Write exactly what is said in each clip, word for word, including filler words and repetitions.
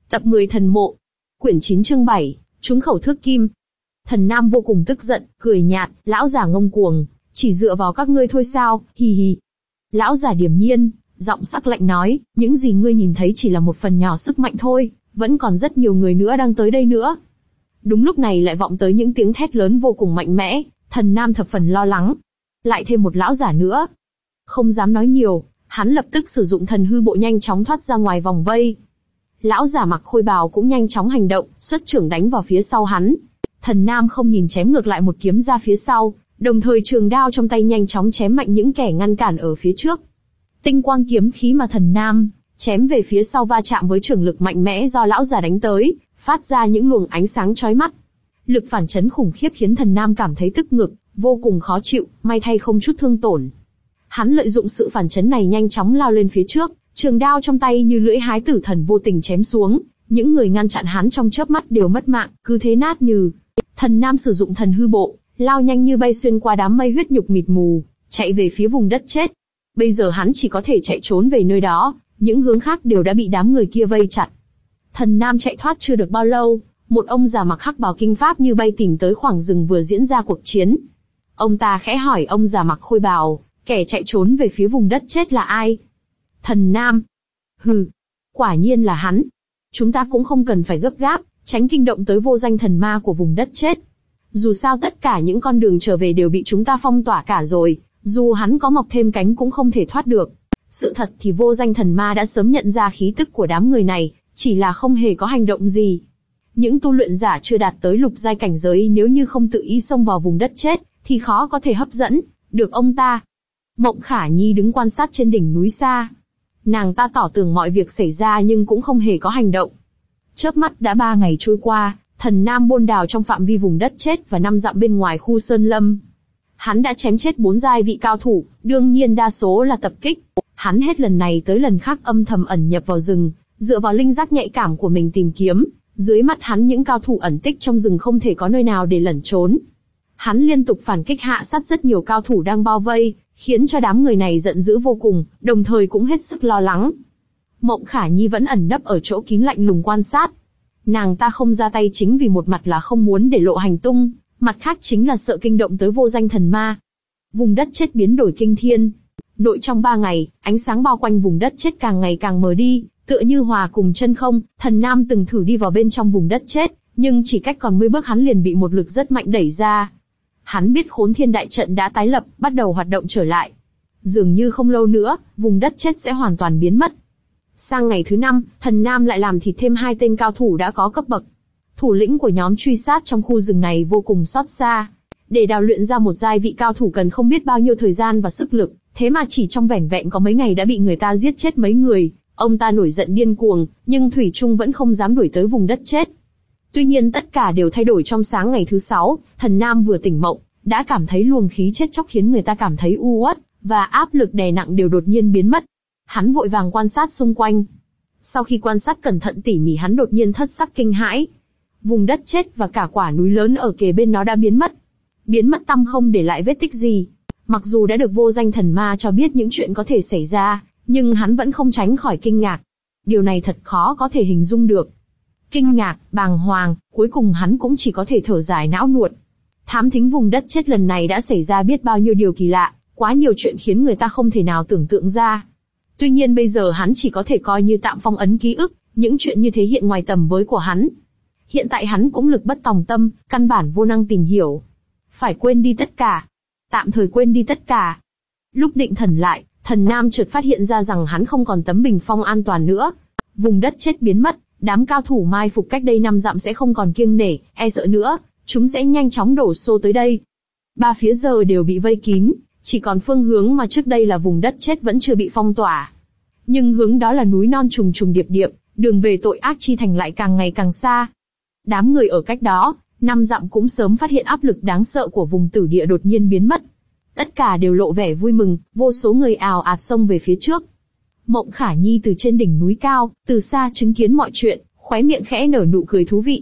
Tập mười Thần Mộ. Quyển chín chương bảy, trúng khẩu thước kim. Thần Nam vô cùng tức giận, cười nhạt, lão già ngông cuồng, chỉ dựa vào các ngươi thôi sao, hì hì. Lão già điềm nhiên, giọng sắc lạnh nói, những gì ngươi nhìn thấy chỉ là một phần nhỏ sức mạnh thôi, vẫn còn rất nhiều người nữa đang tới đây nữa. Đúng lúc này lại vọng tới những tiếng thét lớn vô cùng mạnh mẽ, Thần Nam thập phần lo lắng. Lại thêm một lão giả nữa. Không dám nói nhiều, hắn lập tức sử dụng thần hư bộ nhanh chóng thoát ra ngoài vòng vây. Lão giả mặc khôi bào cũng nhanh chóng hành động, xuất trưởng đánh vào phía sau hắn. Thần Nam không nhìn chém ngược lại một kiếm ra phía sau, đồng thời trường đao trong tay nhanh chóng chém mạnh những kẻ ngăn cản ở phía trước. Tinh quang kiếm khí mà Thần Nam chém về phía sau va chạm với trường lực mạnh mẽ do lão già đánh tới, phát ra những luồng ánh sáng chói mắt. Lực phản chấn khủng khiếp khiến Thần Nam cảm thấy tức ngực, vô cùng khó chịu, may thay không chút thương tổn. Hắn lợi dụng sự phản chấn này nhanh chóng lao lên phía trước, trường đao trong tay như lưỡi hái tử thần vô tình chém xuống, những người ngăn chặn hắn trong chớp mắt đều mất mạng, cứ thế nát như. Thần Nam sử dụng thần hư bộ, lao nhanh như bay xuyên qua đám mây huyết nhục mịt mù, chạy về phía vùng đất chết. Bây giờ hắn chỉ có thể chạy trốn về nơi đó, những hướng khác đều đã bị đám người kia vây chặt. Thần Nam chạy thoát chưa được bao lâu, một ông già mặc hắc bào kinh pháp như bay tìm tới khoảng rừng vừa diễn ra cuộc chiến. Ông ta khẽ hỏi ông già mặc khôi bào, kẻ chạy trốn về phía vùng đất chết là ai? Thần Nam. Hừ, quả nhiên là hắn. Chúng ta cũng không cần phải gấp gáp, tránh kinh động tới vô danh thần ma của vùng đất chết. Dù sao tất cả những con đường trở về đều bị chúng ta phong tỏa cả rồi, dù hắn có mọc thêm cánh cũng không thể thoát được. Sự thật thì vô danh thần ma đã sớm nhận ra khí tức của đám người này, chỉ là không hề có hành động gì. Những tu luyện giả chưa đạt tới lục giai cảnh giới nếu như không tự ý xông vào vùng đất chết, thì khó có thể hấp dẫn được ông ta. Mộng Khả Nhi đứng quan sát trên đỉnh núi xa. Nàng ta tỏ tường mọi việc xảy ra nhưng cũng không hề có hành động. Chớp mắt đã ba ngày trôi qua, Thần Nam bôn đào trong phạm vi vùng đất chết và năm dặm bên ngoài khu sơn lâm. Hắn đã chém chết bốn giai vị cao thủ, đương nhiên đa số là tập kích. Hắn hết lần này tới lần khác âm thầm ẩn nhập vào rừng, dựa vào linh giác nhạy cảm của mình tìm kiếm. Dưới mắt hắn những cao thủ ẩn tích trong rừng không thể có nơi nào để lẩn trốn. Hắn liên tục phản kích hạ sát rất nhiều cao thủ đang bao vây, khiến cho đám người này giận dữ vô cùng, đồng thời cũng hết sức lo lắng. Mộng Khả Nhi vẫn ẩn nấp ở chỗ kín lạnh lùng quan sát. Nàng ta không ra tay chính vì một mặt là không muốn để lộ hành tung, mặt khác chính là sợ kinh động tới vô danh thần ma. Vùng đất chết biến đổi kinh thiên. Nội trong ba ngày, ánh sáng bao quanh vùng đất chết càng ngày càng mờ đi, tựa như hòa cùng chân không. Thần Nam từng thử đi vào bên trong vùng đất chết, nhưng chỉ cách còn mười bước hắn liền bị một lực rất mạnh đẩy ra. Hắn biết Khốn Thiên Đại Trận đã tái lập, bắt đầu hoạt động trở lại. Dường như không lâu nữa, vùng đất chết sẽ hoàn toàn biến mất. Sang ngày thứ năm, Thần Nam lại làm thịt thêm hai tên cao thủ đã có cấp bậc. Thủ lĩnh của nhóm truy sát trong khu rừng này vô cùng xót xa. Để đào luyện ra một giai vị cao thủ cần không biết bao nhiêu thời gian và sức lực, thế mà chỉ trong vẻn vẹn có mấy ngày đã bị người ta giết chết mấy người. Ông ta nổi giận điên cuồng, nhưng thủy chung vẫn không dám đuổi tới vùng đất chết. Tuy nhiên tất cả đều thay đổi trong sáng ngày thứ sáu, Thần Nam vừa tỉnh mộng, đã cảm thấy luồng khí chết chóc khiến người ta cảm thấy u uất, và áp lực đè nặng đều đột nhiên biến mất. Hắn vội vàng quan sát xung quanh. Sau khi quan sát cẩn thận tỉ mỉ hắn đột nhiên thất sắc kinh hãi. Vùng đất chết và cả quả núi lớn ở kề bên nó đã biến mất. Biến mất tăm không để lại vết tích gì. Mặc dù đã được vô danh thần ma cho biết những chuyện có thể xảy ra, nhưng hắn vẫn không tránh khỏi kinh ngạc. Điều này thật khó có thể hình dung được. Kinh ngạc, bàng hoàng, cuối cùng hắn cũng chỉ có thể thở dài não nuột. Thám thính vùng đất chết lần này đã xảy ra biết bao nhiêu điều kỳ lạ, quá nhiều chuyện khiến người ta không thể nào tưởng tượng ra. Tuy nhiên bây giờ hắn chỉ có thể coi như tạm phong ấn ký ức, những chuyện như thế hiện ngoài tầm với của hắn. Hiện tại hắn cũng lực bất tòng tâm, căn bản vô năng tìm hiểu. Phải quên đi tất cả. Tạm thời quên đi tất cả. Lúc định thần lại, Thần Nam chợt phát hiện ra rằng hắn không còn tấm bình phong an toàn nữa. Vùng đất chết biến mất, đám cao thủ mai phục cách đây năm dặm sẽ không còn kiêng nể, e sợ nữa, chúng sẽ nhanh chóng đổ xô tới đây. Ba phía giờ đều bị vây kín, chỉ còn phương hướng mà trước đây là vùng đất chết vẫn chưa bị phong tỏa. Nhưng hướng đó là núi non trùng trùng điệp điệp, đường về tội ác chi thành lại càng ngày càng xa. Đám người ở cách đó, năm dặm cũng sớm phát hiện áp lực đáng sợ của vùng tử địa đột nhiên biến mất. Tất cả đều lộ vẻ vui mừng, vô số người ào ạt xông về phía trước. Mộng Khả Nhi từ trên đỉnh núi cao, từ xa chứng kiến mọi chuyện, khóe miệng khẽ nở nụ cười thú vị.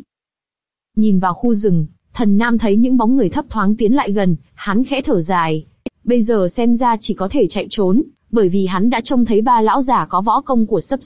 Nhìn vào khu rừng, Thần Nam thấy những bóng người thấp thoáng tiến lại gần, hắn khẽ thở dài. Bây giờ xem ra chỉ có thể chạy trốn, bởi vì hắn đã trông thấy ba lão giả có võ công của xấp xỉ,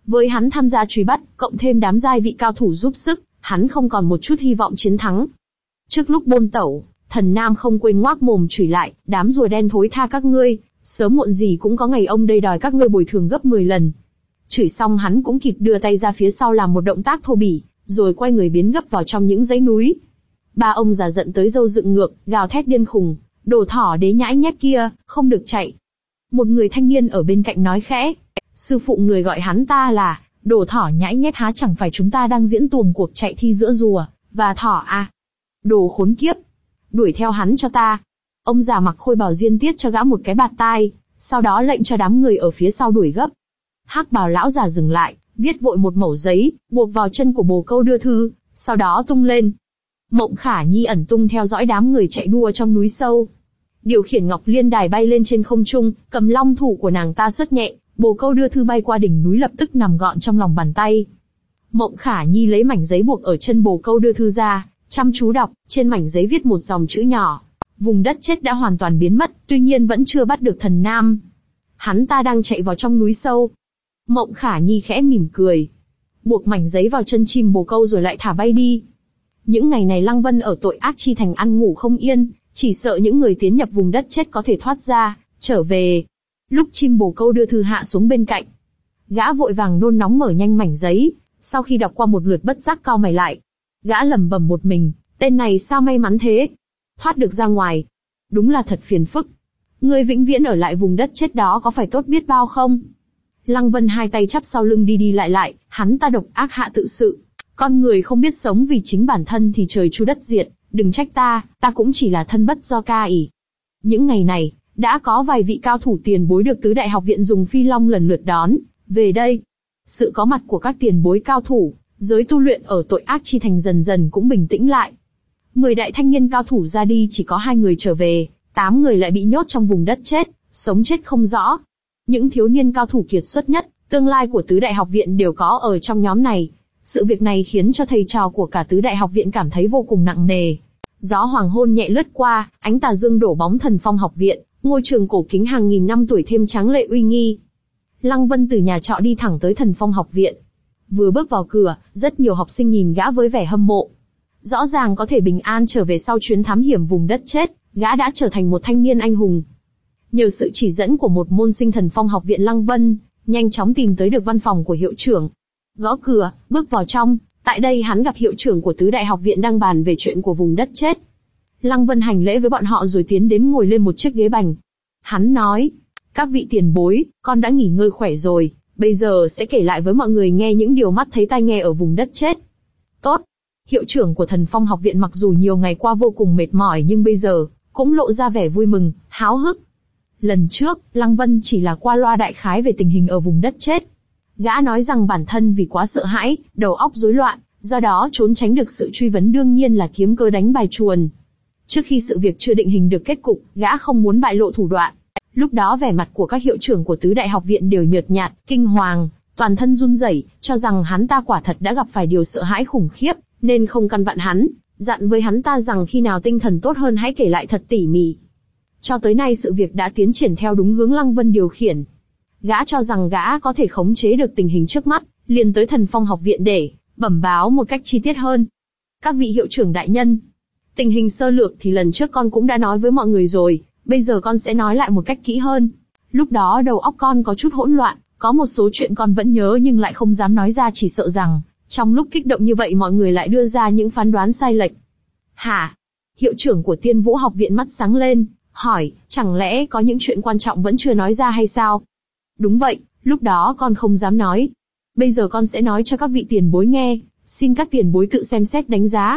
Với hắn tham gia truy bắt, cộng thêm đám giai vị cao thủ giúp sức, hắn không còn một chút hy vọng chiến thắng. Trước lúc bôn tẩu, Thần Nam không quên ngoác mồm chửi lại, đám rùa đen thối tha các ngươi, sớm muộn gì cũng có ngày ông đây đòi các ngươi bồi thường gấp mười lần. Chửi xong hắn cũng kịp đưa tay ra phía sau làm một động tác thô bỉ, rồi quay người biến gấp vào trong những dãy núi. Ba ông già giận tới râu dựng ngược, gào thét điên khùng, đồ thỏ đế nhãi nhép kia, không được chạy. Một người thanh niên ở bên cạnh nói khẽ, sư phụ người gọi hắn ta là, đồ thỏ nhãi nhép há chẳng phải chúng ta đang diễn tuồng cuộc chạy thi giữa rùa và thỏ à? Đồ khốn kiếp, đuổi theo hắn cho ta. Ông già mặc khôi bào diên tiết cho gã một cái bạt tai, sau đó lệnh cho đám người ở phía sau đuổi gấp. Hắc bào lão già dừng lại, viết vội một mẩu giấy, buộc vào chân của bồ câu đưa thư, sau đó tung lên. Mộng Khả Nhi ẩn tung theo dõi đám người chạy đua trong núi sâu. Điều khiển Ngọc Liên Đài bay lên trên không trung, cầm long thủ của nàng ta xuất nhẹ, bồ câu đưa thư bay qua đỉnh núi lập tức nằm gọn trong lòng bàn tay. Mộng Khả Nhi lấy mảnh giấy buộc ở chân bồ câu đưa thư ra, chăm chú đọc, trên mảnh giấy viết một dòng chữ nhỏ. Vùng đất chết đã hoàn toàn biến mất, tuy nhiên vẫn chưa bắt được Thần Nam. Hắn ta đang chạy vào trong núi sâu. Mộng Khả Nhi khẽ mỉm cười, buộc mảnh giấy vào chân chim bồ câu rồi lại thả bay đi. Những ngày này Lăng Vân ở Tội Ác Chi Thành ăn ngủ không yên, chỉ sợ những người tiến nhập vùng đất chết có thể thoát ra, trở về. Lúc chim bồ câu đưa thư hạ xuống bên cạnh, gã vội vàng nôn nóng mở nhanh mảnh giấy, sau khi đọc qua một lượt bất giác cau mày lại. Gã lẩm bẩm một mình, tên này sao may mắn thế, thoát được ra ngoài. Đúng là thật phiền phức. Ngươi vĩnh viễn ở lại vùng đất chết đó có phải tốt biết bao không? Lăng Vân hai tay chắp sau lưng đi đi lại lại, hắn ta độc ác hạ tự sự. Con người không biết sống vì chính bản thân thì trời chu đất diệt, đừng trách ta, ta cũng chỉ là thân bất do ca ỷ. Những ngày này, đã có vài vị cao thủ tiền bối được tứ đại học viện dùng phi long lần lượt đón về đây. Sự có mặt của các tiền bối cao thủ, giới tu luyện ở Tội Ác Chi Thành dần dần cũng bình tĩnh lại. Mười đại thanh niên cao thủ ra đi chỉ có hai người trở về, tám người lại bị nhốt trong vùng đất chết, sống chết không rõ. Những thiếu niên cao thủ kiệt xuất nhất, tương lai của tứ đại học viện đều có ở trong nhóm này. Sự việc này khiến cho thầy trò của cả tứ đại học viện cảm thấy vô cùng nặng nề. Gió hoàng hôn nhẹ lướt qua, ánh tà dương đổ bóng Thần Phong học viện, ngôi trường cổ kính hàng nghìn năm tuổi thêm tráng lệ uy nghi. Lăng Vân từ nhà trọ đi thẳng tới Thần Phong học viện. Vừa bước vào cửa, rất nhiều học sinh nhìn gã với vẻ hâm mộ. Rõ ràng có thể bình an trở về sau chuyến thám hiểm vùng đất chết, gã đã trở thành một thanh niên anh hùng. Nhờ sự chỉ dẫn của một môn sinh Thần Phong học viện, Lăng Vân nhanh chóng tìm tới được văn phòng của hiệu trưởng. Gõ cửa, bước vào trong, tại đây hắn gặp hiệu trưởng của tứ đại học viện đang bàn về chuyện của vùng đất chết. Lăng Vân hành lễ với bọn họ rồi tiến đến ngồi lên một chiếc ghế bành. Hắn nói, các vị tiền bối, con đã nghỉ ngơi khỏe rồi, bây giờ sẽ kể lại với mọi người nghe những điều mắt thấy tai nghe ở vùng đất chết. Tốt. Hiệu trưởng của Thần Phong học viện mặc dù nhiều ngày qua vô cùng mệt mỏi nhưng bây giờ cũng lộ ra vẻ vui mừng, háo hức. Lần trước, Lăng Vân chỉ là qua loa đại khái về tình hình ở vùng đất chết. Gã nói rằng bản thân vì quá sợ hãi, đầu óc rối loạn, do đó trốn tránh được sự truy vấn, đương nhiên là kiếm cơ đánh bài chuồn. Trước khi sự việc chưa định hình được kết cục, gã không muốn bại lộ thủ đoạn. Lúc đó vẻ mặt của các hiệu trưởng của tứ đại học viện đều nhợt nhạt, kinh hoàng, toàn thân run rẩy, cho rằng hắn ta quả thật đã gặp phải điều sợ hãi khủng khiếp, nên không căn vặn hắn, dặn với hắn ta rằng khi nào tinh thần tốt hơn hãy kể lại thật tỉ mỉ. Cho tới nay sự việc đã tiến triển theo đúng hướng Lăng Vân điều khiển. Gã cho rằng gã có thể khống chế được tình hình trước mắt, liền tới Thần Phong học viện để bẩm báo một cách chi tiết hơn. Các vị hiệu trưởng đại nhân, tình hình sơ lược thì lần trước con cũng đã nói với mọi người rồi, bây giờ con sẽ nói lại một cách kỹ hơn. Lúc đó đầu óc con có chút hỗn loạn, có một số chuyện con vẫn nhớ nhưng lại không dám nói ra, chỉ sợ rằng trong lúc kích động như vậy mọi người lại đưa ra những phán đoán sai lệch. Hả? Hiệu trưởng của Tiên Vũ học viện mắt sáng lên, hỏi, chẳng lẽ có những chuyện quan trọng vẫn chưa nói ra hay sao? Đúng vậy, lúc đó con không dám nói. Bây giờ con sẽ nói cho các vị tiền bối nghe, xin các tiền bối tự xem xét đánh giá.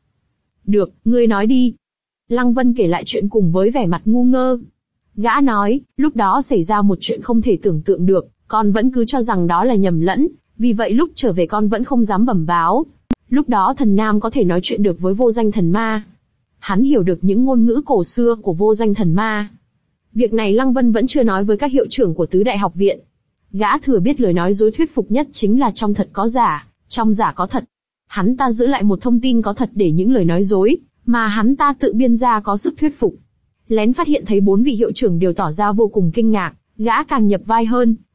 Được, ngươi nói đi. Lăng Vân kể lại chuyện cùng với vẻ mặt ngu ngơ. Gã nói, lúc đó xảy ra một chuyện không thể tưởng tượng được, con vẫn cứ cho rằng đó là nhầm lẫn, vì vậy lúc trở về con vẫn không dám bẩm báo. Lúc đó Thần Nam có thể nói chuyện được với vô danh thần ma. Hắn hiểu được những ngôn ngữ cổ xưa của vô danh thần ma. Việc này Lăng Vân vẫn chưa nói với các hiệu trưởng của tứ đại học viện. Gã thừa biết lời nói dối thuyết phục nhất chính là trong thật có giả, trong giả có thật. Hắn ta giữ lại một thông tin có thật để những lời nói dối mà hắn ta tự biên ra có sức thuyết phục. Lén phát hiện thấy bốn vị hiệu trưởng đều tỏ ra vô cùng kinh ngạc, gã càng nhập vai hơn,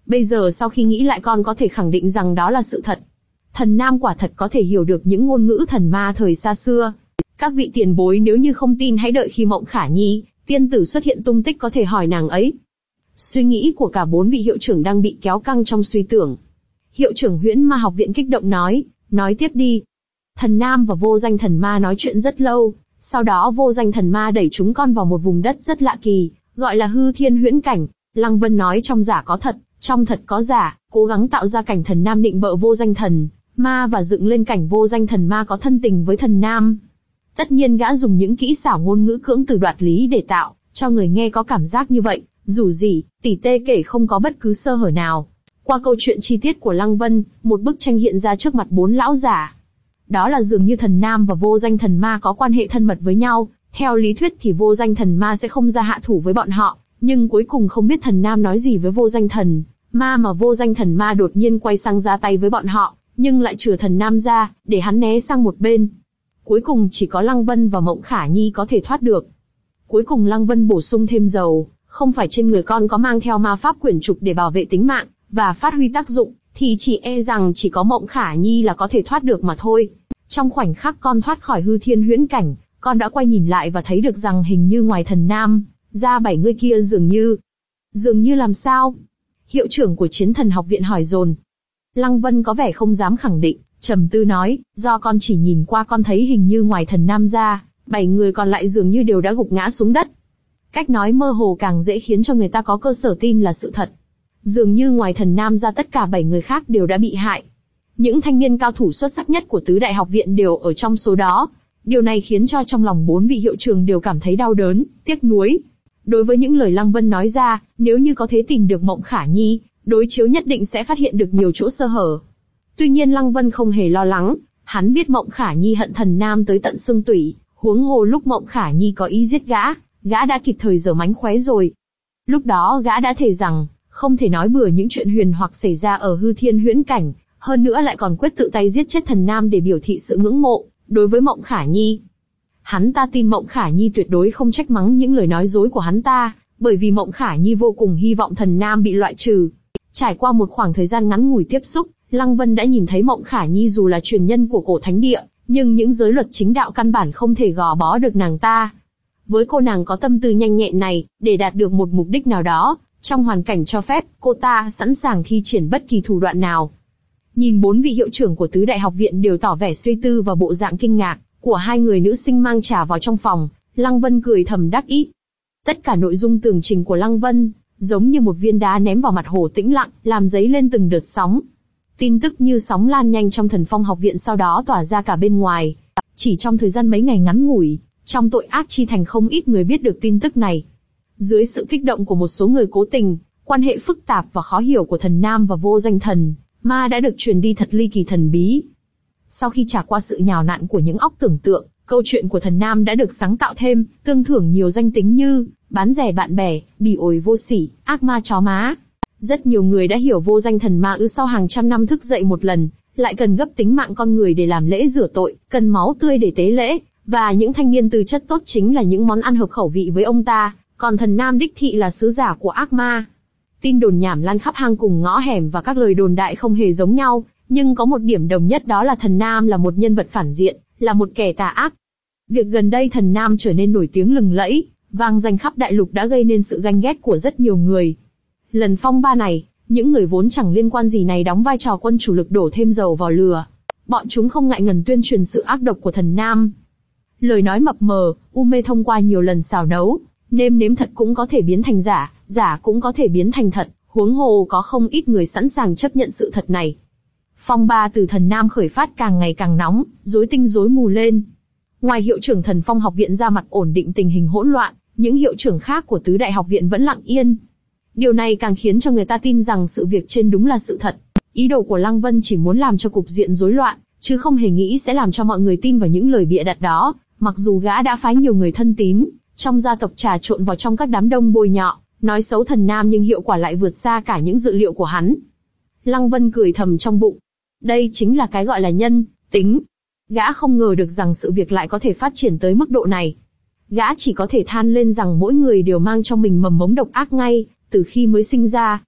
Bây giờ sau khi nghĩ lại con có thể khẳng định rằng đó là sự thật. Thần Nam quả thật có thể hiểu được những ngôn ngữ thần ma thời xa xưa. Các vị tiền bối nếu như không tin hãy đợi khi Mộng Khả Nhi, tiên tử xuất hiện tung tích có thể hỏi nàng ấy. Suy nghĩ của cả bốn vị hiệu trưởng đang bị kéo căng trong suy tưởng. Hiệu trưởng Huyễn Ma học viện kích động nói, nói tiếp đi. Thần Nam và vô danh thần ma nói chuyện rất lâu, sau đó vô danh thần ma đẩy chúng con vào một vùng đất rất lạ kỳ, gọi là hư thiên huyễn cảnh. Lăng Vân nói trong giả có thật, trong thật có giả, cố gắng tạo ra cảnh thần Nam nịnh bợ vô danh thần ma và dựng lên cảnh vô danh thần ma có thân tình với thần Nam. Tất nhiên gã dùng những kỹ xảo ngôn ngữ cưỡng từ đoạt lý để tạo cho người nghe có cảm giác như vậy, dù gì, tỉ tê kể không có bất cứ sơ hở nào. Qua câu chuyện chi tiết của Lăng Vân, một bức tranh hiện ra trước mặt bốn lão giả. Đó là dường như thần Nam và vô danh thần ma có quan hệ thân mật với nhau, theo lý thuyết thì vô danh thần ma sẽ không ra hạ thủ với bọn họ, nhưng cuối cùng không biết thần Nam nói gì với vô danh thần ma mà vô danh thần ma đột nhiên quay sang ra tay với bọn họ, nhưng lại chừa thần Nam ra, để hắn né sang một bên. Cuối cùng chỉ có Lăng Vân và Mộng Khả Nhi có thể thoát được. Cuối cùng Lăng Vân bổ sung thêm dầu, không phải trên người con có mang theo ma pháp quyển trục để bảo vệ tính mạng và phát huy tác dụng, thì chỉ e rằng chỉ có Mộng Khả Nhi là có thể thoát được mà thôi. Trong khoảnh khắc con thoát khỏi hư thiên huyễn cảnh, con đã quay nhìn lại và thấy được rằng hình như ngoài thần Nam ra bảy người kia dường như... Dường như làm sao? Hiệu trưởng của Chiến Thần học viện hỏi dồn. Lăng Vân có vẻ không dám khẳng định, trầm tư nói, do con chỉ nhìn qua con thấy hình như ngoài thần Nam ra, bảy người còn lại dường như đều đã gục ngã xuống đất. Cách nói mơ hồ càng dễ khiến cho người ta có cơ sở tin là sự thật. Dường như ngoài thần Nam ra tất cả bảy người khác đều đã bị hại. Những thanh niên cao thủ xuất sắc nhất của tứ đại học viện đều ở trong số đó. Điều này khiến cho trong lòng bốn vị hiệu trưởng đều cảm thấy đau đớn, tiếc nuối. Đối với những lời Lăng Vân nói ra, nếu như có thể tìm được Mộng Khả Nhi, đối chiếu nhất định sẽ phát hiện được nhiều chỗ sơ hở. Tuy nhiên Lăng Vân không hề lo lắng, hắn biết Mộng Khả Nhi hận thần Nam tới tận xương tủy, huống hồ lúc Mộng Khả Nhi có ý giết gã, gã đã kịp thời giở mánh khóe rồi. Lúc đó gã đã thề rằng, không thể nói bừa những chuyện huyền hoặc xảy ra ở hư thiên huyễn cảnh, hơn nữa lại còn quyết tự tay giết chết thần Nam để biểu thị sự ngưỡng mộ đối với Mộng Khả Nhi. Hắn ta tin Mộng Khả Nhi tuyệt đối không trách mắng những lời nói dối của hắn ta, bởi vì Mộng Khả Nhi vô cùng hy vọng thần Nam bị loại trừ. Trải qua một khoảng thời gian ngắn ngủi tiếp xúc, Lăng Vân đã nhìn thấy Mộng Khả Nhi dù là truyền nhân của cổ thánh địa, nhưng những giới luật chính đạo căn bản không thể gò bó được nàng ta. Với cô nàng có tâm tư nhanh nhẹn này, để đạt được một mục đích nào đó, trong hoàn cảnh cho phép, cô ta sẵn sàng thi triển bất kỳ thủ đoạn nào. Nhìn bốn vị hiệu trưởng của tứ đại học viện đều tỏ vẻ suy tư và bộ dạng kinh ngạc của hai người nữ sinh mang trà vào trong phòng, Lăng Vân cười thầm đắc ý. Tất cả nội dung tường trình của Lăng Vân, giống như một viên đá ném vào mặt hồ tĩnh lặng, làm dấy lên từng đợt sóng. Tin tức như sóng lan nhanh trong Thần Phong học viện sau đó tỏa ra cả bên ngoài. Chỉ trong thời gian mấy ngày ngắn ngủi, trong tội ác chi thành không ít người biết được tin tức này. Dưới sự kích động của một số người cố tình, quan hệ phức tạp và khó hiểu của thần Nam và vô danh thần ma đã được truyền đi thật ly kỳ thần bí. Sau khi trải qua sự nhào nặn của những óc tưởng tượng, câu chuyện của thần Nam đã được sáng tạo thêm, tương thưởng nhiều danh tính như bán rẻ bạn bè, bỉ ổi vô sỉ, ác ma chó má. Rất nhiều người đã hiểu vô danh thần ma ư sau hàng trăm năm thức dậy một lần, lại cần gấp tính mạng con người để làm lễ rửa tội, cần máu tươi để tế lễ, và những thanh niên tư chất tốt chính là những món ăn hợp khẩu vị với ông ta, còn thần Nam đích thị là sứ giả của ác ma. Tin đồn nhảm lan khắp hang cùng ngõ hẻm và các lời đồn đại không hề giống nhau, nhưng có một điểm đồng nhất đó là thần Nam là một nhân vật phản diện, là một kẻ tà ác. Việc gần đây thần Nam trở nên nổi tiếng lừng lẫy, vang danh khắp đại lục đã gây nên sự ganh ghét của rất nhiều người. Lần phong ba này, những người vốn chẳng liên quan gì này đóng vai trò quân chủ lực đổ thêm dầu vào lửa. Bọn chúng không ngại ngần tuyên truyền sự ác độc của thần Nam. Lời nói mập mờ, u mê thông qua nhiều lần xào nấu, nêm nếm thật cũng có thể biến thành giả, giả cũng có thể biến thành thật, huống hồ có không ít người sẵn sàng chấp nhận sự thật này. Phong ba từ thần Nam khởi phát càng ngày càng nóng, rối tinh rối mù lên. Ngoài hiệu trưởng Thần Phong học viện ra mặt ổn định tình hình hỗn loạn, những hiệu trưởng khác của tứ đại học viện vẫn lặng yên. Điều này càng khiến cho người ta tin rằng sự việc trên đúng là sự thật. Ý đồ của Lăng Vân chỉ muốn làm cho cục diện rối loạn, chứ không hề nghĩ sẽ làm cho mọi người tin vào những lời bịa đặt đó. Mặc dù gã đã phái nhiều người thân tín trong gia tộc trà trộn vào trong các đám đông bôi nhọ, nói xấu thần Nam, nhưng hiệu quả lại vượt xa cả những dự liệu của hắn. Lăng Vân cười thầm trong bụng. Đây chính là cái gọi là nhân tính. Gã không ngờ được rằng sự việc lại có thể phát triển tới mức độ này. Gã chỉ có thể than lên rằng mỗi người đều mang trong mình mầm mống độc ác ngay từ khi mới sinh ra.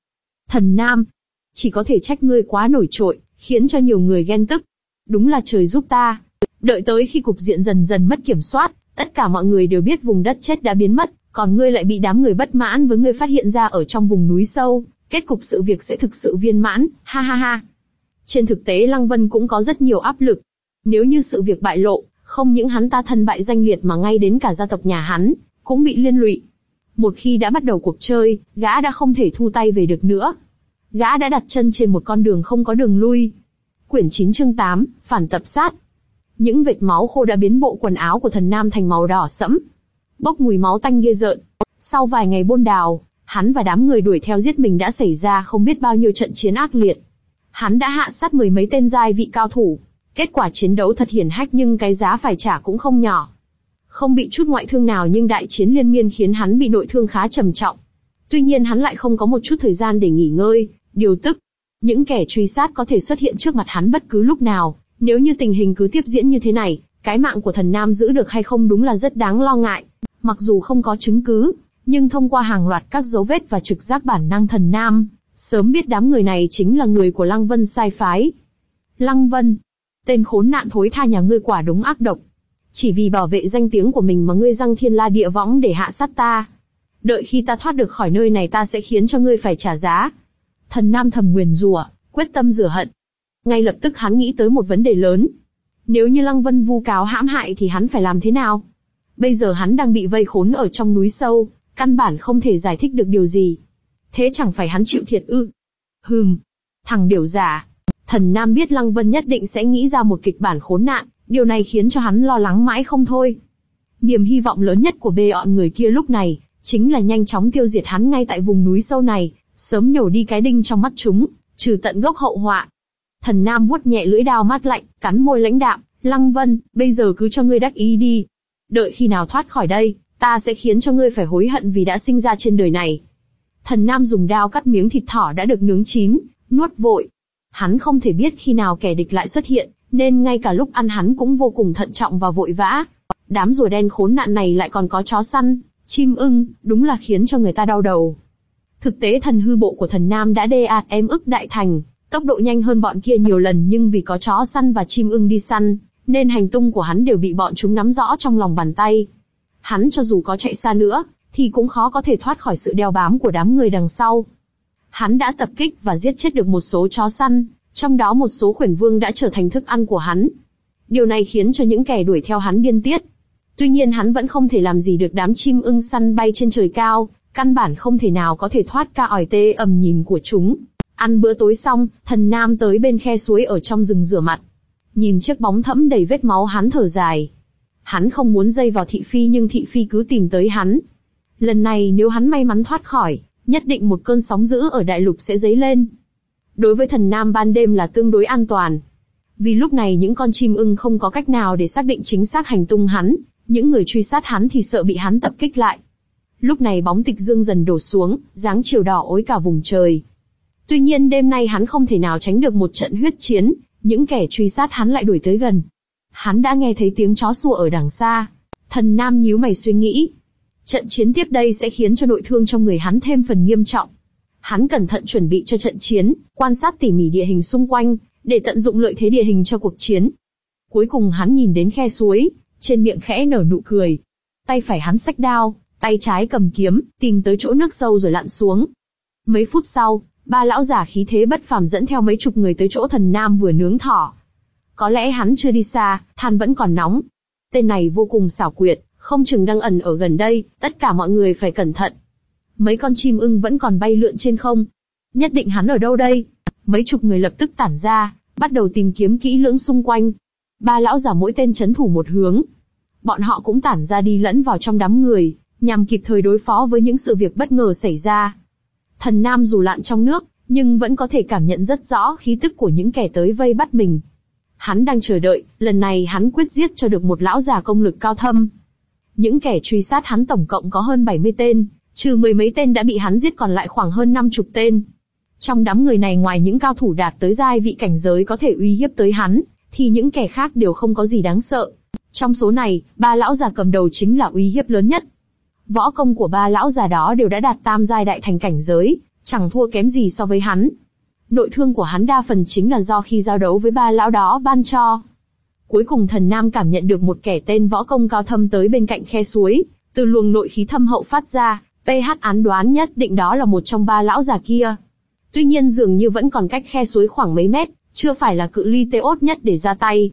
Thần Nam, chỉ có thể trách ngươi quá nổi trội, khiến cho nhiều người ghen tức. Đúng là trời giúp ta. Đợi tới khi cục diện dần dần mất kiểm soát, tất cả mọi người đều biết vùng đất chết đã biến mất, còn ngươi lại bị đám người bất mãn với ngươi phát hiện ra ở trong vùng núi sâu, kết cục sự việc sẽ thực sự viên mãn, ha ha ha. Trên thực tế Lăng Vân cũng có rất nhiều áp lực. Nếu như sự việc bại lộ, không những hắn ta thân bại danh liệt mà ngay đến cả gia tộc nhà hắn cũng bị liên lụy. Một khi đã bắt đầu cuộc chơi, gã đã không thể thu tay về được nữa. Gã đã đặt chân trên một con đường không có đường lui. Quyển chín chương tám, phản tập sát. Những vệt máu khô đã biến bộ quần áo của Thần Nam thành màu đỏ sẫm, bốc mùi máu tanh ghê rợn. Sau vài ngày bôn đào, hắn và đám người đuổi theo giết mình đã xảy ra không biết bao nhiêu trận chiến ác liệt. Hắn đã hạ sát mười mấy tên giai vị cao thủ. Kết quả chiến đấu thật hiển hách nhưng cái giá phải trả cũng không nhỏ. Không bị chút ngoại thương nào nhưng đại chiến liên miên khiến hắn bị nội thương khá trầm trọng. Tuy nhiên hắn lại không có một chút thời gian để nghỉ ngơi, điều tức. Những kẻ truy sát có thể xuất hiện trước mặt hắn bất cứ lúc nào. Nếu như tình hình cứ tiếp diễn như thế này, cái mạng của Thần Nam giữ được hay không đúng là rất đáng lo ngại. Mặc dù không có chứng cứ, nhưng thông qua hàng loạt các dấu vết và trực giác bản năng Thần Nam sớm biết đám người này chính là người của Lăng Vân sai phái. Lăng Vân, tên khốn nạn thối tha nhà ngươi quả đúng ác độc. Chỉ vì bảo vệ danh tiếng của mình mà ngươi răng thiên la địa võng để hạ sát ta. Đợi khi ta thoát được khỏi nơi này ta sẽ khiến cho ngươi phải trả giá. Thần Nam thầm nguyền rủa, quyết tâm rửa hận. Ngay lập tức hắn nghĩ tới một vấn đề lớn. Nếu như Lăng Vân vu cáo hãm hại thì hắn phải làm thế nào? Bây giờ hắn đang bị vây khốn ở trong núi sâu, căn bản không thể giải thích được điều gì. Thế chẳng phải hắn chịu thiệt ư? Hừm, thằng điểu giả. Thần Nam biết Lăng Vân nhất định sẽ nghĩ ra một kịch bản khốn nạn, điều này khiến cho hắn lo lắng mãi không thôi. Niềm hy vọng lớn nhất của bê ọt người kia lúc này, chính là nhanh chóng tiêu diệt hắn ngay tại vùng núi sâu này, sớm nhổ đi cái đinh trong mắt chúng, trừ tận gốc hậu họa. Thần Nam vuốt nhẹ lưỡi đao mát lạnh, cắn môi lãnh đạm, Lăng Vân, bây giờ cứ cho ngươi đắc ý đi. Đợi khi nào thoát khỏi đây, ta sẽ khiến cho ngươi phải hối hận vì đã sinh ra trên đời này. Thần Nam dùng đao cắt miếng thịt thỏ đã được nướng chín, nuốt vội. Hắn không thể biết khi nào kẻ địch lại xuất hiện, nên ngay cả lúc ăn hắn cũng vô cùng thận trọng và vội vã. Đám rùa đen khốn nạn này lại còn có chó săn, chim ưng, đúng là khiến cho người ta đau đầu. Thực tế thần hư bộ của Thần Nam đã đê ạt em ức đại thành, tốc độ nhanh hơn bọn kia nhiều lần nhưng vì có chó săn và chim ưng đi săn, nên hành tung của hắn đều bị bọn chúng nắm rõ trong lòng bàn tay. Hắn cho dù có chạy xa nữa, thì cũng khó có thể thoát khỏi sự đeo bám của đám người đằng sau. Hắn đã tập kích và giết chết được một số chó săn, trong đó một số khuyển vương đã trở thành thức ăn của hắn. Điều này khiến cho những kẻ đuổi theo hắn điên tiết. Tuy nhiên hắn vẫn không thể làm gì được đám chim ưng săn bay trên trời cao, căn bản không thể nào có thể thoát ca ỏi tê ầm nhìn của chúng. Ăn bữa tối xong, Thần Nam tới bên khe suối ở trong rừng rửa mặt. Nhìn chiếc bóng thẫm đầy vết máu hắn thở dài. Hắn không muốn dây vào thị phi nhưng thị phi cứ tìm tới hắn. Lần này nếu hắn may mắn thoát khỏi, nhất định một cơn sóng dữ ở đại lục sẽ dấy lên. Đối với Thần Nam ban đêm là tương đối an toàn. Vì lúc này những con chim ưng không có cách nào để xác định chính xác hành tung hắn, những người truy sát hắn thì sợ bị hắn tập kích lại. Lúc này bóng tịch dương dần đổ xuống, dáng chiều đỏ ối cả vùng trời. Tuy nhiên đêm nay hắn không thể nào tránh được một trận huyết chiến, những kẻ truy sát hắn lại đuổi tới gần. Hắn đã nghe thấy tiếng chó sủa ở đằng xa. Thần Nam nhíu mày suy nghĩ. Trận chiến tiếp đây sẽ khiến cho nội thương trong người hắn thêm phần nghiêm trọng. Hắn cẩn thận chuẩn bị cho trận chiến, quan sát tỉ mỉ địa hình xung quanh, để tận dụng lợi thế địa hình cho cuộc chiến. Cuối cùng hắn nhìn đến khe suối, trên miệng khẽ nở nụ cười. Tay phải hắn xách đao, tay trái cầm kiếm, tìm tới chỗ nước sâu rồi lặn xuống. Mấy phút sau, ba lão giả khí thế bất phàm dẫn theo mấy chục người tới chỗ Thần Nam vừa nướng thỏ. Có lẽ hắn chưa đi xa, than vẫn còn nóng. Tên này vô cùng xảo quyệt, không chừng đang ẩn ở gần đây, tất cả mọi người phải cẩn thận. Mấy con chim ưng vẫn còn bay lượn trên không. Nhất định hắn ở đâu đây? Mấy chục người lập tức tản ra, bắt đầu tìm kiếm kỹ lưỡng xung quanh. Ba lão giả mỗi tên trấn thủ một hướng. Bọn họ cũng tản ra đi lẫn vào trong đám người, nhằm kịp thời đối phó với những sự việc bất ngờ xảy ra. Thần Nam dù lặn trong nước, nhưng vẫn có thể cảm nhận rất rõ khí tức của những kẻ tới vây bắt mình. Hắn đang chờ đợi, lần này hắn quyết giết cho được một lão già công lực cao thâm. Những kẻ truy sát hắn tổng cộng có hơn bảy mươi tên, trừ mười mấy tên đã bị hắn giết còn lại khoảng hơn năm chục tên. Trong đám người này ngoài những cao thủ đạt tới giai vị cảnh giới có thể uy hiếp tới hắn, thì những kẻ khác đều không có gì đáng sợ. Trong số này, ba lão già cầm đầu chính là uy hiếp lớn nhất. Võ công của ba lão già đó đều đã đạt tam giai đại thành cảnh giới, chẳng thua kém gì so với hắn. Nội thương của hắn đa phần chính là do khi giao đấu với ba lão đó ban cho. Cuối cùng Thần Nam cảm nhận được một kẻ tên võ công cao thâm tới bên cạnh khe suối, từ luồng nội khí thâm hậu phát ra, pê hát án đoán nhất định đó là một trong ba lão già kia. Tuy nhiên dường như vẫn còn cách khe suối khoảng mấy mét, chưa phải là cự ly tốt nhất để ra tay.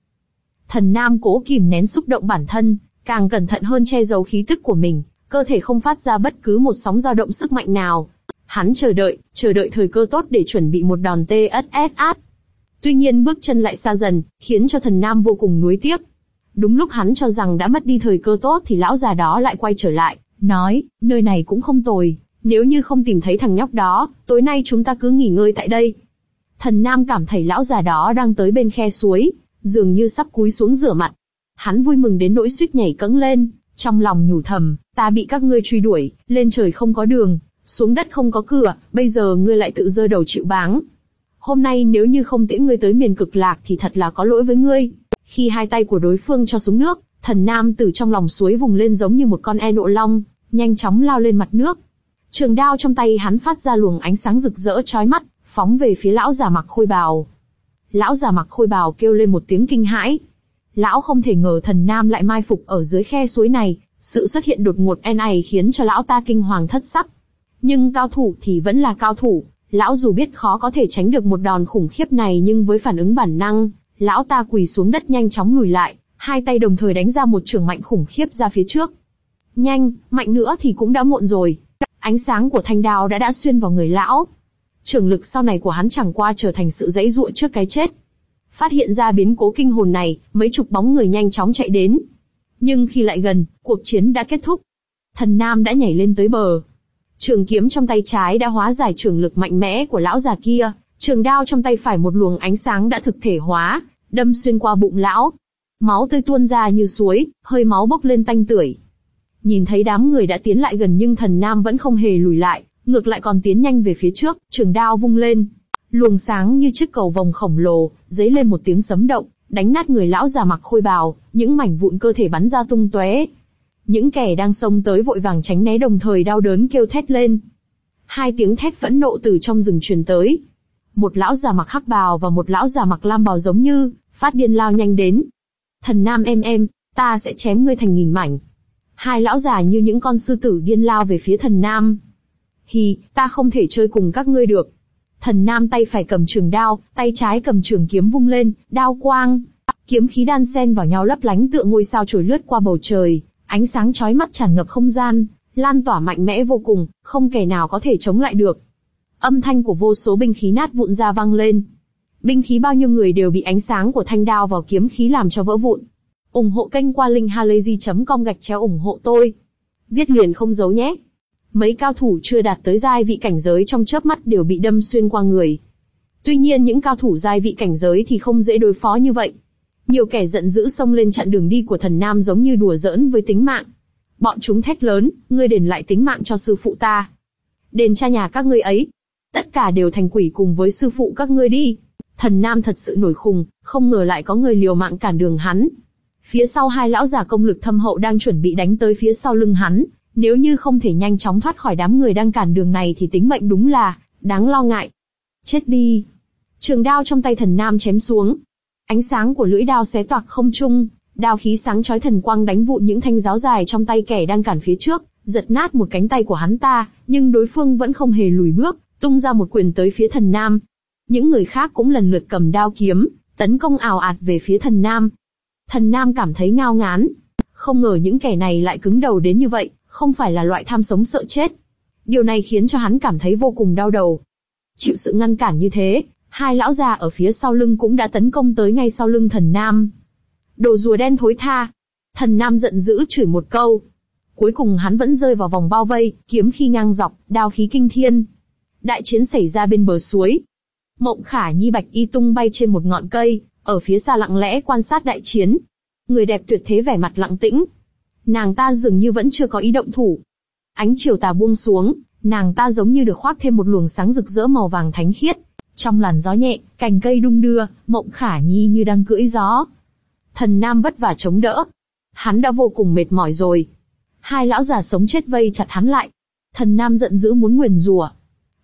Thần Nam cố kìm nén xúc động bản thân, càng cẩn thận hơn che giấu khí tức của mình, cơ thể không phát ra bất cứ một sóng dao động sức mạnh nào. Hắn chờ đợi, chờ đợi thời cơ tốt để chuẩn bị một đòn tê ét ét át. Tuy nhiên bước chân lại xa dần, khiến cho Thần Nam vô cùng nuối tiếc. Đúng lúc hắn cho rằng đã mất đi thời cơ tốt thì lão già đó lại quay trở lại, nói, nơi này cũng không tồi, nếu như không tìm thấy thằng nhóc đó, tối nay chúng ta cứ nghỉ ngơi tại đây. Thần Nam cảm thấy lão già đó đang tới bên khe suối, dường như sắp cúi xuống rửa mặt. Hắn vui mừng đến nỗi suýt nhảy cẫng lên, trong lòng nhủ thầm, ta bị các ngươi truy đuổi, lên trời không có đường, xuống đất không có cửa, bây giờ ngươi lại tự giơ đầu chịu báng. Hôm nay nếu như không tiễn ngươi tới miền cực lạc thì thật là có lỗi với ngươi. Khi hai tay của đối phương cho xuống nước, Thần Nam từ trong lòng suối vùng lên giống như một con e nộ long, nhanh chóng lao lên mặt nước. Trường đao trong tay hắn phát ra luồng ánh sáng rực rỡ chói mắt, phóng về phía lão già mặc khôi bào. Lão già mặc khôi bào kêu lên một tiếng kinh hãi. Lão không thể ngờ Thần Nam lại mai phục ở dưới khe suối này, sự xuất hiện đột ngột này khiến cho lão ta kinh hoàng thất sắc. Nhưng cao thủ thì vẫn là cao thủ, lão dù biết khó có thể tránh được một đòn khủng khiếp này nhưng với phản ứng bản năng, lão ta quỳ xuống đất nhanh chóng lùi lại, hai tay đồng thời đánh ra một chưởng mạnh khủng khiếp ra phía trước. Nhanh, mạnh nữa thì cũng đã muộn rồi. Ánh sáng của thanh đao đã đã xuyên vào người lão. Chưởng lực sau này của hắn chẳng qua trở thành sự giãy giụa trước cái chết. Phát hiện ra biến cố kinh hồn này, mấy chục bóng người nhanh chóng chạy đến. Nhưng khi lại gần, cuộc chiến đã kết thúc. Thần Nam đã nhảy lên tới bờ. Trường kiếm trong tay trái đã hóa giải chưởng lực mạnh mẽ của lão già kia, trường đao trong tay phải một luồng ánh sáng đã thực thể hóa, đâm xuyên qua bụng lão. Máu tươi tuôn ra như suối, hơi máu bốc lên tanh tưởi. Nhìn thấy đám người đã tiến lại gần nhưng Thần Nam vẫn không hề lùi lại, ngược lại còn tiến nhanh về phía trước, trường đao vung lên. Luồng sáng như chiếc cầu vồng khổng lồ, giấy lên một tiếng sấm động, đánh nát người lão già mặc khôi bào, những mảnh vụn cơ thể bắn ra tung tóe. Những kẻ đang xông tới vội vàng tránh né đồng thời đau đớn kêu thét lên. Hai tiếng thét phẫn nộ từ trong rừng truyền tới. Một lão già mặc hắc bào và một lão già mặc lam bào giống như phát điên lao nhanh đến. Thần Nam em em, ta sẽ chém ngươi thành nghìn mảnh. Hai lão già như những con sư tử điên lao về phía Thần Nam. Hì, ta không thể chơi cùng các ngươi được. Thần Nam tay phải cầm trường đao, tay trái cầm trường kiếm vung lên, đao quang, kiếm khí đan xen vào nhau lấp lánh tựa ngôi sao trồi lướt qua bầu trời, ánh sáng chói mắt tràn ngập không gian, lan tỏa mạnh mẽ vô cùng, không kẻ nào có thể chống lại được. Âm thanh của vô số binh khí nát vụn ra vang lên. Binh khí bao nhiêu người đều bị ánh sáng của thanh đao vào kiếm khí làm cho vỡ vụn. ủng hộ kênh qua link halayzi chấm com gạch chéo ủng hộ tôi. Viết liền không giấu nhé. Mấy cao thủ chưa đạt tới giai vị cảnh giới trong chớp mắt đều bị đâm xuyên qua người. Tuy nhiên những cao thủ giai vị cảnh giới thì không dễ đối phó như vậy. Nhiều kẻ giận dữ xông lên chặn đường đi của Thần Nam giống như đùa giỡn với tính mạng. Bọn chúng thét lớn, ngươi đền lại tính mạng cho sư phụ ta. Đền cha nhà các ngươi ấy. Tất cả đều thành quỷ cùng với sư phụ các ngươi đi. Thần Nam thật sự nổi khùng, không ngờ lại có người liều mạng cản đường hắn. Phía sau hai lão già công lực thâm hậu đang chuẩn bị đánh tới phía sau lưng hắn. Nếu như không thể nhanh chóng thoát khỏi đám người đang cản đường này thì tính mệnh đúng là đáng lo ngại. Chết đi. Trường đao trong tay Thần Nam chém xuống. Ánh sáng của lưỡi đao xé toạc không trung, đao khí sáng chói thần quang đánh vụn những thanh giáo dài trong tay kẻ đang cản phía trước, giật nát một cánh tay của hắn ta, nhưng đối phương vẫn không hề lùi bước, tung ra một quyền tới phía Thần Nam. Những người khác cũng lần lượt cầm đao kiếm, tấn công ào ạt về phía Thần Nam. Thần Nam cảm thấy ngao ngán, không ngờ những kẻ này lại cứng đầu đến như vậy, không phải là loại tham sống sợ chết. Điều này khiến cho hắn cảm thấy vô cùng đau đầu. Chịu sự ngăn cản như thế, hai lão già ở phía sau lưng cũng đã tấn công tới ngay sau lưng Thần Nam. Đồ rùa đen thối tha. Thần Nam giận dữ chửi một câu. Cuối cùng hắn vẫn rơi vào vòng bao vây, kiếm khí ngang dọc, đao khí kinh thiên. Đại chiến xảy ra bên bờ suối. Mộng Khả Nhi bạch y tung bay trên một ngọn cây, ở phía xa lặng lẽ quan sát đại chiến. Người đẹp tuyệt thế vẻ mặt lặng tĩnh. Nàng ta dường như vẫn chưa có ý động thủ. Ánh chiều tà buông xuống, nàng ta giống như được khoác thêm một luồng sáng rực rỡ màu vàng thánh khiết. Trong làn gió nhẹ, cành cây đung đưa, Mộng Khả Nhi như đang cưỡi gió. Thần Nam vất vả chống đỡ. Hắn đã vô cùng mệt mỏi rồi. Hai lão già sống chết vây chặt hắn lại. Thần Nam giận dữ muốn nguyền rủa.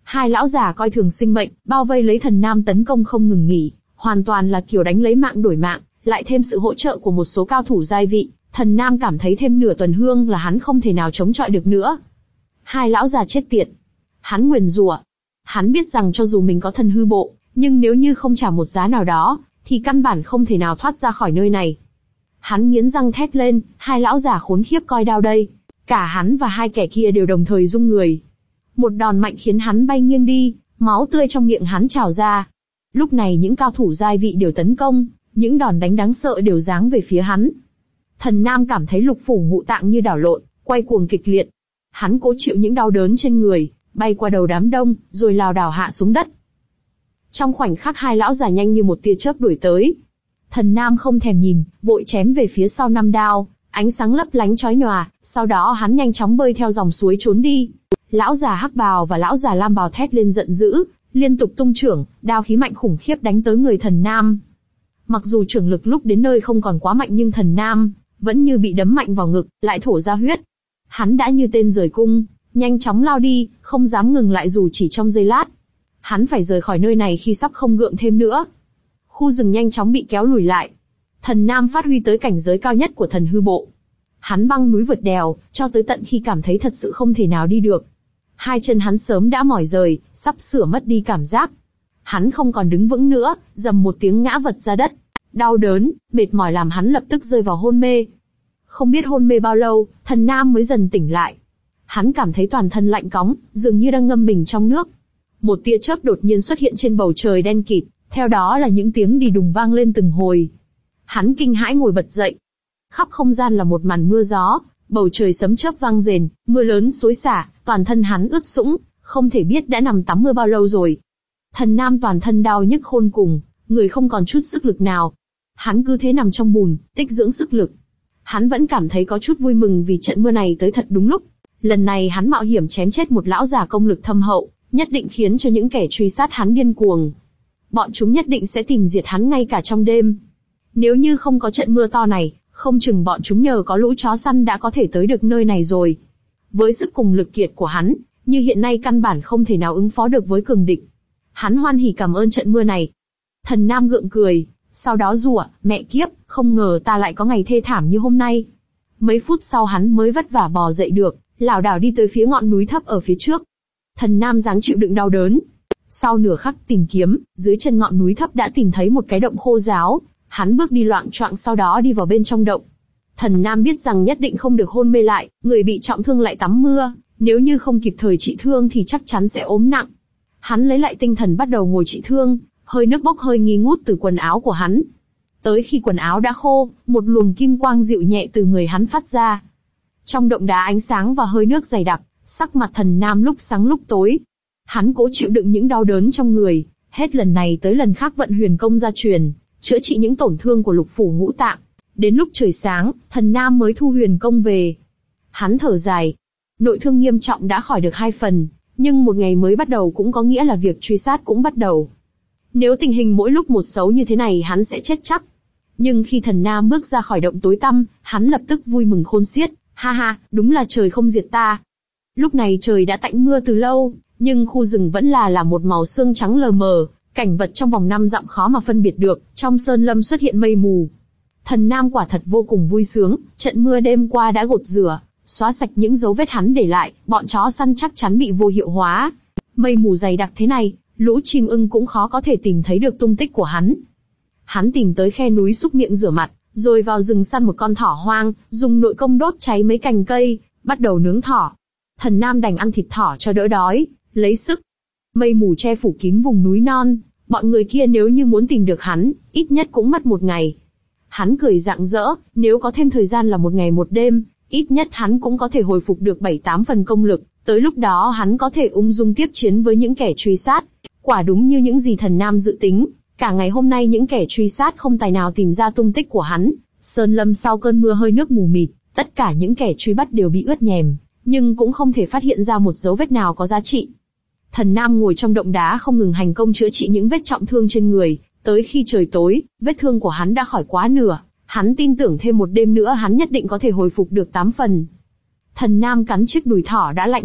Hai lão già coi thường sinh mệnh, bao vây lấy Thần Nam tấn công không ngừng nghỉ, hoàn toàn là kiểu đánh lấy mạng đổi mạng, lại thêm sự hỗ trợ của một số cao thủ giai vị, Thần Nam cảm thấy thêm nửa tuần hương là hắn không thể nào chống chọi được nữa. Hai lão già chết tiệt. Hắn nguyền rủa. Hắn biết rằng cho dù mình có thần hư bộ, nhưng nếu như không trả một giá nào đó, thì căn bản không thể nào thoát ra khỏi nơi này. Hắn nghiến răng thét lên, hai lão già khốn khiếp coi đao đây. Cả hắn và hai kẻ kia đều đồng thời rung người. Một đòn mạnh khiến hắn bay nghiêng đi, máu tươi trong miệng hắn trào ra. Lúc này những cao thủ giai vị đều tấn công, những đòn đánh đáng sợ đều giáng về phía hắn. Thần Nam cảm thấy lục phủ ngũ tạng như đảo lộn, quay cuồng kịch liệt. Hắn cố chịu những đau đớn trên người, bay qua đầu đám đông, rồi lảo đảo hạ xuống đất. Trong khoảnh khắc hai lão già nhanh như một tia chớp đuổi tới. Thần Nam không thèm nhìn, vội chém về phía sau năm đao, ánh sáng lấp lánh chói nhòa, sau đó hắn nhanh chóng bơi theo dòng suối trốn đi. Lão già hắc bào và lão già lam bào thét lên giận dữ, liên tục tung chưởng, đao khí mạnh khủng khiếp đánh tới người Thần Nam. Mặc dù chưởng lực lúc đến nơi không còn quá mạnh nhưng Thần Nam vẫn như bị đấm mạnh vào ngực, lại thổ ra huyết. Hắn đã như tên rời cung, nhanh chóng lao đi, không dám ngừng lại dù chỉ trong giây lát. Hắn phải rời khỏi nơi này khi sắp không gượng thêm nữa. Khu rừng nhanh chóng bị kéo lùi lại. Thần Nam phát huy tới cảnh giới cao nhất của thần hư bộ. Hắn băng núi vượt đèo, cho tới tận khi cảm thấy thật sự không thể nào đi được. Hai chân hắn sớm đã mỏi rời, sắp sửa mất đi cảm giác. Hắn không còn đứng vững nữa, rầm một tiếng ngã vật ra đất. Đau đớn, mệt mỏi làm hắn lập tức rơi vào hôn mê. Không biết hôn mê bao lâu, Thần Nam mới dần tỉnh lại. Hắn cảm thấy toàn thân lạnh cóng, dường như đang ngâm mình trong nước. Một tia chớp đột nhiên xuất hiện trên bầu trời đen kịt, theo đó là những tiếng đi đùng vang lên từng hồi. Hắn kinh hãi ngồi bật dậy. Khắp không gian là một màn mưa gió, bầu trời sấm chớp vang rền, mưa lớn xối xả, toàn thân hắn ướt sũng, không thể biết đã nằm tắm mưa bao lâu rồi. Thần Nam toàn thân đau nhức khôn cùng, người không còn chút sức lực nào. Hắn cứ thế nằm trong bùn, tích dưỡng sức lực. Hắn vẫn cảm thấy có chút vui mừng vì trận mưa này tới thật đúng lúc. Lần này hắn mạo hiểm chém chết một lão già công lực thâm hậu, nhất định khiến cho những kẻ truy sát hắn điên cuồng. Bọn chúng nhất định sẽ tìm diệt hắn ngay cả trong đêm. Nếu như không có trận mưa to này, không chừng bọn chúng nhờ có lũ chó săn đã có thể tới được nơi này rồi. Với sức cùng lực kiệt của hắn, như hiện nay căn bản không thể nào ứng phó được với cường địch. Hắn hoan hỉ cảm ơn trận mưa này. Thần Nam gượng cười, sau đó rủa, mẹ kiếp, không ngờ ta lại có ngày thê thảm như hôm nay. Mấy phút sau hắn mới vất vả bò dậy được, lảo đảo đi tới phía ngọn núi thấp ở phía trước. Thần Nam dáng chịu đựng đau đớn. Sau nửa khắc tìm kiếm, dưới chân ngọn núi thấp đã tìm thấy một cái động khô ráo. Hắn bước đi loạng choạng sau đó đi vào bên trong động. Thần Nam biết rằng nhất định không được hôn mê lại, người bị trọng thương lại tắm mưa, nếu như không kịp thời trị thương thì chắc chắn sẽ ốm nặng. Hắn lấy lại tinh thần bắt đầu ngồi trị thương, hơi nước bốc hơi nghi ngút từ quần áo của hắn. Tới khi quần áo đã khô, một luồng kim quang dịu nhẹ từ người hắn phát ra. Trong động đá ánh sáng và hơi nước dày đặc, sắc mặt Thần Nam lúc sáng lúc tối. Hắn cố chịu đựng những đau đớn trong người, hết lần này tới lần khác vận huyền công gia truyền, chữa trị những tổn thương của lục phủ ngũ tạng. Đến lúc trời sáng, Thần Nam mới thu huyền công về. Hắn thở dài. Nội thương nghiêm trọng đã khỏi được hai phần, nhưng một ngày mới bắt đầu cũng có nghĩa là việc truy sát cũng bắt đầu. Nếu tình hình mỗi lúc một xấu như thế này hắn sẽ chết chắc. Nhưng khi Thần Nam bước ra khỏi động tối tăm, hắn lập tức vui mừng khôn xiết. Ha ha, đúng là trời không diệt ta. Lúc này trời đã tạnh mưa từ lâu, nhưng khu rừng vẫn là là một màu sương trắng lờ mờ, cảnh vật trong vòng năm dặm khó mà phân biệt được, trong sơn lâm xuất hiện mây mù. Thần Nam quả thật vô cùng vui sướng, trận mưa đêm qua đã gột rửa, xóa sạch những dấu vết hắn để lại, bọn chó săn chắc chắn bị vô hiệu hóa. Mây mù dày đặc thế này, lũ chim ưng cũng khó có thể tìm thấy được tung tích của hắn. Hắn tìm tới khe núi xúc miệng rửa mặt, rồi vào rừng săn một con thỏ hoang, dùng nội công đốt cháy mấy cành cây, bắt đầu nướng thỏ. Thần Nam đành ăn thịt thỏ cho đỡ đói, lấy sức. Mây mù che phủ kín vùng núi non, bọn người kia nếu như muốn tìm được hắn, ít nhất cũng mất một ngày. Hắn cười rạng rỡ, nếu có thêm thời gian là một ngày một đêm, ít nhất hắn cũng có thể hồi phục được bảy tám phần công lực, tới lúc đó hắn có thể ung dung tiếp chiến với những kẻ truy sát. Quả đúng như những gì Thần Nam dự tính, cả ngày hôm nay những kẻ truy sát không tài nào tìm ra tung tích của hắn. Sơn lâm sau cơn mưa hơi nước mù mịt, tất cả những kẻ truy bắt đều bị ướt nhèm, nhưng cũng không thể phát hiện ra một dấu vết nào có giá trị. Thần Nam ngồi trong động đá không ngừng hành công chữa trị những vết trọng thương trên người, tới khi trời tối, vết thương của hắn đã khỏi quá nửa, hắn tin tưởng thêm một đêm nữa hắn nhất định có thể hồi phục được tám phần. Thần Nam cắn chiếc đùi thỏ đã lạnh ngắt,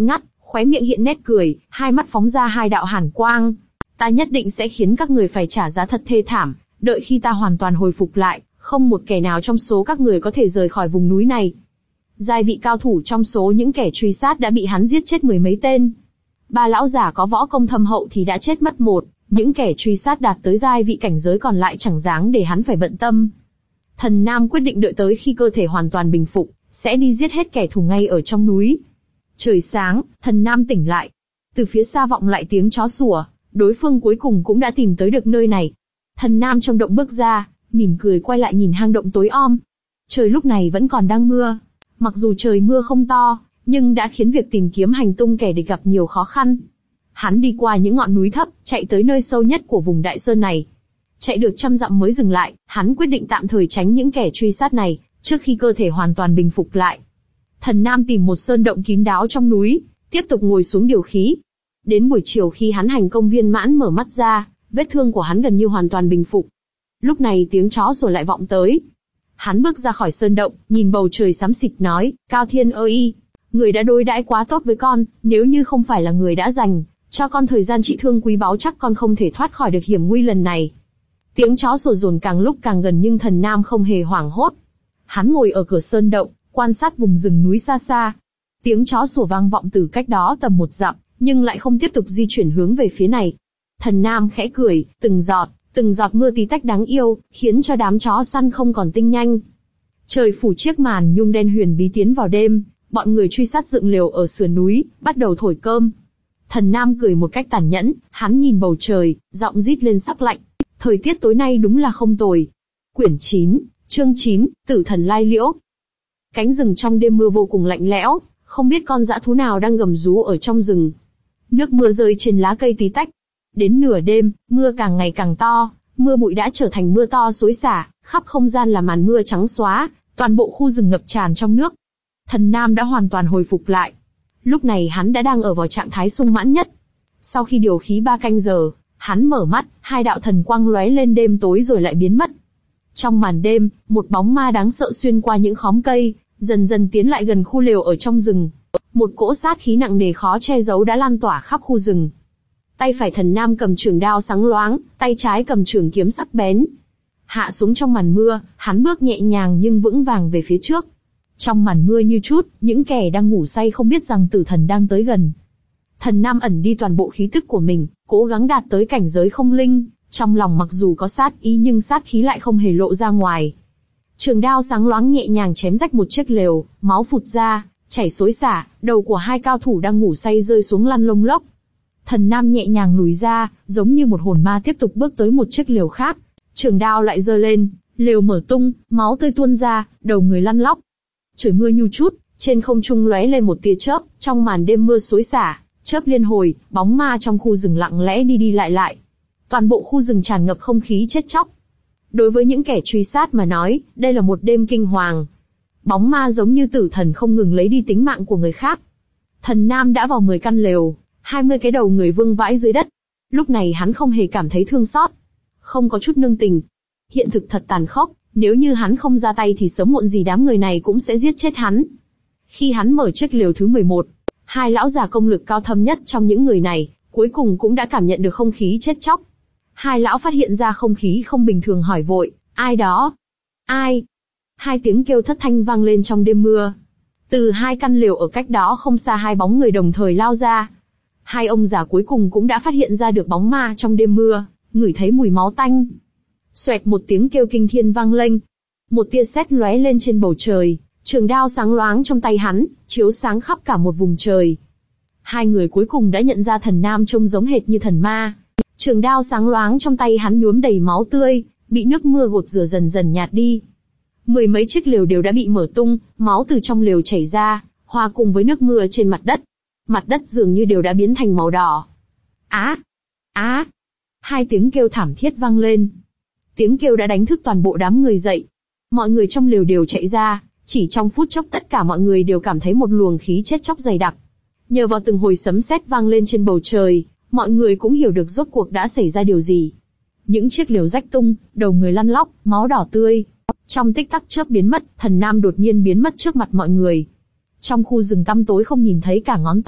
khóe miệng hiện nét cười, hai mắt phóng ra hai đạo hàn quang. Ta nhất định sẽ khiến các người phải trả giá thật thê thảm, đợi khi ta hoàn toàn hồi phục lại, không một kẻ nào trong số các người có thể rời khỏi vùng núi này. Giai vị cao thủ trong số những kẻ truy sát đã bị hắn giết chết mười mấy tên. Ba lão giả có võ công thâm hậu thì đã chết mất một, những kẻ truy sát đạt tới giai vị cảnh giới còn lại chẳng dáng để hắn phải bận tâm. Thần Nam quyết định đợi tới khi cơ thể hoàn toàn bình phục, sẽ đi giết hết kẻ thù ngay ở trong núi. Trời sáng, Thần Nam tỉnh lại. Từ phía xa vọng lại tiếng chó sủa, đối phương cuối cùng cũng đã tìm tới được nơi này. Thần Nam trong động bước ra, mỉm cười quay lại nhìn hang động tối om. Trời lúc này vẫn còn đang mưa. Mặc dù trời mưa không to, nhưng đã khiến việc tìm kiếm hành tung kẻ địch gặp nhiều khó khăn. Hắn đi qua những ngọn núi thấp, chạy tới nơi sâu nhất của vùng đại sơn này. Chạy được trăm dặm mới dừng lại, hắn quyết định tạm thời tránh những kẻ truy sát này, trước khi cơ thể hoàn toàn bình phục lại. Thần Nam tìm một sơn động kín đáo trong núi, tiếp tục ngồi xuống điều khí. Đến buổi chiều khi hắn hành công viên mãn mở mắt ra, vết thương của hắn gần như hoàn toàn bình phục. Lúc này tiếng chó sủa lại vọng tới. Hắn bước ra khỏi sơn động, nhìn bầu trời xám xịt nói, Cao Thiên ơi, người đã đối đãi quá tốt với con, nếu như không phải là người đã dành cho con thời gian trị thương quý báu chắc con không thể thoát khỏi được hiểm nguy lần này. Tiếng chó sủa dồn càng lúc càng gần nhưng Thần Nam không hề hoảng hốt. Hắn ngồi ở cửa sơn động, quan sát vùng rừng núi xa xa. Tiếng chó sủa vang vọng từ cách đó tầm một dặm, nhưng lại không tiếp tục di chuyển hướng về phía này. Thần Nam khẽ cười, từng giọt, từng giọt mưa tí tách đáng yêu, khiến cho đám chó săn không còn tinh nhanh. Trời phủ chiếc màn nhung đen huyền bí tiến vào đêm, bọn người truy sát dựng lều ở sườn núi, bắt đầu thổi cơm. Thần Nam cười một cách tàn nhẫn, hắn nhìn bầu trời, giọng rít lên sắc lạnh. Thời tiết tối nay đúng là không tồi. Quyển chín, chương chín, Tử Thần Lai Liễu. Cánh rừng trong đêm mưa vô cùng lạnh lẽo, không biết con dã thú nào đang gầm rú ở trong rừng. Nước mưa rơi trên lá cây tí tách. Đến nửa đêm, mưa càng ngày càng to, mưa bụi đã trở thành mưa to xối xả, khắp không gian là màn mưa trắng xóa, toàn bộ khu rừng ngập tràn trong nước. Thần Nam đã hoàn toàn hồi phục lại. Lúc này hắn đã đang ở vào trạng thái sung mãn nhất. Sau khi điều khí ba canh giờ, hắn mở mắt, hai đạo thần quang lóe lên đêm tối rồi lại biến mất. Trong màn đêm, một bóng ma đáng sợ xuyên qua những khóm cây, dần dần tiến lại gần khu lều ở trong rừng. Một cỗ sát khí nặng nề khó che giấu đã lan tỏa khắp khu rừng. Tay phải Thần Nam cầm trường đao sáng loáng, tay trái cầm trường kiếm sắc bén. Hạ xuống trong màn mưa, hắn bước nhẹ nhàng nhưng vững vàng về phía trước. Trong màn mưa như chút, những kẻ đang ngủ say không biết rằng tử thần đang tới gần. Thần Nam ẩn đi toàn bộ khí tức của mình, cố gắng đạt tới cảnh giới không linh, trong lòng mặc dù có sát ý nhưng sát khí lại không hề lộ ra ngoài. Trường đao sáng loáng nhẹ nhàng chém rách một chiếc lều, máu phụt ra, chảy xối xả, đầu của hai cao thủ đang ngủ say rơi xuống lăn lông lốc. Thần Nam nhẹ nhàng lùi ra, giống như một hồn ma tiếp tục bước tới một chiếc lều khác. Trường đao lại giơ lên, lều mở tung, máu tươi tuôn ra, đầu người lăn lóc. Trời mưa nhu chút, trên không trung lóe lên một tia chớp, trong màn đêm mưa xối xả, chớp liên hồi, bóng ma trong khu rừng lặng lẽ đi đi lại lại. Toàn bộ khu rừng tràn ngập không khí chết chóc. Đối với những kẻ truy sát mà nói, đây là một đêm kinh hoàng. Bóng ma giống như tử thần không ngừng lấy đi tính mạng của người khác. Thần Nam đã vào mười căn lều, hai mươi cái đầu người vương vãi dưới đất. Lúc này hắn không hề cảm thấy thương xót, không có chút nương tình. Hiện thực thật tàn khốc, nếu như hắn không ra tay thì sớm muộn gì đám người này cũng sẽ giết chết hắn. Khi hắn mở chiếc lều thứ mười một, hai lão già công lực cao thâm nhất trong những người này, cuối cùng cũng đã cảm nhận được không khí chết chóc. Hai lão phát hiện ra không khí không bình thường hỏi vội, ai đó? Ai? Hai tiếng kêu thất thanh vang lên trong đêm mưa. Từ hai căn lều ở cách đó không xa hai bóng người đồng thời lao ra. Hai ông già cuối cùng cũng đã phát hiện ra được bóng ma trong đêm mưa, ngửi thấy mùi máu tanh. Xoẹt một tiếng kêu kinh thiên vang lên. Một tia sét lóe lên trên bầu trời, trường đao sáng loáng trong tay hắn, chiếu sáng khắp cả một vùng trời. Hai người cuối cùng đã nhận ra Thần Nam trông giống hệt như thần ma. Trường đao sáng loáng trong tay hắn nhuốm đầy máu tươi, bị nước mưa gột rửa dần dần nhạt đi. Mười mấy chiếc lều đều đã bị mở tung, máu từ trong lều chảy ra, hòa cùng với nước mưa trên mặt đất. Mặt đất dường như đều đã biến thành màu đỏ. Á! Á! Hai tiếng kêu thảm thiết vang lên. Tiếng kêu đã đánh thức toàn bộ đám người dậy. Mọi người trong lều đều chạy ra, chỉ trong phút chốc tất cả mọi người đều cảm thấy một luồng khí chết chóc dày đặc. Nhờ vào từng hồi sấm sét vang lên trên bầu trời, mọi người cũng hiểu được rốt cuộc đã xảy ra điều gì. Những chiếc lều rách tung, đầu người lăn lóc, máu đỏ tươi. Trong tích tắc chớp biến mất, Thần Nam đột nhiên biến mất trước mặt mọi người. Trong khu rừng tăm tối không nhìn thấy cả ngón tay,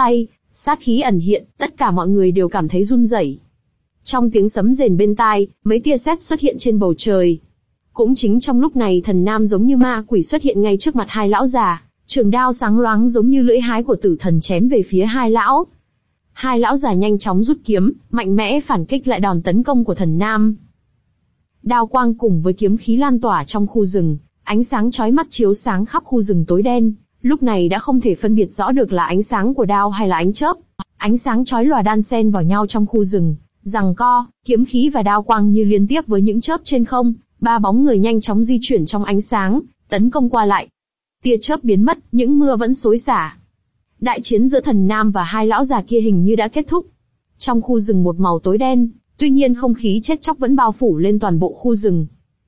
Sát khí ẩn hiện, tất cả mọi người đều cảm thấy run rẩy. Trong tiếng sấm rền bên tai, mấy tia sét xuất hiện trên bầu trời. Cũng chính trong lúc này, Thần Nam giống như ma quỷ xuất hiện ngay trước mặt hai lão già, trường đao sáng loáng giống như lưỡi hái của tử thần chém về phía hai lão. Hai lão già nhanh chóng rút kiếm, mạnh mẽ phản kích lại đòn tấn công của Thần Nam. Đao quang cùng với kiếm khí lan tỏa trong khu rừng, ánh sáng chói mắt chiếu sáng khắp khu rừng tối đen, lúc này đã không thể phân biệt rõ được là ánh sáng của đao hay là ánh chớp. Ánh sáng chói lòa đan xen vào nhau trong khu rừng, giằng co, kiếm khí và đao quang như liên tiếp với những chớp trên không, ba bóng người nhanh chóng di chuyển trong ánh sáng, tấn công qua lại. Tia chớp biến mất, những mưa vẫn xối xả. Đại chiến giữa Thần Nam và hai lão già kia hình như đã kết thúc. Trong khu rừng một màu tối đen, tuy nhiên không khí chết chóc vẫn bao phủ lên toàn bộ khu rừng.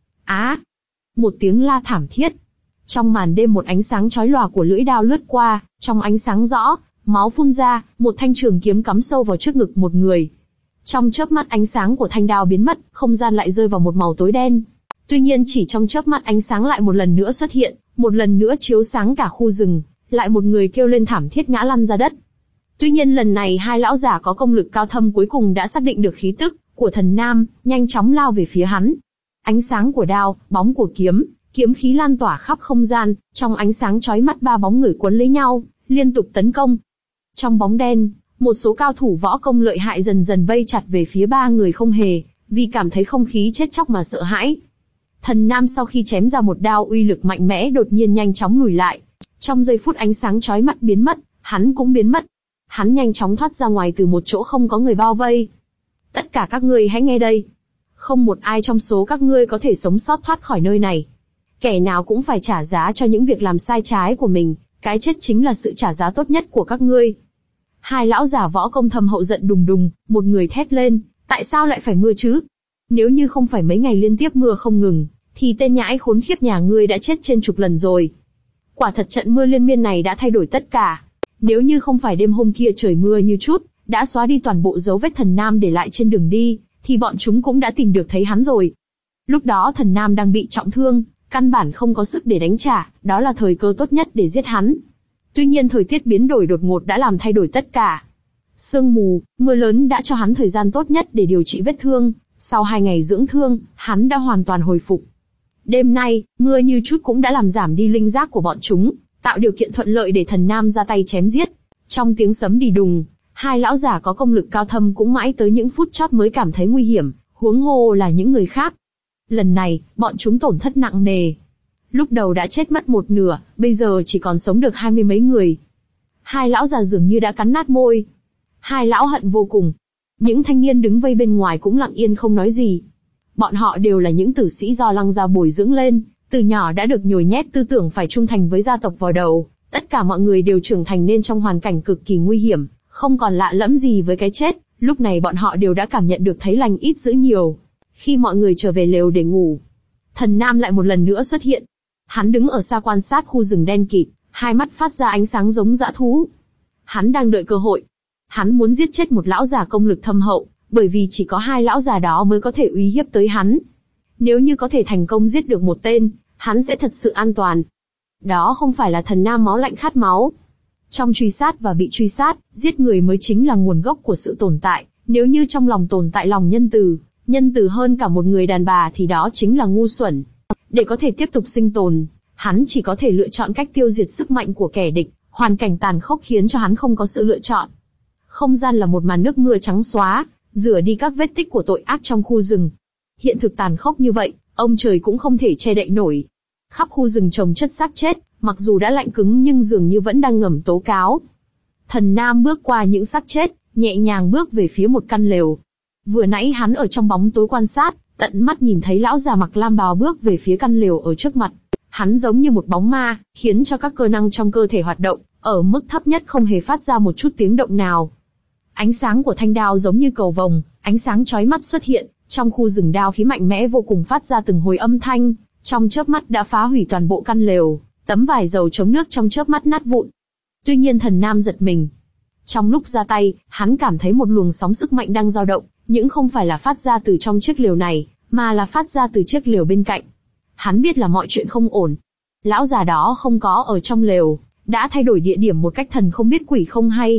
Á! Một tiếng la thảm thiết. Trong màn đêm một ánh sáng chói lòa của lưỡi đao lướt qua, trong ánh sáng rõ, máu phun ra, một thanh trường kiếm cắm sâu vào trước ngực một người. Trong chớp mắt ánh sáng của thanh đao biến mất, không gian lại rơi vào một màu tối đen. Tuy nhiên chỉ trong chớp mắt ánh sáng lại một lần nữa xuất hiện, một lần nữa chiếu sáng cả khu rừng, lại một người kêu lên thảm thiết ngã lăn ra đất. Tuy nhiên lần này hai lão giả có công lực cao thâm cuối cùng đã xác định được khí tức của Thần Nam, nhanh chóng lao về phía hắn. Ánh sáng của đao, bóng của kiếm, kiếm khí lan tỏa khắp không gian, trong ánh sáng chói mắt ba bóng người quấn lấy nhau, liên tục tấn công. Trong bóng đen, một số cao thủ võ công lợi hại dần dần vây chặt về phía ba người không hề, vì cảm thấy không khí chết chóc mà sợ hãi. Thần Nam sau khi chém ra một đao uy lực mạnh mẽ đột nhiên nhanh chóng lùi lại. Trong giây phút ánh sáng chói mắt biến mất, hắn cũng biến mất. Hắn nhanh chóng thoát ra ngoài từ một chỗ không có người bao vây. Tất cả các ngươi hãy nghe đây. Không một ai trong số các ngươi có thể sống sót thoát khỏi nơi này. Kẻ nào cũng phải trả giá cho những việc làm sai trái của mình, cái chết chính là sự trả giá tốt nhất của các ngươi. Hai lão già võ công thâm hậu giận đùng đùng, một người thét lên, tại sao lại phải mưa chứ? Nếu như không phải mấy ngày liên tiếp mưa không ngừng, thì tên nhãi khốn khiếp nhà ngươi đã chết trên chục lần rồi. Quả thật trận mưa liên miên này đã thay đổi tất cả. Nếu như không phải đêm hôm kia trời mưa như chút, đã xóa đi toàn bộ dấu vết Thần Nam để lại trên đường đi, thì bọn chúng cũng đã tìm được thấy hắn rồi. Lúc đó Thần Nam đang bị trọng thương, căn bản không có sức để đánh trả, đó là thời cơ tốt nhất để giết hắn. Tuy nhiên thời tiết biến đổi đột ngột đã làm thay đổi tất cả. Sương mù, mưa lớn đã cho hắn thời gian tốt nhất để điều trị vết thương, sau hai ngày dưỡng thương, hắn đã hoàn toàn hồi phục. Đêm nay, mưa như chút cũng đã làm giảm đi linh giác của bọn chúng, tạo điều kiện thuận lợi để Thần Nam ra tay chém giết. Trong tiếng sấm đì đùng, hai lão giả có công lực cao thâm cũng mãi tới những phút chót mới cảm thấy nguy hiểm, huống hồ là những người khác. Lần này, bọn chúng tổn thất nặng nề. Lúc đầu đã chết mất một nửa, bây giờ chỉ còn sống được hai mươi mấy người. Hai lão già dường như đã cắn nát môi. Hai lão hận vô cùng. Những thanh niên đứng vây bên ngoài cũng lặng yên không nói gì. Bọn họ đều là những tử sĩ do Lăng gia bồi dưỡng lên, từ nhỏ đã được nhồi nhét tư tưởng phải trung thành với gia tộc vào đầu. Tất cả mọi người đều trưởng thành nên trong hoàn cảnh cực kỳ nguy hiểm, không còn lạ lẫm gì với cái chết. Lúc này bọn họ đều đã cảm nhận được thấy lành ít dữ nhiều. Khi mọi người trở về lều để ngủ, Thần Nam lại một lần nữa xuất hiện. Hắn đứng ở xa quan sát khu rừng đen kịt, hai mắt phát ra ánh sáng giống dã thú. Hắn đang đợi cơ hội. Hắn muốn giết chết một lão già công lực thâm hậu, bởi vì chỉ có hai lão già đó mới có thể uy hiếp tới hắn. Nếu như có thể thành công giết được một tên, hắn sẽ thật sự an toàn. Đó không phải là Thần Nam máu lạnh khát máu. Trong truy sát và bị truy sát, giết người mới chính là nguồn gốc của sự tồn tại. Nếu như trong lòng tồn tại lòng nhân từ, nhân từ hơn cả một người đàn bà thì đó chính là ngu xuẩn. Để có thể tiếp tục sinh tồn, hắn chỉ có thể lựa chọn cách tiêu diệt sức mạnh của kẻ địch, hoàn cảnh tàn khốc khiến cho hắn không có sự lựa chọn. Không gian là một màn nước mưa trắng xóa, rửa đi các vết tích của tội ác trong khu rừng. Hiện thực tàn khốc như vậy, ông trời cũng không thể che đậy nổi. Khắp khu rừng trồng chất xác chết, mặc dù đã lạnh cứng nhưng dường như vẫn đang ngầm tố cáo. Thần Nam bước qua những xác chết, nhẹ nhàng bước về phía một căn lều. Vừa nãy hắn ở trong bóng tối quan sát, tận mắt nhìn thấy lão già mặc lam bào bước về phía căn lều ở trước mặt. Hắn giống như một bóng ma, khiến cho các cơ năng trong cơ thể hoạt động, ở mức thấp nhất không hề phát ra một chút tiếng động nào. Ánh sáng của thanh đao giống như cầu vồng, ánh sáng chói mắt xuất hiện, trong khu rừng đao khí mạnh mẽ vô cùng phát ra từng hồi âm thanh, trong chớp mắt đã phá hủy toàn bộ căn lều, tấm vải dầu chống nước trong chớp mắt nát vụn. Tuy nhiên Thần Nam giật mình. Trong lúc ra tay, hắn cảm thấy một luồng sóng sức mạnh đang dao động, nhưng không phải là phát ra từ trong chiếc lều này, mà là phát ra từ chiếc lều bên cạnh. Hắn biết là mọi chuyện không ổn. Lão già đó không có ở trong lều, đã thay đổi địa điểm một cách thần không biết quỷ không hay.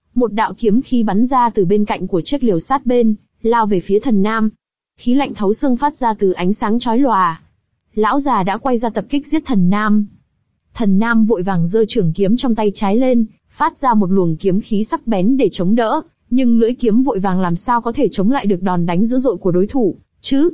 Một đạo kiếm khí bắn ra từ bên cạnh của chiếc liều sát bên, lao về phía Thần Nam. Khí lạnh thấu xương phát ra từ ánh sáng chói lòa. Lão già đã quay ra tập kích giết Thần Nam. Thần Nam vội vàng giơ trường kiếm trong tay trái lên, phát ra một luồng kiếm khí sắc bén để chống đỡ, nhưng lưỡi kiếm vội vàng làm sao có thể chống lại được đòn đánh dữ dội của đối thủ, chứ?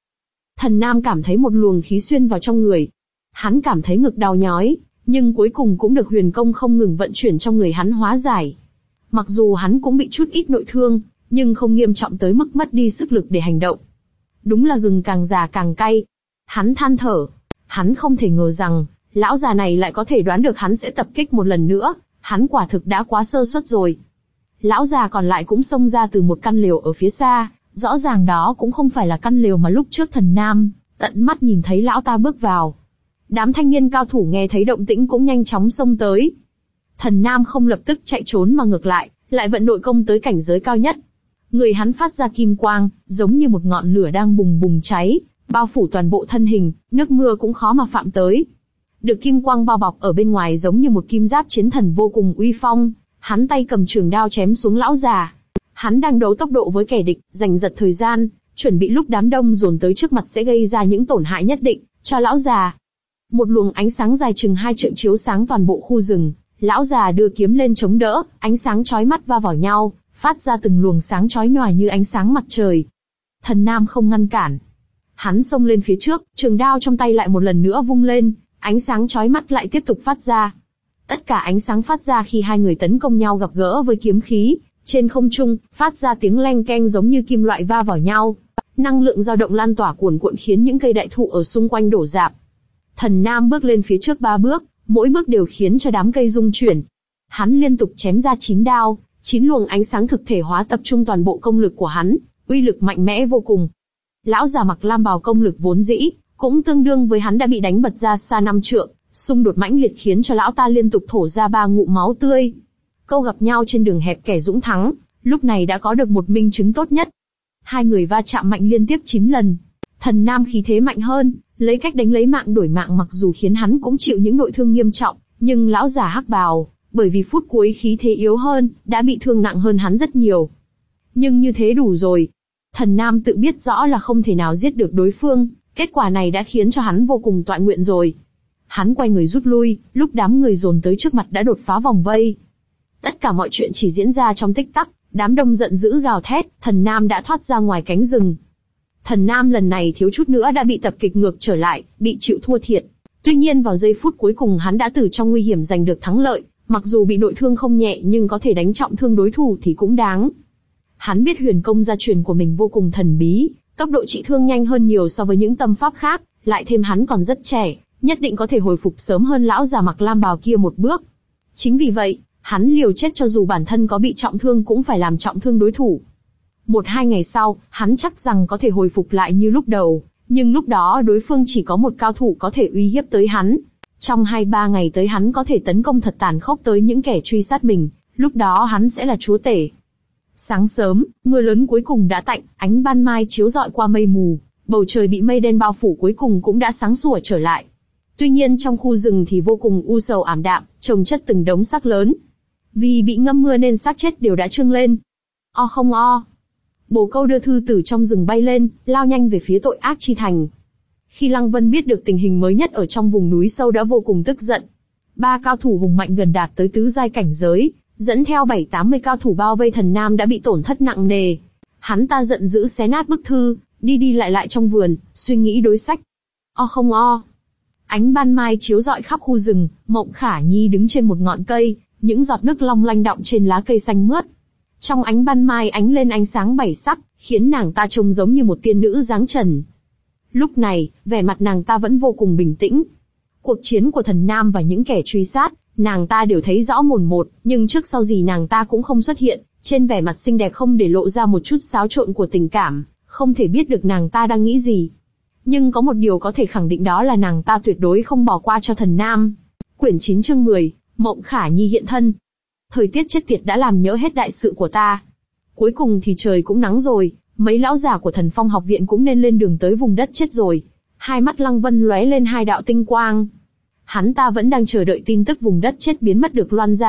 Thần Nam cảm thấy một luồng khí xuyên vào trong người. Hắn cảm thấy ngực đau nhói, nhưng cuối cùng cũng được huyền công không ngừng vận chuyển trong người hắn hóa giải. Mặc dù hắn cũng bị chút ít nội thương, nhưng không nghiêm trọng tới mức mất đi sức lực để hành động. Đúng là gừng càng già càng cay. Hắn than thở. Hắn không thể ngờ rằng, lão già này lại có thể đoán được hắn sẽ tập kích một lần nữa. Hắn quả thực đã quá sơ suất rồi. Lão già còn lại cũng xông ra từ một căn lều ở phía xa. Rõ ràng đó cũng không phải là căn lều mà lúc trước Thần Nam tận mắt nhìn thấy lão ta bước vào. Đám thanh niên cao thủ nghe thấy động tĩnh cũng nhanh chóng xông tới. Thần Nam không lập tức chạy trốn mà ngược lại, lại vận nội công tới cảnh giới cao nhất. Người hắn phát ra kim quang, giống như một ngọn lửa đang bùng bùng cháy, bao phủ toàn bộ thân hình, nước mưa cũng khó mà phạm tới. Được kim quang bao bọc ở bên ngoài giống như một kim giáp chiến thần vô cùng uy phong, hắn tay cầm trường đao chém xuống lão già. Hắn đang đấu tốc độ với kẻ địch, giành giật thời gian, chuẩn bị lúc đám đông dồn tới trước mặt sẽ gây ra những tổn hại nhất định cho lão già. Một luồng ánh sáng dài chừng hai trượng chiếu sáng toàn bộ khu rừng, lão già đưa kiếm lên chống đỡ, ánh sáng chói mắt va vào nhau, phát ra từng luồng sáng chói nhòa như ánh sáng mặt trời. Thần Nam không ngăn cản. Hắn xông lên phía trước, trường đao trong tay lại một lần nữa vung lên, ánh sáng chói mắt lại tiếp tục phát ra. Tất cả ánh sáng phát ra khi hai người tấn công nhau gặp gỡ với kiếm khí, trên không trung, phát ra tiếng leng keng giống như kim loại va vào nhau. Năng lượng dao động lan tỏa cuồn cuộn khiến những cây đại thụ ở xung quanh đổ rạp. Thần Nam bước lên phía trước ba bước, mỗi bước đều khiến cho đám cây rung chuyển. Hắn liên tục chém ra chín đao, chín luồng ánh sáng thực thể hóa tập trung toàn bộ công lực của hắn, uy lực mạnh mẽ vô cùng. Lão già mặc lam bào công lực vốn dĩ, cũng tương đương với hắn đã bị đánh bật ra xa năm trượng, xung đột mãnh liệt khiến cho lão ta liên tục thổ ra ba ngụm máu tươi. Câu gặp nhau trên đường hẹp kẻ dũng thắng, lúc này đã có được một minh chứng tốt nhất. Hai người va chạm mạnh liên tiếp chín lần. Thần Nam khí thế mạnh hơn, lấy cách đánh lấy mạng đổi mạng mặc dù khiến hắn cũng chịu những nội thương nghiêm trọng, nhưng lão già hắc bào, bởi vì phút cuối khí thế yếu hơn, đã bị thương nặng hơn hắn rất nhiều. Nhưng như thế đủ rồi. Thần Nam tự biết rõ là không thể nào giết được đối phương, kết quả này đã khiến cho hắn vô cùng toại nguyện rồi. Hắn quay người rút lui, lúc đám người dồn tới trước mặt đã đột phá vòng vây. Tất cả mọi chuyện chỉ diễn ra trong tích tắc, đám đông giận dữ gào thét, Thần Nam đã thoát ra ngoài cánh rừng. Thần Nam lần này thiếu chút nữa đã bị tập kích ngược trở lại, bị chịu thua thiệt. Tuy nhiên vào giây phút cuối cùng hắn đã từ trong nguy hiểm giành được thắng lợi, mặc dù bị nội thương không nhẹ nhưng có thể đánh trọng thương đối thủ thì cũng đáng. Hắn biết huyền công gia truyền của mình vô cùng thần bí, tốc độ trị thương nhanh hơn nhiều so với những tâm pháp khác, lại thêm hắn còn rất trẻ, nhất định có thể hồi phục sớm hơn lão già mặc lam bào kia một bước. Chính vì vậy, hắn liều chết cho dù bản thân có bị trọng thương cũng phải làm trọng thương đối thủ. Một hai ngày sau, hắn chắc rằng có thể hồi phục lại như lúc đầu, nhưng lúc đó đối phương chỉ có một cao thủ có thể uy hiếp tới hắn. Trong hai ba ngày tới hắn có thể tấn công thật tàn khốc tới những kẻ truy sát mình, lúc đó hắn sẽ là chúa tể. Sáng sớm, mưa lớn cuối cùng đã tạnh, ánh ban mai chiếu rọi qua mây mù, bầu trời bị mây đen bao phủ cuối cùng cũng đã sáng sủa trở lại. Tuy nhiên trong khu rừng thì vô cùng u sầu ảm đạm, chồng chất từng đống xác lớn. Vì bị ngâm mưa nên xác chết đều đã trương lên. O không o. Bồ Câu đưa thư tử trong rừng bay lên, lao nhanh về phía tội ác chi thành. Khi Lăng Vân biết được tình hình mới nhất ở trong vùng núi sâu đã vô cùng tức giận. Ba cao thủ hùng mạnh gần đạt tới tứ giai cảnh giới, dẫn theo bảy tám mươi cao thủ bao vây Thần Nam đã bị tổn thất nặng nề. Hắn ta giận dữ xé nát bức thư, đi đi lại lại trong vườn, suy nghĩ đối sách. O không o. Ánh ban mai chiếu rọi khắp khu rừng, Mộng Khả Nhi đứng trên một ngọn cây, những giọt nước long lanh đọng trên lá cây xanh mướt. Trong ánh ban mai ánh lên ánh sáng bảy sắc, khiến nàng ta trông giống như một tiên nữ dáng trần. Lúc này, vẻ mặt nàng ta vẫn vô cùng bình tĩnh. Cuộc chiến của Thần Nam và những kẻ truy sát, nàng ta đều thấy rõ mồn một, nhưng trước sau gì nàng ta cũng không xuất hiện, trên vẻ mặt xinh đẹp không để lộ ra một chút xáo trộn của tình cảm, không thể biết được nàng ta đang nghĩ gì. Nhưng có một điều có thể khẳng định đó là nàng ta tuyệt đối không bỏ qua cho Thần Nam. Quyển chín chương mười, Mộng Khả Nhi hiện thân. Thời tiết chết tiệt đã làm nhớ hết đại sự của ta. Cuối cùng thì trời cũng nắng rồi, mấy lão già của Thần Phong học viện cũng nên lên đường tới vùng đất chết rồi. Hai mắt Lăng Vân lóe lên hai đạo tinh quang. Hắn ta vẫn đang chờ đợi tin tức vùng đất chết biến mất được loan ra,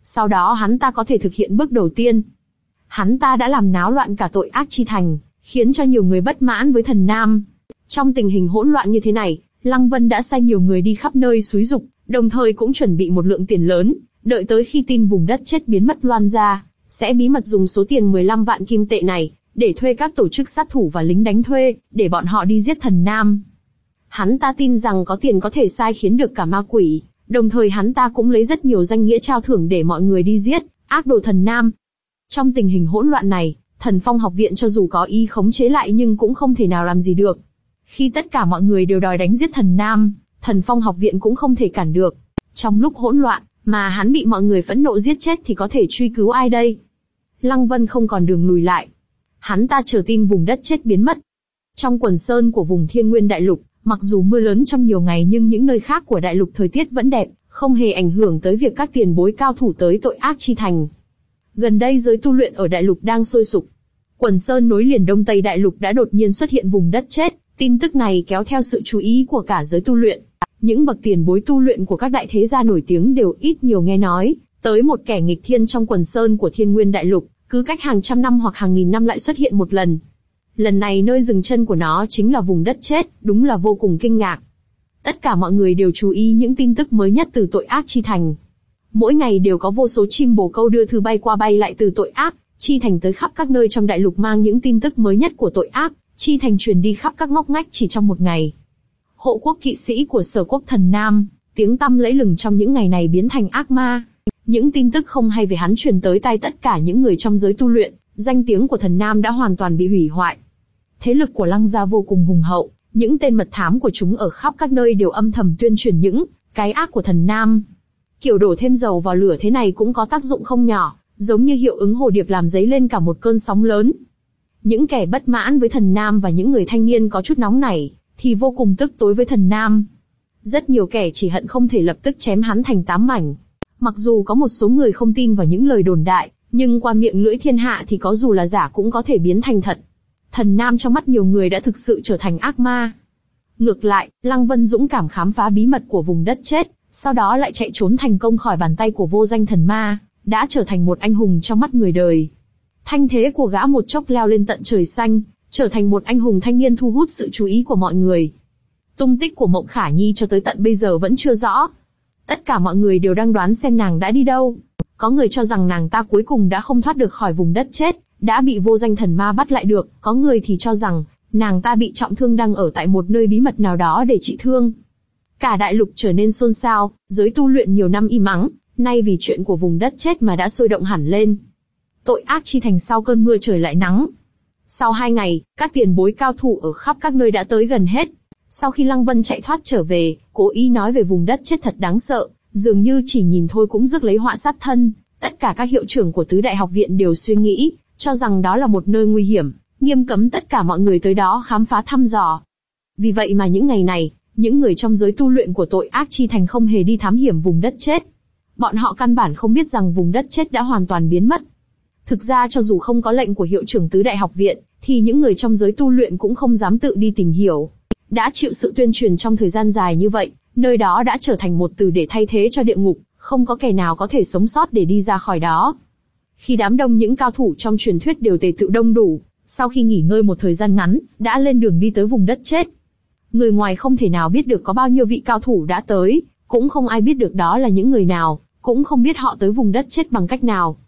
sau đó hắn ta có thể thực hiện bước đầu tiên. Hắn ta đã làm náo loạn cả tội ác chi thành, khiến cho nhiều người bất mãn với thần Nam. Trong tình hình hỗn loạn như thế này, Lăng Vân đã sai nhiều người đi khắp nơi xúi giục, đồng thời cũng chuẩn bị một lượng tiền lớn, đợi tới khi tin vùng đất chết biến mất loan ra, sẽ bí mật dùng số tiền mười lăm vạn kim tệ này, để thuê các tổ chức sát thủ và lính đánh thuê, để bọn họ đi giết thần Nam. Hắn ta tin rằng có tiền có thể sai khiến được cả ma quỷ, đồng thời hắn ta cũng lấy rất nhiều danh nghĩa trao thưởng để mọi người đi giết ác đồ thần Nam. Trong tình hình hỗn loạn này, Thần Phong học viện cho dù có ý khống chế lại nhưng cũng không thể nào làm gì được. Khi tất cả mọi người đều đòi đánh giết thần Nam, Thần Phong học viện cũng không thể cản được. Trong lúc hỗn loạn, mà hắn bị mọi người phẫn nộ giết chết thì có thể truy cứu ai đây? Lăng Vân không còn đường lùi lại. Hắn ta chờ tin vùng đất chết biến mất. Trong quần sơn của vùng Thiên Nguyên Đại Lục, mặc dù mưa lớn trong nhiều ngày nhưng những nơi khác của đại lục thời tiết vẫn đẹp, không hề ảnh hưởng tới việc các tiền bối cao thủ tới tội ác chi thành. Gần đây giới tu luyện ở đại lục đang sôi sục. Quần sơn nối liền Đông Tây Đại Lục đã đột nhiên xuất hiện vùng đất chết, tin tức này kéo theo sự chú ý của cả giới tu luyện. Những bậc tiền bối tu luyện của các đại thế gia nổi tiếng đều ít nhiều nghe nói tới một kẻ nghịch thiên trong quần sơn của Thiên Nguyên Đại Lục, cứ cách hàng trăm năm hoặc hàng nghìn năm lại xuất hiện một lần. Lần này nơi dừng chân của nó chính là vùng đất chết, đúng là vô cùng kinh ngạc. Tất cả mọi người đều chú ý những tin tức mới nhất từ tội ác chi thành. Mỗi ngày đều có vô số chim bồ câu đưa thư bay qua bay lại từ tội ác chi thành tới khắp các nơi trong đại lục, mang những tin tức mới nhất của tội ác chi thành truyền đi khắp các ngóc ngách chỉ trong một ngày. Hộ quốc kỵ sĩ của Sở Quốc Thần Nam, tiếng tăm lẫy lừng trong những ngày này biến thành ác ma. Những tin tức không hay về hắn truyền tới tai tất cả những người trong giới tu luyện, danh tiếng của Thần Nam đã hoàn toàn bị hủy hoại. Thế lực của Lăng gia vô cùng hùng hậu, những tên mật thám của chúng ở khắp các nơi đều âm thầm tuyên truyền những cái ác của Thần Nam. Kiểu đổ thêm dầu vào lửa thế này cũng có tác dụng không nhỏ, giống như hiệu ứng hồ điệp làm dấy lên cả một cơn sóng lớn. Những kẻ bất mãn với Thần Nam và những người thanh niên có chút nóng nảy, thì vô cùng tức tối với Thần Nam. Rất nhiều kẻ chỉ hận không thể lập tức chém hắn thành tám mảnh. Mặc dù có một số người không tin vào những lời đồn đại, nhưng qua miệng lưỡi thiên hạ thì có dù là giả cũng có thể biến thành thật. Thần Nam trong mắt nhiều người đã thực sự trở thành ác ma. Ngược lại, Lăng Vân dũng cảm khám phá bí mật của vùng đất chết, sau đó lại chạy trốn thành công khỏi bàn tay của vô danh thần ma, đã trở thành một anh hùng trong mắt người đời. Thanh thế của gã một chốc leo lên tận trời xanh, trở thành một anh hùng thanh niên thu hút sự chú ý của mọi người. Tung tích của Mộng Khả Nhi cho tới tận bây giờ vẫn chưa rõ. Tất cả mọi người đều đang đoán xem nàng đã đi đâu. Có người cho rằng nàng ta cuối cùng đã không thoát được khỏi vùng đất chết, đã bị vô danh thần ma bắt lại được. Có người thì cho rằng nàng ta bị trọng thương đang ở tại một nơi bí mật nào đó để trị thương. Cả đại lục trở nên xôn xao, giới tu luyện nhiều năm im ắng, nay vì chuyện của vùng đất chết mà đã sôi động hẳn lên. Tội ác chi thành sau cơn mưa trời lại nắng. Sau hai ngày, các tiền bối cao thủ ở khắp các nơi đã tới gần hết. Sau khi Lăng Vân chạy thoát trở về, cố ý nói về vùng đất chết thật đáng sợ, dường như chỉ nhìn thôi cũng rước lấy họa sát thân. Tất cả các hiệu trưởng của tứ đại học viện đều suy nghĩ, cho rằng đó là một nơi nguy hiểm, nghiêm cấm tất cả mọi người tới đó khám phá thăm dò. Vì vậy mà những ngày này, những người trong giới tu luyện của tội ác chi thành không hề đi thám hiểm vùng đất chết. Bọn họ căn bản không biết rằng vùng đất chết đã hoàn toàn biến mất. Thực ra cho dù không có lệnh của hiệu trưởng tứ đại học viện, thì những người trong giới tu luyện cũng không dám tự đi tìm hiểu. Đã chịu sự tuyên truyền trong thời gian dài như vậy, nơi đó đã trở thành một từ để thay thế cho địa ngục, không có kẻ nào có thể sống sót để đi ra khỏi đó. Khi đám đông những cao thủ trong truyền thuyết đều tề tựu đông đủ, sau khi nghỉ ngơi một thời gian ngắn, đã lên đường đi tới vùng đất chết. Người ngoài không thể nào biết được có bao nhiêu vị cao thủ đã tới, cũng không ai biết được đó là những người nào, cũng không biết họ tới vùng đất chết bằng cách nào.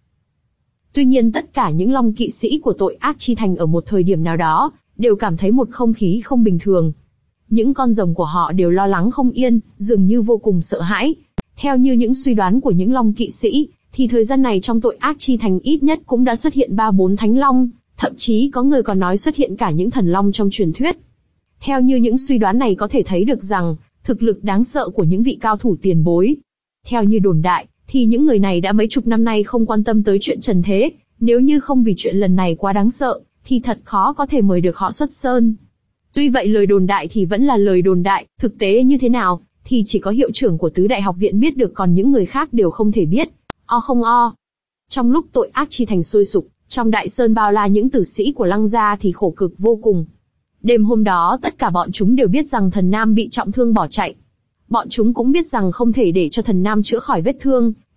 Tuy nhiên tất cả những long kỵ sĩ của tội ác chi thành ở một thời điểm nào đó, đều cảm thấy một không khí không bình thường. Những con rồng của họ đều lo lắng không yên, dường như vô cùng sợ hãi. Theo như những suy đoán của những long kỵ sĩ, thì thời gian này trong tội ác chi thành ít nhất cũng đã xuất hiện ba bốn thánh long, thậm chí có người còn nói xuất hiện cả những thần long trong truyền thuyết. Theo như những suy đoán này có thể thấy được rằng, thực lực đáng sợ của những vị cao thủ tiền bối. Theo như đồn đại, thì những người này đã mấy chục năm nay không quan tâm tới chuyện trần thế, nếu như không vì chuyện lần này quá đáng sợ, thì thật khó có thể mời được họ xuất sơn. Tuy vậy lời đồn đại thì vẫn là lời đồn đại, thực tế như thế nào, thì chỉ có hiệu trưởng của tứ đại học viện biết được, còn những người khác đều không thể biết. O không o. Trong lúc tội ác chi thành sôi sục, trong đại sơn bao la những tử sĩ của Lăng gia thì khổ cực vô cùng. Đêm hôm đó tất cả bọn chúng đều biết rằng thần Nam bị trọng thương bỏ chạy. Bọn chúng cũng biết rằng không thể để cho thần Nam chữa khỏi vết thương,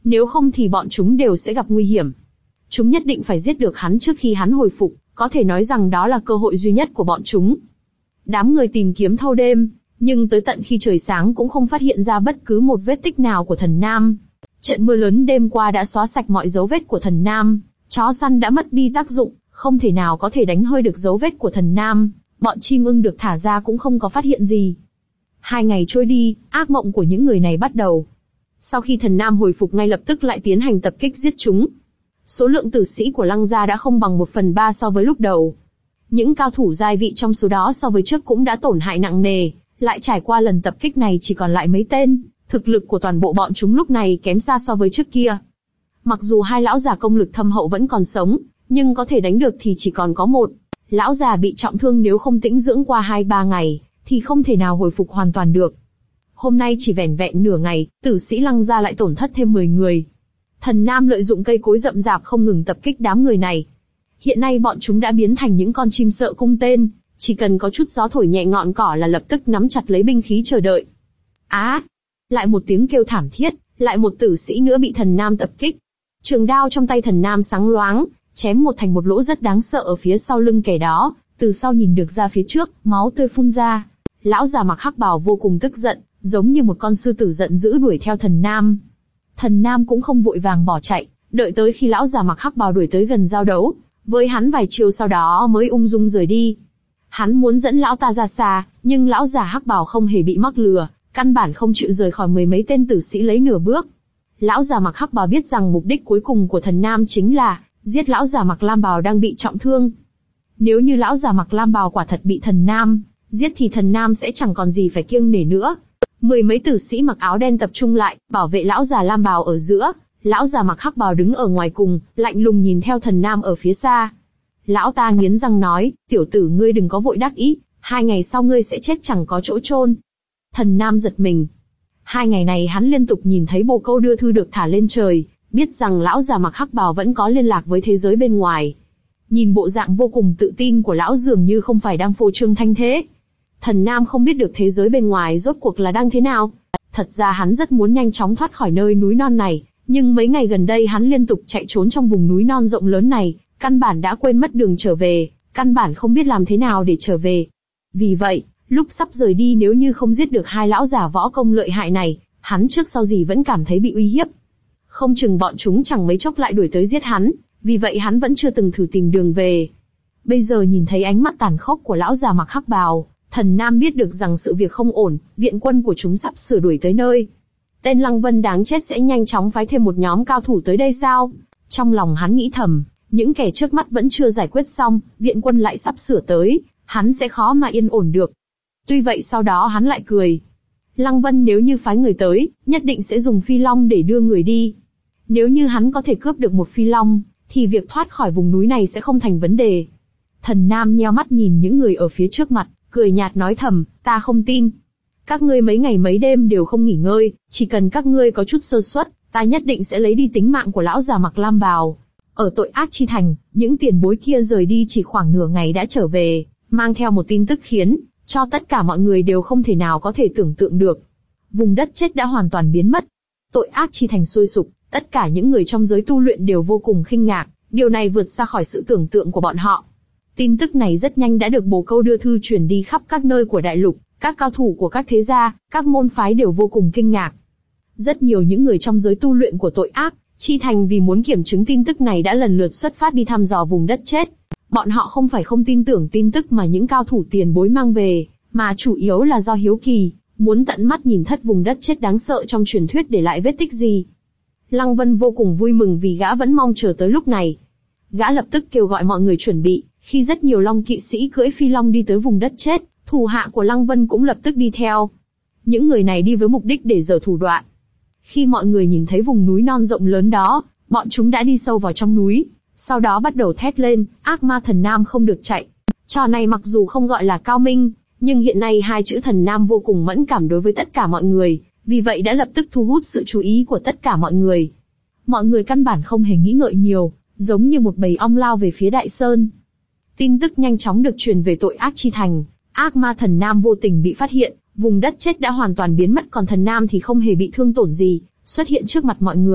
Nếu không thì bọn chúng đều sẽ gặp nguy hiểm. Chúng nhất định phải giết được hắn trước khi hắn hồi phục, có thể nói rằng đó là cơ hội duy nhất của bọn chúng. Đám người tìm kiếm thâu đêm, nhưng tới tận khi trời sáng cũng không phát hiện ra bất cứ một vết tích nào của thần Nam. Trận mưa lớn đêm qua đã xóa sạch mọi dấu vết của thần Nam, chó săn đã mất đi tác dụng, không thể nào có thể đánh hơi được dấu vết của thần Nam, bọn chim ưng được thả ra cũng không có phát hiện gì. Hai ngày trôi đi, ác mộng của những người này bắt đầu. Sau khi thần Nam hồi phục ngay lập tức lại tiến hành tập kích giết chúng. Số lượng tử sĩ của Lăng gia đã không bằng một phần ba so với lúc đầu. Những cao thủ giai vị trong số đó so với trước cũng đã tổn hại nặng nề, lại trải qua lần tập kích này chỉ còn lại mấy tên, thực lực của toàn bộ bọn chúng lúc này kém xa so với trước kia. Mặc dù hai lão già công lực thâm hậu vẫn còn sống, nhưng có thể đánh được thì chỉ còn có một. Lão già bị trọng thương nếu không tĩnh dưỡng qua hai ba ngày, thì không thể nào hồi phục hoàn toàn được. Hôm nay chỉ vẻn vẹn nửa ngày, tử sĩ Lăng gia lại tổn thất thêm mười người. Thần Nam lợi dụng cây cối rậm rạp không ngừng tập kích đám người này. Hiện nay bọn chúng đã biến thành những con chim sợ cung tên, chỉ cần có chút gió thổi nhẹ ngọn cỏ là lập tức nắm chặt lấy binh khí chờ đợi. Á! À, lại một tiếng kêu thảm thiết, lại một tử sĩ nữa bị thần Nam tập kích. Trường đao trong tay thần Nam sáng loáng, chém một thành một lỗ rất đáng sợ ở phía sau lưng kẻ đó, từ sau nhìn được ra phía trước, máu tươi phun ra. Lão già mặc hắc bào vô cùng tức giận, giống như một con sư tử giận dữ đuổi theo thần Nam. Thần Nam cũng không vội vàng bỏ chạy, đợi tới khi lão già mặc hắc bào đuổi tới gần giao đấu với hắn vài chiêu sau đó mới ung dung rời đi. Hắn muốn dẫn lão ta ra xa, nhưng lão già hắc bào không hề bị mắc lừa, căn bản không chịu rời khỏi mười mấy tên tử sĩ lấy nửa bước. Lão già mặc hắc bào biết rằng mục đích cuối cùng của thần Nam chính là giết lão già mặc lam bào đang bị trọng thương. Nếu như lão già mặc lam bào quả thật bị thần Nam giết thì thần Nam sẽ chẳng còn gì phải kiêng nể nữa. Mười mấy tử sĩ mặc áo đen tập trung lại, bảo vệ lão già lam bào ở giữa, lão già mặc hắc bào đứng ở ngoài cùng, lạnh lùng nhìn theo thần Nam ở phía xa. Lão ta nghiến răng nói, tiểu tử ngươi đừng có vội đắc ý, hai ngày sau ngươi sẽ chết chẳng có chỗ chôn. Thần Nam giật mình. Hai ngày này hắn liên tục nhìn thấy bồ câu đưa thư được thả lên trời, biết rằng lão già mặc hắc bào vẫn có liên lạc với thế giới bên ngoài. Nhìn bộ dạng vô cùng tự tin của lão dường như không phải đang phô trương thanh thế. Thần Nam không biết được thế giới bên ngoài rốt cuộc là đang thế nào. Thật ra hắn rất muốn nhanh chóng thoát khỏi nơi núi non này, nhưng mấy ngày gần đây hắn liên tục chạy trốn trong vùng núi non rộng lớn này, căn bản đã quên mất đường trở về, căn bản không biết làm thế nào để trở về. Vì vậy, lúc sắp rời đi nếu như không giết được hai lão già võ công lợi hại này, hắn trước sau gì vẫn cảm thấy bị uy hiếp. Không chừng bọn chúng chẳng mấy chốc lại đuổi tới giết hắn, vì vậy hắn vẫn chưa từng thử tìm đường về. Bây giờ nhìn thấy ánh mắt tàn khốc của lão già mặc hắc bào, thần Nam biết được rằng sự việc không ổn, viện quân của chúng sắp sửa đuổi tới nơi. Tên Lăng Vân đáng chết sẽ nhanh chóng phái thêm một nhóm cao thủ tới đây sao? Trong lòng hắn nghĩ thầm, những kẻ trước mắt vẫn chưa giải quyết xong, viện quân lại sắp sửa tới, hắn sẽ khó mà yên ổn được. Tuy vậy sau đó hắn lại cười. Lăng Vân nếu như phái người tới, nhất định sẽ dùng phi long để đưa người đi. Nếu như hắn có thể cướp được một phi long, thì việc thoát khỏi vùng núi này sẽ không thành vấn đề. Thần Nam nheo mắt nhìn những người ở phía trước mặt, cười nhạt nói thầm, ta không tin. Các ngươi mấy ngày mấy đêm đều không nghỉ ngơi, chỉ cần các ngươi có chút sơ suất, ta nhất định sẽ lấy đi tính mạng của lão già mặc lam bào. Ở Tội Ác Chi Thành, những tiền bối kia rời đi chỉ khoảng nửa ngày đã trở về, mang theo một tin tức khiến cho tất cả mọi người đều không thể nào có thể tưởng tượng được. Vùng đất chết đã hoàn toàn biến mất. Tội Ác Chi Thành sôi sục, tất cả những người trong giới tu luyện đều vô cùng kinh ngạc, điều này vượt xa khỏi sự tưởng tượng của bọn họ. Tin tức này rất nhanh đã được bồ câu đưa thư truyền đi khắp các nơi của đại lục, các cao thủ của các thế gia, các môn phái đều vô cùng kinh ngạc. Rất nhiều những người trong giới tu luyện của Tội Ác Chi Thành vì muốn kiểm chứng tin tức này đã lần lượt xuất phát đi thăm dò vùng đất chết. Bọn họ không phải không tin tưởng tin tức mà những cao thủ tiền bối mang về, mà chủ yếu là do hiếu kỳ, muốn tận mắt nhìn thất vùng đất chết đáng sợ trong truyền thuyết để lại vết tích gì. Lăng Vân vô cùng vui mừng vì gã vẫn mong chờ tới lúc này. Gã lập tức kêu gọi mọi người chuẩn bị, khi rất nhiều long kỵ sĩ cưỡi phi long đi tới vùng đất chết, thủ hạ của Lăng Vân cũng lập tức đi theo. Những người này đi với mục đích để giở thủ đoạn. Khi mọi người nhìn thấy vùng núi non rộng lớn đó, bọn chúng đã đi sâu vào trong núi, sau đó bắt đầu thét lên, ác ma thần Nam không được chạy. Trò này mặc dù không gọi là cao minh, nhưng hiện nay hai chữ thần Nam vô cùng mẫn cảm đối với tất cả mọi người, vì vậy đã lập tức thu hút sự chú ý của tất cả mọi người. Mọi người căn bản không hề nghĩ ngợi nhiều, giống như một bầy ong lao về phía Đại Sơn. Tin tức nhanh chóng được truyền về Tội Ác Chi Thành, ác ma thần Nam vô tình bị phát hiện, vùng đất chết đã hoàn toàn biến mất còn thần Nam thì không hề bị thương tổn gì, xuất hiện trước mặt mọi người,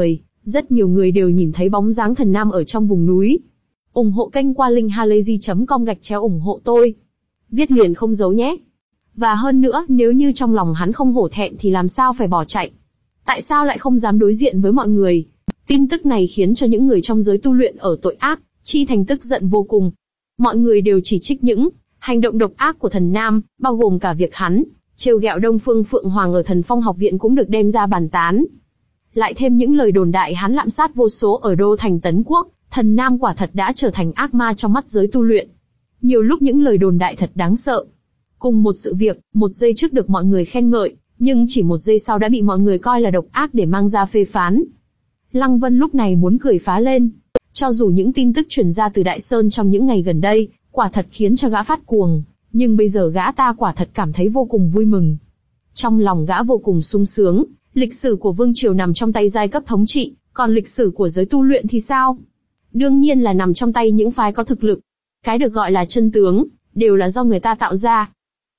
Rất nhiều người đều nhìn thấy bóng dáng thần nam ở trong vùng núi. ủng hộ kênh qua link halayzi chấm com gạch chéo ủng hộ tôi. Viết liền không giấu nhé. Và hơn nữa, nếu như trong lòng hắn không hổ thẹn thì làm sao phải bỏ chạy? Tại sao lại không dám đối diện với mọi người? Tin tức này khiến cho những người trong giới tu luyện ở tội ác, Chi Thành tức giận vô cùng. Mọi người đều chỉ trích những hành động độc ác của thần nam, bao gồm cả việc hắn trêu ghẹo Đông Phương Phượng Hoàng ở Thần Phong học viện cũng được đem ra bàn tán. Lại thêm những lời đồn đại hắn lạm sát vô số ở đô thành Tấn Quốc, thần nam quả thật đã trở thành ác ma trong mắt giới tu luyện. Nhiều lúc những lời đồn đại thật đáng sợ. Cùng một sự việc, một giây trước được mọi người khen ngợi, nhưng chỉ một giây sau đã bị mọi người coi là độc ác để mang ra phê phán. Lăng Vân lúc này muốn cười phá lên. Cho dù những tin tức truyền ra từ Đại Sơn trong những ngày gần đây, quả thật khiến cho gã phát cuồng, nhưng bây giờ gã ta quả thật cảm thấy vô cùng vui mừng. Trong lòng gã vô cùng sung sướng, lịch sử của Vương Triều nằm trong tay giai cấp thống trị, còn lịch sử của giới tu luyện thì sao? Đương nhiên là nằm trong tay những phái có thực lực. Cái được gọi là chân tướng, đều là do người ta tạo ra.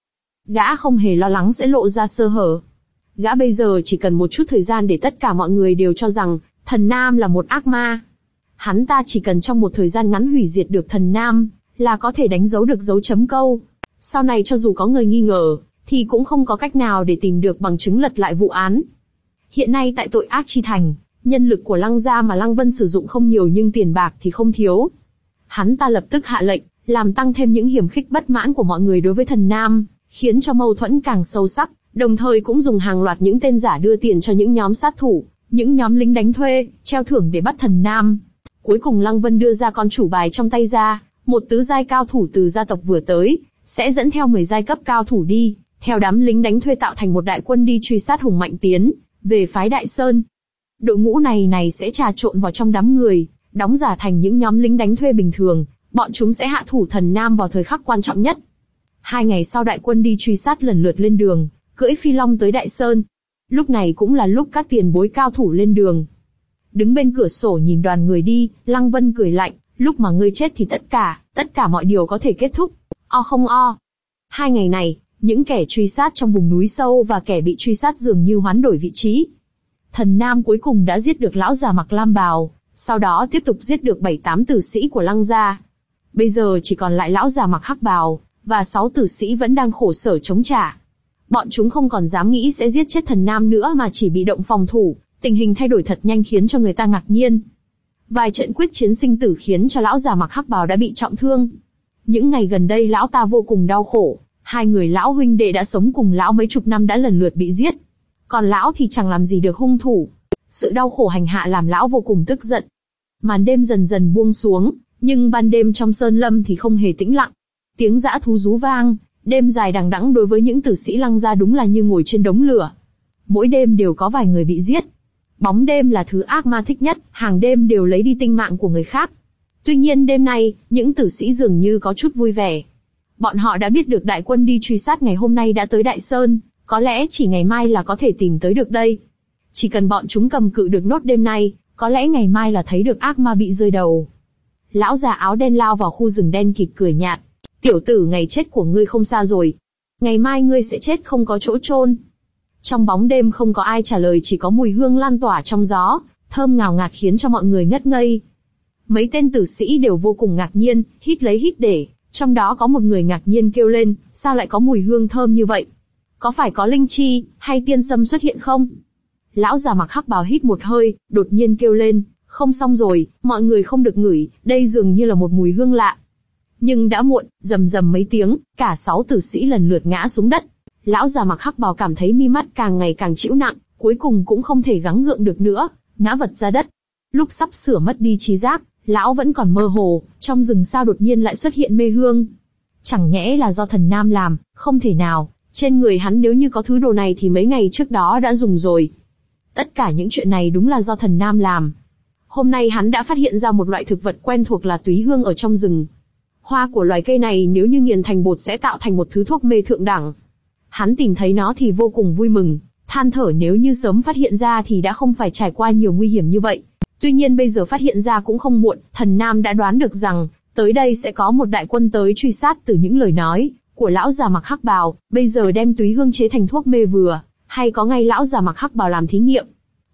Gã không hề lo lắng sẽ lộ ra sơ hở. Gã bây giờ chỉ cần một chút thời gian để tất cả mọi người đều cho rằng, thần nam là một ác ma. Hắn ta chỉ cần trong một thời gian ngắn hủy diệt được thần nam, là có thể đánh dấu được dấu chấm câu. Sau này cho dù có người nghi ngờ, thì cũng không có cách nào để tìm được bằng chứng lật lại vụ án. Hiện nay tại tội ác Chi Thành, nhân lực của Lăng gia mà Lăng Vân sử dụng không nhiều nhưng tiền bạc thì không thiếu. Hắn ta lập tức hạ lệnh, làm tăng thêm những hiểm khích bất mãn của mọi người đối với thần nam, khiến cho mâu thuẫn càng sâu sắc, đồng thời cũng dùng hàng loạt những tên giả đưa tiền cho những nhóm sát thủ, những nhóm lính đánh thuê, treo thưởng để bắt thần nam. Cuối cùng Lăng Vân đưa ra con chủ bài trong tay ra, một tứ giai cao thủ từ gia tộc vừa tới, sẽ dẫn theo mười giai cấp cao thủ đi, theo đám lính đánh thuê tạo thành một đại quân đi truy sát Hùng Mạnh Tiến, về phái Đại Sơn. Đội ngũ này này sẽ trà trộn vào trong đám người, đóng giả thành những nhóm lính đánh thuê bình thường, bọn chúng sẽ hạ thủ thần nam vào thời khắc quan trọng nhất. Hai ngày sau đại quân đi truy sát lần lượt lên đường, cưỡi phi long tới Đại Sơn. Lúc này cũng là lúc các tiền bối cao thủ lên đường. Đứng bên cửa sổ nhìn đoàn người đi, Lăng Vân cười lạnh, lúc mà ngươi chết thì tất cả, tất cả mọi điều có thể kết thúc. O không o. Hai ngày này, những kẻ truy sát trong vùng núi sâu và kẻ bị truy sát dường như hoán đổi vị trí. Thần nam cuối cùng đã giết được lão già mặc lam bào, sau đó tiếp tục giết được bảy tám tử sĩ của Lăng gia. Bây giờ chỉ còn lại lão già mặc hắc bào, và sáu tử sĩ vẫn đang khổ sở chống trả. Bọn chúng không còn dám nghĩ sẽ giết chết thần nam nữa mà chỉ bị động phòng thủ, tình hình thay đổi thật nhanh khiến cho người ta ngạc nhiên. Vài trận quyết chiến sinh tử khiến cho lão già mặc hắc bào đã bị trọng thương. Những ngày gần đây lão ta vô cùng đau khổ, hai người lão huynh đệ đã sống cùng lão mấy chục năm đã lần lượt bị giết. Còn lão thì chẳng làm gì được hung thủ. Sự đau khổ hành hạ làm lão vô cùng tức giận. Màn đêm dần dần buông xuống, nhưng ban đêm trong sơn lâm thì không hề tĩnh lặng. Tiếng dã thú rú vang, đêm dài đằng đẵng đối với những tử sĩ Lăng gia đúng là như ngồi trên đống lửa. Mỗi đêm đều có vài người bị giết. Bóng đêm là thứ ác ma thích nhất, hàng đêm đều lấy đi tinh mạng của người khác. Tuy nhiên đêm nay, những tử sĩ dường như có chút vui vẻ. Bọn họ đã biết được đại quân đi truy sát ngày hôm nay đã tới Đại Sơn, có lẽ chỉ ngày mai là có thể tìm tới được đây. Chỉ cần bọn chúng cầm cự được nốt đêm nay, có lẽ ngày mai là thấy được ác ma bị rơi đầu. Lão già áo đen lao vào khu rừng đen kịt cười nhạt. Tiểu tử, ngày chết của ngươi không xa rồi. Ngày mai ngươi sẽ chết không có chỗ chôn. Trong bóng đêm không có ai trả lời, chỉ có mùi hương lan tỏa trong gió, thơm ngào ngạt khiến cho mọi người ngất ngây. Mấy tên tử sĩ đều vô cùng ngạc nhiên, hít lấy hít để, trong đó có một người ngạc nhiên kêu lên, sao lại có mùi hương thơm như vậy? Có phải có linh chi, hay tiên sâm xuất hiện không? Lão già mặc hắc bào hít một hơi, đột nhiên kêu lên, không xong rồi, mọi người không được ngửi, đây dường như là một mùi hương lạ. Nhưng đã muộn, rầm rầm mấy tiếng, cả sáu tử sĩ lần lượt ngã xuống đất. Lão già mặc hắc bào cảm thấy mi mắt càng ngày càng chịu nặng, cuối cùng cũng không thể gắng gượng được nữa, ngã vật ra đất. Lúc sắp sửa mất đi trí giác, lão vẫn còn mơ hồ, trong rừng sao đột nhiên lại xuất hiện mê hương. Chẳng nhẽ là do thần nam làm, không thể nào, trên người hắn nếu như có thứ đồ này thì mấy ngày trước đó đã dùng rồi. Tất cả những chuyện này đúng là do thần nam làm. Hôm nay hắn đã phát hiện ra một loại thực vật quen thuộc là túy hương ở trong rừng. Hoa của loài cây này nếu như nghiền thành bột sẽ tạo thành một thứ thuốc mê thượng đẳng. Hắn tìm thấy nó thì vô cùng vui mừng, than thở nếu như sớm phát hiện ra thì đã không phải trải qua nhiều nguy hiểm như vậy. Tuy nhiên bây giờ phát hiện ra cũng không muộn, thần nam đã đoán được rằng, tới đây sẽ có một đại quân tới truy sát từ những lời nói của lão già mặc hắc bào, bây giờ đem túy hương chế thành thuốc mê vừa, hay có ngay lão già mặc hắc bào làm thí nghiệm.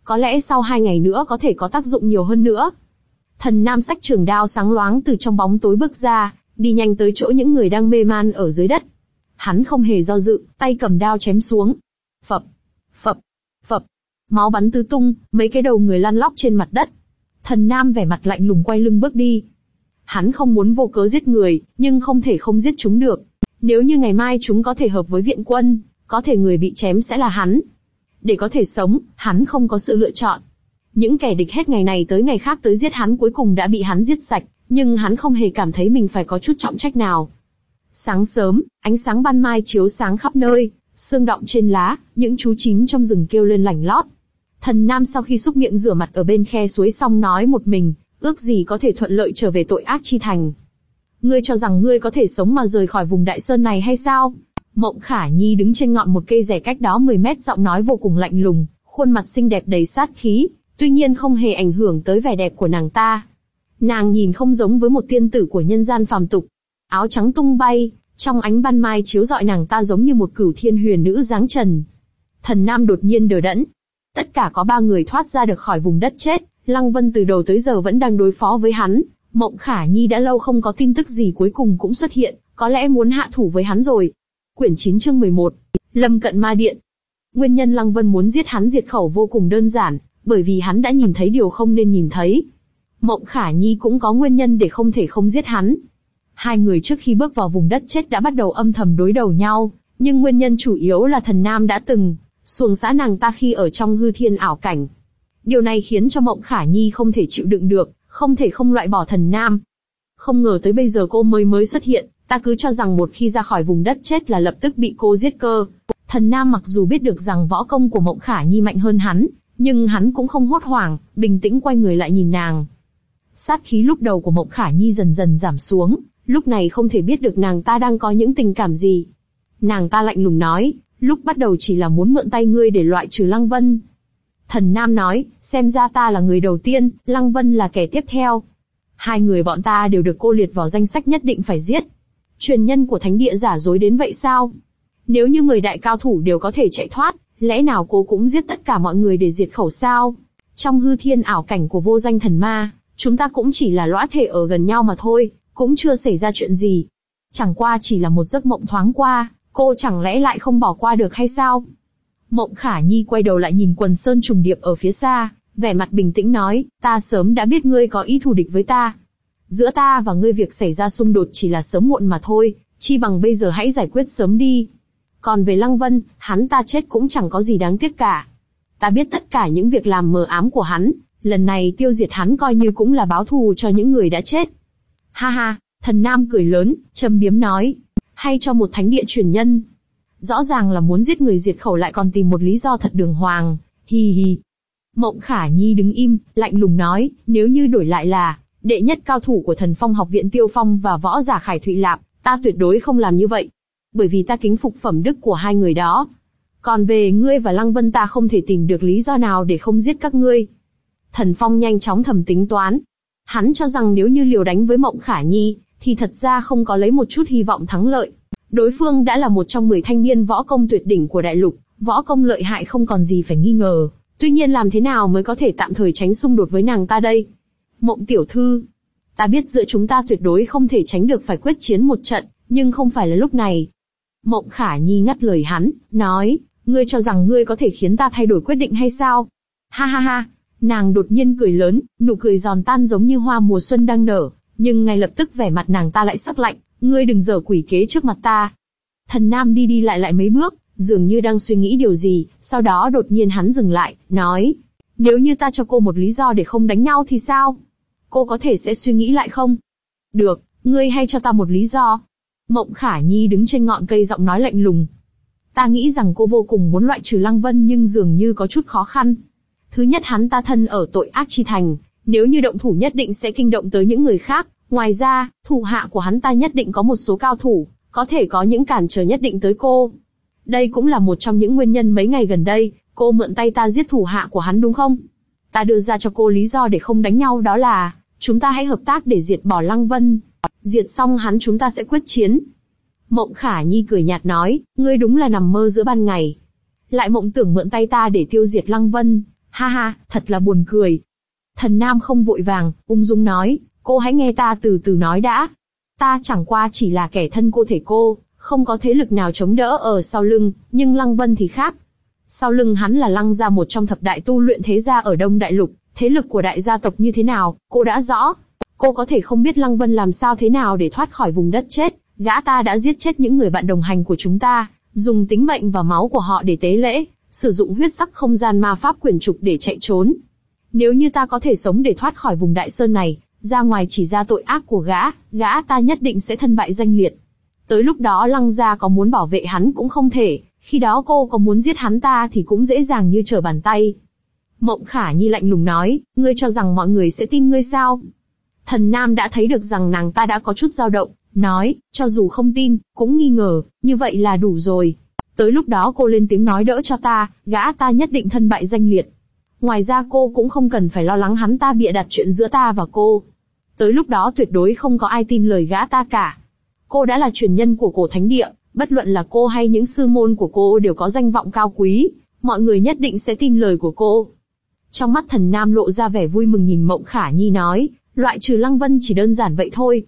có lẽ sau hai ngày nữa có thể có tác dụng nhiều hơn nữa. Thần Nam xách trường đao sáng loáng từ trong bóng tối bước ra, đi nhanh tới chỗ những người đang mê man ở dưới đất. Hắn không hề do dự, tay cầm đao chém xuống. Phập, phập, phập, máu bắn tứ tung, mấy cái đầu người lăn lóc trên mặt đất. Thần Nam vẻ mặt lạnh lùng quay lưng bước đi. Hắn không muốn vô cớ giết người, nhưng không thể không giết chúng được. Nếu như ngày mai chúng có thể hợp với viện quân, có thể người bị chém sẽ là hắn. Để có thể sống, hắn không có sự lựa chọn. Những kẻ địch hết ngày này tới ngày khác tới giết hắn cuối cùng đã bị hắn giết sạch, nhưng hắn không hề cảm thấy mình phải có chút trọng trách nào. Sáng sớm, ánh sáng ban mai chiếu sáng khắp nơi, sương đọng trên lá, những chú chín trong rừng kêu lên lảnh lót. Thần Nam sau khi xúc miệng rửa mặt ở bên khe suối xong nói một mình, ước gì có thể thuận lợi trở về tội ác chi thành. Ngươi cho rằng ngươi có thể sống mà rời khỏi vùng đại sơn này hay sao? Mộng Khả Nhi đứng trên ngọn một cây rẻ cách đó mười mét, giọng nói vô cùng lạnh lùng, khuôn mặt xinh đẹp đầy sát khí, tuy nhiên không hề ảnh hưởng tới vẻ đẹp của nàng ta. Nàng nhìn không giống với một tiên tử của nhân gian phàm tục. Áo trắng tung bay, trong ánh ban mai chiếu rọi nàng ta giống như một cửu thiên huyền nữ dáng trần. Thần Nam đột nhiên đờ đẫn. Tất cả có ba người thoát ra được khỏi vùng đất chết, Lăng Vân từ đầu tới giờ vẫn đang đối phó với hắn. Mộng Khả Nhi đã lâu không có tin tức gì cuối cùng cũng xuất hiện, có lẽ muốn hạ thủ với hắn rồi. Quyển chín chương mười một, Lâm Cận Ma Điện. Nguyên nhân Lăng Vân muốn giết hắn diệt khẩu vô cùng đơn giản, bởi vì hắn đã nhìn thấy điều không nên nhìn thấy. Mộng Khả Nhi cũng có nguyên nhân để không thể không giết hắn. Hai người trước khi bước vào vùng đất chết đã bắt đầu âm thầm đối đầu nhau, nhưng nguyên nhân chủ yếu là Thần Nam đã từng xuồng xã nàng ta khi ở trong hư thiên ảo cảnh. Điều này khiến cho Mộng Khả Nhi không thể chịu đựng được, không thể không loại bỏ Thần Nam. Không ngờ tới bây giờ cô mới mới xuất hiện, ta cứ cho rằng một khi ra khỏi vùng đất chết là lập tức bị cô giết cơ. Thần Nam mặc dù biết được rằng võ công của Mộng Khả Nhi mạnh hơn hắn, nhưng hắn cũng không hốt hoảng, bình tĩnh quay người lại nhìn nàng. Sát khí lúc đầu của Mộng Khả Nhi dần dần giảm xuống, lúc này không thể biết được nàng ta đang có những tình cảm gì. Nàng ta lạnh lùng nói, lúc bắt đầu chỉ là muốn mượn tay ngươi để loại trừ Lăng Vân. Thần Nam nói, xem ra ta là người đầu tiên, Lăng Vân là kẻ tiếp theo. Hai người bọn ta đều được cô liệt vào danh sách nhất định phải giết. Truyền nhân của thánh địa giả dối đến vậy sao? Nếu như mười đại cao thủ đều có thể chạy thoát, lẽ nào cô cũng giết tất cả mọi người để diệt khẩu sao? Trong hư thiên ảo cảnh của vô danh thần ma, chúng ta cũng chỉ là lõa thể ở gần nhau mà thôi, cũng chưa xảy ra chuyện gì. Chẳng qua chỉ là một giấc mộng thoáng qua, cô chẳng lẽ lại không bỏ qua được hay sao? Mộng Khả Nhi quay đầu lại nhìn quần sơn trùng điệp ở phía xa, vẻ mặt bình tĩnh nói, ta sớm đã biết ngươi có ý thù địch với ta. Giữa ta và ngươi việc xảy ra xung đột chỉ là sớm muộn mà thôi, chi bằng bây giờ hãy giải quyết sớm đi. Còn về Lăng Vân, hắn ta chết cũng chẳng có gì đáng tiếc cả. Ta biết tất cả những việc làm mờ ám của hắn, lần này tiêu diệt hắn coi như cũng là báo thù cho những người đã chết. Ha ha, Thần Nam cười lớn, châm biếm nói, hay cho một thánh địa truyền nhân. Rõ ràng là muốn giết người diệt khẩu lại còn tìm một lý do thật đường hoàng, hi hi. Mộng Khả Nhi đứng im, lạnh lùng nói, nếu như đổi lại là đệ nhất cao thủ của Thần Phong học viện Tiêu Phong và võ giả Khải Thụy Lạp, ta tuyệt đối không làm như vậy. Bởi vì ta kính phục phẩm đức của hai người đó. Còn về ngươi và Lăng Vân ta không thể tìm được lý do nào để không giết các ngươi. Thần Phong nhanh chóng thầm tính toán. Hắn cho rằng nếu như liều đánh với Mộng Khả Nhi, thì thật ra không có lấy một chút hy vọng thắng lợi. Đối phương đã là một trong mười thanh niên võ công tuyệt đỉnh của đại lục, võ công lợi hại không còn gì phải nghi ngờ. Tuy nhiên làm thế nào mới có thể tạm thời tránh xung đột với nàng ta đây? Mộng tiểu thư, ta biết giữa chúng ta tuyệt đối không thể tránh được phải quyết chiến một trận, nhưng không phải là lúc này. Mộng Khả Nhi ngắt lời hắn, nói, ngươi cho rằng ngươi có thể khiến ta thay đổi quyết định hay sao? Ha ha ha, nàng đột nhiên cười lớn, nụ cười giòn tan giống như hoa mùa xuân đang nở, nhưng ngay lập tức vẻ mặt nàng ta lại sắc lạnh, ngươi đừng giở quỷ kế trước mặt ta. Thần Nam đi đi lại lại mấy bước, dường như đang suy nghĩ điều gì, sau đó đột nhiên hắn dừng lại, nói, nếu như ta cho cô một lý do để không đánh nhau thì sao? Cô có thể sẽ suy nghĩ lại không? Được, ngươi hay cho ta một lý do. Mộng Khả Nhi đứng trên ngọn cây giọng nói lạnh lùng. Ta nghĩ rằng cô vô cùng muốn loại trừ Lăng Vân nhưng dường như có chút khó khăn. Thứ nhất hắn ta thân ở tội ác chi thành, nếu như động thủ nhất định sẽ kinh động tới những người khác. Ngoài ra, thủ hạ của hắn ta nhất định có một số cao thủ, có thể có những cản trở nhất định tới cô. Đây cũng là một trong những nguyên nhân mấy ngày gần đây, cô mượn tay ta giết thủ hạ của hắn đúng không? Ta đưa ra cho cô lý do để không đánh nhau đó là, chúng ta hãy hợp tác để diệt bỏ Lăng Vân. Diệt xong hắn chúng ta sẽ quyết chiến. Mộng Khả Nhi cười nhạt nói, ngươi đúng là nằm mơ giữa ban ngày. Lại mộng tưởng mượn tay ta để tiêu diệt Lăng Vân, Ha ha, thật là buồn cười. Thần Nam không vội vàng, ung dung nói, cô hãy nghe ta từ từ nói đã. Ta chẳng qua chỉ là kẻ thân cô thể cô, không có thế lực nào chống đỡ ở sau lưng, nhưng Lăng Vân thì khác. Sau lưng hắn là Lăng gia, một trong thập đại tu luyện thế gia ở Đông Đại Lục, thế lực của đại gia tộc như thế nào, cô đã rõ. Cô có thể không biết Lăng Vân làm sao thế nào để thoát khỏi vùng đất chết, gã ta đã giết chết những người bạn đồng hành của chúng ta, dùng tính mệnh và máu của họ để tế lễ, sử dụng huyết sắc không gian ma pháp quyển trục để chạy trốn. Nếu như ta có thể sống để thoát khỏi vùng đại sơn này, ra ngoài chỉ ra tội ác của gã, gã ta nhất định sẽ thân bại danh liệt. Tới lúc đó Lăng gia có muốn bảo vệ hắn cũng không thể, khi đó cô có muốn giết hắn ta thì cũng dễ dàng như trở bàn tay. Mộng Khả Nhi lạnh lùng nói, ngươi cho rằng mọi người sẽ tin ngươi sao? Thần Nam đã thấy được rằng nàng ta đã có chút dao động, nói, cho dù không tin, cũng nghi ngờ, như vậy là đủ rồi. Tới lúc đó cô lên tiếng nói đỡ cho ta, gã ta nhất định thân bại danh liệt. Ngoài ra cô cũng không cần phải lo lắng hắn ta bịa đặt chuyện giữa ta và cô. Tới lúc đó tuyệt đối không có ai tin lời gã ta cả. Cô đã là truyền nhân của cổ thánh địa, bất luận là cô hay những sư môn của cô đều có danh vọng cao quý, mọi người nhất định sẽ tin lời của cô. Trong mắt Thần Nam lộ ra vẻ vui mừng, nhìn Mộng Khả Nhi nói, loại trừ Lăng Vân chỉ đơn giản vậy thôi.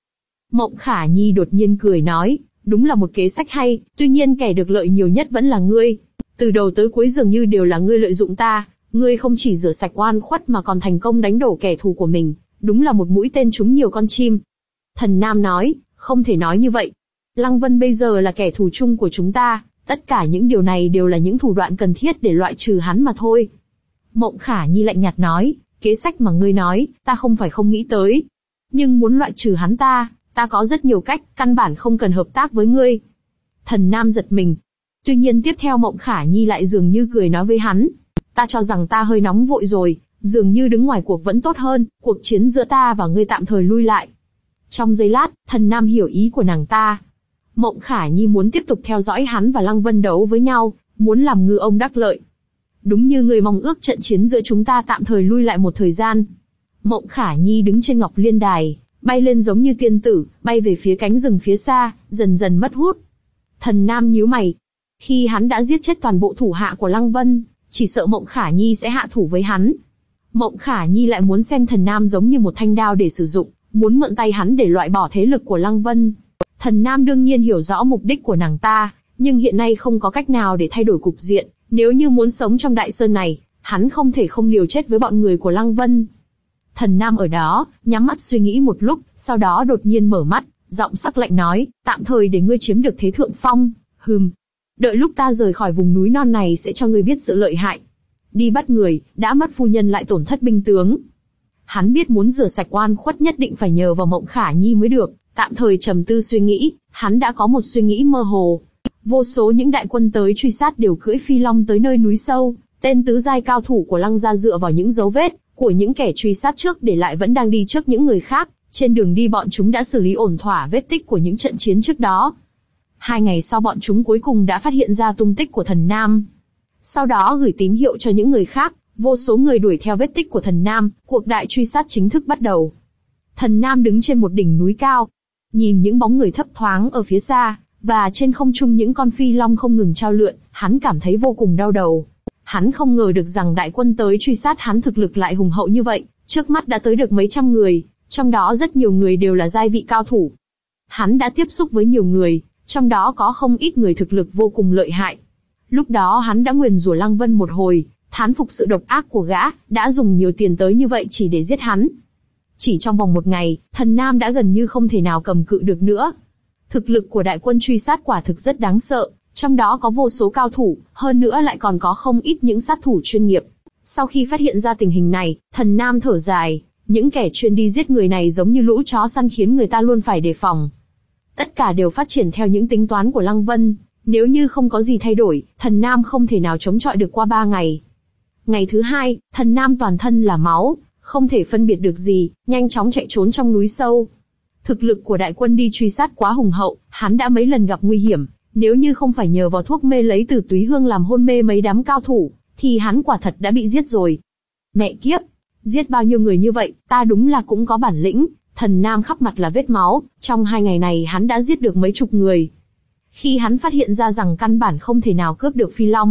Mộng Khả Nhi đột nhiên cười nói, đúng là một kế sách hay, tuy nhiên kẻ được lợi nhiều nhất vẫn là ngươi. Từ đầu tới cuối dường như đều là ngươi lợi dụng ta, ngươi không chỉ rửa sạch oan khuất mà còn thành công đánh đổ kẻ thù của mình, đúng là một mũi tên trúng nhiều con chim. Thần Nam nói, không thể nói như vậy. Lăng Vân bây giờ là kẻ thù chung của chúng ta, tất cả những điều này đều là những thủ đoạn cần thiết để loại trừ hắn mà thôi. Mộng Khả Nhi lạnh nhạt nói, kế sách mà ngươi nói, ta không phải không nghĩ tới. Nhưng muốn loại trừ hắn ta, ta có rất nhiều cách, căn bản không cần hợp tác với ngươi. Thần Nam giật mình. Tuy nhiên tiếp theo Mộng Khả Nhi lại dường như cười nói với hắn, ta cho rằng ta hơi nóng vội rồi, dường như đứng ngoài cuộc vẫn tốt hơn, cuộc chiến giữa ta và ngươi tạm thời lui lại. Trong giây lát, Thần Nam hiểu ý của nàng ta. Mộng Khả Nhi muốn tiếp tục theo dõi hắn và Lăng Vân đấu với nhau, muốn làm ngư ông đắc lợi. Đúng như người mong ước, trận chiến giữa chúng ta tạm thời lui lại một thời gian. Mộng Khả Nhi đứng trên Ngọc Liên Đài, bay lên giống như tiên tử, bay về phía cánh rừng phía xa, dần dần mất hút. Thần Nam nhíu mày. Khi hắn đã giết chết toàn bộ thủ hạ của Lăng Vân, chỉ sợ Mộng Khả Nhi sẽ hạ thủ với hắn. Mộng Khả Nhi lại muốn xem Thần Nam giống như một thanh đao để sử dụng, muốn mượn tay hắn để loại bỏ thế lực của Lăng Vân. Thần Nam đương nhiên hiểu rõ mục đích của nàng ta, nhưng hiện nay không có cách nào để thay đổi cục diện. Nếu như muốn sống trong đại sơn này, hắn không thể không liều chết với bọn người của Lăng Vân. Thần Nam ở đó, nhắm mắt suy nghĩ một lúc, sau đó đột nhiên mở mắt, giọng sắc lạnh nói, tạm thời để ngươi chiếm được thế thượng phong, hừm. Đợi lúc ta rời khỏi vùng núi non này sẽ cho ngươi biết sự lợi hại. Đi bắt người, đã mất phu nhân lại tổn thất binh tướng. Hắn biết muốn rửa sạch oan khuất nhất định phải nhờ vào Mộng Khả Nhi mới được, tạm thời trầm tư suy nghĩ, hắn đã có một suy nghĩ mơ hồ. Vô số những đại quân tới truy sát đều cưỡi phi long tới nơi núi sâu, tên tứ giai cao thủ của Lăng gia dựa vào những dấu vết của những kẻ truy sát trước để lại vẫn đang đi trước những người khác, trên đường đi bọn chúng đã xử lý ổn thỏa vết tích của những trận chiến trước đó. Hai ngày sau bọn chúng cuối cùng đã phát hiện ra tung tích của Thần Nam. Sau đó gửi tín hiệu cho những người khác, vô số người đuổi theo vết tích của Thần Nam, cuộc đại truy sát chính thức bắt đầu. Thần Nam đứng trên một đỉnh núi cao, nhìn những bóng người thấp thoáng ở phía xa, và trên không trung những con phi long không ngừng trao lượn, hắn cảm thấy vô cùng đau đầu. Hắn không ngờ được rằng đại quân tới truy sát hắn thực lực lại hùng hậu như vậy, trước mắt đã tới được mấy trăm người, trong đó rất nhiều người đều là giai vị cao thủ. Hắn đã tiếp xúc với nhiều người, trong đó có không ít người thực lực vô cùng lợi hại. Lúc đó hắn đã nguyền rủa Lăng Vân một hồi, thán phục sự độc ác của gã, đã dùng nhiều tiền tới như vậy chỉ để giết hắn. Chỉ trong vòng một ngày, Thần Nam đã gần như không thể nào cầm cự được nữa. Thực lực của đại quân truy sát quả thực rất đáng sợ, trong đó có vô số cao thủ, hơn nữa lại còn có không ít những sát thủ chuyên nghiệp. Sau khi phát hiện ra tình hình này, Thần Nam thở dài, những kẻ chuyên đi giết người này giống như lũ chó săn khiến người ta luôn phải đề phòng. Tất cả đều phát triển theo những tính toán của Lăng Vân, nếu như không có gì thay đổi, Thần Nam không thể nào chống chọi được qua ba ngày. Ngày thứ hai, Thần Nam toàn thân là máu, không thể phân biệt được gì, nhanh chóng chạy trốn trong núi sâu. Thực lực của đại quân đi truy sát quá hùng hậu, hắn đã mấy lần gặp nguy hiểm, nếu như không phải nhờ vào thuốc mê lấy từ túy hương làm hôn mê mấy đám cao thủ, thì hắn quả thật đã bị giết rồi. Mẹ kiếp, giết bao nhiêu người như vậy, ta đúng là cũng có bản lĩnh. Thần Nam khắp mặt là vết máu, trong hai ngày này hắn đã giết được mấy chục người. Khi hắn phát hiện ra rằng căn bản không thể nào cướp được phi long,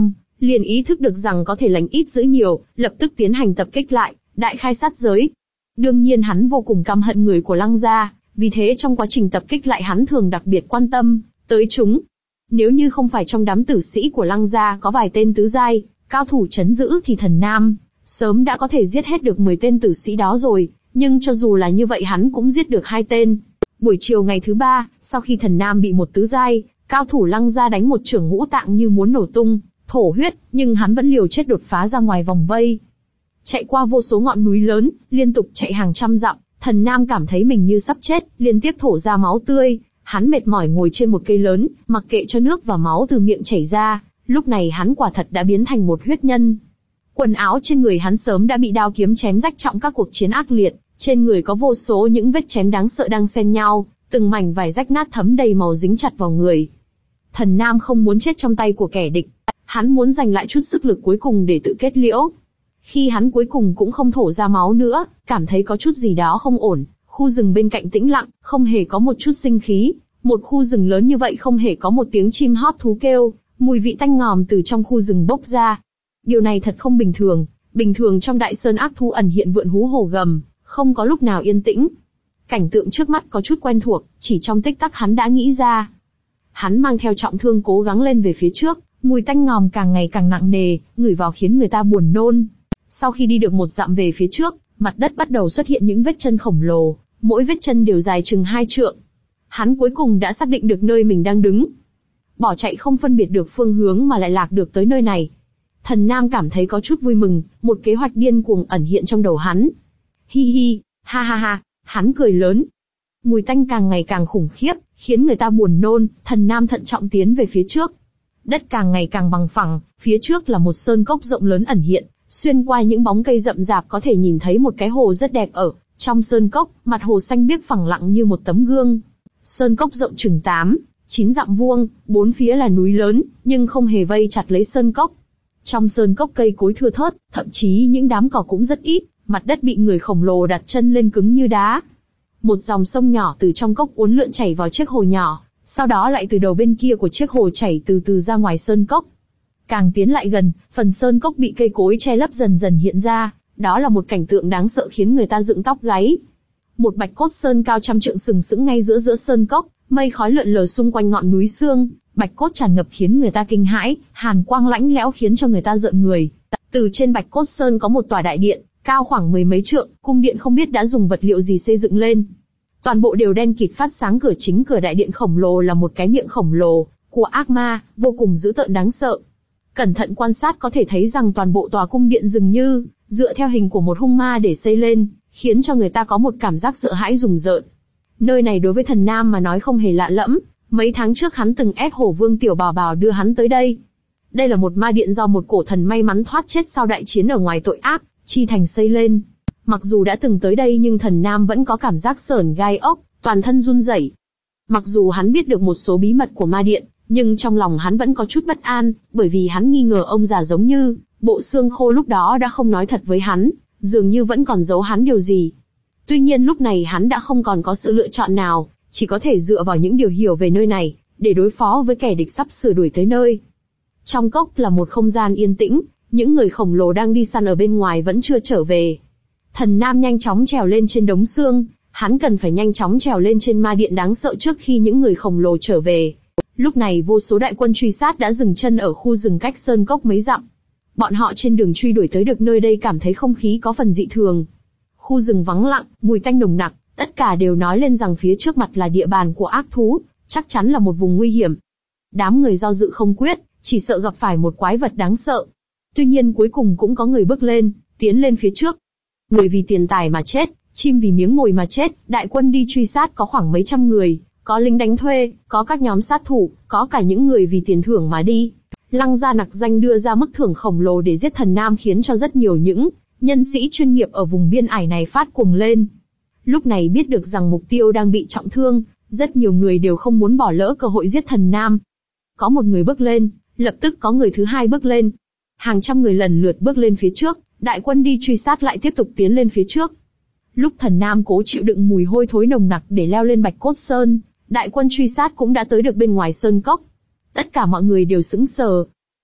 liền ý thức được rằng có thể lành ít dữ nhiều, lập tức tiến hành tập kích lại, đại khai sát giới. Đương nhiên hắn vô cùng căm hận người của Lăng gia, vì thế trong quá trình tập kích lại hắn thường đặc biệt quan tâm tới chúng. Nếu như không phải trong đám tử sĩ của Lăng gia có vài tên tứ giai, cao thủ trấn giữ thì Thần Nam sớm đã có thể giết hết được mười tên tử sĩ đó rồi, nhưng cho dù là như vậy hắn cũng giết được hai tên. Buổi chiều ngày thứ ba, sau khi Thần Nam bị một tứ giai cao thủ Lăng gia đánh một chưởng ngũ tạng như muốn nổ tung, thổ huyết, nhưng hắn vẫn liều chết đột phá ra ngoài vòng vây. Chạy qua vô số ngọn núi lớn, liên tục chạy hàng trăm dặm, Thần Nam cảm thấy mình như sắp chết, liên tiếp thổ ra máu tươi. Hắn mệt mỏi ngồi trên một cây lớn, mặc kệ cho nước và máu từ miệng chảy ra. Lúc này hắn quả thật đã biến thành một huyết nhân. Quần áo trên người hắn sớm đã bị đao kiếm chém rách trong các cuộc chiến ác liệt, trên người có vô số những vết chém đáng sợ đang xen nhau, từng mảnh vải rách nát thấm đầy màu dính chặt vào người. Thần Nam không muốn chết trong tay của kẻ địch, hắn muốn giành lại chút sức lực cuối cùng để tự kết liễu. Khi hắn cuối cùng cũng không thổ ra máu nữa, cảm thấy có chút gì đó không ổn, khu rừng bên cạnh tĩnh lặng, không hề có một chút sinh khí. Một khu rừng lớn như vậy không hề có một tiếng chim hót thú kêu, mùi vị tanh ngòm từ trong khu rừng bốc ra. Điều này thật không bình thường, bình thường trong đại sơn ác thú ẩn hiện vượn hú hổ gầm, không có lúc nào yên tĩnh. Cảnh tượng trước mắt có chút quen thuộc, chỉ trong tích tắc hắn đã nghĩ ra. Hắn mang theo trọng thương cố gắng lên về phía trước, mùi tanh ngòm càng ngày càng nặng nề, ngửi vào khiến người ta buồn nôn. Sau khi đi được một dặm về phía trước, mặt đất bắt đầu xuất hiện những vết chân khổng lồ, mỗi vết chân đều dài chừng hai trượng. Hắn cuối cùng đã xác định được nơi mình đang đứng. Bỏ chạy không phân biệt được phương hướng mà lại lạc được tới nơi này. Thần Nam cảm thấy có chút vui mừng, một kế hoạch điên cuồng ẩn hiện trong đầu hắn. Hi hi, ha ha ha, hắn cười lớn. Mùi tanh càng ngày càng khủng khiếp, khiến người ta buồn nôn, Thần Nam thận trọng tiến về phía trước. Đất càng ngày càng bằng phẳng, phía trước là một sơn cốc rộng lớn ẩn hiện, xuyên qua những bóng cây rậm rạp có thể nhìn thấy một cái hồ rất đẹp ở trong sơn cốc, mặt hồ xanh biếc phẳng lặng như một tấm gương. Sơn cốc rộng chừng tám, chín dặm vuông, bốn phía là núi lớn, nhưng không hề vây chặt lấy sơn cốc. Trong sơn cốc cây cối thưa thớt, thậm chí những đám cỏ cũng rất ít, mặt đất bị người khổng lồ đặt chân lên cứng như đá. Một dòng sông nhỏ từ trong cốc uốn lượn chảy vào chiếc hồ nhỏ, sau đó lại từ đầu bên kia của chiếc hồ chảy từ từ ra ngoài sơn cốc. Càng tiến lại gần, phần sơn cốc bị cây cối che lấp dần dần hiện ra, đó là một cảnh tượng đáng sợ khiến người ta dựng tóc gáy. Một bạch cốt sơn cao trăm trượng sừng sững ngay giữa giữa sơn cốc, mây khói lượn lờ xung quanh ngọn núi xương, bạch cốt tràn ngập khiến người ta kinh hãi, hàn quang lãnh lẽo khiến cho người ta rợn người. Từ trên bạch cốt sơn có một tòa đại điện, cao khoảng mười mấy trượng, cung điện không biết đã dùng vật liệu gì xây dựng lên. Toàn bộ đều đen kịt phát sáng, cửa chính cửa đại điện khổng lồ là một cái miệng khổng lồ của ác ma, vô cùng dữ tợn đáng sợ. Cẩn thận quan sát có thể thấy rằng toàn bộ tòa cung điện dường như dựa theo hình của một hung ma để xây lên, khiến cho người ta có một cảm giác sợ hãi rùng rợn. Nơi này đối với Thần Nam mà nói không hề lạ lẫm, mấy tháng trước hắn từng ép Hổ Vương Tiểu Bảo Bảo đưa hắn tới đây. Đây là một ma điện do một cổ thần may mắn thoát chết sau đại chiến ở ngoài tội ác, chi thành xây lên. Mặc dù đã từng tới đây nhưng Thần Nam vẫn có cảm giác sởn gai ốc, toàn thân run rẩy. Mặc dù hắn biết được một số bí mật của ma điện, nhưng trong lòng hắn vẫn có chút bất an, bởi vì hắn nghi ngờ ông già giống như bộ xương khô lúc đó đã không nói thật với hắn, dường như vẫn còn giấu hắn điều gì. Tuy nhiên lúc này hắn đã không còn có sự lựa chọn nào, chỉ có thể dựa vào những điều hiểu về nơi này, để đối phó với kẻ địch sắp sửa đuổi tới nơi. Trong cốc là một không gian yên tĩnh, những người khổng lồ đang đi săn ở bên ngoài vẫn chưa trở về. Thần Nam nhanh chóng trèo lên trên đống xương, hắn cần phải nhanh chóng trèo lên trên ma điện đáng sợ trước khi những người khổng lồ trở về. Lúc này vô số đại quân truy sát đã dừng chân ở khu rừng cách sơn cốc mấy dặm. Bọn họ trên đường truy đuổi tới được nơi đây cảm thấy không khí có phần dị thường. Khu rừng vắng lặng, mùi tanh nồng nặc, tất cả đều nói lên rằng phía trước mặt là địa bàn của ác thú, chắc chắn là một vùng nguy hiểm. Đám người do dự không quyết, chỉ sợ gặp phải một quái vật đáng sợ. Tuy nhiên cuối cùng cũng có người bước lên, tiến lên phía trước. Người vì tiền tài mà chết, chim vì miếng mồi mà chết, đại quân đi truy sát có khoảng mấy trăm người, có lính đánh thuê, có các nhóm sát thủ, có cả những người vì tiền thưởng mà đi. Lăng gia nặc danh đưa ra mức thưởng khổng lồ để giết Thần Nam khiến cho rất nhiều những nhân sĩ chuyên nghiệp ở vùng biên ải này phát cuồng lên. Lúc này biết được rằng mục tiêu đang bị trọng thương, rất nhiều người đều không muốn bỏ lỡ cơ hội giết Thần Nam. Có một người bước lên, lập tức có người thứ hai bước lên. Hàng trăm người lần lượt bước lên phía trước, đại quân đi truy sát lại tiếp tục tiến lên phía trước. Lúc Thần Nam cố chịu đựng mùi hôi thối nồng nặc để leo lên Bạch Cốt Sơn, đại quân truy sát cũng đã tới được bên ngoài sơn cốc. Tất cả mọi người đều sững sờ.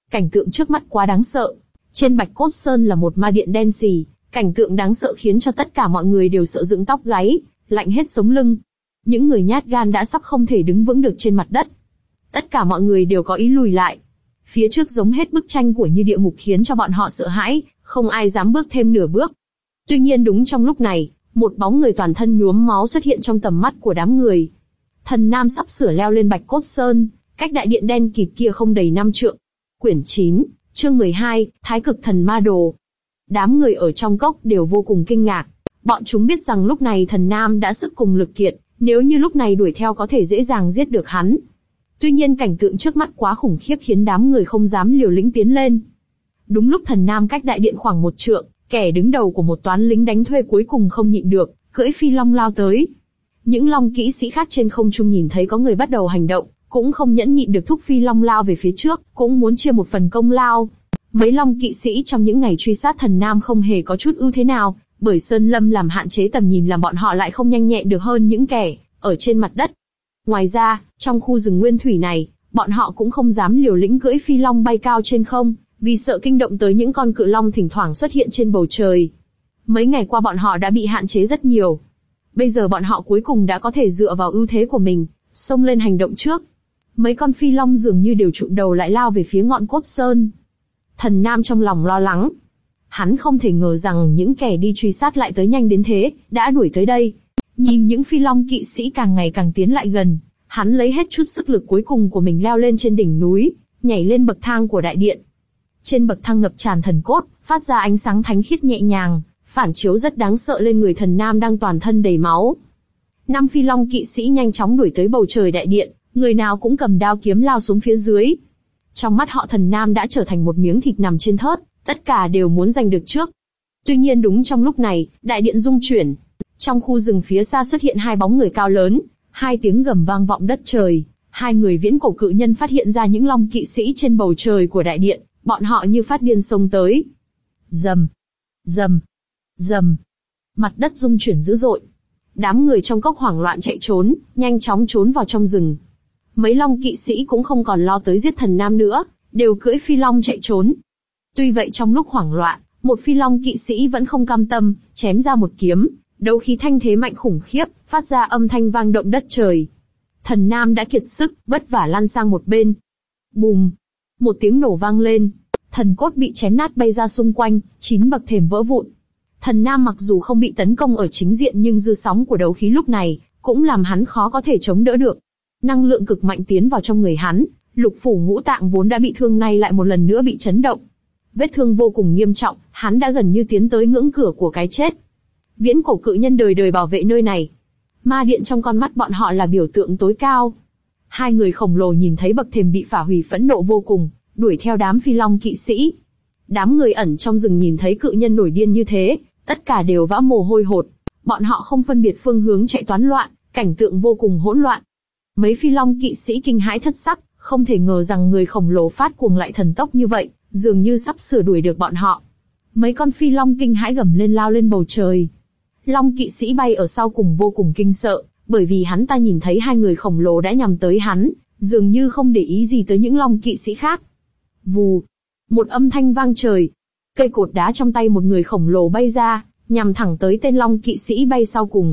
Cảnh tượng trước mắt quá đáng sợ. Trên Bạch Cốt Sơn là một ma điện đen sì, cảnh tượng đáng sợ khiến cho tất cả mọi người đều sợ dựng tóc gáy, lạnh hết sống lưng. Những người nhát gan đã sắp không thể đứng vững được trên mặt đất. Tất cả mọi người đều có ý lùi lại. Phía trước giống hết bức tranh của như địa ngục khiến cho bọn họ sợ hãi, không ai dám bước thêm nửa bước. Tuy nhiên đúng trong lúc này, một bóng người toàn thân nhuốm máu xuất hiện trong tầm mắt của đám người. Thần Nam sắp sửa leo lên Bạch Cốt Sơn, cách đại điện đen kịt kia không đầy năm trượng. Quyển chín, chương mười hai, Thái Cực Thần Ma Đồ. Đám người ở trong cốc đều vô cùng kinh ngạc. Bọn chúng biết rằng lúc này Thần Nam đã sức cùng lực kiệt, nếu như lúc này đuổi theo có thể dễ dàng giết được hắn. Tuy nhiên cảnh tượng trước mắt quá khủng khiếp khiến đám người không dám liều lĩnh tiến lên. Đúng lúc Thần Nam cách đại điện khoảng một trượng, kẻ đứng đầu của một toán lính đánh thuê cuối cùng không nhịn được, cưỡi phi long lao tới. Những long kỹ sĩ khác trên không trung nhìn thấy có người bắt đầu hành động, cũng không nhẫn nhịn được thúc phi long lao về phía trước, cũng muốn chia một phần công lao. Mấy long kỵ sĩ trong những ngày truy sát Thần Nam không hề có chút ưu thế nào, bởi sơn lâm làm hạn chế tầm nhìn làm bọn họ lại không nhanh nhẹn được hơn những kẻ ở trên mặt đất. Ngoài ra, trong khu rừng nguyên thủy này, bọn họ cũng không dám liều lĩnh cưỡi phi long bay cao trên không, vì sợ kinh động tới những con cự long thỉnh thoảng xuất hiện trên bầu trời. Mấy ngày qua bọn họ đã bị hạn chế rất nhiều. Bây giờ bọn họ cuối cùng đã có thể dựa vào ưu thế của mình, xông lên hành động trước. Mấy con phi long dường như đều trụm đầu lại lao về phía ngọn cốt sơn. Thần Nam trong lòng lo lắng. Hắn không thể ngờ rằng những kẻ đi truy sát lại tới nhanh đến thế, đã đuổi tới đây. Nhìn những phi long kỵ sĩ càng ngày càng tiến lại gần, hắn lấy hết chút sức lực cuối cùng của mình leo lên trên đỉnh núi, nhảy lên bậc thang của đại điện. Trên bậc thang ngập tràn thần cốt, phát ra ánh sáng thánh khiết nhẹ nhàng, phản chiếu rất đáng sợ lên người Thần Nam đang toàn thân đầy máu. Năm phi long kỵ sĩ nhanh chóng đuổi tới bầu trời đại điện, người nào cũng cầm đao kiếm lao xuống phía dưới. Trong mắt họ Thần Nam đã trở thành một miếng thịt nằm trên thớt, tất cả đều muốn giành được trước. Tuy nhiên đúng trong lúc này, đại điện rung chuyển. Trong khu rừng phía xa xuất hiện hai bóng người cao lớn, hai tiếng gầm vang vọng đất trời. Hai người viễn cổ cự nhân phát hiện ra những long kỵ sĩ trên bầu trời của đại điện, bọn họ như phát điên xông tới. Rầm, rầm, rầm. Mặt đất rung chuyển dữ dội. Đám người trong cốc hoảng loạn chạy trốn, nhanh chóng trốn vào trong rừng. Mấy long kỵ sĩ cũng không còn lo tới giết Thần Nam nữa, đều cưỡi phi long chạy trốn. Tuy vậy trong lúc hoảng loạn, một phi long kỵ sĩ vẫn không cam tâm, chém ra một kiếm, đấu khí thanh thế mạnh khủng khiếp, phát ra âm thanh vang động đất trời. Thần Nam đã kiệt sức, vất vả lăn sang một bên. Bùm! Một tiếng nổ vang lên, thần cốt bị chém nát bay ra xung quanh, chín bậc thềm vỡ vụn. Thần Nam mặc dù không bị tấn công ở chính diện nhưng dư sóng của đấu khí lúc này cũng làm hắn khó có thể chống đỡ được. Năng lượng cực mạnh tiến vào trong người hắn, lục phủ ngũ tạng vốn đã bị thương nay lại một lần nữa bị chấn động. Vết thương vô cùng nghiêm trọng, hắn đã gần như tiến tới ngưỡng cửa của cái chết. Viễn cổ cự nhân đời đời bảo vệ nơi này. Ma điện trong con mắt bọn họ là biểu tượng tối cao. Hai người khổng lồ nhìn thấy bậc thềm bị phá hủy phẫn nộ vô cùng, đuổi theo đám phi long kỵ sĩ. Đám người ẩn trong rừng nhìn thấy cự nhân nổi điên như thế, tất cả đều vã mồ hôi hột. Bọn họ không phân biệt phương hướng chạy toán loạn, cảnh tượng vô cùng hỗn loạn. Mấy phi long kỵ sĩ kinh hãi thất sắc, không thể ngờ rằng người khổng lồ phát cuồng lại thần tốc như vậy, dường như sắp sửa đuổi được bọn họ. Mấy con phi long kinh hãi gầm lên lao lên bầu trời. Long kỵ sĩ bay ở sau cùng vô cùng kinh sợ, bởi vì hắn ta nhìn thấy hai người khổng lồ đã nhằm tới hắn, dường như không để ý gì tới những long kỵ sĩ khác. Vù! Một âm thanh vang trời. Cây cột đá trong tay một người khổng lồ bay ra, nhằm thẳng tới tên long kỵ sĩ bay sau cùng.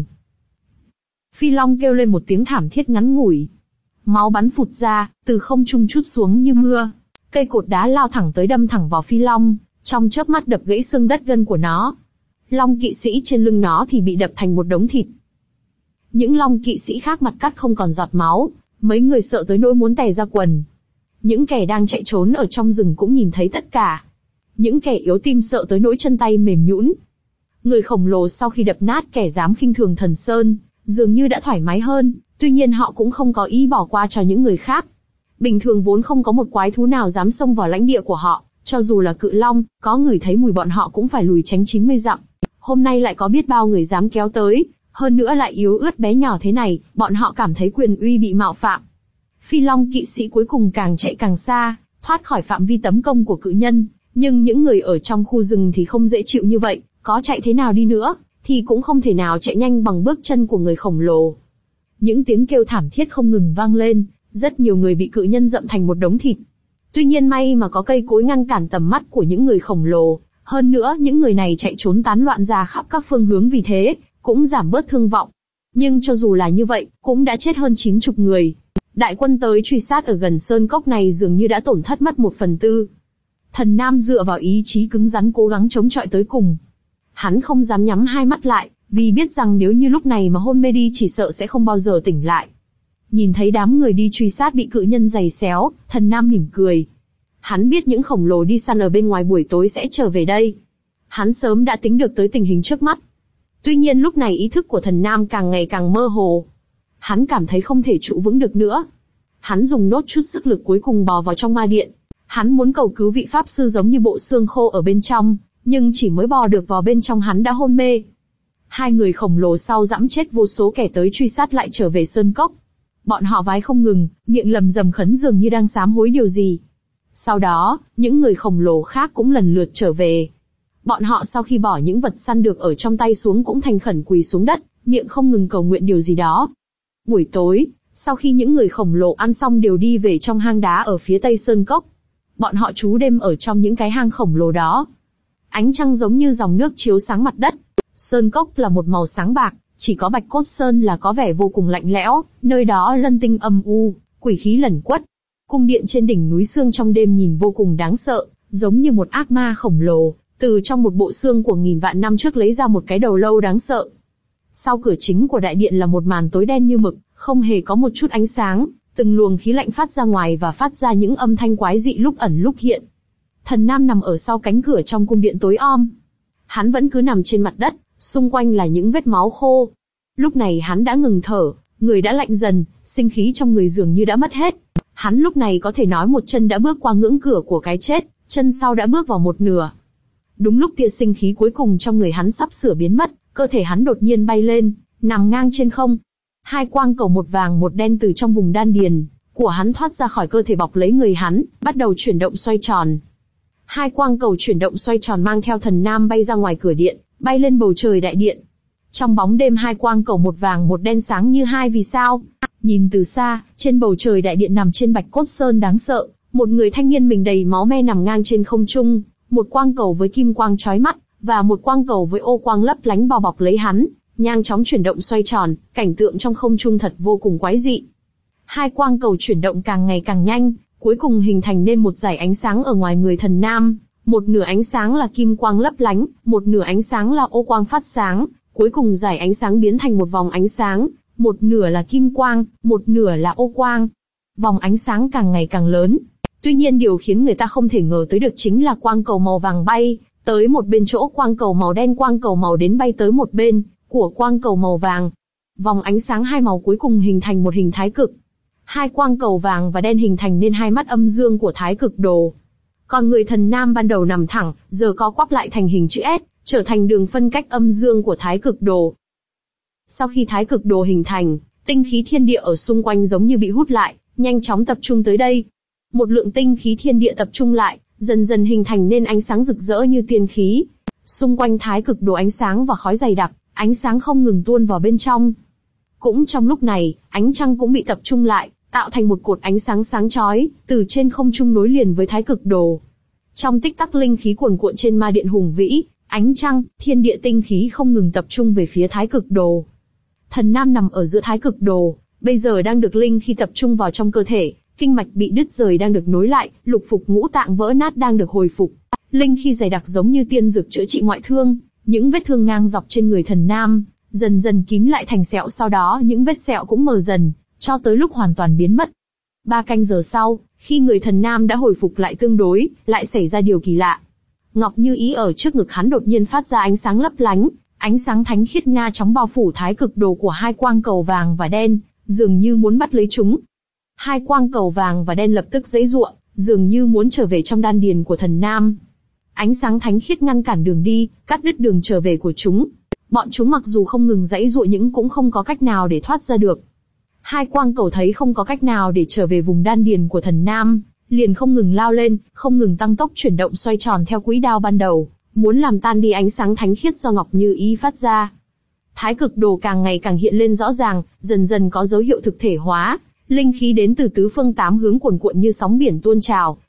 Phi long kêu lên một tiếng thảm thiết ngắn ngủi. Máu bắn phụt ra, từ không trung trút xuống như mưa. Cây cột đá lao thẳng tới đâm thẳng vào phi long, trong chớp mắt đập gãy xương đất gân của nó. Long kỵ sĩ trên lưng nó thì bị đập thành một đống thịt. Những long kỵ sĩ khác mặt cắt không còn giọt máu, mấy người sợ tới nỗi muốn tè ra quần. Những kẻ đang chạy trốn ở trong rừng cũng nhìn thấy tất cả. Những kẻ yếu tim sợ tới nỗi chân tay mềm nhũn. Người khổng lồ sau khi đập nát kẻ dám khinh thường Thần Sơn, dường như đã thoải mái hơn, tuy nhiên họ cũng không có ý bỏ qua cho những người khác. Bình thường vốn không có một quái thú nào dám xông vào lãnh địa của họ, cho dù là cự long, có người thấy mùi bọn họ cũng phải lùi tránh chín mươi dặm. Hôm nay lại có biết bao người dám kéo tới, hơn nữa lại yếu ớt bé nhỏ thế này, bọn họ cảm thấy quyền uy bị mạo phạm. Phi long kỵ sĩ cuối cùng càng chạy càng xa, thoát khỏi phạm vi tấn công của cự nhân, nhưng những người ở trong khu rừng thì không dễ chịu như vậy, có chạy thế nào đi nữa, thì cũng không thể nào chạy nhanh bằng bước chân của người khổng lồ. Những tiếng kêu thảm thiết không ngừng vang lên, rất nhiều người bị cự nhân dậm thành một đống thịt. Tuy nhiên may mà có cây cối ngăn cản tầm mắt của những người khổng lồ, hơn nữa những người này chạy trốn tán loạn ra khắp các phương hướng, vì thế cũng giảm bớt thương vọng. Nhưng cho dù là như vậy, cũng đã chết hơn chín chục người. Đại quân tới truy sát ở gần sơn cốc này dường như đã tổn thất mất một phần tư. Thần Nam dựa vào ý chí cứng rắn cố gắng chống chọi tới cùng. Hắn không dám nhắm hai mắt lại, vì biết rằng nếu như lúc này mà hôn mê đi chỉ sợ sẽ không bao giờ tỉnh lại. Nhìn thấy đám người đi truy sát bị cự nhân giày xéo, Thần Nam mỉm cười. Hắn biết những khổng lồ đi săn ở bên ngoài buổi tối sẽ trở về đây. Hắn sớm đã tính được tới tình hình trước mắt. Tuy nhiên lúc này ý thức của Thần Nam càng ngày càng mơ hồ. Hắn cảm thấy không thể trụ vững được nữa. Hắn dùng nốt chút sức lực cuối cùng bò vào trong ma điện. Hắn muốn cầu cứu vị pháp sư giống như bộ xương khô ở bên trong, nhưng chỉ mới bò được vào bên trong hắn đã hôn mê. Hai người khổng lồ sau dẫm chết vô số kẻ tới truy sát lại trở về sơn cốc. Bọn họ vái không ngừng, miệng lầm rầm khấn dường như đang sám hối điều gì. Sau đó, những người khổng lồ khác cũng lần lượt trở về. Bọn họ sau khi bỏ những vật săn được ở trong tay xuống cũng thành khẩn quỳ xuống đất, miệng không ngừng cầu nguyện điều gì đó. Buổi tối, sau khi những người khổng lồ ăn xong đều đi về trong hang đá ở phía tây sơn cốc. Bọn họ trú đêm ở trong những cái hang khổng lồ đó. Ánh trăng giống như dòng nước chiếu sáng mặt đất. Sơn cốc là một màu sáng bạc, chỉ có Bạch Cốt Sơn là có vẻ vô cùng lạnh lẽo, nơi đó lân tinh âm u, quỷ khí lẩn quất. Cung điện trên đỉnh núi xương trong đêm nhìn vô cùng đáng sợ, giống như một ác ma khổng lồ, từ trong một bộ xương của nghìn vạn năm trước lấy ra một cái đầu lâu đáng sợ. Sau cửa chính của đại điện là một màn tối đen như mực, không hề có một chút ánh sáng, từng luồng khí lạnh phát ra ngoài và phát ra những âm thanh quái dị lúc ẩn lúc hiện. Thần Nam nằm ở sau cánh cửa trong cung điện tối om. Hắn vẫn cứ nằm trên mặt đất, xung quanh là những vết máu khô. Lúc này hắn đã ngừng thở, người đã lạnh dần, sinh khí trong người dường như đã mất hết. Hắn lúc này có thể nói một chân đã bước qua ngưỡng cửa của cái chết, chân sau đã bước vào một nửa. Đúng lúc tia sinh khí cuối cùng trong người hắn sắp sửa biến mất, cơ thể hắn đột nhiên bay lên, nằm ngang trên không. Hai quang cầu một vàng một đen từ trong vùng đan điền của hắn thoát ra khỏi cơ thể bọc lấy người hắn, bắt đầu chuyển động xoay tròn. Hai quang cầu chuyển động xoay tròn mang theo Thần Nam bay ra ngoài cửa điện, bay lên bầu trời đại điện. Trong bóng đêm hai quang cầu một vàng một đen sáng như hai vì sao. Nhìn từ xa, trên bầu trời đại điện nằm trên Bạch Cốt Sơn đáng sợ, một người thanh niên mình đầy máu me nằm ngang trên không trung, một quang cầu với kim quang chói mắt, và một quang cầu với ô quang lấp lánh bao bọc lấy hắn, nhanh chóng chuyển động xoay tròn, cảnh tượng trong không trung thật vô cùng quái dị. Hai quang cầu chuyển động càng ngày càng nhanh, cuối cùng hình thành nên một dải ánh sáng ở ngoài người Thần Nam, một nửa ánh sáng là kim quang lấp lánh, một nửa ánh sáng là ô quang phát sáng, cuối cùng dải ánh sáng biến thành một vòng ánh sáng, một nửa là kim quang, một nửa là ô quang. Vòng ánh sáng càng ngày càng lớn. Tuy nhiên điều khiến người ta không thể ngờ tới được chính là quang cầu màu vàng bay tới một bên chỗ quang cầu màu đen, quang cầu màu đến bay tới một bên của quang cầu màu vàng. Vòng ánh sáng hai màu cuối cùng hình thành một hình thái cực. Hai quang cầu vàng và đen hình thành nên hai mắt âm dương của thái cực đồ. Còn người Thần Nam ban đầu nằm thẳng, giờ co quắp lại thành hình chữ S, trở thành đường phân cách âm dương của thái cực đồ. Sau khi thái cực đồ hình thành, tinh khí thiên địa ở xung quanh giống như bị hút lại, nhanh chóng tập trung tới đây. Một lượng tinh khí thiên địa tập trung lại, dần dần hình thành nên ánh sáng rực rỡ như tiên khí. Xung quanh thái cực đồ ánh sáng và khói dày đặc, ánh sáng không ngừng tuôn vào bên trong. Cũng trong lúc này, ánh trăng cũng bị tập trung lại, tạo thành một cột ánh sáng sáng chói, từ trên không trung nối liền với thái cực đồ. Trong tích tắc linh khí cuồn cuộn trên ma điện hùng vĩ, ánh trăng, thiên địa tinh khí không ngừng tập trung về phía thái cực đồ. Thần Nam nằm ở giữa thái cực đồ, bây giờ đang được linh khí tập trung vào trong cơ thể, kinh mạch bị đứt rời đang được nối lại, lục phục ngũ tạng vỡ nát đang được hồi phục. Linh khí dày đặc giống như tiên dược chữa trị ngoại thương, những vết thương ngang dọc trên người Thần Nam dần dần kín lại thành sẹo, sau đó những vết sẹo cũng mờ dần, cho tới lúc hoàn toàn biến mất. Ba canh giờ sau, khi người Thần Nam đã hồi phục lại tương đối, lại xảy ra điều kỳ lạ. Ngọc Như Ý ở trước ngực hắn đột nhiên phát ra ánh sáng lấp lánh, ánh sáng thánh khiết nha chóng bao phủ thái cực đồ của hai quang cầu vàng và đen, dường như muốn bắt lấy chúng. Hai quang cầu vàng và đen lập tức giãy giụa, dường như muốn trở về trong đan điền của Thần Nam. Ánh sáng thánh khiết ngăn cản đường đi, cắt đứt đường trở về của chúng. Bọn chúng mặc dù không ngừng giãy giụa nhưng cũng không có cách nào để thoát ra được. Hai quang cầu thấy không có cách nào để trở về vùng đan điền của Thần Nam, liền không ngừng lao lên, không ngừng tăng tốc chuyển động xoay tròn theo quỹ đạo ban đầu, muốn làm tan đi ánh sáng thánh khiết do Ngọc Như Ý phát ra. Thái cực đồ càng ngày càng hiện lên rõ ràng, dần dần có dấu hiệu thực thể hóa, linh khí đến từ tứ phương tám hướng cuồn cuộn như sóng biển tuôn trào,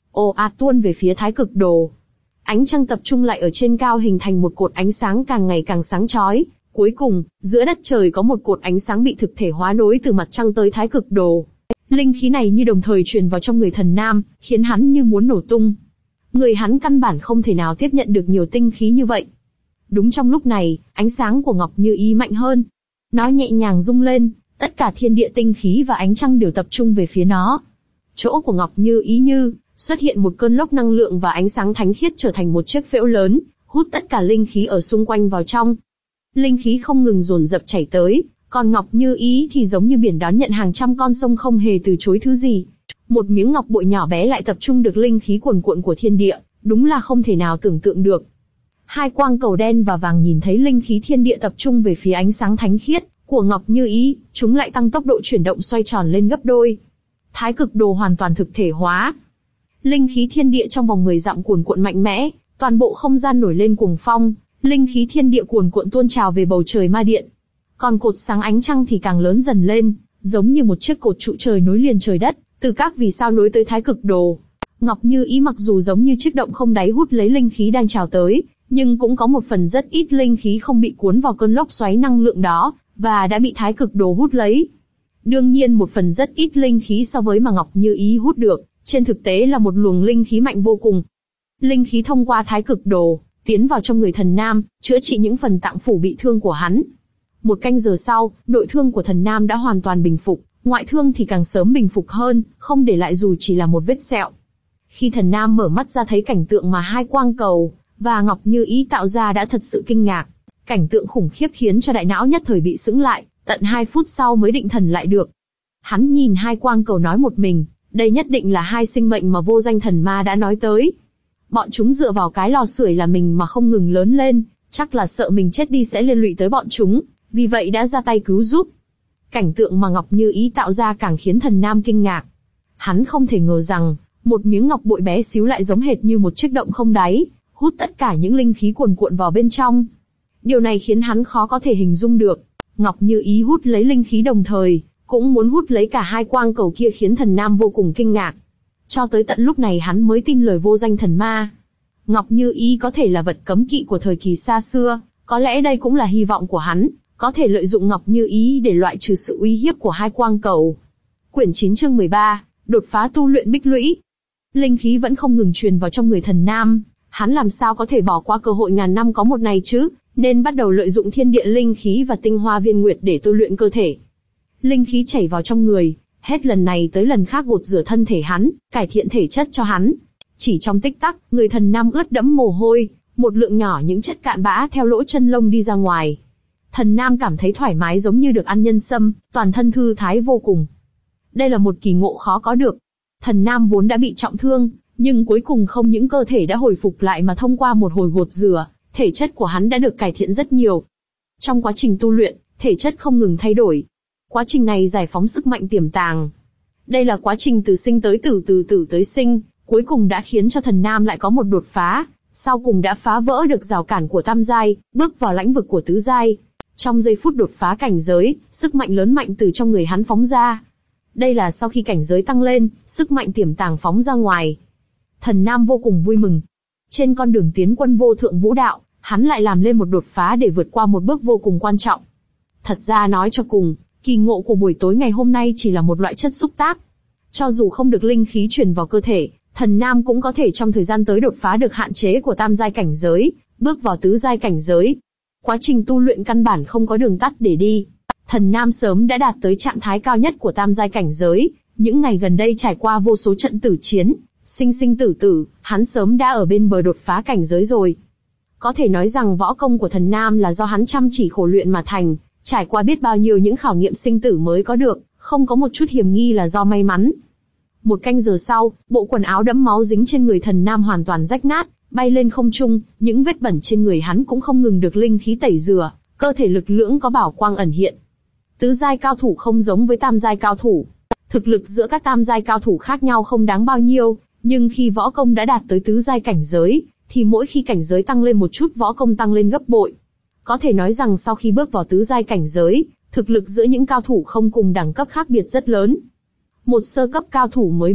ồ ạt tuôn về phía Thái Cực Đồ. Ánh trăng tập trung lại ở trên cao hình thành một cột ánh sáng càng ngày càng sáng chói. Cuối cùng, giữa đất trời có một cột ánh sáng bị thực thể hóa nối từ mặt trăng tới Thái Cực Đồ. Linh khí này như đồng thời truyền vào trong người Thần Nam, khiến hắn như muốn nổ tung. Người hắn căn bản không thể nào tiếp nhận được nhiều tinh khí như vậy. Đúng trong lúc này, ánh sáng của Ngọc Như Ý mạnh hơn. Nó nhẹ nhàng rung lên, tất cả thiên địa tinh khí và ánh trăng đều tập trung về phía nó. Chỗ của Ngọc Như Ý như xuất hiện một cơn lốc năng lượng và ánh sáng thánh khiết trở thành một chiếc phễu lớn, hút tất cả linh khí ở xung quanh vào trong. Linh khí không ngừng dồn dập chảy tới, còn Ngọc Như Ý thì giống như biển đón nhận hàng trăm con sông không hề từ chối thứ gì. Một miếng ngọc bội nhỏ bé lại tập trung được linh khí cuồn cuộn của thiên địa, đúng là không thể nào tưởng tượng được. Hai quang cầu đen và vàng nhìn thấy linh khí thiên địa tập trung về phía ánh sáng thánh khiết của Ngọc Như Ý, chúng lại tăng tốc độ chuyển động xoay tròn lên gấp đôi. Thái Cực Đồ hoàn toàn thực thể hóa. Linh khí thiên địa trong vòng mười dặm cuồn cuộn mạnh mẽ, toàn bộ không gian nổi lên cuồng phong, linh khí thiên địa cuồn cuộn tuôn trào về bầu trời ma điện. Còn cột sáng ánh trăng thì càng lớn dần lên, giống như một chiếc cột trụ trời nối liền trời đất, từ các vì sao nối tới Thái Cực Đồ. Ngọc Như Ý mặc dù giống như chiếc động không đáy hút lấy linh khí đang trào tới, nhưng cũng có một phần rất ít linh khí không bị cuốn vào cơn lốc xoáy năng lượng đó, và đã bị Thái Cực Đồ hút lấy. Đương nhiên một phần rất ít linh khí so với mà Ngọc Như Ý hút được, trên thực tế là một luồng linh khí mạnh vô cùng. Linh khí thông qua Thái Cực Đồ, tiến vào trong người Thần Nam, chữa trị những phần tạng phủ bị thương của hắn. Một canh giờ sau, nội thương của Thần Nam đã hoàn toàn bình phục, ngoại thương thì càng sớm bình phục hơn, không để lại dù chỉ là một vết sẹo. Khi Thần Nam mở mắt ra thấy cảnh tượng mà hai quang cầu và Ngọc Như Ý tạo ra đã thật sự kinh ngạc. Cảnh tượng khủng khiếp khiến cho đại não nhất thời bị sững lại, tận hai phút sau mới định thần lại được. Hắn nhìn hai quang cầu nói một mình, đây nhất định là hai sinh mệnh mà vô danh thần ma đã nói tới. Bọn chúng dựa vào cái lò sưởi là mình mà không ngừng lớn lên, chắc là sợ mình chết đi sẽ liên lụy tới bọn chúng, vì vậy đã ra tay cứu giúp. Cảnh tượng mà Ngọc Như Ý tạo ra càng khiến Thần Nam kinh ngạc. Hắn không thể ngờ rằng, một miếng ngọc bội bé xíu lại giống hệt như một chiếc động không đáy, hút tất cả những linh khí cuồn cuộn vào bên trong. Điều này khiến hắn khó có thể hình dung được. Ngọc Như Ý hút lấy linh khí đồng thời, cũng muốn hút lấy cả hai quang cầu kia khiến Thần Nam vô cùng kinh ngạc. Cho tới tận lúc này hắn mới tin lời vô danh thần ma. Ngọc Như Ý có thể là vật cấm kỵ của thời kỳ xa xưa, có lẽ đây cũng là hy vọng của hắn, có thể lợi dụng Ngọc Như Ý để loại trừ sự uy hiếp của hai quang cầu. Quyển chín chương mười ba, đột phá tu luyện bích lũy. Linh khí vẫn không ngừng truyền vào trong người Thần Nam, hắn làm sao có thể bỏ qua cơ hội ngàn năm có một này chứ, nên bắt đầu lợi dụng thiên địa linh khí và tinh hoa viên nguyệt để tu luyện cơ thể. Linh khí chảy vào trong người, hết lần này tới lần khác gột rửa thân thể hắn, cải thiện thể chất cho hắn. Chỉ trong tích tắc, người Thần Nam ướt đẫm mồ hôi, một lượng nhỏ những chất cạn bã theo lỗ chân lông đi ra ngoài. Thần Nam cảm thấy thoải mái giống như được ăn nhân sâm, toàn thân thư thái vô cùng. Đây là một kỳ ngộ khó có được. Thần Nam vốn đã bị trọng thương, nhưng cuối cùng không những cơ thể đã hồi phục lại mà thông qua một hồi gột rửa, thể chất của hắn đã được cải thiện rất nhiều. Trong quá trình tu luyện, thể chất không ngừng thay đổi. Quá trình này giải phóng sức mạnh tiềm tàng. Đây là quá trình từ sinh tới tử, từ tử tới sinh, cuối cùng đã khiến cho Thần Nam lại có một đột phá, sau cùng đã phá vỡ được rào cản của tam giai, bước vào lãnh vực của tứ giai. Trong giây phút đột phá cảnh giới, sức mạnh lớn mạnh từ trong người hắn phóng ra. Đây là sau khi cảnh giới tăng lên, sức mạnh tiềm tàng phóng ra ngoài. Thần Nam vô cùng vui mừng. Trên con đường tiến quân vô thượng vũ đạo, hắn lại làm lên một đột phá để vượt qua một bước vô cùng quan trọng. Thật ra nói cho cùng, kỳ ngộ của buổi tối ngày hôm nay chỉ là một loại chất xúc tác. Cho dù không được linh khí truyền vào cơ thể, Thần Nam cũng có thể trong thời gian tới đột phá được hạn chế của tam giai cảnh giới, bước vào tứ giai cảnh giới. Quá trình tu luyện căn bản không có đường tắt để đi. Thần Nam sớm đã đạt tới trạng thái cao nhất của tam giai cảnh giới, những ngày gần đây trải qua vô số trận tử chiến, sinh sinh tử tử, hắn sớm đã ở bên bờ đột phá cảnh giới rồi. Có thể nói rằng võ công của Thần Nam là do hắn chăm chỉ khổ luyện mà thành, trải qua biết bao nhiêu những khảo nghiệm sinh tử mới có được, không có một chút hiểm nghi là do may mắn. Một canh giờ sau, bộ quần áo đẫm máu dính trên người Thần Nam hoàn toàn rách nát, bay lên không trung, những vết bẩn trên người hắn cũng không ngừng được linh khí tẩy rửa, cơ thể lực lưỡng có bảo quang ẩn hiện. Tứ giai cao thủ không giống với tam giai cao thủ. Thực lực giữa các tam giai cao thủ khác nhau không đáng bao nhiêu, nhưng khi võ công đã đạt tới tứ giai cảnh giới, thì mỗi khi cảnh giới tăng lên một chút võ công tăng lên gấp bội. Có thể nói rằng sau khi bước vào tứ giai cảnh giới, thực lực giữa những cao thủ không cùng đẳng cấp khác biệt rất lớn. Một sơ cấp cao thủ mới bước,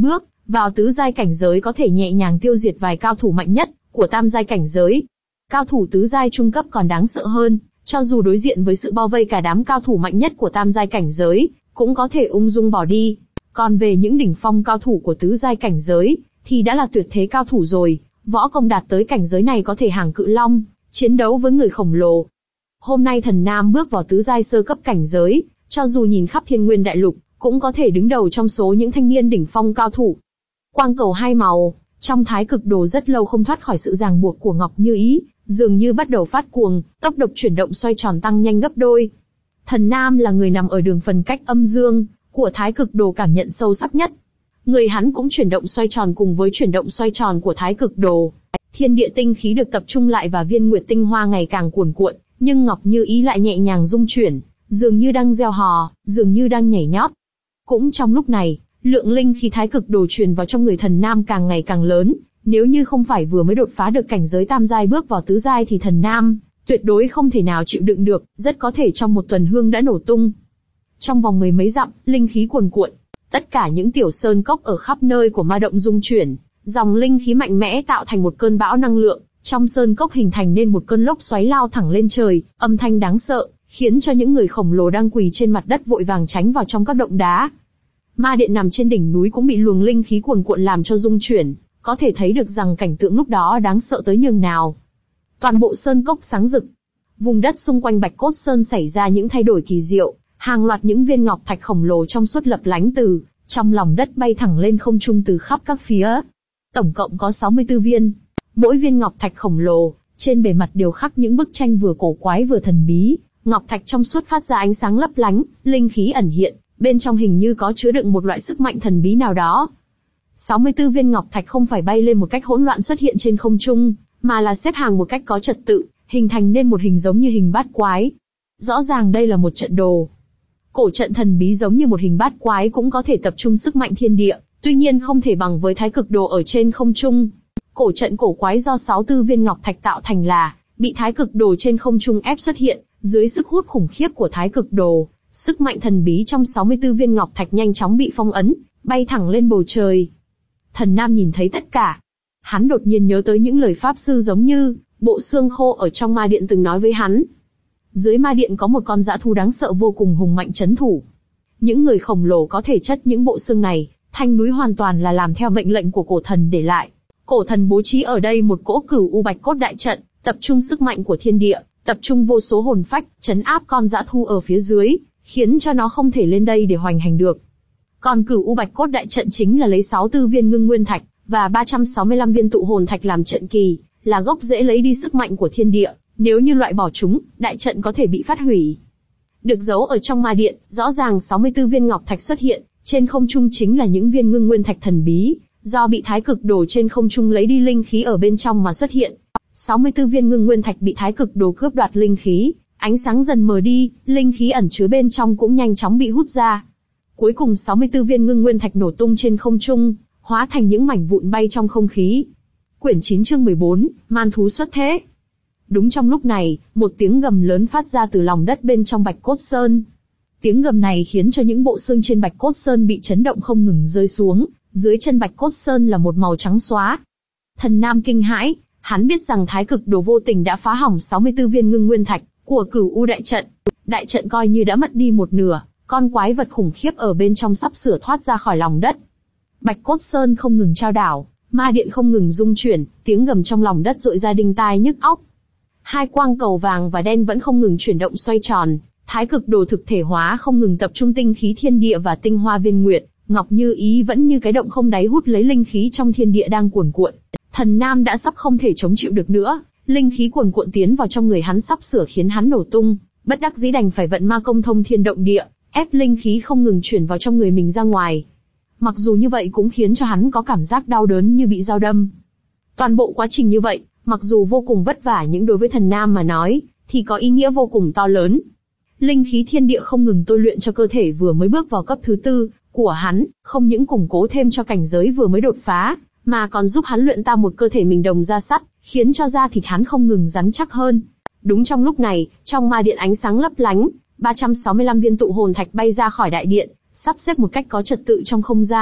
vào tứ giai cảnh giới có thể nhẹ nhàng tiêu diệt vài cao thủ mạnh nhất của tam giai cảnh giới. Cao thủ tứ giai trung cấp còn đáng sợ hơn, cho dù đối diện với sự bao vây cả đám cao thủ mạnh nhất của tam giai cảnh giới, cũng có thể ung dung bỏ đi. Còn về những đỉnh phong cao thủ của tứ giai cảnh giới, thì đã là tuyệt thế cao thủ rồi, võ công đạt tới cảnh giới này có thể hàng cự long, chiến đấu với người khổng lồ. Hôm nay Thần Nam bước vào tứ giai sơ cấp cảnh giới, cho dù nhìn khắp Thiên Nguyên Đại Lục, cũng có thể đứng đầu trong số những thanh niên đỉnh phong cao thủ. Quang cầu hai màu, trong thái cực đồ rất lâu không thoát khỏi sự ràng buộc của Ngọc Như Ý, dường như bắt đầu phát cuồng, tốc độ chuyển động xoay tròn tăng nhanh gấp đôi. Thần Nam là người nằm ở đường phần cách âm dương của thái cực đồ cảm nhận sâu sắc nhất. Người hắn cũng chuyển động xoay tròn cùng với chuyển động xoay tròn của thái cực đồ. Thiên địa tinh khí được tập trung lại và viên nguyệt tinh hoa ngày càng cuồn cuộn, nhưng Ngọc Như Ý lại nhẹ nhàng rung chuyển, dường như đang reo hò, dường như đang nhảy nhót. Cũng trong lúc này, lượng linh khí thái cực đồ truyền vào trong người Thần Nam càng ngày càng lớn, nếu như không phải vừa mới đột phá được cảnh giới tam giai bước vào tứ giai thì Thần Nam tuyệt đối không thể nào chịu đựng được, rất có thể trong một tuần hương đã nổ tung. Trong vòng mười mấy dặm, linh khí cuồn cuộn, tất cả những tiểu sơn cốc ở khắp nơi của ma động rung chuyển, dòng linh khí mạnh mẽ tạo thành một cơn bão năng lượng, trong sơn cốc hình thành nên một cơn lốc xoáy lao thẳng lên trời, âm thanh đáng sợ, khiến cho những người khổng lồ đang quỳ trên mặt đất vội vàng tránh vào trong các động đá. Ma điện nằm trên đỉnh núi cũng bị luồng linh khí cuồn cuộn làm cho rung chuyển, có thể thấy được rằng cảnh tượng lúc đó đáng sợ tới nhường nào. Toàn bộ sơn cốc sáng rực, vùng đất xung quanh Bạch Cốt Sơn xảy ra những thay đổi kỳ diệu, hàng loạt những viên ngọc thạch khổng lồ trong suốt lập lánh từ trong lòng đất bay thẳng lên không trung từ khắp các phía. Tổng cộng có sáu mươi tư viên, mỗi viên ngọc thạch khổng lồ, trên bề mặt đều khắc những bức tranh vừa cổ quái vừa thần bí, ngọc thạch trong suốt phát ra ánh sáng lấp lánh, linh khí ẩn hiện, bên trong hình như có chứa đựng một loại sức mạnh thần bí nào đó. sáu mươi tư viên ngọc thạch không phải bay lên một cách hỗn loạn xuất hiện trên không trung, mà là xếp hàng một cách có trật tự, hình thành nên một hình giống như hình bát quái. Rõ ràng đây là một trận đồ. Cổ trận thần bí giống như một hình bát quái cũng có thể tập trung sức mạnh thiên địa, tuy nhiên không thể bằng với thái cực đồ ở trên không trung. Cổ trận cổ quái do sáu tư viên ngọc thạch tạo thành là bị thái cực đồ trên không trung ép xuất hiện, dưới sức hút khủng khiếp của thái cực đồ, sức mạnh thần bí trong sáu mươi tư viên ngọc thạch nhanh chóng bị phong ấn, bay thẳng lên bầu trời. Thần Nam nhìn thấy tất cả. Hắn đột nhiên nhớ tới những lời pháp sư giống như bộ xương khô ở trong ma điện từng nói với hắn. Dưới ma điện có một con dã thú đáng sợ vô cùng hùng mạnh trấn thủ. Những người khổng lồ có thể chất những bộ xương này, thanh núi hoàn toàn là làm theo mệnh lệnh của cổ thần để lại. Cổ thần bố trí ở đây một cỗ cửu u bạch cốt đại trận, tập trung sức mạnh của thiên địa, tập trung vô số hồn phách, trấn áp con dã thú ở phía dưới, khiến cho nó không thể lên đây để hoành hành được. Còn cửu u bạch cốt đại trận chính là lấy sáu tư viên ngưng nguyên thạch và ba trăm sáu mươi lăm viên tụ hồn thạch làm trận kỳ, là gốc rễ lấy đi sức mạnh của thiên địa. Nếu như loại bỏ chúng, đại trận có thể bị phát hủy. Được giấu ở trong ma điện, rõ ràng sáu mươi tư viên ngọc thạch xuất hiện, trên không trung chính là những viên ngưng nguyên thạch thần bí, do bị thái cực đồ trên không trung lấy đi linh khí ở bên trong mà xuất hiện. sáu mươi tư viên ngưng nguyên thạch bị thái cực đồ cướp đoạt linh khí, ánh sáng dần mờ đi, linh khí ẩn chứa bên trong cũng nhanh chóng bị hút ra. Cuối cùng sáu mươi tư viên ngưng nguyên thạch nổ tung trên không trung, hóa thành những mảnh vụn bay trong không khí. Quyển chín chương mười bốn, Man thú xuất thế. Đúng trong lúc này, một tiếng gầm lớn phát ra từ lòng đất bên trong Bạch Cốt Sơn. Tiếng gầm này khiến cho những bộ xương trên Bạch Cốt Sơn bị chấn động không ngừng rơi xuống, dưới chân Bạch Cốt Sơn là một màu trắng xóa. Thần Nam kinh hãi, hắn biết rằng thái cực đồ vô tình đã phá hỏng sáu mươi tư viên ngưng nguyên thạch của cửu u đại trận. Đại trận coi như đã mất đi một nửa, con quái vật khủng khiếp ở bên trong sắp sửa thoát ra khỏi lòng đất. Bạch Cốt Sơn không ngừng trao đảo, ma điện không ngừng rung chuyển, tiếng gầm trong lòng đất dội ra đinh tai nhức óc. Hai quang cầu vàng và đen vẫn không ngừng chuyển động xoay tròn, thái cực đồ thực thể hóa không ngừng tập trung tinh khí thiên địa và tinh hoa viên nguyệt. Ngọc Như Ý vẫn như cái động không đáy hút lấy linh khí trong thiên địa đang cuồn cuộn. Thần Nam đã sắp không thể chống chịu được nữa, linh khí cuồn cuộn tiến vào trong người hắn sắp sửa khiến hắn nổ tung, bất đắc dĩ đành phải vận ma công thông thiên động địa, ép linh khí không ngừng chuyển vào trong người mình ra ngoài. Mặc dù như vậy cũng khiến cho hắn có cảm giác đau đớn như bị dao đâm. Toàn bộ quá trình như vậy, mặc dù vô cùng vất vả nhưng đối với Thần Nam mà nói, thì có ý nghĩa vô cùng to lớn. Linh khí thiên địa không ngừng tôi luyện cho cơ thể vừa mới bước vào cấp thứ tư của hắn, không những củng cố thêm cho cảnh giới vừa mới đột phá, mà còn giúp hắn luyện ta một cơ thể mình đồng da sắt, khiến cho da thịt hắn không ngừng rắn chắc hơn. Đúng trong lúc này, trong ma điện ánh sáng lấp lánh, ba trăm sáu mươi lăm viên tụ hồn thạch bay ra khỏi đại điện, sắp xếp một cách có trật tự trong không gian,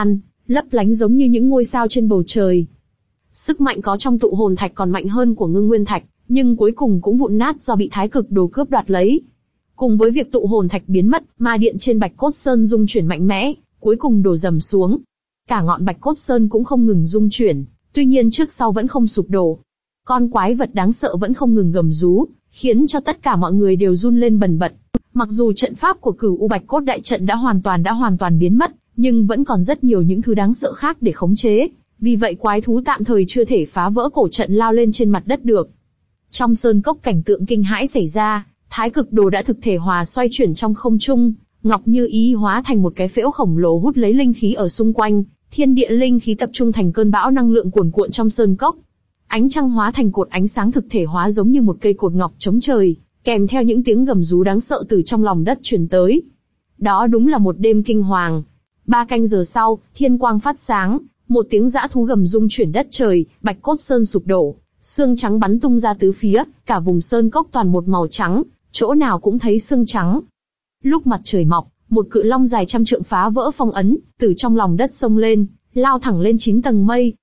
lấp lánh giống như những ngôi sao trên bầu trời. Sức mạnh có trong tụ hồn thạch còn mạnh hơn của ngưng nguyên thạch, nhưng cuối cùng cũng vụn nát do bị thái cực đồ cướp đoạt lấy. Cùng với việc tụ hồn thạch biến mất, ma điện trên Bạch Cốt Sơn rung chuyển mạnh mẽ, cuối cùng đổ dầm xuống. Cả ngọn Bạch Cốt Sơn cũng không ngừng rung chuyển, tuy nhiên trước sau vẫn không sụp đổ. Con quái vật đáng sợ vẫn không ngừng gầm rú, khiến cho tất cả mọi người đều run lên bần bật. Mặc dù trận pháp của Cửu U Bạch Cốt đại trận đã hoàn toàn đã hoàn toàn biến mất, nhưng vẫn còn rất nhiều những thứ đáng sợ khác để khống chế. Vì vậy quái thú tạm thời chưa thể phá vỡ cổ trận lao lên trên mặt đất được. Trong sơn cốc cảnh tượng kinh hãi xảy ra, thái cực đồ đã thực thể hòa xoay chuyển trong không trung, Ngọc Như Ý hóa thành một cái phễu khổng lồ hút lấy linh khí ở xung quanh, thiên địa linh khí tập trung thành cơn bão năng lượng cuồn cuộn trong sơn cốc. Ánh trăng hóa thành cột ánh sáng thực thể hóa giống như một cây cột ngọc chống trời, kèm theo những tiếng gầm rú đáng sợ từ trong lòng đất truyền tới. Đó đúng là một đêm kinh hoàng. Ba canh giờ sau, thiên quang phát sáng, một tiếng dã thú gầm rung chuyển đất trời, Bạch Cốt Sơn sụp đổ, xương trắng bắn tung ra tứ phía, cả vùng sơn cốc toàn một màu trắng, chỗ nào cũng thấy xương trắng. Lúc mặt trời mọc, một cự long dài trăm trượng phá vỡ phong ấn, từ trong lòng đất xông lên, lao thẳng lên chín tầng mây.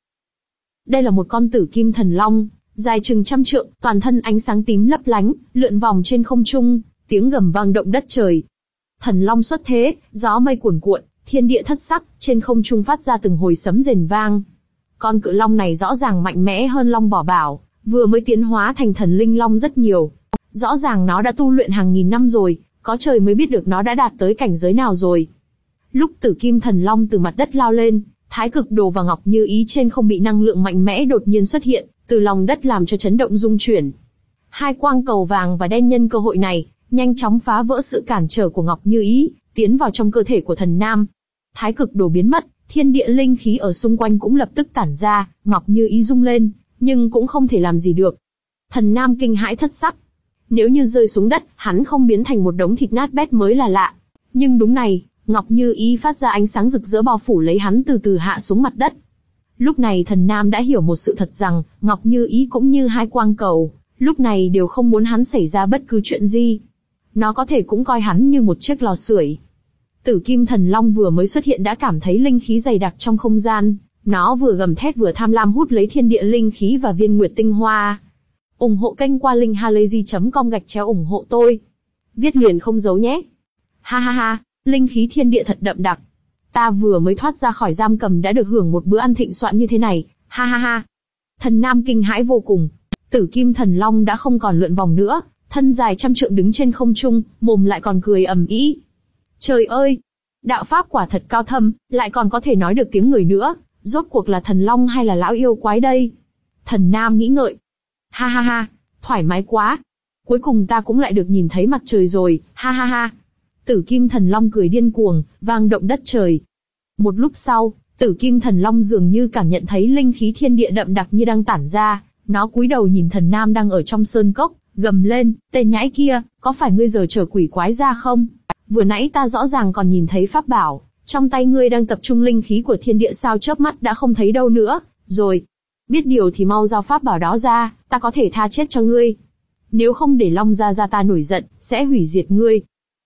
Đây là một con tử kim thần long, dài chừng trăm trượng, toàn thân ánh sáng tím lấp lánh, lượn vòng trên không trung, tiếng gầm vang động đất trời. Thần long xuất thế, gió mây cuồn cuộn, thiên địa thất sắc, trên không trung phát ra từng hồi sấm rền vang. Con cự long này rõ ràng mạnh mẽ hơn Long Bảo Bảo, vừa mới tiến hóa thành thần linh long rất nhiều. Rõ ràng nó đã tu luyện hàng nghìn năm rồi, có trời mới biết được nó đã đạt tới cảnh giới nào rồi. Lúc tử kim thần long từ mặt đất lao lên, thái cực đồ và Ngọc Như Ý trên không bị năng lượng mạnh mẽ đột nhiên xuất hiện, từ lòng đất làm cho chấn động rung chuyển. Hai quang cầu vàng và đen nhân cơ hội này, nhanh chóng phá vỡ sự cản trở của Ngọc Như Ý, tiến vào trong cơ thể của thần nam. Thái cực đồ biến mất, thiên địa linh khí ở xung quanh cũng lập tức tản ra, Ngọc Như Ý rung lên, nhưng cũng không thể làm gì được. Thần nam kinh hãi thất sắc. Nếu như rơi xuống đất, hắn không biến thành một đống thịt nát bét mới là lạ. Nhưng đúng này, Ngọc Như Ý phát ra ánh sáng rực rỡ bao phủ lấy hắn từ từ hạ xuống mặt đất. Lúc này thần nam đã hiểu một sự thật rằng, Ngọc Như Ý cũng như hai quang cầu, lúc này đều không muốn hắn xảy ra bất cứ chuyện gì. Nó có thể cũng coi hắn như một chiếc lò sưởi. Tử kim thần long vừa mới xuất hiện đã cảm thấy linh khí dày đặc trong không gian, nó vừa gầm thét vừa tham lam hút lấy thiên địa linh khí và viên nguyệt tinh hoa. ủng hộ kênh qua linkhalazy chấm com gạch chéo ủng hộ tôi. Viết liền không giấu nhé. Ha ha ha, linh khí thiên địa thật đậm đặc. Ta vừa mới thoát ra khỏi giam cầm đã được hưởng một bữa ăn thịnh soạn như thế này, ha ha ha. Thần nam kinh hãi vô cùng. Tử kim thần long đã không còn lượn vòng nữa, thân dài trăm trượng đứng trên không trung, mồm lại còn cười ầm ĩ. Trời ơi! Đạo pháp quả thật cao thâm, lại còn có thể nói được tiếng người nữa, rốt cuộc là thần long hay là lão yêu quái đây? Thần nam nghĩ ngợi. Ha ha ha, thoải mái quá. Cuối cùng ta cũng lại được nhìn thấy mặt trời rồi, ha ha ha. Tử kim thần long cười điên cuồng, vang động đất trời. Một lúc sau, tử kim thần long dường như cảm nhận thấy linh khí thiên địa đậm đặc như đang tản ra, nó cúi đầu nhìn thần nam đang ở trong sơn cốc, gầm lên, tên nhãi kia, có phải ngươi giờ trở quỷ quái ra không? Vừa nãy ta rõ ràng còn nhìn thấy pháp bảo, trong tay ngươi đang tập trung linh khí của thiên địa sao chớp mắt đã không thấy đâu nữa, rồi. Biết điều thì mau giao pháp bảo đó ra, ta có thể tha chết cho ngươi. Nếu không để Long Gia Gia ta nổi giận, sẽ hủy diệt ngươi.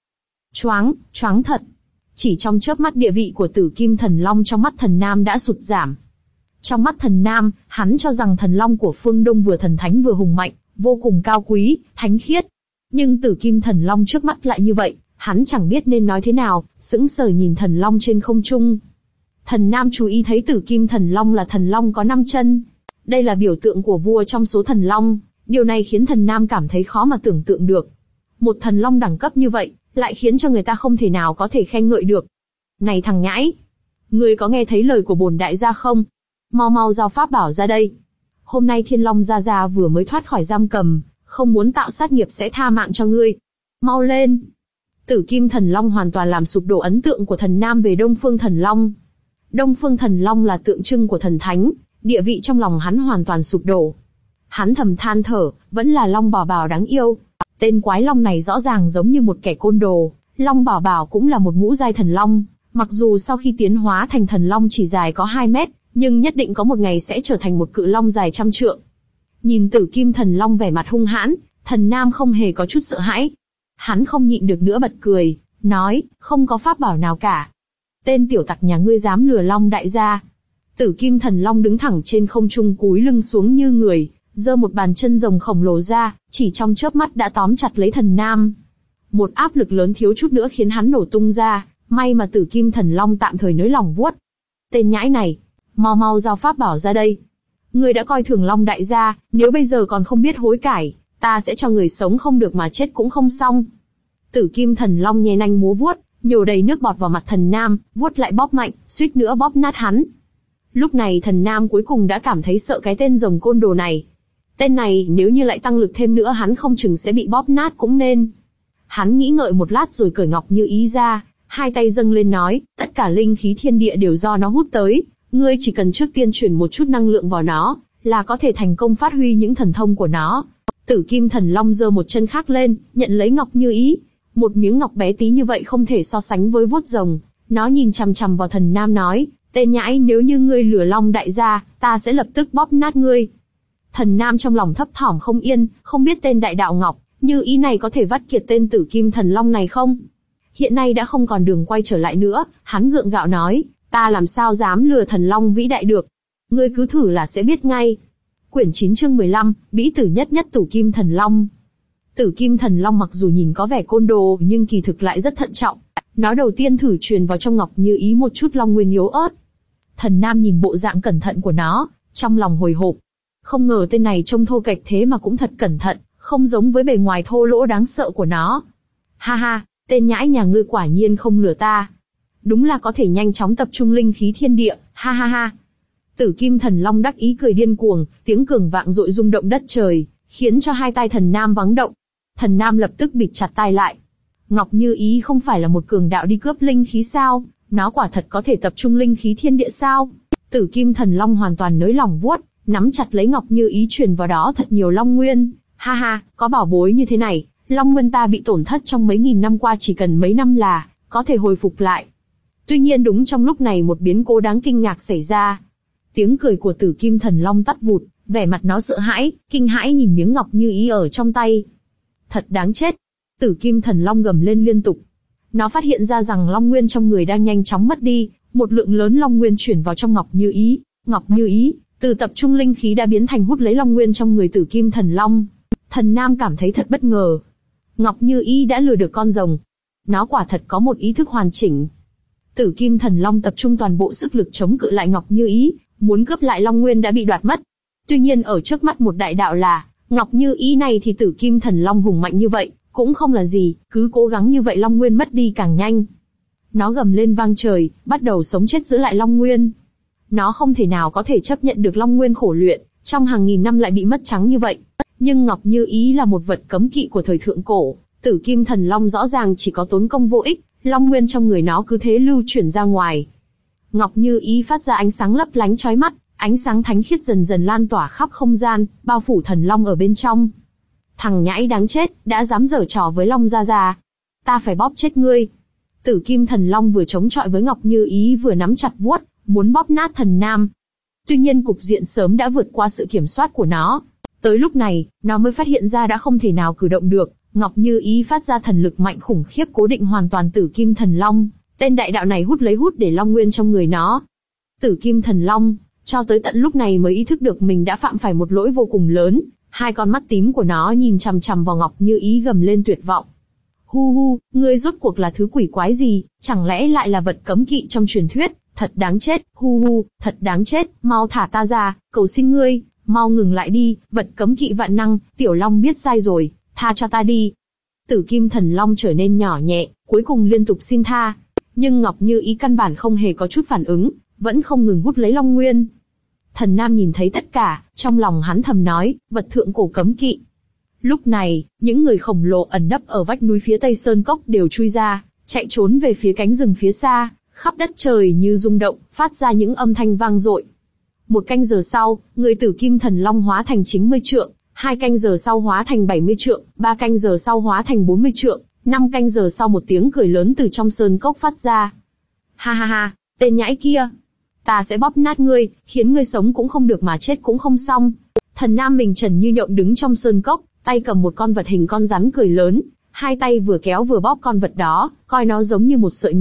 Choáng, choáng thật. Chỉ trong chớp mắt địa vị của tử kim thần long trong mắt thần nam đã sụt giảm. Trong mắt thần nam, hắn cho rằng thần long của phương Đông vừa thần thánh vừa hùng mạnh, vô cùng cao quý, thánh khiết. Nhưng tử kim thần long trước mắt lại như vậy, hắn chẳng biết nên nói thế nào, sững sờ nhìn thần long trên không trung. Thần nam chú ý thấy tử kim thần long là thần long có năm chân. Đây là biểu tượng của vua trong số thần long, điều này khiến thần nam cảm thấy khó mà tưởng tượng được. Một thần long đẳng cấp như vậy, lại khiến cho người ta không thể nào có thể khen ngợi được. Này thằng nhãi! Ngươi có nghe thấy lời của bổn đại gia không? Mau mau giao pháp bảo ra đây. Hôm nay Thiên Long Gia Gia vừa mới thoát khỏi giam cầm, không muốn tạo sát nghiệp sẽ tha mạng cho ngươi. Mau lên! Tử kim thần long hoàn toàn làm sụp đổ ấn tượng của thần nam về Đông Phương thần long. Đông Phương thần long là tượng trưng của thần thánh, địa vị trong lòng hắn hoàn toàn sụp đổ. Hắn thầm than thở, vẫn là Long Bảo Bảo đáng yêu. Tên quái long này rõ ràng giống như một kẻ côn đồ. Long Bảo Bảo cũng là một ngũ giai thần long, mặc dù sau khi tiến hóa thành thần long chỉ dài có hai mét, nhưng nhất định có một ngày sẽ trở thành một cự long dài trăm trượng. Nhìn tử kim thần long vẻ mặt hung hãn, thần nam không hề có chút sợ hãi. Hắn không nhịn được nữa bật cười, nói, không có pháp bảo nào cả. Tên tiểu tặc nhà ngươi dám lừa Long đại gia. Tử Kim Thần Long đứng thẳng trên không trung cúi lưng xuống như người, giơ một bàn chân rồng khổng lồ ra, chỉ trong chớp mắt đã tóm chặt lấy Thần Nam. Một áp lực lớn thiếu chút nữa khiến hắn nổ tung ra, may mà Tử Kim Thần Long tạm thời nới lỏng vuốt. Tên nhãi này, mau mau giao pháp bảo ra đây. Ngươi đã coi thường Long đại gia, nếu bây giờ còn không biết hối cải, ta sẽ cho người sống không được mà chết cũng không xong. Tử Kim Thần Long nhe nanh múa vuốt, nhổ đầy nước bọt vào mặt Thần Nam, vuốt lại bóp mạnh, suýt nữa bóp nát hắn. Lúc này Thần Nam cuối cùng đã cảm thấy sợ cái tên rồng côn đồ này. Tên này nếu như lại tăng lực thêm nữa hắn không chừng sẽ bị bóp nát cũng nên. Hắn nghĩ ngợi một lát rồi cởi Ngọc Như Ý ra, hai tay dâng lên nói, tất cả linh khí thiên địa đều do nó hút tới, ngươi chỉ cần trước tiên chuyển một chút năng lượng vào nó, là có thể thành công phát huy những thần thông của nó. Tử Kim Thần Long giơ một chân khác lên, nhận lấy Ngọc Như Ý. Một miếng ngọc bé tí như vậy không thể so sánh với vuốt rồng. Nó nhìn chằm chằm vào Thần Nam nói, tên nhãi, nếu như ngươi lừa Long đại gia, ta sẽ lập tức bóp nát ngươi. Thần Nam trong lòng thấp thỏm không yên, không biết tên đại đạo Ngọc Như Ý này có thể vắt kiệt tên Tử Kim Thần Long này không? Hiện nay đã không còn đường quay trở lại nữa, hắn gượng gạo nói, ta làm sao dám lừa Thần Long vĩ đại được? Ngươi cứ thử là sẽ biết ngay. Quyển chín chương mười lăm, Bĩ tử nhất nhất Tử Kim Thần Long. Tử Kim Thần Long mặc dù nhìn có vẻ côn đồ nhưng kỳ thực lại rất thận trọng. Nó đầu tiên thử truyền vào trong Ngọc Như Ý một chút long nguyên yếu ớt. Thần Nam nhìn bộ dạng cẩn thận của nó, trong lòng hồi hộp. Không ngờ tên này trông thô kệch thế mà cũng thật cẩn thận, không giống với bề ngoài thô lỗ đáng sợ của nó. Ha ha, tên nhãi nhà ngươi quả nhiên không lừa ta. Đúng là có thể nhanh chóng tập trung linh khí thiên địa, ha ha ha. Tử Kim Thần Long đắc ý cười điên cuồng, tiếng cường vạng dội rung động đất trời, khiến cho hai tai Thần Nam vắng động. Thần Nam lập tức bịt chặt tai lại. Ngọc Như Ý không phải là một cường đạo đi cướp linh khí sao? Nó quả thật có thể tập trung linh khí thiên địa sao? Tử Kim Thần Long hoàn toàn nới lỏng vuốt, nắm chặt lấy Ngọc Như Ý truyền vào đó thật nhiều long nguyên. Ha ha, có bảo bối như thế này, long nguyên ta bị tổn thất trong mấy nghìn năm qua chỉ cần mấy năm là có thể hồi phục lại. Tuy nhiên đúng trong lúc này một biến cố đáng kinh ngạc xảy ra. Tiếng cười của Tử Kim Thần Long tắt vụt, vẻ mặt nó sợ hãi, kinh hãi nhìn miếng Ngọc Như Ý ở trong tay. Thật đáng chết. Tử Kim Thần Long gầm lên liên tục. Nó phát hiện ra rằng long nguyên trong người đang nhanh chóng mất đi, một lượng lớn long nguyên chuyển vào trong Ngọc Như Ý. Ngọc Như Ý, từ tập trung linh khí đã biến thành hút lấy long nguyên trong người Tử Kim Thần Long. Thần Nam cảm thấy thật bất ngờ. Ngọc Như Ý đã lừa được con rồng. Nó quả thật có một ý thức hoàn chỉnh. Tử Kim Thần Long tập trung toàn bộ sức lực chống cự lại Ngọc Như Ý, muốn cướp lại long nguyên đã bị đoạt mất. Tuy nhiên ở trước mắt một đại đạo là Ngọc Như Ý này thì Tử Kim Thần Long hùng mạnh như vậy, cũng không là gì, cứ cố gắng như vậy long nguyên mất đi càng nhanh. Nó gầm lên vang trời, bắt đầu sống chết giữ lại long nguyên. Nó không thể nào có thể chấp nhận được long nguyên khổ luyện, trong hàng nghìn năm lại bị mất trắng như vậy. Nhưng Ngọc Như Ý là một vật cấm kỵ của thời thượng cổ, Tử Kim Thần Long rõ ràng chỉ có tốn công vô ích, long nguyên trong người nó cứ thế lưu chuyển ra ngoài. Ngọc Như Ý phát ra ánh sáng lấp lánh chói mắt, ánh sáng thánh khiết dần dần lan tỏa khắp không gian, bao phủ thần long ở bên trong. Thằng nhãi đáng chết, đã dám giở trò với Long gia gia. Ta phải bóp chết ngươi. Tử Kim Thần Long vừa chống chọi với Ngọc Như Ý vừa nắm chặt vuốt, muốn bóp nát Thần Nam. Tuy nhiên cục diện sớm đã vượt qua sự kiểm soát của nó. Tới lúc này, nó mới phát hiện ra đã không thể nào cử động được. Ngọc Như Ý phát ra thần lực mạnh khủng khiếp cố định hoàn toàn Tử Kim Thần Long. Tên đại đạo này hút lấy hút để long nguyên trong người nó. Tử Kim Thần Long, cho tới tận lúc này mới ý thức được mình đã phạm phải một lỗi vô cùng lớn. Hai con mắt tím của nó nhìn chằm chằm vào Ngọc Như Ý gầm lên tuyệt vọng. Hu hu, ngươi rốt cuộc là thứ quỷ quái gì, chẳng lẽ lại là vật cấm kỵ trong truyền thuyết, thật đáng chết, hu hu, thật đáng chết, mau thả ta ra, cầu xin ngươi, mau ngừng lại đi, vật cấm kỵ vạn năng, Tiểu Long biết sai rồi, tha cho ta đi. Tử Kim Thần Long trở nên nhỏ nhẹ, cuối cùng liên tục xin tha, nhưng Ngọc Như Ý căn bản không hề có chút phản ứng, vẫn không ngừng hút lấy long nguyên. Thần Nam nhìn thấy tất cả, trong lòng hắn thầm nói, vật thượng cổ cấm kỵ. Lúc này, những người khổng lồ ẩn nấp ở vách núi phía tây sơn cốc đều chui ra, chạy trốn về phía cánh rừng phía xa, khắp đất trời như rung động, phát ra những âm thanh vang dội. Một canh giờ sau, người Tử Kim Thần Long hóa thành chín mươi trượng, hai canh giờ sau hóa thành bảy mươi trượng, ba canh giờ sau hóa thành bốn mươi trượng, năm canh giờ sau một tiếng cười lớn từ trong sơn cốc phát ra. Ha ha ha, tên nhãi kia! Ta sẽ bóp nát ngươi, khiến ngươi sống cũng không được mà chết cũng không xong. Thần Nam mình trần như nhộng đứng trong sơn cốc, tay cầm một con vật hình con rắn cười lớn, hai tay vừa kéo vừa bóp con vật đó, coi nó giống như một sợi mì.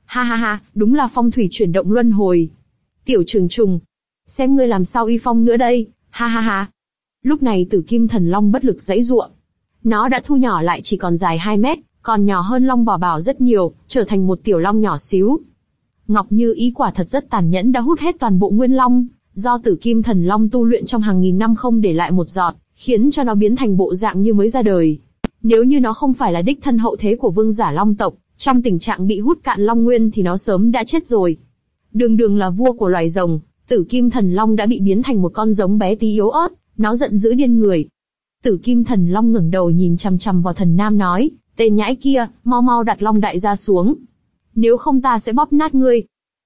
Ha ha ha, đúng là phong thủy chuyển động luân hồi. Tiểu Trường Trùng, xem ngươi làm sao uy phong nữa đây, ha ha ha. Lúc này Tử Kim Thần Long bất lực giãy giụa. Nó đã thu nhỏ lại chỉ còn dài hai mét, còn nhỏ hơn Long Bảo Bảo rất nhiều, trở thành một tiểu long nhỏ xíu. Ngọc Như Ý quả thật rất tàn nhẫn, đã hút hết toàn bộ nguyên long, do Tử Kim Thần Long tu luyện trong hàng nghìn năm không để lại một giọt, khiến cho nó biến thành bộ dạng như mới ra đời. Nếu như nó không phải là đích thân hậu thế của vương giả long tộc, trong tình trạng bị hút cạn long nguyên thì nó sớm đã chết rồi. Đường đường là vua của loài rồng, Tử Kim Thần Long đã bị biến thành một con giống bé tí yếu ớt, nó giận dữ điên người. Tử Kim Thần Long ngẩng đầu nhìn chằm chằm vào Thần Nam nói, tên nhãi kia, mau mau đặt Long Đại gia xuống. Nếu không ta sẽ bóp nát ngươi.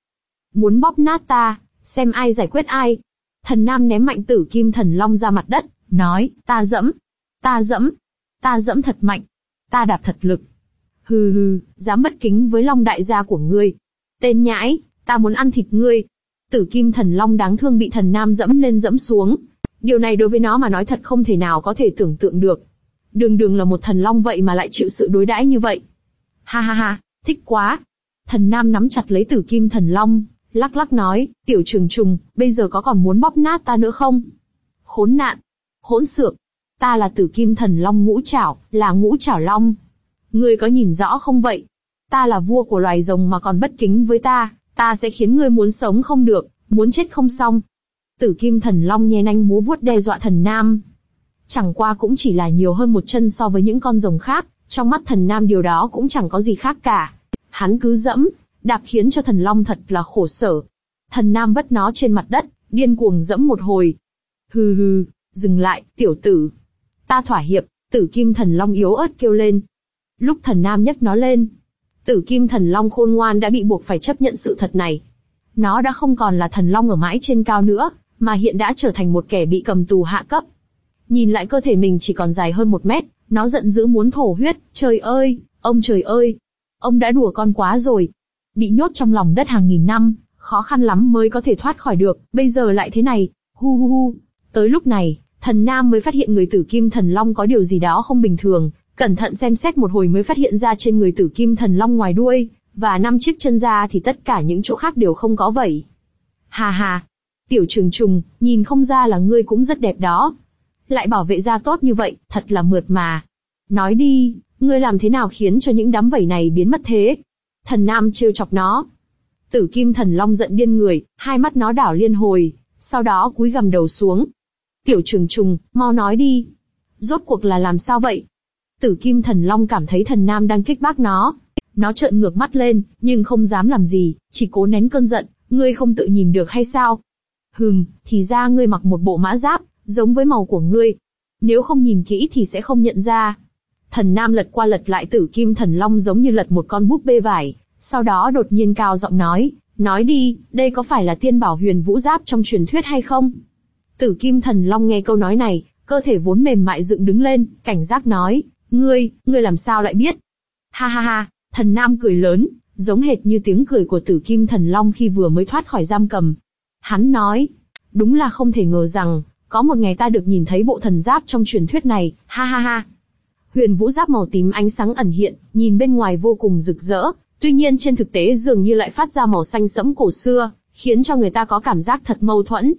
Muốn bóp nát ta, xem ai giải quyết ai. Thần Nam ném mạnh Tử Kim Thần Long ra mặt đất, nói, ta dẫm, ta dẫm, ta dẫm thật mạnh, ta đạp thật lực. Hừ hừ, dám bất kính với Long Đại gia của ngươi. Tên nhãi, ta muốn ăn thịt ngươi. Tử Kim Thần Long đáng thương bị Thần Nam dẫm lên dẫm xuống. Điều này đối với nó mà nói thật không thể nào có thể tưởng tượng được. Đường đường là một thần long vậy mà lại chịu sự đối đãi như vậy. Ha ha ha, thích quá. Thần Nam nắm chặt lấy Tử Kim Thần Long, lắc lắc nói, Tiểu Trường Trùng, bây giờ có còn muốn bóp nát ta nữa không? Khốn nạn, hỗn xược, ta là Tử Kim Thần Long ngũ trảo, là ngũ trảo long. Ngươi có nhìn rõ không vậy? Ta là vua của loài rồng mà còn bất kính với ta, ta sẽ khiến ngươi muốn sống không được, muốn chết không xong. Tử Kim Thần Long nhe nanh múa vuốt đe dọa Thần Nam. Chẳng qua cũng chỉ là nhiều hơn một chân so với những con rồng khác, trong mắt Thần Nam điều đó cũng chẳng có gì khác cả. Hắn cứ dẫm, đạp khiến cho Thần Long thật là khổ sở. Thần Nam vất nó trên mặt đất, điên cuồng dẫm một hồi. Hừ hừ, dừng lại, tiểu tử. Ta thỏa hiệp, Tử Kim Thần Long yếu ớt kêu lên. Lúc Thần Nam nhấc nó lên, Tử Kim Thần Long khôn ngoan đã bị buộc phải chấp nhận sự thật này. Nó đã không còn là thần long ở mãi trên cao nữa, mà hiện đã trở thành một kẻ bị cầm tù hạ cấp. Nhìn lại cơ thể mình chỉ còn dài hơn một mét, nó giận dữ muốn thổ huyết. Trời ơi, ông trời ơi, ông đã đùa con quá rồi. Bị nhốt trong lòng đất hàng nghìn năm, khó khăn lắm mới có thể thoát khỏi được, bây giờ lại thế này, hu hu hu. Tới lúc này, Thần Nam mới phát hiện người Tử Kim Thần Long có điều gì đó không bình thường, cẩn thận xem xét một hồi mới phát hiện ra trên người Tử Kim Thần Long ngoài đuôi và năm chiếc chân ra thì tất cả những chỗ khác đều không có vảy. Hà hà, Tiểu Trường Trùng, nhìn không ra là ngươi cũng rất đẹp đó. Lại bảo vệ da tốt như vậy, thật là mượt mà. Nói đi, ngươi làm thế nào khiến cho những đám vảy này biến mất thế? Thần Nam trêu chọc nó. Tử Kim Thần Long giận điên người, hai mắt nó đảo liên hồi, sau đó cúi gằm đầu xuống. Tiểu Trường Trùng, mau nói đi. Rốt cuộc là làm sao vậy? Tử Kim Thần Long cảm thấy Thần Nam đang kích bác nó. Nó trợn ngược mắt lên, nhưng không dám làm gì, chỉ cố nén cơn giận. Ngươi không tự nhìn được hay sao? Hừm, thì ra ngươi mặc một bộ mã giáp, giống với màu của ngươi. Nếu không nhìn kỹ thì sẽ không nhận ra. Thần Nam lật qua lật lại Tử Kim Thần Long giống như lật một con búp bê vải, sau đó đột nhiên cao giọng nói, nói đi, đây có phải là tiên bảo Huyền Vũ Giáp trong truyền thuyết hay không? Tử Kim Thần Long nghe câu nói này, cơ thể vốn mềm mại dựng đứng lên, cảnh giác nói, ngươi, ngươi làm sao lại biết? Ha ha ha, Thần Nam cười lớn, giống hệt như tiếng cười của Tử Kim Thần Long khi vừa mới thoát khỏi giam cầm. Hắn nói, đúng là không thể ngờ rằng, có một ngày ta được nhìn thấy bộ thần giáp trong truyền thuyết này, ha ha ha. Huyền Vũ Giáp màu tím ánh sáng ẩn hiện, nhìn bên ngoài vô cùng rực rỡ, tuy nhiên trên thực tế dường như lại phát ra màu xanh sẫm cổ xưa, khiến cho người ta có cảm giác thật mâu thuẫn.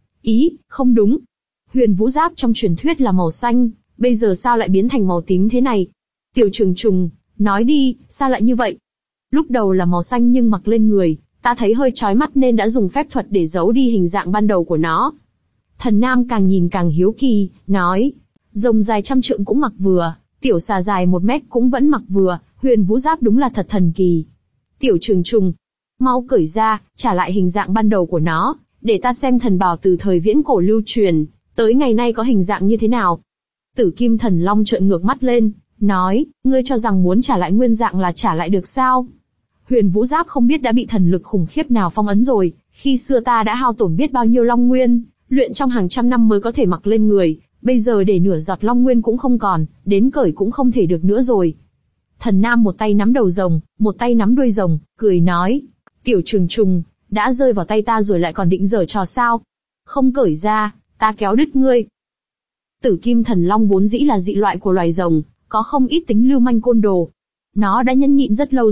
Ý, không đúng. Huyền Vũ Giáp trong truyền thuyết là màu xanh, bây giờ sao lại biến thành màu tím thế này? Tiểu Trường Trùng, nói đi, sao lại như vậy? Lúc đầu là màu xanh nhưng mặc lên người, ta thấy hơi chói mắt nên đã dùng phép thuật để giấu đi hình dạng ban đầu của nó. Thần Nam càng nhìn càng hiếu kỳ, nói, rồng dài trăm trượng cũng mặc vừa, tiểu xà dài một mét cũng vẫn mặc vừa, Huyền Vũ Giáp đúng là thật thần kỳ. Tiểu Trường Trùng, mau cởi ra, trả lại hình dạng ban đầu của nó, để ta xem thần bảo từ thời viễn cổ lưu truyền, tới ngày nay có hình dạng như thế nào. Tử Kim Thần Long trợn ngược mắt lên, nói, ngươi cho rằng muốn trả lại nguyên dạng là trả lại được sao? Huyền Vũ Giáp không biết đã bị thần lực khủng khiếp nào phong ấn rồi, khi xưa ta đã hao tổn biết bao nhiêu long nguyên, luyện trong hàng trăm năm mới có thể mặc lên người, bây giờ để nửa giọt long nguyên cũng không còn, đến cởi cũng không thể được nữa rồi. Thần Nam một tay nắm đầu rồng, một tay nắm đuôi rồng, cười nói, Tiểu Trường Trùng, đã rơi vào tay ta rồi lại còn định giở trò sao? Không cởi ra, ta kéo đứt ngươi. Tử Kim Thần Long vốn dĩ là dị loại của loài rồng, có không ít tính lưu manh côn đồ. Nó đã nhẫn nhịn rất lâu rồi,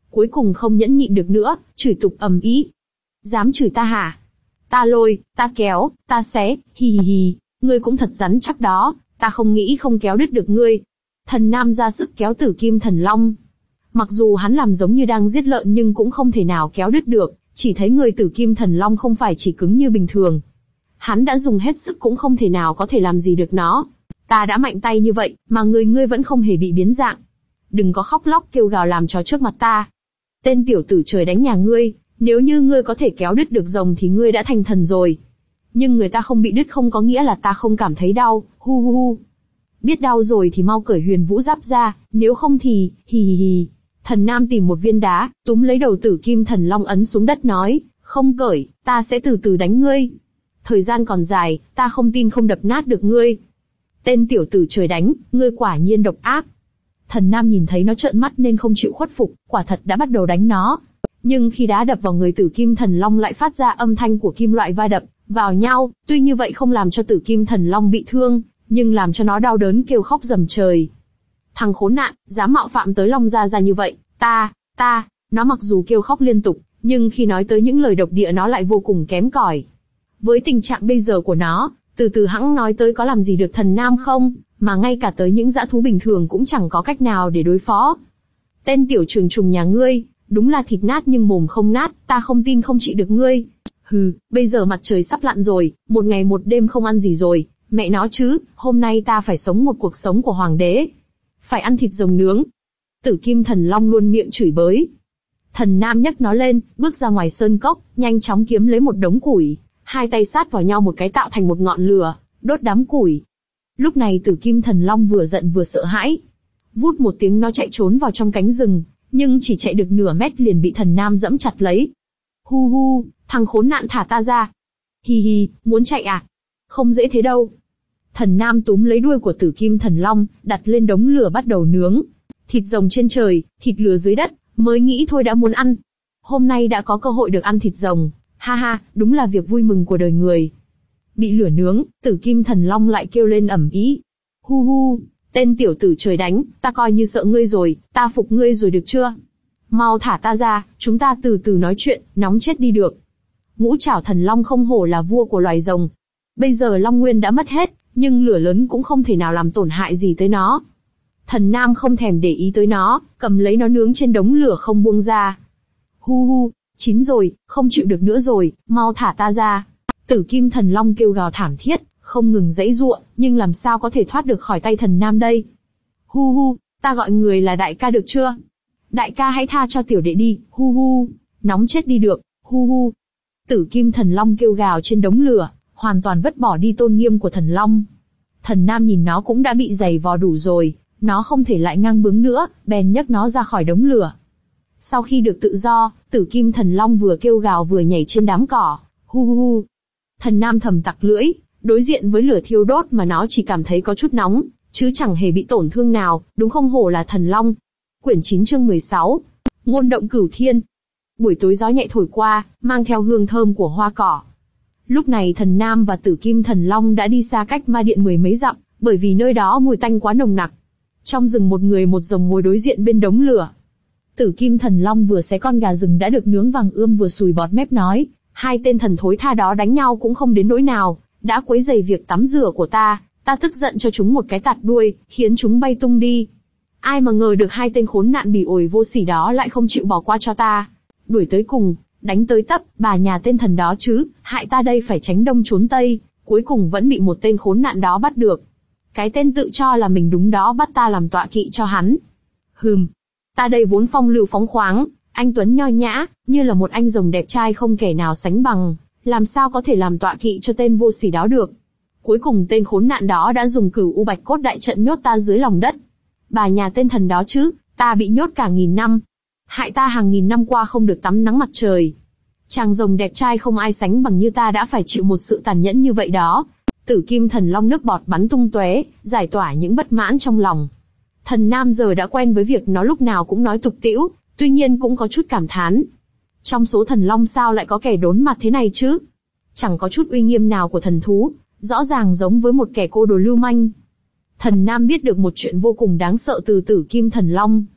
cuối cùng không nhẫn nhịn được nữa, chửi tục ầm ĩ. Dám chửi ta hả? Ta lôi, ta kéo, ta xé, hi hi hi, ngươi cũng thật rắn chắc đó, ta không nghĩ không kéo đứt được ngươi. Thần Nam ra sức kéo Tử Kim Thần Long. Mặc dù hắn làm giống như đang giết lợn nhưng cũng không thể nào kéo đứt được, chỉ thấy người Tử Kim Thần Long không phải chỉ cứng như bình thường. Hắn đã dùng hết sức cũng không thể nào có thể làm gì được nó. Ta đã mạnh tay như vậy, mà người ngươi vẫn không hề bị biến dạng. Đừng có khóc lóc kêu gào làm trò trước mặt ta. Tên tiểu tử trời đánh nhà ngươi, nếu như ngươi có thể kéo đứt được rồng thì ngươi đã thành thần rồi. Nhưng người ta không bị đứt không có nghĩa là ta không cảm thấy đau, hu hu hu. Biết đau rồi thì mau cởi huyền vũ giáp ra, nếu không thì, hì hì hì. Thần Nam tìm một viên đá, túm lấy đầu Tử Kim Thần Long ấn xuống đất nói, không cởi, ta sẽ từ từ đánh ngươi. Thời gian còn dài, ta không tin không đập nát được ngươi. Tên tiểu tử trời đánh, ngươi quả nhiên độc ác. Thần Nam nhìn thấy nó trợn mắt nên không chịu khuất phục, quả thật đã bắt đầu đánh nó. Nhưng khi đá đập vào người Tử Kim Thần Long lại phát ra âm thanh của kim loại va đập vào nhau, tuy như vậy không làm cho Tử Kim Thần Long bị thương, nhưng làm cho nó đau đớn kêu khóc rầm trời. Thằng khốn nạn, dám mạo phạm tới Long Gia Gia như vậy, ta, ta, nó mặc dù kêu khóc liên tục, nhưng khi nói tới những lời độc địa nó lại vô cùng kém cỏi. Với tình trạng bây giờ của nó, từ từ hẵng nói tới có làm gì được Thần Nam không, mà ngay cả tới những dã thú bình thường cũng chẳng có cách nào để đối phó. Tên tiểu trường trùng nhà ngươi, đúng là thịt nát nhưng mồm không nát, ta không tin không trị được ngươi. Hừ, bây giờ mặt trời sắp lặn rồi, một ngày một đêm không ăn gì rồi, mẹ nó chứ, hôm nay ta phải sống một cuộc sống của hoàng đế. Phải ăn thịt rồng nướng. Tử Kim Thần Long luôn miệng chửi bới. Thần Nam nhấc nó lên, bước ra ngoài sơn cốc, nhanh chóng kiếm lấy một đống củi, hai tay sát vào nhau một cái tạo thành một ngọn lửa, đốt đám củi. Lúc này Tử Kim Thần Long vừa giận vừa sợ hãi. Vút một tiếng nó chạy trốn vào trong cánh rừng, nhưng chỉ chạy được nửa mét liền bị Thần Nam dẫm chặt lấy. Hu hu, thằng khốn nạn thả ta ra. Hi hi, muốn chạy à? Không dễ thế đâu. Thần Nam túm lấy đuôi của Tử Kim Thần Long, đặt lên đống lửa bắt đầu nướng. Thịt rồng trên trời, thịt lửa dưới đất, mới nghĩ thôi đã muốn ăn. Hôm nay đã có cơ hội được ăn thịt rồng, ha ha, đúng là việc vui mừng của đời người. Bị lửa nướng, Tử Kim Thần Long lại kêu lên ầm ĩ. Hu hu, tên tiểu tử trời đánh, ta coi như sợ ngươi rồi, ta phục ngươi rồi được chưa? Mau thả ta ra, chúng ta từ từ nói chuyện, nóng chết đi được. Ngũ Trảo Thần Long không hổ là vua của loài rồng. Bây giờ Long Nguyên đã mất hết, nhưng lửa lớn cũng không thể nào làm tổn hại gì tới nó. Thần Nam không thèm để ý tới nó, cầm lấy nó nướng trên đống lửa không buông ra. Hu hu, chín rồi, không chịu được nữa rồi, mau thả ta ra. Tử Kim Thần Long kêu gào thảm thiết, không ngừng giãy giụa, nhưng làm sao có thể thoát được khỏi tay Thần Nam đây? Hu hu, ta gọi người là đại ca được chưa? Đại ca hãy tha cho tiểu đệ đi, hu hu, nóng chết đi được, hu hu. Tử Kim Thần Long kêu gào trên đống lửa, hoàn toàn vứt bỏ đi tôn nghiêm của Thần Long. Thần Nam nhìn nó cũng đã bị giày vò đủ rồi, nó không thể lại ngang bướng nữa, bèn nhấc nó ra khỏi đống lửa. Sau khi được tự do, Tử Kim Thần Long vừa kêu gào vừa nhảy trên đám cỏ, hu hu hu. Thần Nam thầm tặc lưỡi, đối diện với lửa thiêu đốt mà nó chỉ cảm thấy có chút nóng, chứ chẳng hề bị tổn thương nào, đúng không hổ là Thần Long. Quyển chín chương mười sáu, Ngôn động cửu thiên. Buổi tối gió nhẹ thổi qua, mang theo hương thơm của hoa cỏ. Lúc này Thần Nam và Tử Kim Thần Long đã đi xa cách ma điện mười mấy dặm, bởi vì nơi đó mùi tanh quá nồng nặc. Trong rừng một người một rồng ngồi đối diện bên đống lửa. Tử Kim Thần Long vừa xé con gà rừng đã được nướng vàng ươm vừa sùi bọt mép nói, hai tên thần thối tha đó đánh nhau cũng không đến nỗi nào, đã quấy rầy việc tắm rửa của ta, ta tức giận cho chúng một cái tạt đuôi, khiến chúng bay tung đi. Ai mà ngờ được hai tên khốn nạn bỉ ổi vô sỉ đó lại không chịu bỏ qua cho ta, đuổi tới cùng, đánh tới tấp, bà nhà tên thần đó chứ, hại ta đây phải tránh đông trốn tây, cuối cùng vẫn bị một tên khốn nạn đó bắt được. Cái tên tự cho là mình đúng đó bắt ta làm tọa kỵ cho hắn. Hừm, ta đây vốn phong lưu phóng khoáng, anh tuấn nho nhã, như là một anh rồng đẹp trai không kẻ nào sánh bằng, làm sao có thể làm tọa kỵ cho tên vô sỉ đó được. Cuối cùng tên khốn nạn đó đã dùng Cửu U Bạch Cốt đại trận nhốt ta dưới lòng đất. Bà nhà tên thần đó chứ, ta bị nhốt cả nghìn năm, hại ta hàng nghìn năm qua không được tắm nắng mặt trời. Chàng rồng đẹp trai không ai sánh bằng như ta đã phải chịu một sự tàn nhẫn như vậy đó. Tử Kim Thần Long nước bọt bắn tung tóe, giải tỏa những bất mãn trong lòng. Thần Nam giờ đã quen với việc nó lúc nào cũng nói tục tĩu, tuy nhiên cũng có chút cảm thán. Trong số thần long sao lại có kẻ đốn mặt thế này chứ? Chẳng có chút uy nghiêm nào của thần thú, rõ ràng giống với một kẻ cô đồ lưu manh. Thần Nam biết được một chuyện vô cùng đáng sợ từ Tử Kim Thần Long.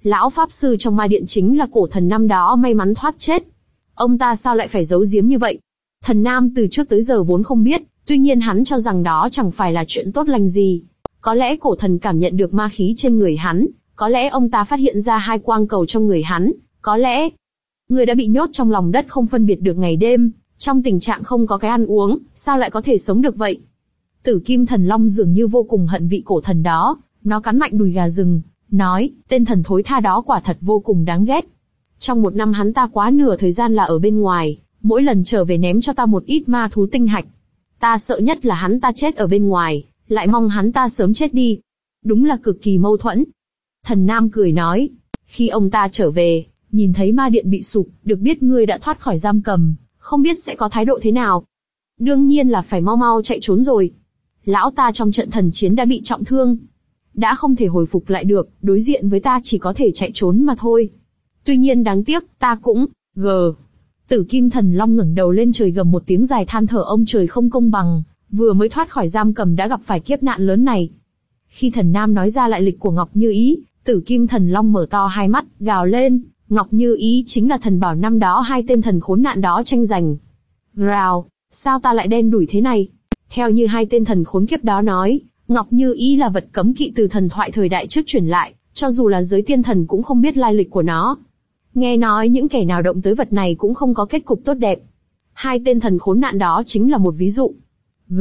Lão Pháp Sư trong ma điện chính là cổ thần năm đó may mắn thoát chết. Ông ta sao lại phải giấu giếm như vậy? Thần Nam từ trước tới giờ vốn không biết, tuy nhiên hắn cho rằng đó chẳng phải là chuyện tốt lành gì. Có lẽ cổ thần cảm nhận được ma khí trên người hắn, có lẽ ông ta phát hiện ra hai quang cầu trong người hắn, có lẽ... Người đã bị nhốt trong lòng đất không phân biệt được ngày đêm, trong tình trạng không có cái ăn uống, sao lại có thể sống được vậy? Tử Kim Thần Long dường như vô cùng hận vị cổ thần đó, nó cắn mạnh đùi gà rừng, nói, tên thần thối tha đó quả thật vô cùng đáng ghét. Trong một năm hắn ta quá nửa thời gian là ở bên ngoài, mỗi lần trở về ném cho ta một ít ma thú tinh hạch. Ta sợ nhất là hắn ta chết ở bên ngoài, lại mong hắn ta sớm chết đi. Đúng là cực kỳ mâu thuẫn. Thần Nam cười nói, khi ông ta trở về, nhìn thấy ma điện bị sụp, được biết ngươi đã thoát khỏi giam cầm, không biết sẽ có thái độ thế nào. Đương nhiên là phải mau mau chạy trốn rồi. Lão ta trong trận thần chiến đã bị trọng thương, đã không thể hồi phục lại được, đối diện với ta chỉ có thể chạy trốn mà thôi. Tuy nhiên đáng tiếc, ta cũng, gờ. Tử Kim Thần Long ngẩng đầu lên trời gầm một tiếng dài than thở, ông trời không công bằng, vừa mới thoát khỏi giam cầm đã gặp phải kiếp nạn lớn này. Khi Thần Nam nói ra lại lịch của Ngọc Như Ý, Tử Kim Thần Long mở to hai mắt, gào lên, Ngọc Như Ý chính là thần bảo năm đó hai tên thần khốn nạn đó tranh giành. Rào, sao ta lại đen đủi thế này? Theo như hai tên thần khốn kiếp đó nói, Ngọc Như Ý là vật cấm kỵ từ thần thoại thời đại trước truyền lại, cho dù là giới tiên thần cũng không biết lai lịch của nó. Nghe nói những kẻ nào động tới vật này cũng không có kết cục tốt đẹp. Hai tên thần khốn nạn đó chính là một ví dụ. G.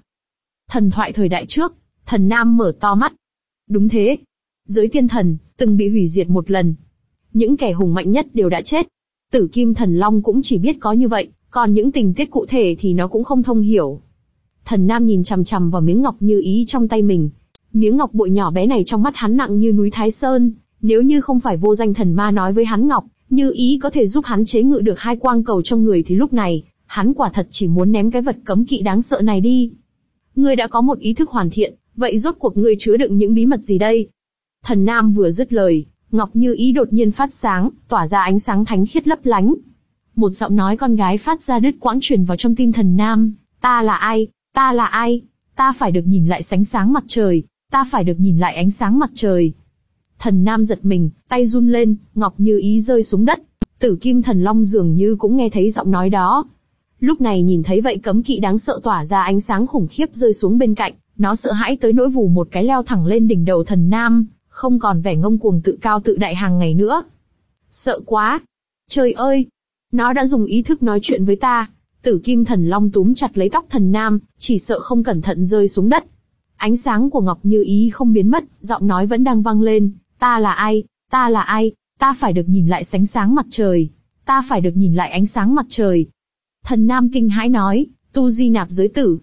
Thần thoại thời đại trước, Thần Nam mở to mắt. Đúng thế. Giới tiên thần, từng bị hủy diệt một lần. Những kẻ hùng mạnh nhất đều đã chết. Tử Kim Thần Long cũng chỉ biết có như vậy, còn những tình tiết cụ thể thì nó cũng không thông hiểu. Thần Nam nhìn chằm chằm vào miếng ngọc như ý trong tay mình. Miếng ngọc bội nhỏ bé này trong mắt hắn nặng như núi Thái Sơn. Nếu như không phải vô danh thần ma nói với hắn ngọc như ý có thể giúp hắn chế ngự được hai quang cầu trong người thì lúc này, hắn quả thật chỉ muốn ném cái vật cấm kỵ đáng sợ này đi. Ngươi đã có một ý thức hoàn thiện, vậy rốt cuộc ngươi chứa đựng những bí mật gì đây? Thần Nam vừa dứt lời, ngọc như ý đột nhiên phát sáng, tỏa ra ánh sáng thánh khiết lấp lánh. Một giọng nói con gái phát ra đứt quãng truyền vào trong tim Thần Nam. Ta là ai? Ta là ai? Ta phải được nhìn lại ánh sáng mặt trời. Ta phải được nhìn lại ánh sáng mặt trời. Thần Nam giật mình, tay run lên, ngọc như ý rơi xuống đất. Tử Kim Thần Long dường như cũng nghe thấy giọng nói đó. Lúc này nhìn thấy vậy cấm kỵ đáng sợ tỏa ra ánh sáng khủng khiếp rơi xuống bên cạnh, nó sợ hãi tới nỗi vù một cái leo thẳng lên đỉnh đầu Thần Nam, không còn vẻ ngông cuồng tự cao tự đại hàng ngày nữa. Sợ quá! Trời ơi! Nó đã dùng ý thức nói chuyện với ta. Tử Kim Thần Long túm chặt lấy tóc Thần Nam, chỉ sợ không cẩn thận rơi xuống đất. Ánh sáng của Ngọc Như Ý không biến mất, giọng nói vẫn đang vang lên. Ta là ai? Ta là ai? Ta phải được nhìn lại ánh sáng mặt trời. Ta phải được nhìn lại ánh sáng mặt trời. Thần Nam kinh hãi nói, tu di nạp giới tử.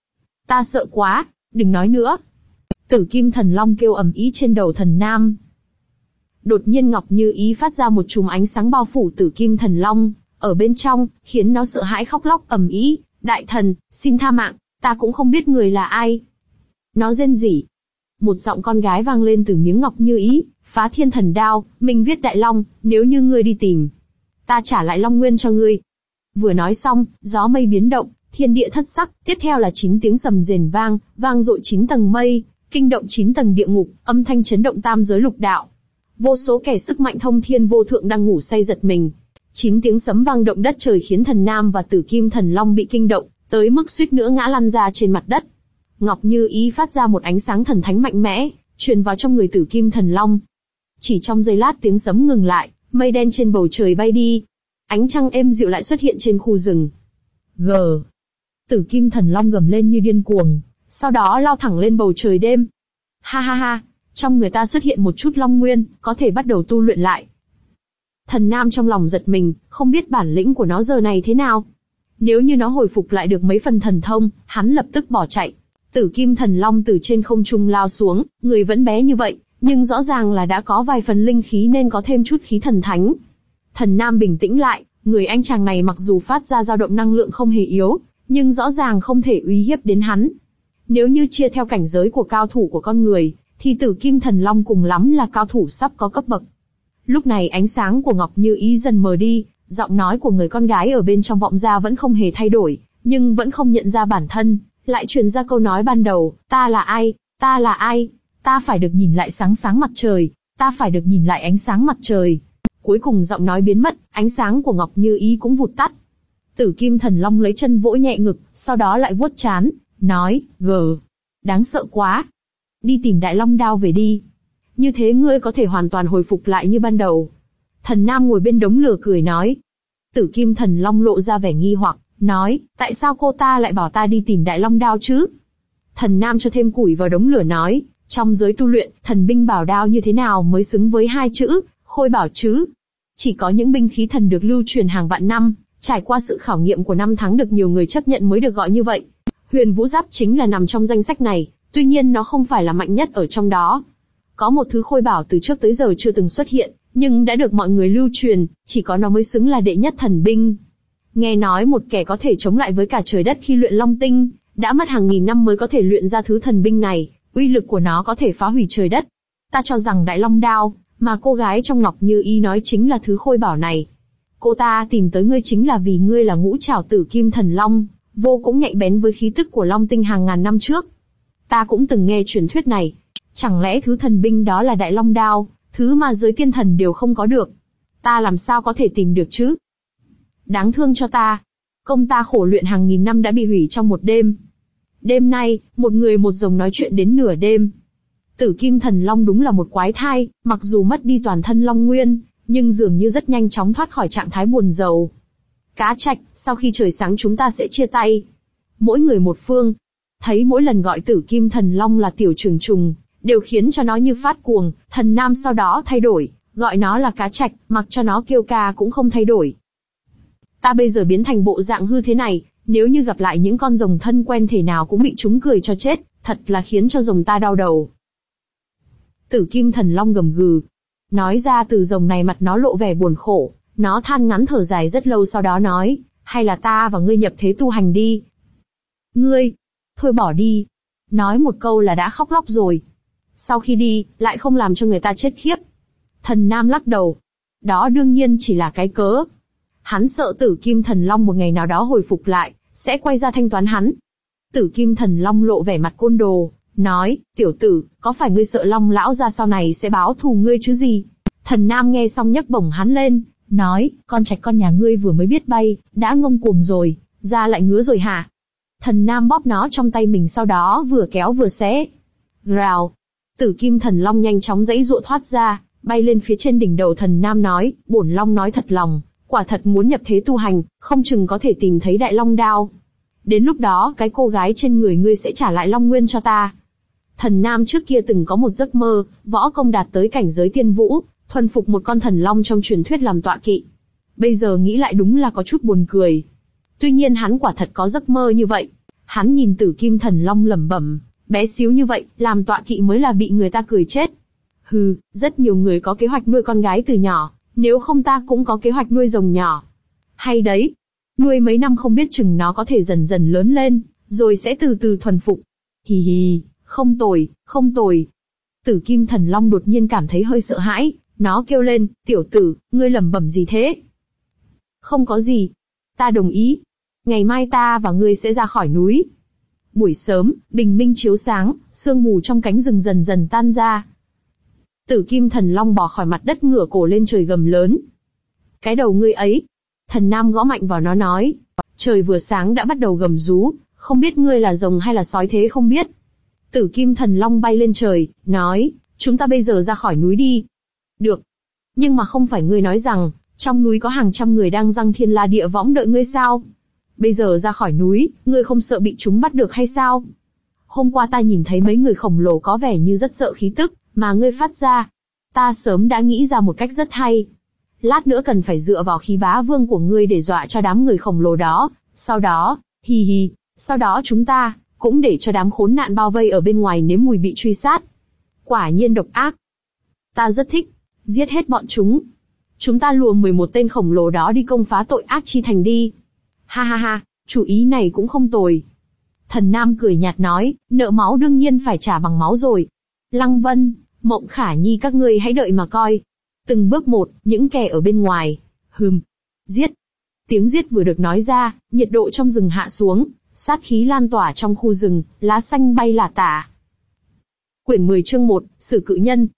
Ta sợ quá, đừng nói nữa. Tử Kim Thần Long kêu ầm ĩ trên đầu Thần Nam. Đột nhiên Ngọc Như Ý phát ra một chùm ánh sáng bao phủ Tử Kim Thần Long, ở bên trong, khiến nó sợ hãi khóc lóc ầm ĩ. Đại thần, xin tha mạng, ta cũng không biết người là ai. Nó rên rỉ. Một giọng con gái vang lên từ miếng Ngọc Như Ý, phá thiên thần đao, minh viết đại long, nếu như ngươi đi tìm, ta trả lại long nguyên cho ngươi. Vừa nói xong, gió mây biến động, thiên địa thất sắc, tiếp theo là chín tiếng sầm rền vang, vang dội chín tầng mây, kinh động chín tầng địa ngục, âm thanh chấn động tam giới lục đạo. Vô số kẻ sức mạnh thông thiên vô thượng đang ngủ say giật mình. Chín tiếng sấm vang động đất trời khiến Thần Nam và Tử Kim Thần Long bị kinh động, tới mức suýt nữa ngã lăn ra trên mặt đất. Ngọc Như Ý phát ra một ánh sáng thần thánh mạnh mẽ, truyền vào trong người Tử Kim Thần Long. Chỉ trong giây lát tiếng sấm ngừng lại, mây đen trên bầu trời bay đi. Ánh trăng êm dịu lại xuất hiện trên khu rừng. G. Tử Kim Thần Long gầm lên như điên cuồng, sau đó lao thẳng lên bầu trời đêm. Ha ha ha, trong người ta xuất hiện một chút long nguyên, có thể bắt đầu tu luyện lại. Thần Nam trong lòng giật mình, không biết bản lĩnh của nó giờ này thế nào. Nếu như nó hồi phục lại được mấy phần thần thông, hắn lập tức bỏ chạy. Tử Kim Thần Long từ trên không trung lao xuống, người vẫn bé như vậy, nhưng rõ ràng là đã có vài phần linh khí nên có thêm chút khí thần thánh. Thần Nam bình tĩnh lại, người anh chàng này mặc dù phát ra dao động năng lượng không hề yếu, nhưng rõ ràng không thể uy hiếp đến hắn. Nếu như chia theo cảnh giới của cao thủ của con người, thì Tử Kim Thần Long cùng lắm là cao thủ sắp có cấp bậc. Lúc này ánh sáng của Ngọc Như Ý dần mờ đi, giọng nói của người con gái ở bên trong vọng ra vẫn không hề thay đổi, nhưng vẫn không nhận ra bản thân, lại truyền ra câu nói ban đầu, ta là ai, ta là ai, ta phải được nhìn lại sáng sáng mặt trời, Ta phải được nhìn lại ánh sáng mặt trời. Cuối cùng giọng nói biến mất, ánh sáng của Ngọc Như Ý cũng vụt tắt. Tử Kim Thần Long lấy chân vỗ nhẹ ngực, sau đó lại vuốt trán, nói, gờ, đáng sợ quá. Đi tìm Đại Long Đao về đi. Như thế ngươi có thể hoàn toàn hồi phục lại như ban đầu. Thần Nam ngồi bên đống lửa cười nói. Tử Kim Thần Long lộ ra vẻ nghi hoặc, nói, tại sao cô ta lại bảo ta đi tìm Đại Long Đao chứ? Thần Nam cho thêm củi vào đống lửa nói, trong giới tu luyện, thần binh bảo đao như thế nào mới xứng với hai chữ, khôi bảo chứ? Chỉ có những binh khí thần được lưu truyền hàng vạn năm, trải qua sự khảo nghiệm của năm tháng được nhiều người chấp nhận mới được gọi như vậy. Huyền Vũ Giáp chính là nằm trong danh sách này, tuy nhiên nó không phải là mạnh nhất ở trong đó. Có một thứ khôi bảo từ trước tới giờ chưa từng xuất hiện, nhưng đã được mọi người lưu truyền, chỉ có nó mới xứng là đệ nhất thần binh. Nghe nói một kẻ có thể chống lại với cả trời đất khi luyện Long Tinh, đã mất hàng nghìn năm mới có thể luyện ra thứ thần binh này, uy lực của nó có thể phá hủy trời đất. Ta cho rằng Đại Long Đao, mà cô gái trong Ngọc Như Ý nói chính là thứ khôi bảo này. Cô ta tìm tới ngươi chính là vì ngươi là ngũ trảo Tử Kim Thần Long, vô cũng nhạy bén với khí tức của Long Tinh hàng ngàn năm trước. Ta cũng từng nghe truyền thuyết này. Chẳng lẽ thứ thần binh đó là Đại Long Đao, thứ mà giới tiên thần đều không có được? Ta làm sao có thể tìm được chứ? Đáng thương cho ta. Công ta khổ luyện hàng nghìn năm đã bị hủy trong một đêm. Đêm nay, một người một rồng nói chuyện đến nửa đêm. Tử Kim Thần Long đúng là một quái thai, mặc dù mất đi toàn thân Long Nguyên, nhưng dường như rất nhanh chóng thoát khỏi trạng thái buồn rầu. Cá Trạch, sau khi trời sáng chúng ta sẽ chia tay. Mỗi người một phương. Thấy mỗi lần gọi Tử Kim Thần Long là tiểu trường trùng, đều khiến cho nó như phát cuồng, Thần Nam sau đó thay đổi, gọi nó là Cá Trạch, mặc cho nó kêu ca cũng không thay đổi. Ta bây giờ biến thành bộ dạng hư thế này, nếu như gặp lại những con rồng thân quen thể nào cũng bị chúng cười cho chết, thật là khiến cho rồng ta đau đầu. Tử Kim Thần Long gầm gừ. Nói ra từ rồng này mặt nó lộ vẻ buồn khổ, nó than ngắn thở dài rất lâu sau đó nói, hay là ta và ngươi nhập thế tu hành đi. Ngươi, thôi bỏ đi. Nói một câu là đã khóc lóc rồi. Sau khi đi, lại không làm cho người ta chết khiếp. Thần Nam lắc đầu. Đó đương nhiên chỉ là cái cớ. Hắn sợ Tử Kim Thần Long một ngày nào đó hồi phục lại, sẽ quay ra thanh toán hắn. Tử Kim Thần Long lộ vẻ mặt côn đồ, nói, tiểu tử, có phải ngươi sợ Long lão gia sau này sẽ báo thù ngươi chứ gì? Thần Nam nghe xong nhấc bổng hắn lên, nói, con trạch con nhà ngươi vừa mới biết bay, đã ngông cuồng rồi, da lại ngứa rồi hả? Thần Nam bóp nó trong tay mình sau đó vừa kéo vừa xé. Rào. Tử Kim Thần Long nhanh chóng giãy giụa thoát ra, bay lên phía trên đỉnh đầu Thần Nam nói, bổn Long nói thật lòng, quả thật muốn nhập thế tu hành, không chừng có thể tìm thấy Đại Long Đao. Đến lúc đó, cái cô gái trên người ngươi sẽ trả lại Long Nguyên cho ta. Thần Nam trước kia từng có một giấc mơ, võ công đạt tới cảnh giới tiên vũ, thuần phục một con thần long trong truyền thuyết làm tọa kỵ. Bây giờ nghĩ lại đúng là có chút buồn cười. Tuy nhiên hắn quả thật có giấc mơ như vậy. Hắn nhìn Tử Kim Thần Long lẩm bẩm, bé xíu như vậy, làm tọa kỵ mới là bị người ta cười chết. Hừ, rất nhiều người có kế hoạch nuôi con gái từ nhỏ, nếu không ta cũng có kế hoạch nuôi rồng nhỏ. Hay đấy, nuôi mấy năm không biết chừng nó có thể dần dần lớn lên, rồi sẽ từ từ thuần phục. Hì hì, không tồi, không tồi. Tử Kim Thần Long đột nhiên cảm thấy hơi sợ hãi, nó kêu lên, tiểu tử, ngươi lẩm bẩm gì thế? Không có gì. Ta đồng ý. Ngày mai ta và ngươi sẽ ra khỏi núi. Buổi sớm, bình minh chiếu sáng, sương mù trong cánh rừng dần dần tan ra. Tử Kim Thần Long bò khỏi mặt đất ngửa cổ lên trời gầm lớn. Cái đầu ngươi ấy. Thần Nam gõ mạnh vào nó nói. Trời vừa sáng đã bắt đầu gầm rú, không biết ngươi là rồng hay là sói thế không biết. Tử Kim Thần Long bay lên trời, nói, chúng ta bây giờ ra khỏi núi đi. Được. Nhưng mà không phải ngươi nói rằng, trong núi có hàng trăm người đang giăng thiên la địa võng đợi ngươi sao? Bây giờ ra khỏi núi, ngươi không sợ bị chúng bắt được hay sao? Hôm qua ta nhìn thấy mấy người khổng lồ có vẻ như rất sợ khí tức, mà ngươi phát ra. Ta sớm đã nghĩ ra một cách rất hay. Lát nữa cần phải dựa vào khí bá vương của ngươi để dọa cho đám người khổng lồ đó, sau đó, hi hi, sau đó chúng ta, cũng để cho đám khốn nạn bao vây ở bên ngoài nếm mùi bị truy sát. Quả nhiên độc ác. Ta rất thích, giết hết bọn chúng. Chúng ta lùa mười một tên khổng lồ đó đi công phá tội ác chi thành đi. Ha ha ha, chủ ý này cũng không tồi. Thần Nam cười nhạt nói, nợ máu đương nhiên phải trả bằng máu rồi. Lăng Vân, Mộng Khả Nhi các ngươi hãy đợi mà coi. Từng bước một, những kẻ ở bên ngoài. Hừm. Giết. Tiếng giết vừa được nói ra, nhiệt độ trong rừng hạ xuống, sát khí lan tỏa trong khu rừng, lá xanh bay lả tả. Quyển mười chương một, Sử Cự Nhân.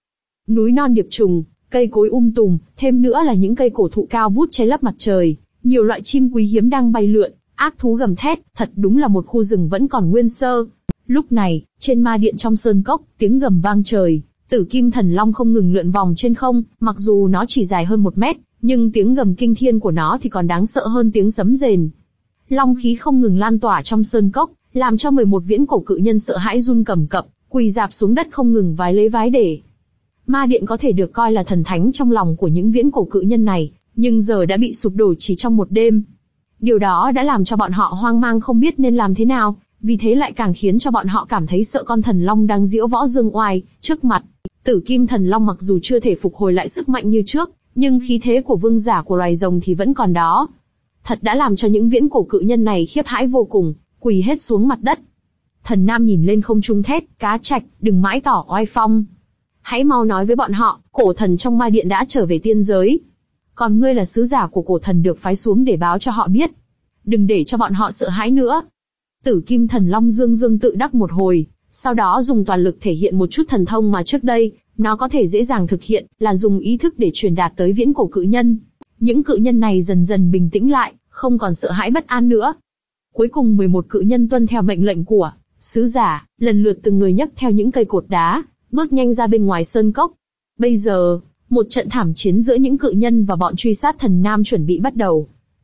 Núi non điệp trùng, cây cối um tùm, thêm nữa là những cây cổ thụ cao vút che lấp mặt trời, nhiều loại chim quý hiếm đang bay lượn, ác thú gầm thét, thật đúng là một khu rừng vẫn còn nguyên sơ. Lúc này, trên ma điện trong sơn cốc, tiếng gầm vang trời, Tử Kim Thần Long không ngừng lượn vòng trên không, mặc dù nó chỉ dài hơn một mét, nhưng tiếng gầm kinh thiên của nó thì còn đáng sợ hơn tiếng sấm rền. Long khí không ngừng lan tỏa trong sơn cốc, làm cho mười một viễn cổ cự nhân sợ hãi run cầm cập, quỳ rạp xuống đất không ngừng vái lấy vái để. Ma điện có thể được coi là thần thánh trong lòng của những viễn cổ cự nhân này, nhưng giờ đã bị sụp đổ chỉ trong một đêm. Điều đó đã làm cho bọn họ hoang mang không biết nên làm thế nào, vì thế lại càng khiến cho bọn họ cảm thấy sợ con thần long đang diễu võ dương oai trước mặt. Tử Kim Thần Long mặc dù chưa thể phục hồi lại sức mạnh như trước, nhưng khí thế của vương giả của loài rồng thì vẫn còn đó. Thật đã làm cho những viễn cổ cự nhân này khiếp hãi vô cùng, quỳ hết xuống mặt đất. Thần Nam nhìn lên không trung thét, Cá Trạch, đừng mãi tỏ oai phong. Hãy mau nói với bọn họ, cổ thần trong ma điện đã trở về tiên giới. Còn ngươi là sứ giả của cổ thần được phái xuống để báo cho họ biết. Đừng để cho bọn họ sợ hãi nữa. Tử Kim Thần Long dương dương tự đắc một hồi, sau đó dùng toàn lực thể hiện một chút thần thông mà trước đây, nó có thể dễ dàng thực hiện, là dùng ý thức để truyền đạt tới viễn cổ cự nhân. Những cự nhân này dần dần bình tĩnh lại, không còn sợ hãi bất an nữa. Cuối cùng mười một cự nhân tuân theo mệnh lệnh của sứ giả, lần lượt từng người nhấc theo những cây cột đá, bước nhanh ra bên ngoài sơn cốc. Bây giờ, một trận thảm chiến giữa những cự nhân và bọn truy sát thần Nam chuẩn bị bắt đầu.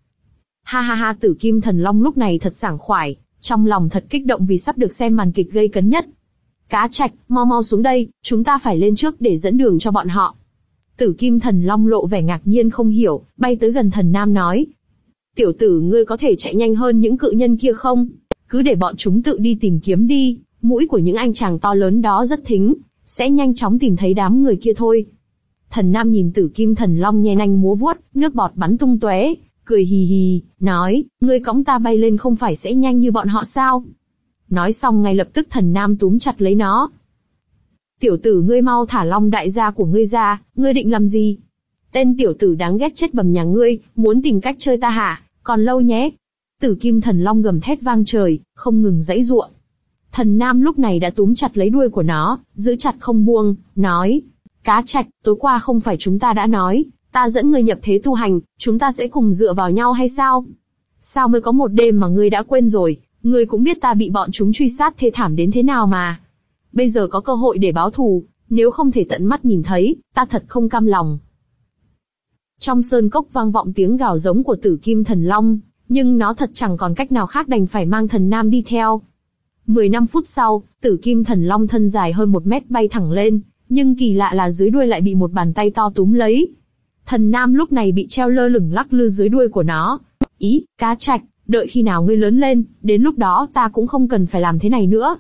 Ha ha ha, Tử Kim Thần Long lúc này thật sảng khoái, trong lòng thật kích động vì sắp được xem màn kịch gây cấn nhất. Cá Trạch, mau mau xuống đây, chúng ta phải lên trước để dẫn đường cho bọn họ. Tử Kim Thần Long lộ vẻ ngạc nhiên không hiểu, bay tới gần thần Nam nói. Tiểu tử ngươi có thể chạy nhanh hơn những cự nhân kia không? Cứ để bọn chúng tự đi tìm kiếm đi, mũi của những anh chàng to lớn đó rất thính, sẽ nhanh chóng tìm thấy đám người kia thôi. Thần Nam nhìn Tử Kim Thần Long nhe nanh múa vuốt, nước bọt bắn tung tóe, cười hì hì, nói, ngươi cõng ta bay lên không phải sẽ nhanh như bọn họ sao? Nói xong ngay lập tức thần Nam túm chặt lấy nó. Tiểu tử ngươi mau thả Long đại gia của ngươi ra, ngươi định làm gì? Tên tiểu tử đáng ghét chết bầm nhà ngươi, muốn tìm cách chơi ta hả? Còn lâu nhé. Tử Kim Thần Long gầm thét vang trời, không ngừng giãy giụa. Thần Nam lúc này đã túm chặt lấy đuôi của nó, giữ chặt không buông, nói, Cá Trạch, tối qua không phải chúng ta đã nói, ta dẫn ngươi nhập thế tu hành, chúng ta sẽ cùng dựa vào nhau hay sao? Sao mới có một đêm mà ngươi đã quên rồi, ngươi cũng biết ta bị bọn chúng truy sát thê thảm đến thế nào mà. Bây giờ có cơ hội để báo thù, nếu không thể tận mắt nhìn thấy, ta thật không cam lòng. Trong sơn cốc vang vọng tiếng gào giống của Tử Kim Thần Long, nhưng nó thật chẳng còn cách nào khác đành phải mang thần Nam đi theo. Mười năm phút sau, Tử Kim Thần Long thân dài hơn một mét bay thẳng lên, nhưng kỳ lạ là dưới đuôi lại bị một bàn tay to túm lấy. Thần Nam lúc này bị treo lơ lửng lắc lư dưới đuôi của nó. Ý, Cá Trạch, đợi khi nào ngươi lớn lên, đến lúc đó ta cũng không cần phải làm thế này nữa.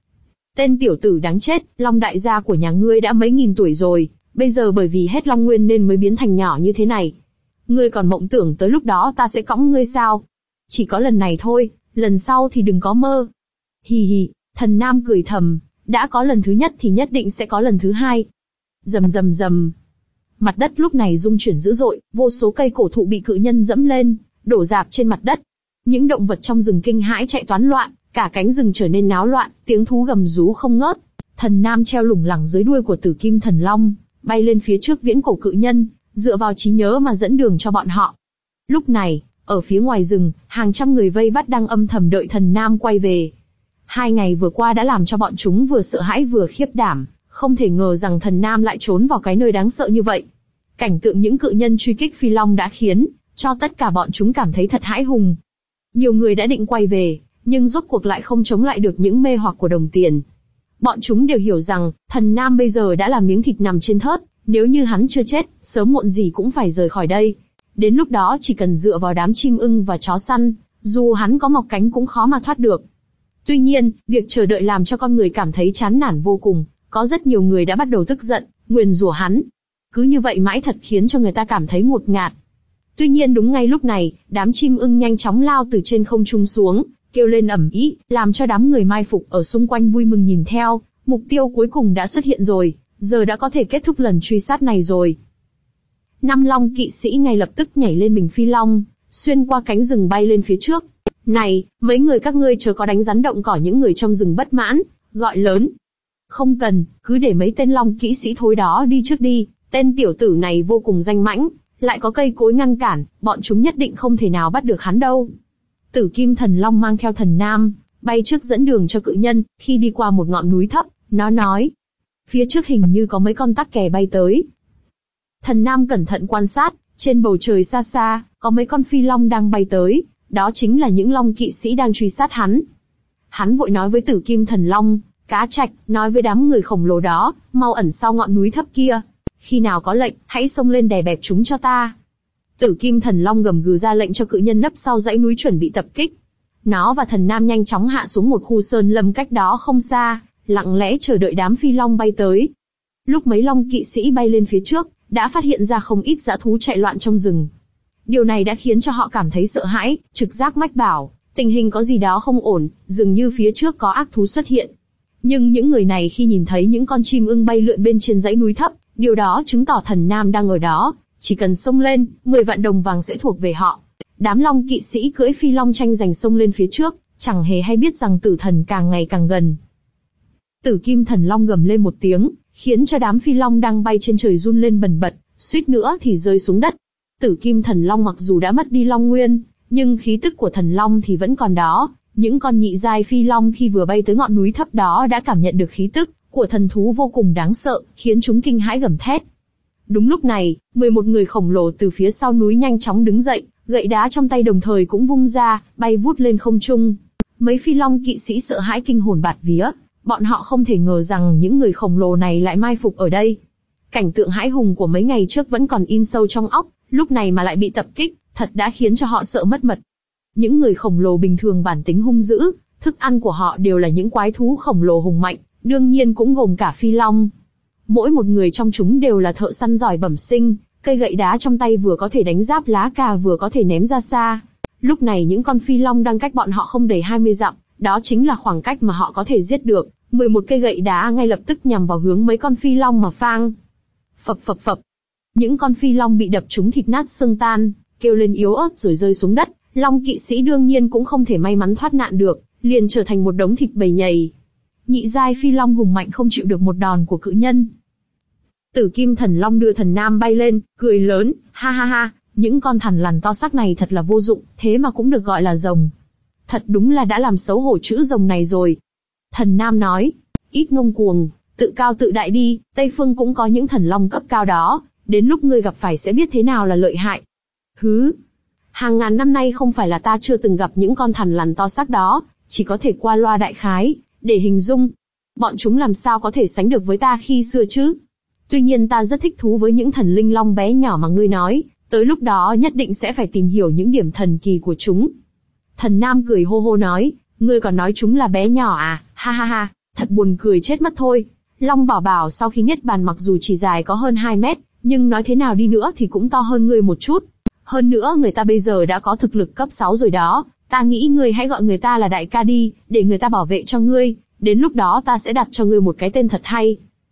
Tên tiểu tử đáng chết, Long đại gia của nhà ngươi đã mấy nghìn tuổi rồi, bây giờ bởi vì hết Long Nguyên nên mới biến thành nhỏ như thế này. Ngươi còn mộng tưởng tới lúc đó ta sẽ cõng ngươi sao? Chỉ có lần này thôi, lần sau thì đừng có mơ. Hì hì, thần Nam cười thầm, đã có lần thứ nhất thì nhất định sẽ có lần thứ hai. Rầm rầm rầm. Mặt đất lúc này rung chuyển dữ dội, vô số cây cổ thụ bị cự nhân dẫm lên, đổ rạp trên mặt đất. Những động vật trong rừng kinh hãi chạy toán loạn, cả cánh rừng trở nên náo loạn, tiếng thú gầm rú không ngớt. Thần Nam treo lủng lẳng dưới đuôi của Tử Kim Thần Long, bay lên phía trước viễn cổ cự nhân, dựa vào trí nhớ mà dẫn đường cho bọn họ. Lúc này, ở phía ngoài rừng, hàng trăm người vây bắt đang âm thầm đợi thần Nam quay về. Hai ngày vừa qua đã làm cho bọn chúng vừa sợ hãi vừa khiếp đảm, không thể ngờ rằng thần Nam lại trốn vào cái nơi đáng sợ như vậy. Cảnh tượng những cự nhân truy kích Phi Long đã khiến cho tất cả bọn chúng cảm thấy thật hãi hùng. Nhiều người đã định quay về, nhưng rốt cuộc lại không chống lại được những mê hoặc của đồng tiền. Bọn chúng đều hiểu rằng, thần Nam bây giờ đã là miếng thịt nằm trên thớt, nếu như hắn chưa chết, sớm muộn gì cũng phải rời khỏi đây. Đến lúc đó chỉ cần dựa vào đám chim ưng và chó săn, dù hắn có mọc cánh cũng khó mà thoát được. Tuy nhiên, việc chờ đợi làm cho con người cảm thấy chán nản vô cùng, có rất nhiều người đã bắt đầu tức giận, nguyền rủa hắn. Cứ như vậy mãi thật khiến cho người ta cảm thấy ngột ngạt. Tuy nhiên đúng ngay lúc này, đám chim ưng nhanh chóng lao từ trên không trung xuống, kêu lên ầm ĩ, làm cho đám người mai phục ở xung quanh vui mừng nhìn theo, mục tiêu cuối cùng đã xuất hiện rồi, giờ đã có thể kết thúc lần truy sát này rồi. Năm Long kỵ sĩ ngay lập tức nhảy lên mình phi long, xuyên qua cánh rừng bay lên phía trước. Này, mấy người các ngươi chớ có đánh rắn động cỏ, những người trong rừng bất mãn, gọi lớn. Không cần, cứ để mấy tên long kỵ sĩ thối đó đi trước đi, tên tiểu tử này vô cùng danh mãnh, lại có cây cối ngăn cản, bọn chúng nhất định không thể nào bắt được hắn đâu. Tử Kim Thần Long mang theo Thần Nam, bay trước dẫn đường cho cự nhân, khi đi qua một ngọn núi thấp, nó nói. Phía trước hình như có mấy con tắc kè bay tới. Thần Nam cẩn thận quan sát, trên bầu trời xa xa, có mấy con phi long đang bay tới, đó chính là những long kỵ sĩ đang truy sát hắn. Hắn vội nói với Tử Kim Thần Long, Cá Trạch, nói với đám người khổng lồ đó, mau ẩn sau ngọn núi thấp kia. Khi nào có lệnh, hãy xông lên đè bẹp chúng cho ta. Tử Kim Thần Long gầm gừ ra lệnh cho cự nhân nấp sau dãy núi chuẩn bị tập kích. Nó và Thần Nam nhanh chóng hạ xuống một khu sơn lâm cách đó không xa, lặng lẽ chờ đợi đám phi long bay tới. Lúc mấy long kỵ sĩ bay lên phía trước, đã phát hiện ra không ít dã thú chạy loạn trong rừng. Điều này đã khiến cho họ cảm thấy sợ hãi, trực giác mách bảo, tình hình có gì đó không ổn, dường như phía trước có ác thú xuất hiện. Nhưng những người này khi nhìn thấy những con chim ưng bay lượn bên trên dãy núi thấp, điều đó chứng tỏ Thần Nam đang ở đó, chỉ cần xông lên, mười vạn đồng vàng sẽ thuộc về họ. Đám long kỵ sĩ cưỡi phi long tranh giành xông lên phía trước, chẳng hề hay biết rằng tử thần càng ngày càng gần. Tử Kim Thần Long gầm lên một tiếng, khiến cho đám phi long đang bay trên trời run lên bần bật, suýt nữa thì rơi xuống đất. Tử Kim Thần Long mặc dù đã mất đi long nguyên, nhưng khí tức của thần long thì vẫn còn đó. Những con nhị giai phi long khi vừa bay tới ngọn núi thấp đó đã cảm nhận được khí tức của thần thú vô cùng đáng sợ, khiến chúng kinh hãi gầm thét. Đúng lúc này, mười một người khổng lồ từ phía sau núi nhanh chóng đứng dậy, gậy đá trong tay đồng thời cũng vung ra, bay vút lên không trung. Mấy phi long kỵ sĩ sợ hãi kinh hồn bạt vía, bọn họ không thể ngờ rằng những người khổng lồ này lại mai phục ở đây. Cảnh tượng hãi hùng của mấy ngày trước vẫn còn in sâu trong óc, lúc này mà lại bị tập kích, thật đã khiến cho họ sợ mất mật. Những người khổng lồ bình thường bản tính hung dữ, thức ăn của họ đều là những quái thú khổng lồ hùng mạnh, đương nhiên cũng gồm cả phi long. Mỗi một người trong chúng đều là thợ săn giỏi bẩm sinh, cây gậy đá trong tay vừa có thể đánh giáp lá cà vừa có thể ném ra xa. Lúc này những con phi long đang cách bọn họ không đầy hai mươi dặm, đó chính là khoảng cách mà họ có thể giết được. mười một cây gậy đá ngay lập tức nhằm vào hướng mấy con phi long mà phang. Phập phập phập. Những con phi long bị đập trúng thịt nát xương tan, kêu lên yếu ớt rồi rơi xuống đất. Long kỵ sĩ đương nhiên cũng không thể may mắn thoát nạn được, liền trở thành một đống thịt bầy nhầy. Nhị giai phi long hùng mạnh không chịu được một đòn của cự nhân. Tử Kim Thần Long đưa Thần Nam bay lên, cười lớn, ha ha ha, những con thằn lằn to xác này thật là vô dụng, thế mà cũng được gọi là rồng. Thật đúng là đã làm xấu hổ chữ rồng này rồi. Thần Nam nói, ít ngông cuồng, tự cao tự đại đi, Tây Phương cũng có những thần long cấp cao đó, đến lúc ngươi gặp phải sẽ biết thế nào là lợi hại. Hứ, hàng ngàn năm nay không phải là ta chưa từng gặp những con thằn lằn to xác đó, chỉ có thể qua loa đại khái, để hình dung. Bọn chúng làm sao có thể sánh được với ta khi xưa chứ? Tuy nhiên ta rất thích thú với những thần linh long bé nhỏ mà ngươi nói, tới lúc đó nhất định sẽ phải tìm hiểu những điểm thần kỳ của chúng. Thần Nam cười hô hô nói, ngươi còn nói chúng là bé nhỏ à, ha ha ha, thật buồn cười chết mất thôi. Long Bảo Bảo sau khi niết bàn mặc dù chỉ dài có hơn hai mét, nhưng nói thế nào đi nữa thì cũng to hơn ngươi một chút. Hơn nữa người ta bây giờ đã có thực lực cấp sáu rồi đó, ta nghĩ ngươi hãy gọi người ta là đại ca đi, để người ta bảo vệ cho ngươi, đến lúc đó ta sẽ đặt cho ngươi một cái tên thật hay.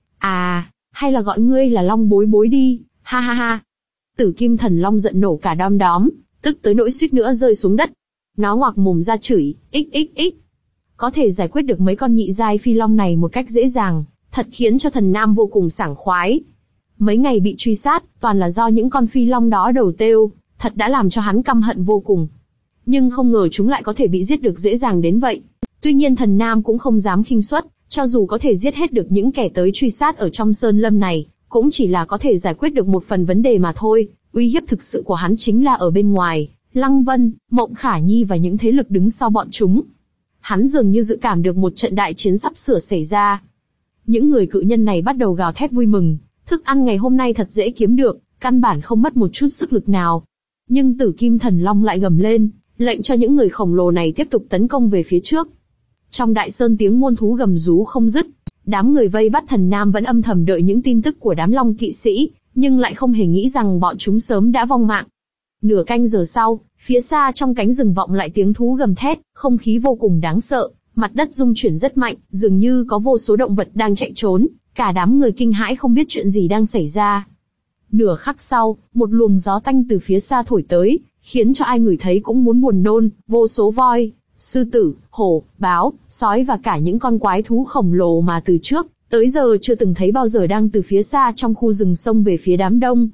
À, hay là gọi ngươi là Long Bối Bối đi, ha ha ha. Tử Kim Thần Long giận nổ cả đom đóm, tức tới nỗi suýt nữa rơi xuống đất. Nó ngoạc mồm ra chửi, ích ích ích. Có thể giải quyết được mấy con nhị giai phi long này một cách dễ dàng, thật khiến cho Thần Nam vô cùng sảng khoái. Mấy ngày bị truy sát, toàn là do những con phi long đó đầu têu, thật đã làm cho hắn căm hận vô cùng. Nhưng không ngờ chúng lại có thể bị giết được dễ dàng đến vậy. Tuy nhiên Thần Nam cũng không dám khinh suất, cho dù có thể giết hết được những kẻ tới truy sát ở trong sơn lâm này, cũng chỉ là có thể giải quyết được một phần vấn đề mà thôi. Uy hiếp thực sự của hắn chính là ở bên ngoài, Lăng Vân, Mộng Khả Nhi và những thế lực đứng sau bọn chúng. Hắn dường như dự cảm được một trận đại chiến sắp sửa xảy ra. Những người cự nhân này bắt đầu gào thét vui mừng, thức ăn ngày hôm nay thật dễ kiếm được, căn bản không mất một chút sức lực nào. Nhưng Tử Kim Thần Long lại gầm lên, lệnh cho những người khổng lồ này tiếp tục tấn công về phía trước. Trong đại sơn tiếng muôn thú gầm rú không dứt, đám người vây bắt Thần Nam vẫn âm thầm đợi những tin tức của đám long kỵ sĩ, nhưng lại không hề nghĩ rằng bọn chúng sớm đã vong mạng. Nửa canh giờ sau, phía xa trong cánh rừng vọng lại tiếng thú gầm thét, không khí vô cùng đáng sợ, mặt đất rung chuyển rất mạnh, dường như có vô số động vật đang chạy trốn, cả đám người kinh hãi không biết chuyện gì đang xảy ra. Nửa khắc sau, một luồng gió tanh từ phía xa thổi tới, khiến cho ai ngửi thấy cũng muốn buồn nôn, vô số voi, sư tử, hổ, báo, sói và cả những con quái thú khổng lồ mà từ trước, tới giờ chưa từng thấy bao giờ đang từ phía xa trong khu rừng xông về phía đám đông.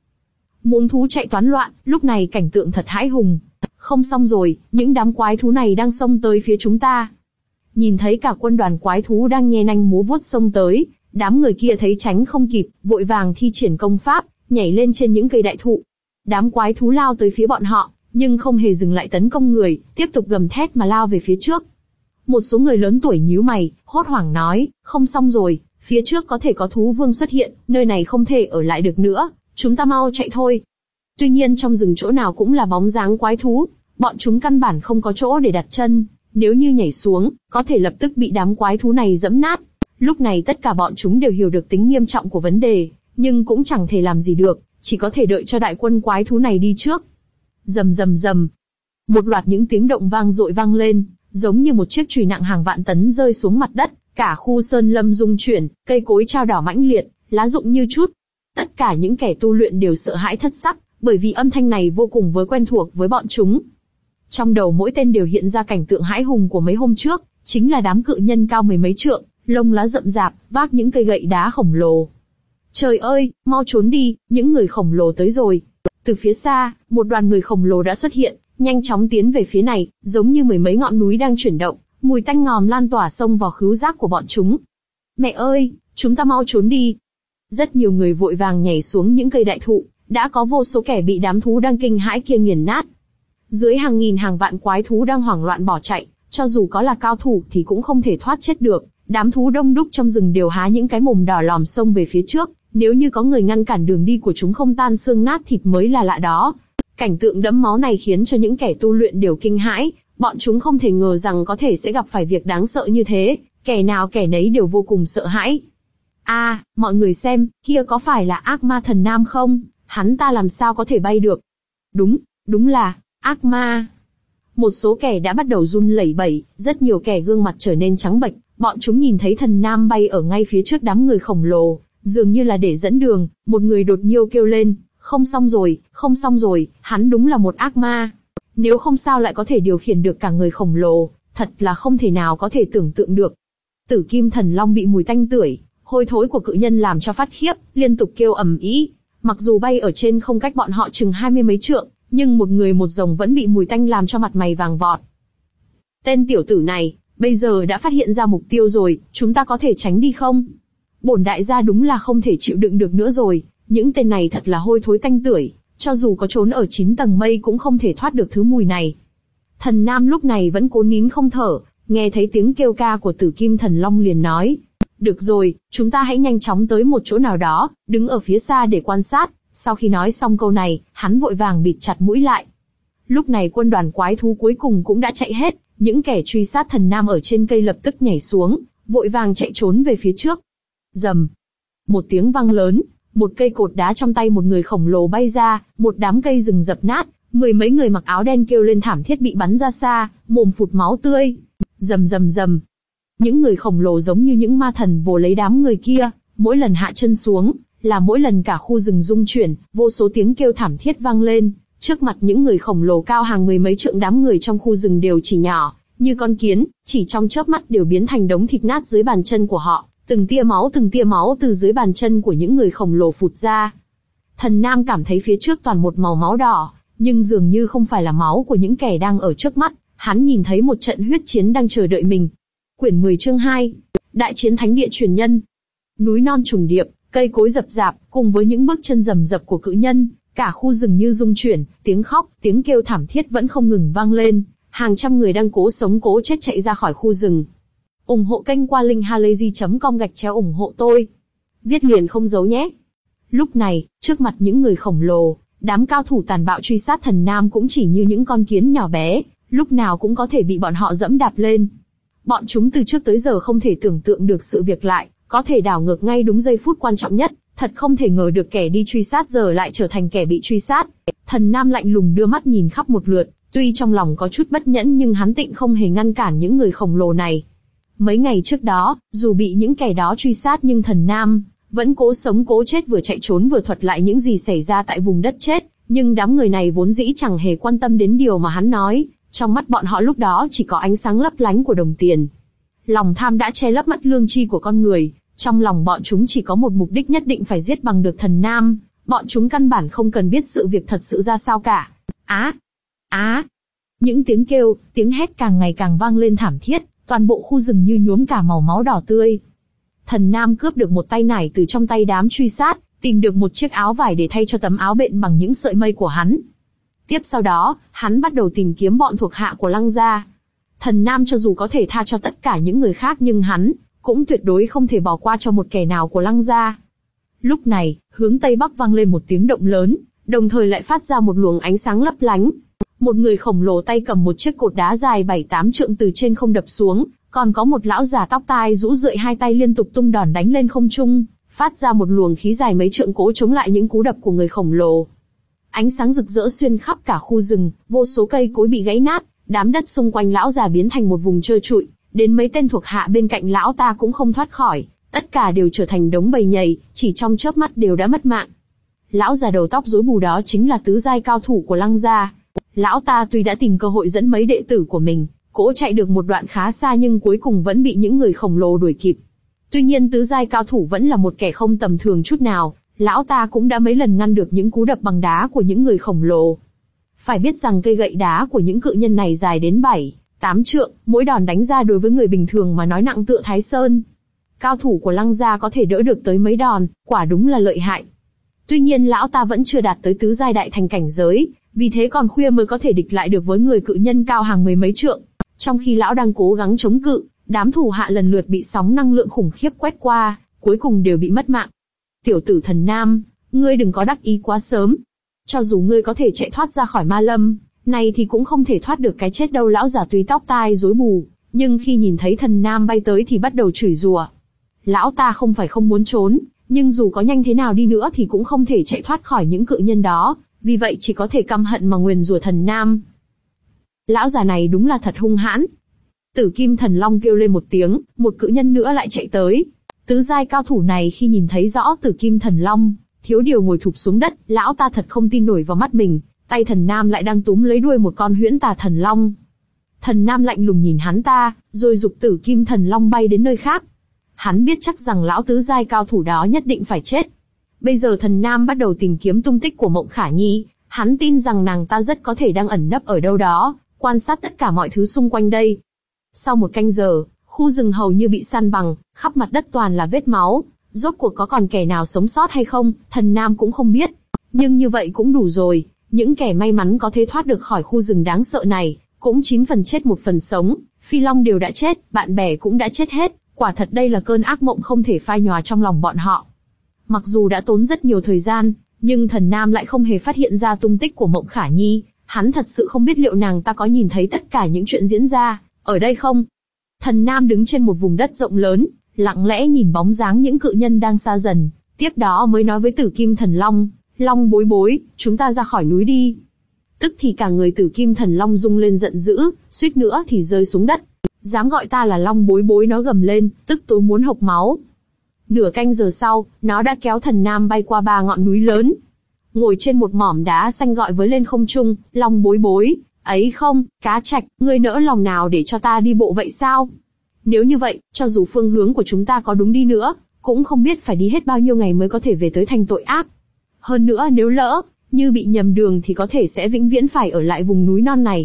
Muống thú chạy toán loạn, lúc này cảnh tượng thật hãi hùng. Không xong rồi, những đám quái thú này đang xông tới phía chúng ta. Nhìn thấy cả quân đoàn quái thú đang nhe nanh múa vuốt xông tới, đám người kia thấy tránh không kịp, vội vàng thi triển công pháp, nhảy lên trên những cây đại thụ. Đám quái thú lao tới phía bọn họ, nhưng không hề dừng lại tấn công người, tiếp tục gầm thét mà lao về phía trước. Một số người lớn tuổi nhíu mày, hốt hoảng nói, không xong rồi, phía trước có thể có thú vương xuất hiện, nơi này không thể ở lại được nữa, chúng ta mau chạy thôi. Tuy nhiên trong rừng chỗ nào cũng là bóng dáng quái thú, bọn chúng căn bản không có chỗ để đặt chân, nếu như nhảy xuống, có thể lập tức bị đám quái thú này dẫm nát. Lúc này tất cả bọn chúng đều hiểu được tính nghiêm trọng của vấn đề, nhưng cũng chẳng thể làm gì được, chỉ có thể đợi cho đại quân quái thú này đi trước. Rầm rầm rầm, một loạt những tiếng động vang dội vang lên, giống như một chiếc chùy nặng hàng vạn tấn rơi xuống mặt đất, cả khu sơn lâm rung chuyển, cây cối trao đảo mãnh liệt, lá rụng như chút. Tất cả những kẻ tu luyện đều sợ hãi thất sắc, bởi vì âm thanh này vô cùng với quen thuộc với bọn chúng. Trong đầu mỗi tên đều hiện ra cảnh tượng hãi hùng của mấy hôm trước, chính là đám cự nhân cao mười mấy trượng, lông lá rậm rạp, vác những cây gậy đá khổng lồ. Trời ơi, mau trốn đi, những người khổng lồ tới rồi. Từ phía xa, một đoàn người khổng lồ đã xuất hiện, nhanh chóng tiến về phía này, giống như mười mấy ngọn núi đang chuyển động, mùi tanh ngòm lan tỏa xông vào khứu giác của bọn chúng. Mẹ ơi, chúng ta mau trốn đi. Rất nhiều người vội vàng nhảy xuống những cây đại thụ, đã có vô số kẻ bị đám thú đang kinh hãi kia nghiền nát. Dưới hàng nghìn hàng vạn quái thú đang hoảng loạn bỏ chạy, cho dù có là cao thủ thì cũng không thể thoát chết được. Đám thú đông đúc trong rừng đều há những cái mồm đỏ lòm xông về phía trước, nếu như có người ngăn cản đường đi của chúng không tan xương nát thịt mới là lạ đó. Cảnh tượng đẫm máu này khiến cho những kẻ tu luyện đều kinh hãi, bọn chúng không thể ngờ rằng có thể sẽ gặp phải việc đáng sợ như thế, kẻ nào kẻ nấy đều vô cùng sợ hãi. A, à, mọi người xem, kia có phải là ác ma thần nam không? Hắn ta làm sao có thể bay được? Đúng, đúng là ác ma. Một số kẻ đã bắt đầu run lẩy bẩy, rất nhiều kẻ gương mặt trở nên trắng bệch, bọn chúng nhìn thấy thần nam bay ở ngay phía trước đám người khổng lồ, dường như là để dẫn đường, một người đột nhiên kêu lên, không xong rồi, không xong rồi, hắn đúng là một ác ma. Nếu không sao lại có thể điều khiển được cả người khổng lồ, thật là không thể nào có thể tưởng tượng được. Tử Kim Thần Long bị mùi tanh tưởi, hôi thối của cự nhân làm cho phát khiếp, liên tục kêu ầm ĩ. Mặc dù bay ở trên không cách bọn họ chừng hai mươi mấy trượng, nhưng một người một rồng vẫn bị mùi tanh làm cho mặt mày vàng vọt. Tên tiểu tử này, bây giờ đã phát hiện ra mục tiêu rồi, chúng ta có thể tránh đi không? Bổn đại gia đúng là không thể chịu đựng được nữa rồi, những tên này thật là hôi thối tanh tưởi, cho dù có trốn ở chín tầng mây cũng không thể thoát được thứ mùi này. Thần Nam lúc này vẫn cố nín không thở, nghe thấy tiếng kêu ca của Tử Kim Thần Long liền nói, được rồi, chúng ta hãy nhanh chóng tới một chỗ nào đó, đứng ở phía xa để quan sát. Sau khi nói xong câu này, hắn vội vàng bịt chặt mũi lại. Lúc này quân đoàn quái thú cuối cùng cũng đã chạy hết, những kẻ truy sát thần nam ở trên cây lập tức nhảy xuống, vội vàng chạy trốn về phía trước. Rầm, một tiếng vang lớn, một cây cột đá trong tay một người khổng lồ bay ra, một đám cây rừng dập nát, mười mấy người mặc áo đen kêu lên thảm thiết bị bắn ra xa, mồm phụt máu tươi. Rầm rầm rầm, những người khổng lồ giống như những ma thần vồ lấy đám người kia, mỗi lần hạ chân xuống, là mỗi lần cả khu rừng rung chuyển, vô số tiếng kêu thảm thiết vang lên. Trước mặt những người khổng lồ cao hàng mười mấy trượng, đám người trong khu rừng đều chỉ nhỏ như con kiến, chỉ trong chớp mắt đều biến thành đống thịt nát dưới bàn chân của họ. Từng tia máu từng tia máu từ dưới bàn chân của những người khổng lồ phụt ra. Thần Nam cảm thấy phía trước toàn một màu máu đỏ, nhưng dường như không phải là máu của những kẻ đang ở trước mắt. Hắn nhìn thấy một trận huyết chiến đang chờ đợi mình. Quyển mười chương hai, Đại chiến thánh địa truyền nhân. Núi non trùng điệp, cây cối rậm rạp, cùng với những bước chân rầm rập của cự nhân, cả khu rừng như rung chuyển, tiếng khóc, tiếng kêu thảm thiết vẫn không ngừng vang lên. Hàng trăm người đang cố sống cố chết chạy ra khỏi khu rừng. Ủng hộ kênh qua link halayzi chấm com gạch chéo ủng hộ tôi. Viết liền không giấu nhé. Lúc này, trước mặt những người khổng lồ, đám cao thủ tàn bạo truy sát thần nam cũng chỉ như những con kiến nhỏ bé, lúc nào cũng có thể bị bọn họ dẫm đạp lên. Bọn chúng từ trước tới giờ không thể tưởng tượng được sự việc lại, có thể đảo ngược ngay đúng giây phút quan trọng nhất, thật không thể ngờ được kẻ đi truy sát giờ lại trở thành kẻ bị truy sát. Thần Nam lạnh lùng đưa mắt nhìn khắp một lượt, tuy trong lòng có chút bất nhẫn nhưng hắn tịnh không hề ngăn cản những người khổng lồ này. Mấy ngày trước đó, dù bị những kẻ đó truy sát nhưng Thần Nam vẫn cố sống cố chết, vừa chạy trốn vừa thuật lại những gì xảy ra tại vùng đất chết, nhưng đám người này vốn dĩ chẳng hề quan tâm đến điều mà hắn nói, trong mắt bọn họ lúc đó chỉ có ánh sáng lấp lánh của đồng tiền. Lòng tham đã che lấp mắt lương tri của con người, Trong lòng bọn chúng chỉ có một mục đích nhất định phải giết bằng được thần nam, bọn chúng căn bản không cần biết sự việc thật sự ra sao cả. Á! Á! Những tiếng kêu, tiếng hét càng ngày càng vang lên thảm thiết, toàn bộ khu rừng như nhuốm cả màu máu đỏ tươi. Thần nam cướp được một tay nải từ trong tay đám truy sát, tìm được một chiếc áo vải để thay cho tấm áo bện bằng những sợi mây của hắn. Tiếp sau đó, hắn bắt đầu tìm kiếm bọn thuộc hạ của Lăng gia. Thần nam cho dù có thể tha cho tất cả những người khác nhưng hắn cũng tuyệt đối không thể bỏ qua cho một kẻ nào của Lăng gia. Lúc này, hướng tây bắc vang lên một tiếng động lớn, đồng thời lại phát ra một luồng ánh sáng lấp lánh. Một người khổng lồ tay cầm một chiếc cột đá dài bảy tám trượng từ trên không đập xuống, còn có một lão già tóc tai rũ rượi hai tay liên tục tung đòn đánh lên không trung, phát ra một luồng khí dài mấy trượng cố chống lại những cú đập của người khổng lồ. Ánh sáng rực rỡ xuyên khắp cả khu rừng, vô số cây cối bị gãy nát, đám đất xung quanh lão già biến thành một vùng trơ trụi, đến mấy tên thuộc hạ bên cạnh lão ta cũng không thoát khỏi, tất cả đều trở thành đống bầy nhầy, chỉ trong chớp mắt đều đã mất mạng. Lão già đầu tóc rối bù đó chính là tứ giai cao thủ của Lăng gia. Lão ta tuy đã tìm cơ hội dẫn mấy đệ tử của mình, cỗ chạy được một đoạn khá xa nhưng cuối cùng vẫn bị những người khổng lồ đuổi kịp. Tuy nhiên tứ giai cao thủ vẫn là một kẻ không tầm thường chút nào, lão ta cũng đã mấy lần ngăn được những cú đập bằng đá của những người khổng lồ. Phải biết rằng cây gậy đá của những cự nhân này dài đến bảy, tám trượng, mỗi đòn đánh ra đối với người bình thường mà nói nặng tựa Thái Sơn. Cao thủ của Lăng gia có thể đỡ được tới mấy đòn, quả đúng là lợi hại. Tuy nhiên lão ta vẫn chưa đạt tới tứ giai đại thành cảnh giới, vì thế còn khuya mới có thể địch lại được với người cự nhân cao hàng mười mấy trượng. Trong khi lão đang cố gắng chống cự, đám thủ hạ lần lượt bị sóng năng lượng khủng khiếp quét qua, cuối cùng đều bị mất mạng. Tiểu tử thần nam, ngươi đừng có đắc ý quá sớm. Cho dù ngươi có thể chạy thoát ra khỏi ma lâm, này thì cũng không thể thoát được cái chết đâu. Lão già tuy tóc tai rối bù, nhưng khi nhìn thấy thần nam bay tới thì bắt đầu chửi rủa. Lão ta không phải không muốn trốn, nhưng dù có nhanh thế nào đi nữa thì cũng không thể chạy thoát khỏi những cự nhân đó, vì vậy chỉ có thể căm hận mà nguyền rủa thần nam. Lão già này đúng là thật hung hãn. Tử Kim Thần Long kêu lên một tiếng, một cự nhân nữa lại chạy tới. Tứ giai cao thủ này khi nhìn thấy rõ Tử Kim Thần Long, thiếu điều ngồi thụp xuống đất, lão ta thật không tin nổi vào mắt mình, tay thần nam lại đang túm lấy đuôi một con huyễn tà thần long. Thần nam lạnh lùng nhìn hắn ta, rồi giục Tử Kim Thần Long bay đến nơi khác. Hắn biết chắc rằng lão tứ giai cao thủ đó nhất định phải chết. Bây giờ thần nam bắt đầu tìm kiếm tung tích của Mộng Khả Nhi, hắn tin rằng nàng ta rất có thể đang ẩn nấp ở đâu đó, quan sát tất cả mọi thứ xung quanh đây. Sau một canh giờ, khu rừng hầu như bị san bằng, khắp mặt đất toàn là vết máu, rốt cuộc có còn kẻ nào sống sót hay không, thần nam cũng không biết. Nhưng như vậy cũng đủ rồi, những kẻ may mắn có thể thoát được khỏi khu rừng đáng sợ này, cũng chín phần chết một phần sống, Phi Long đều đã chết, bạn bè cũng đã chết hết, quả thật đây là cơn ác mộng không thể phai nhòa trong lòng bọn họ. Mặc dù đã tốn rất nhiều thời gian, nhưng thần nam lại không hề phát hiện ra tung tích của Mộng Khả Nhi, hắn thật sự không biết liệu nàng ta có nhìn thấy tất cả những chuyện diễn ra ở đây không. Thần nam đứng trên một vùng đất rộng lớn, lặng lẽ nhìn bóng dáng những cự nhân đang xa dần, tiếp đó mới nói với Tử Kim Thần Long, Long bối bối, chúng ta ra khỏi núi đi. Tức thì cả người Tử Kim Thần Long rung lên giận dữ, suýt nữa thì rơi xuống đất. Dám gọi ta là Long bối bối, nó gầm lên, tức tối muốn hộc máu. Nửa canh giờ sau, nó đã kéo thần nam bay qua ba ngọn núi lớn. Ngồi trên một mỏm đá xanh gọi với lên không trung, Long bối bối, ấy không, cá trạch, ngươi nỡ lòng nào để cho ta đi bộ vậy sao? Nếu như vậy, cho dù phương hướng của chúng ta có đúng đi nữa, cũng không biết phải đi hết bao nhiêu ngày mới có thể về tới thành tội ác. Hơn nữa nếu lỡ, như bị nhầm đường thì có thể sẽ vĩnh viễn phải ở lại vùng núi non này.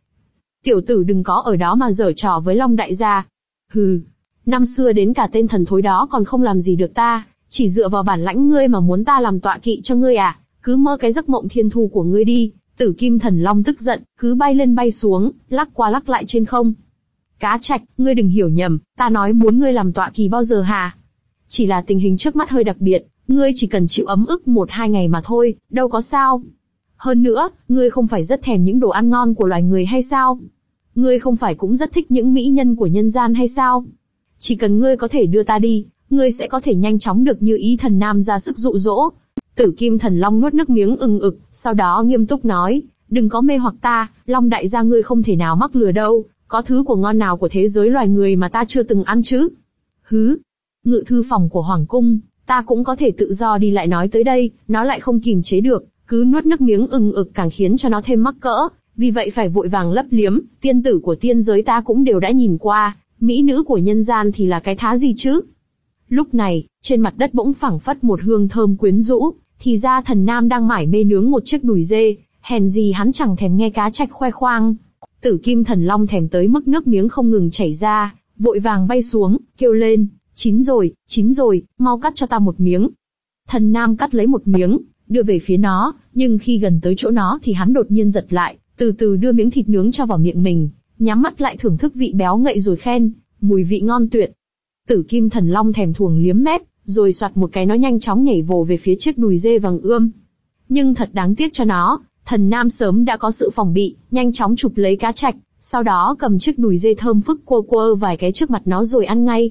Tiểu tử đừng có ở đó mà giở trò với Long đại gia. Hừ, năm xưa đến cả tên thần thối đó còn không làm gì được ta, chỉ dựa vào bản lãnh ngươi mà muốn ta làm tọa kỵ cho ngươi à? Cứ mơ cái giấc mộng thiên thu của ngươi đi. Tử Kim Thần Long tức giận, cứ bay lên bay xuống, lắc qua lắc lại trên không. Cá trạch, ngươi đừng hiểu nhầm, ta nói muốn ngươi làm tọa kỳ bao giờ hả? Chỉ là tình hình trước mắt hơi đặc biệt, ngươi chỉ cần chịu ấm ức một hai ngày mà thôi, đâu có sao. Hơn nữa, ngươi không phải rất thèm những đồ ăn ngon của loài người hay sao? Ngươi không phải cũng rất thích những mỹ nhân của nhân gian hay sao? Chỉ cần ngươi có thể đưa ta đi, ngươi sẽ có thể nhanh chóng được như ý. Thần nam ra sức dụ dỗ. Tử Kim Thần Long nuốt nước miếng ừng ực, sau đó nghiêm túc nói, đừng có mê hoặc ta, Long đại gia ngươi không thể nào mắc lừa đâu, có thứ của ngon nào của thế giới loài người mà ta chưa từng ăn chứ? Hứ, ngự thư phòng của Hoàng cung, ta cũng có thể tự do đi lại. Nói tới đây, nó lại không kìm chế được, cứ nuốt nước miếng ừng ực càng khiến cho nó thêm mắc cỡ, vì vậy phải vội vàng lấp liếm, tiên tử của tiên giới ta cũng đều đã nhìn qua, mỹ nữ của nhân gian thì là cái thá gì chứ? Lúc này, trên mặt đất bỗng phảng phất một hương thơm quyến rũ, thì ra Thần Nam đang mải mê nướng một chiếc đùi dê, hèn gì hắn chẳng thèm nghe Cá Trạch khoe khoang. Tử Kim Thần Long thèm tới mức nước miếng không ngừng chảy ra, vội vàng bay xuống, kêu lên, chín rồi, chín rồi, mau cắt cho ta một miếng. Thần Nam cắt lấy một miếng, đưa về phía nó, nhưng khi gần tới chỗ nó thì hắn đột nhiên giật lại, từ từ đưa miếng thịt nướng cho vào miệng mình, nhắm mắt lại thưởng thức vị béo ngậy rồi khen, mùi vị ngon tuyệt. Tử Kim Thần Long thèm thuồng liếm mép, rồi soạt một cái nó nhanh chóng nhảy vồ về phía chiếc đùi dê vàng ươm. Nhưng thật đáng tiếc cho nó, Thần Nam sớm đã có sự phòng bị, nhanh chóng chụp lấy Cá Trạch, sau đó cầm chiếc đùi dê thơm phức quơ quơ vài cái trước mặt nó rồi ăn ngay.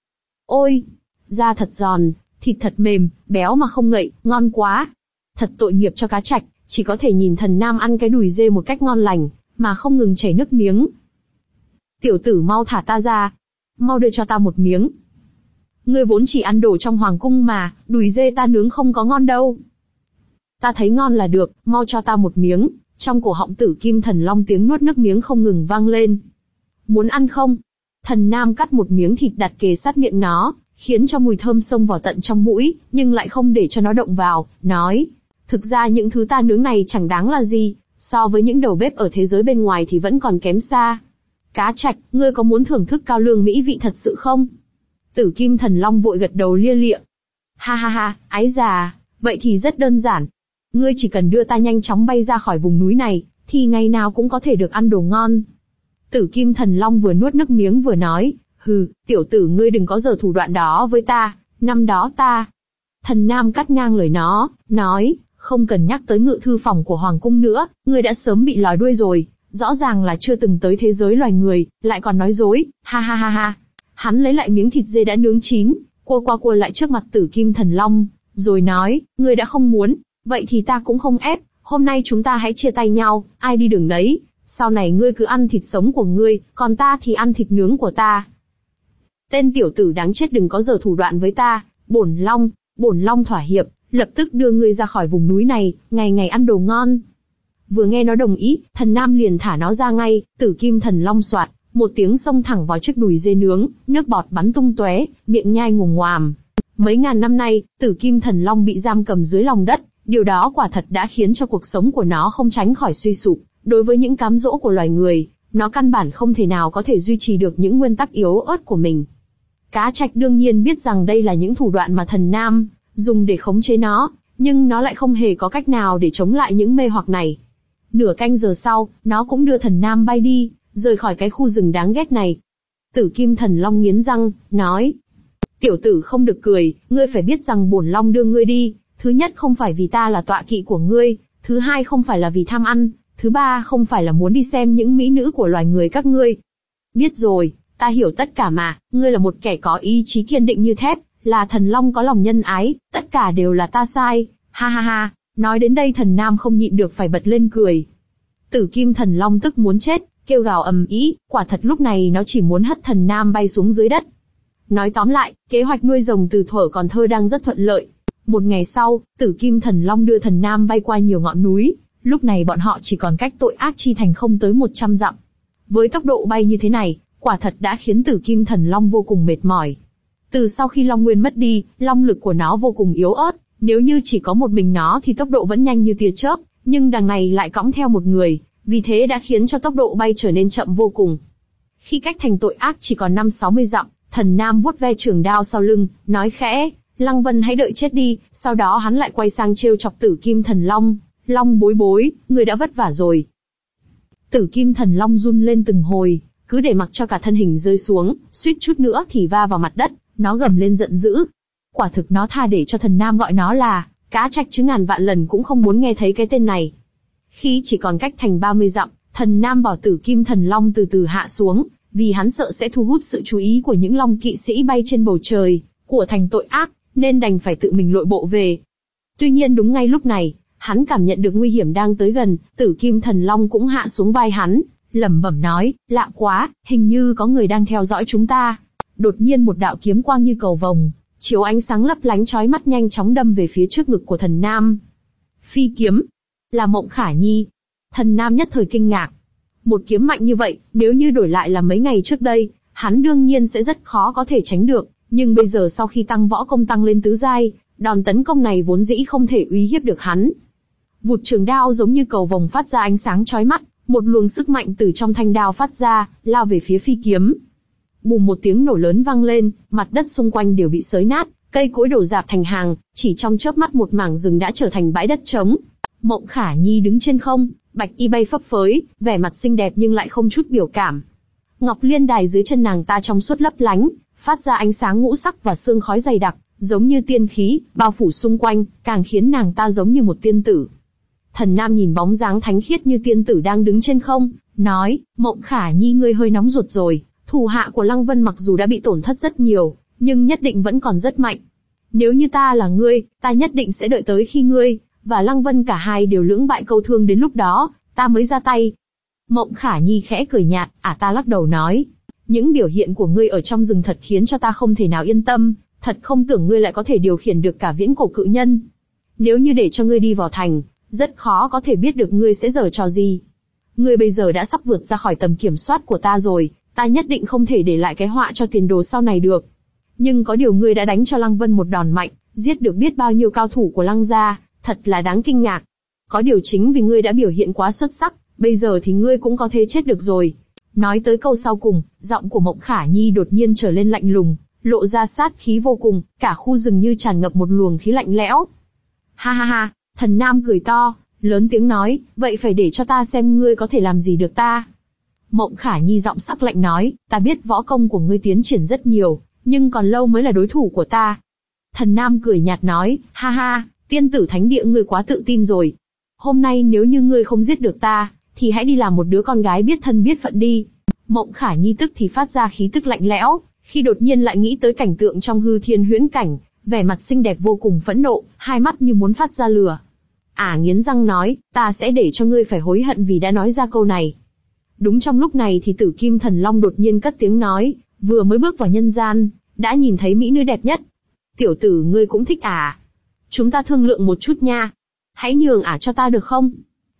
Ôi, da thật giòn, thịt thật mềm, béo mà không ngậy, ngon quá. Thật tội nghiệp cho Cá Trạch, chỉ có thể nhìn Thần Nam ăn cái đùi dê một cách ngon lành, mà không ngừng chảy nước miếng. Tiểu tử mau thả ta ra, mau đưa cho ta một miếng. Ngươi vốn chỉ ăn đồ trong hoàng cung mà, đùi dê ta nướng không có ngon đâu. Ta thấy ngon là được, mau cho ta một miếng. Trong cổ họng Tử Kim Thần Long tiếng nuốt nước miếng không ngừng vang lên. Muốn ăn không? Thần Nam cắt một miếng thịt đặt kề sát miệng nó, khiến cho mùi thơm xông vào tận trong mũi, nhưng lại không để cho nó động vào, nói. Thực ra những thứ ta nướng này chẳng đáng là gì, so với những đầu bếp ở thế giới bên ngoài thì vẫn còn kém xa. Cá Trạch, ngươi có muốn thưởng thức cao lương mỹ vị thật sự không? Tử Kim Thần Long vội gật đầu lia lịa. Ha ha ha, ái già, vậy thì rất đơn giản. Ngươi chỉ cần đưa ta nhanh chóng bay ra khỏi vùng núi này, thì ngày nào cũng có thể được ăn đồ ngon. Tử Kim Thần Long vừa nuốt nước miếng vừa nói, hừ, tiểu tử ngươi đừng có giở thủ đoạn đó với ta, năm đó ta. Thần Nam cắt ngang lời nó, nói, không cần nhắc tới ngự thư phòng của Hoàng cung nữa, ngươi đã sớm bị lòi đuôi rồi, rõ ràng là chưa từng tới thế giới loài người, lại còn nói dối, ha ha ha ha. Hắn lấy lại miếng thịt dê đã nướng chín, cua qua cua lại trước mặt Tử Kim Thần Long, rồi nói, ngươi đã không muốn, vậy thì ta cũng không ép, hôm nay chúng ta hãy chia tay nhau, ai đi đường đấy, sau này ngươi cứ ăn thịt sống của ngươi, còn ta thì ăn thịt nướng của ta. Tên tiểu tử đáng chết đừng có giở thủ đoạn với ta, bổn Long, bổn Long thỏa hiệp, lập tức đưa ngươi ra khỏi vùng núi này, ngày ngày ăn đồ ngon. Vừa nghe nó đồng ý, Thần Nam liền thả nó ra ngay, Tử Kim Thần Long soạt, một tiếng xông thẳng vào chiếc đùi dê nướng, nước bọt bắn tung tóe, miệng nhai ngồm ngoàm. Mấy ngàn năm nay, Tử Kim Thần Long bị giam cầm dưới lòng đất, điều đó quả thật đã khiến cho cuộc sống của nó không tránh khỏi suy sụp. Đối với những cám dỗ của loài người, nó căn bản không thể nào có thể duy trì được những nguyên tắc yếu ớt của mình. Cá Trạch đương nhiên biết rằng đây là những thủ đoạn mà Thần Nam dùng để khống chế nó, nhưng nó lại không hề có cách nào để chống lại những mê hoặc này. Nửa canh giờ sau, nó cũng đưa Thần Nam bay đi, rời khỏi cái khu rừng đáng ghét này. Tử Kim Thần Long nghiến răng, nói, tiểu tử không được cười, ngươi phải biết rằng bổn Long đưa ngươi đi, thứ nhất không phải vì ta là tọa kỵ của ngươi, thứ hai không phải là vì tham ăn, thứ ba không phải là muốn đi xem những mỹ nữ của loài người các ngươi. Biết rồi, ta hiểu tất cả mà, ngươi là một kẻ có ý chí kiên định như thép, là thần long có lòng nhân ái, tất cả đều là ta sai, ha ha ha. Nói đến đây Thần Nam không nhịn được phải bật lên cười. Tử Kim Thần Long tức muốn chết, kêu gào ầm ĩ, quả thật lúc này nó chỉ muốn hất Thần Nam bay xuống dưới đất. Nói tóm lại, kế hoạch nuôi rồng từ thuở còn thơ đang rất thuận lợi. Một ngày sau, Tử Kim Thần Long đưa Thần Nam bay qua nhiều ngọn núi, lúc này bọn họ chỉ còn cách Tội Ác Chi Thành không tới một trăm dặm. Với tốc độ bay như thế này, quả thật đã khiến Tử Kim Thần Long vô cùng mệt mỏi. Từ sau khi Long Nguyên mất đi, long lực của nó vô cùng yếu ớt, nếu như chỉ có một mình nó thì tốc độ vẫn nhanh như tia chớp, nhưng đằng này lại cõng theo một người, vì thế đã khiến cho tốc độ bay trở nên chậm vô cùng. Khi cách thành Tội Ác chỉ còn năm sáu mươi dặm, Thần Nam vuốt ve trường đao sau lưng, nói khẽ, Lăng Vân hãy đợi chết đi, sau đó hắn lại quay sang trêu chọc Tử Kim Thần Long, Long bối bối, người đã vất vả rồi. Tử Kim Thần Long run lên từng hồi, cứ để mặc cho cả thân hình rơi xuống, suýt chút nữa thì va vào mặt đất, nó gầm lên giận dữ. Quả thực nó tha để cho Thần Nam gọi nó là Cá Trạch chứ ngàn vạn lần cũng không muốn nghe thấy cái tên này. Khi chỉ còn cách thành ba mươi dặm, Thần Nam bảo Tử Kim Thần Long từ từ hạ xuống, vì hắn sợ sẽ thu hút sự chú ý của những long kỵ sĩ bay trên bầu trời của thành Tội Ác, nên đành phải tự mình lội bộ về. Tuy nhiên đúng ngay lúc này, hắn cảm nhận được nguy hiểm đang tới gần, Tử Kim Thần Long cũng hạ xuống vai hắn, lẩm bẩm nói, lạ quá, hình như có người đang theo dõi chúng ta. Đột nhiên một đạo kiếm quang như cầu vồng, chiếu ánh sáng lấp lánh chói mắt nhanh chóng đâm về phía trước ngực của Thần Nam. Phi kiếm, là Mộng Khả Nhi. Thần Nam nhất thời kinh ngạc. Một kiếm mạnh như vậy, nếu như đổi lại là mấy ngày trước đây, hắn đương nhiên sẽ rất khó có thể tránh được, Nhưng bây giờ sau khi tăng võ công tăng lên tứ giai, đòn tấn công này vốn dĩ không thể uy hiếp được hắn. Vụt trường đao giống như cầu vồng phát ra ánh sáng chói mắt, một luồng sức mạnh từ trong thanh đao phát ra, lao về phía phi kiếm. Bùm một tiếng nổ lớn vang lên, mặt đất xung quanh đều bị xới nát, cây cối đổ rạp thành hàng, chỉ trong chớp mắt một mảng rừng đã trở thành bãi đất trống. Mộng Khả Nhi đứng trên không, bạch y bay phấp phới, vẻ mặt xinh đẹp nhưng lại không chút biểu cảm. Ngọc Liên Đài dưới chân nàng ta trong suốt lấp lánh, phát ra ánh sáng ngũ sắc và sương khói dày đặc, giống như tiên khí, bao phủ xung quanh, càng khiến nàng ta giống như một tiên tử. Thần Nam nhìn bóng dáng thánh khiết như tiên tử đang đứng trên không, nói, Mộng Khả Nhi ngươi hơi nóng ruột rồi, thủ hạ của Lăng Vân mặc dù đã bị tổn thất rất nhiều, nhưng nhất định vẫn còn rất mạnh. Nếu như ta là ngươi, ta nhất định sẽ đợi tới khi ngươi và Lăng Vân cả hai đều lưỡng bại câu thương, đến lúc đó, ta mới ra tay. Mộng Khả Nhi khẽ cười nhạt, à ta lắc đầu nói, những biểu hiện của ngươi ở trong rừng thật khiến cho ta không thể nào yên tâm, thật không tưởng ngươi lại có thể điều khiển được cả viễn cổ cự nhân. Nếu như để cho ngươi đi vào thành, rất khó có thể biết được ngươi sẽ giở trò gì. Ngươi bây giờ đã sắp vượt ra khỏi tầm kiểm soát của ta rồi, ta nhất định không thể để lại cái họa cho tiền đồ sau này được. Nhưng có điều ngươi đã đánh cho Lăng Vân một đòn mạnh, giết được biết bao nhiêu cao thủ của Lăng gia, thật là đáng kinh ngạc. Có điều chính vì ngươi đã biểu hiện quá xuất sắc, bây giờ thì ngươi cũng có thể chết được rồi. Nói tới câu sau cùng, giọng của Mộng Khả Nhi đột nhiên trở lên lạnh lùng, lộ ra sát khí vô cùng, cả khu rừng như tràn ngập một luồng khí lạnh lẽo. Ha ha ha, Thần Nam cười to, lớn tiếng nói, vậy phải để cho ta xem ngươi có thể làm gì được ta. Mộng Khả Nhi giọng sắc lạnh nói, ta biết võ công của ngươi tiến triển rất nhiều, nhưng còn lâu mới là đối thủ của ta. Thần Nam cười nhạt nói, ha ha, tiên tử thánh địa ngươi quá tự tin rồi. Hôm nay nếu như ngươi không giết được ta, thì hãy đi làm một đứa con gái biết thân biết phận đi. Mộng Khả Nhi tức thì phát ra khí tức lạnh lẽo, khi đột nhiên lại nghĩ tới cảnh tượng trong hư thiên huyễn cảnh, vẻ mặt xinh đẹp vô cùng phẫn nộ, hai mắt như muốn phát ra lửa. Ả nghiến răng nói, ta sẽ để cho ngươi phải hối hận vì đã nói ra câu này. Đúng trong lúc này thì Tử Kim Thần Long đột nhiên cất tiếng nói, vừa mới bước vào nhân gian, đã nhìn thấy mỹ nữ đẹp nhất. Tiểu tử ngươi cũng thích à? Chúng ta thương lượng một chút nha. Hãy nhường Ả cho ta được không?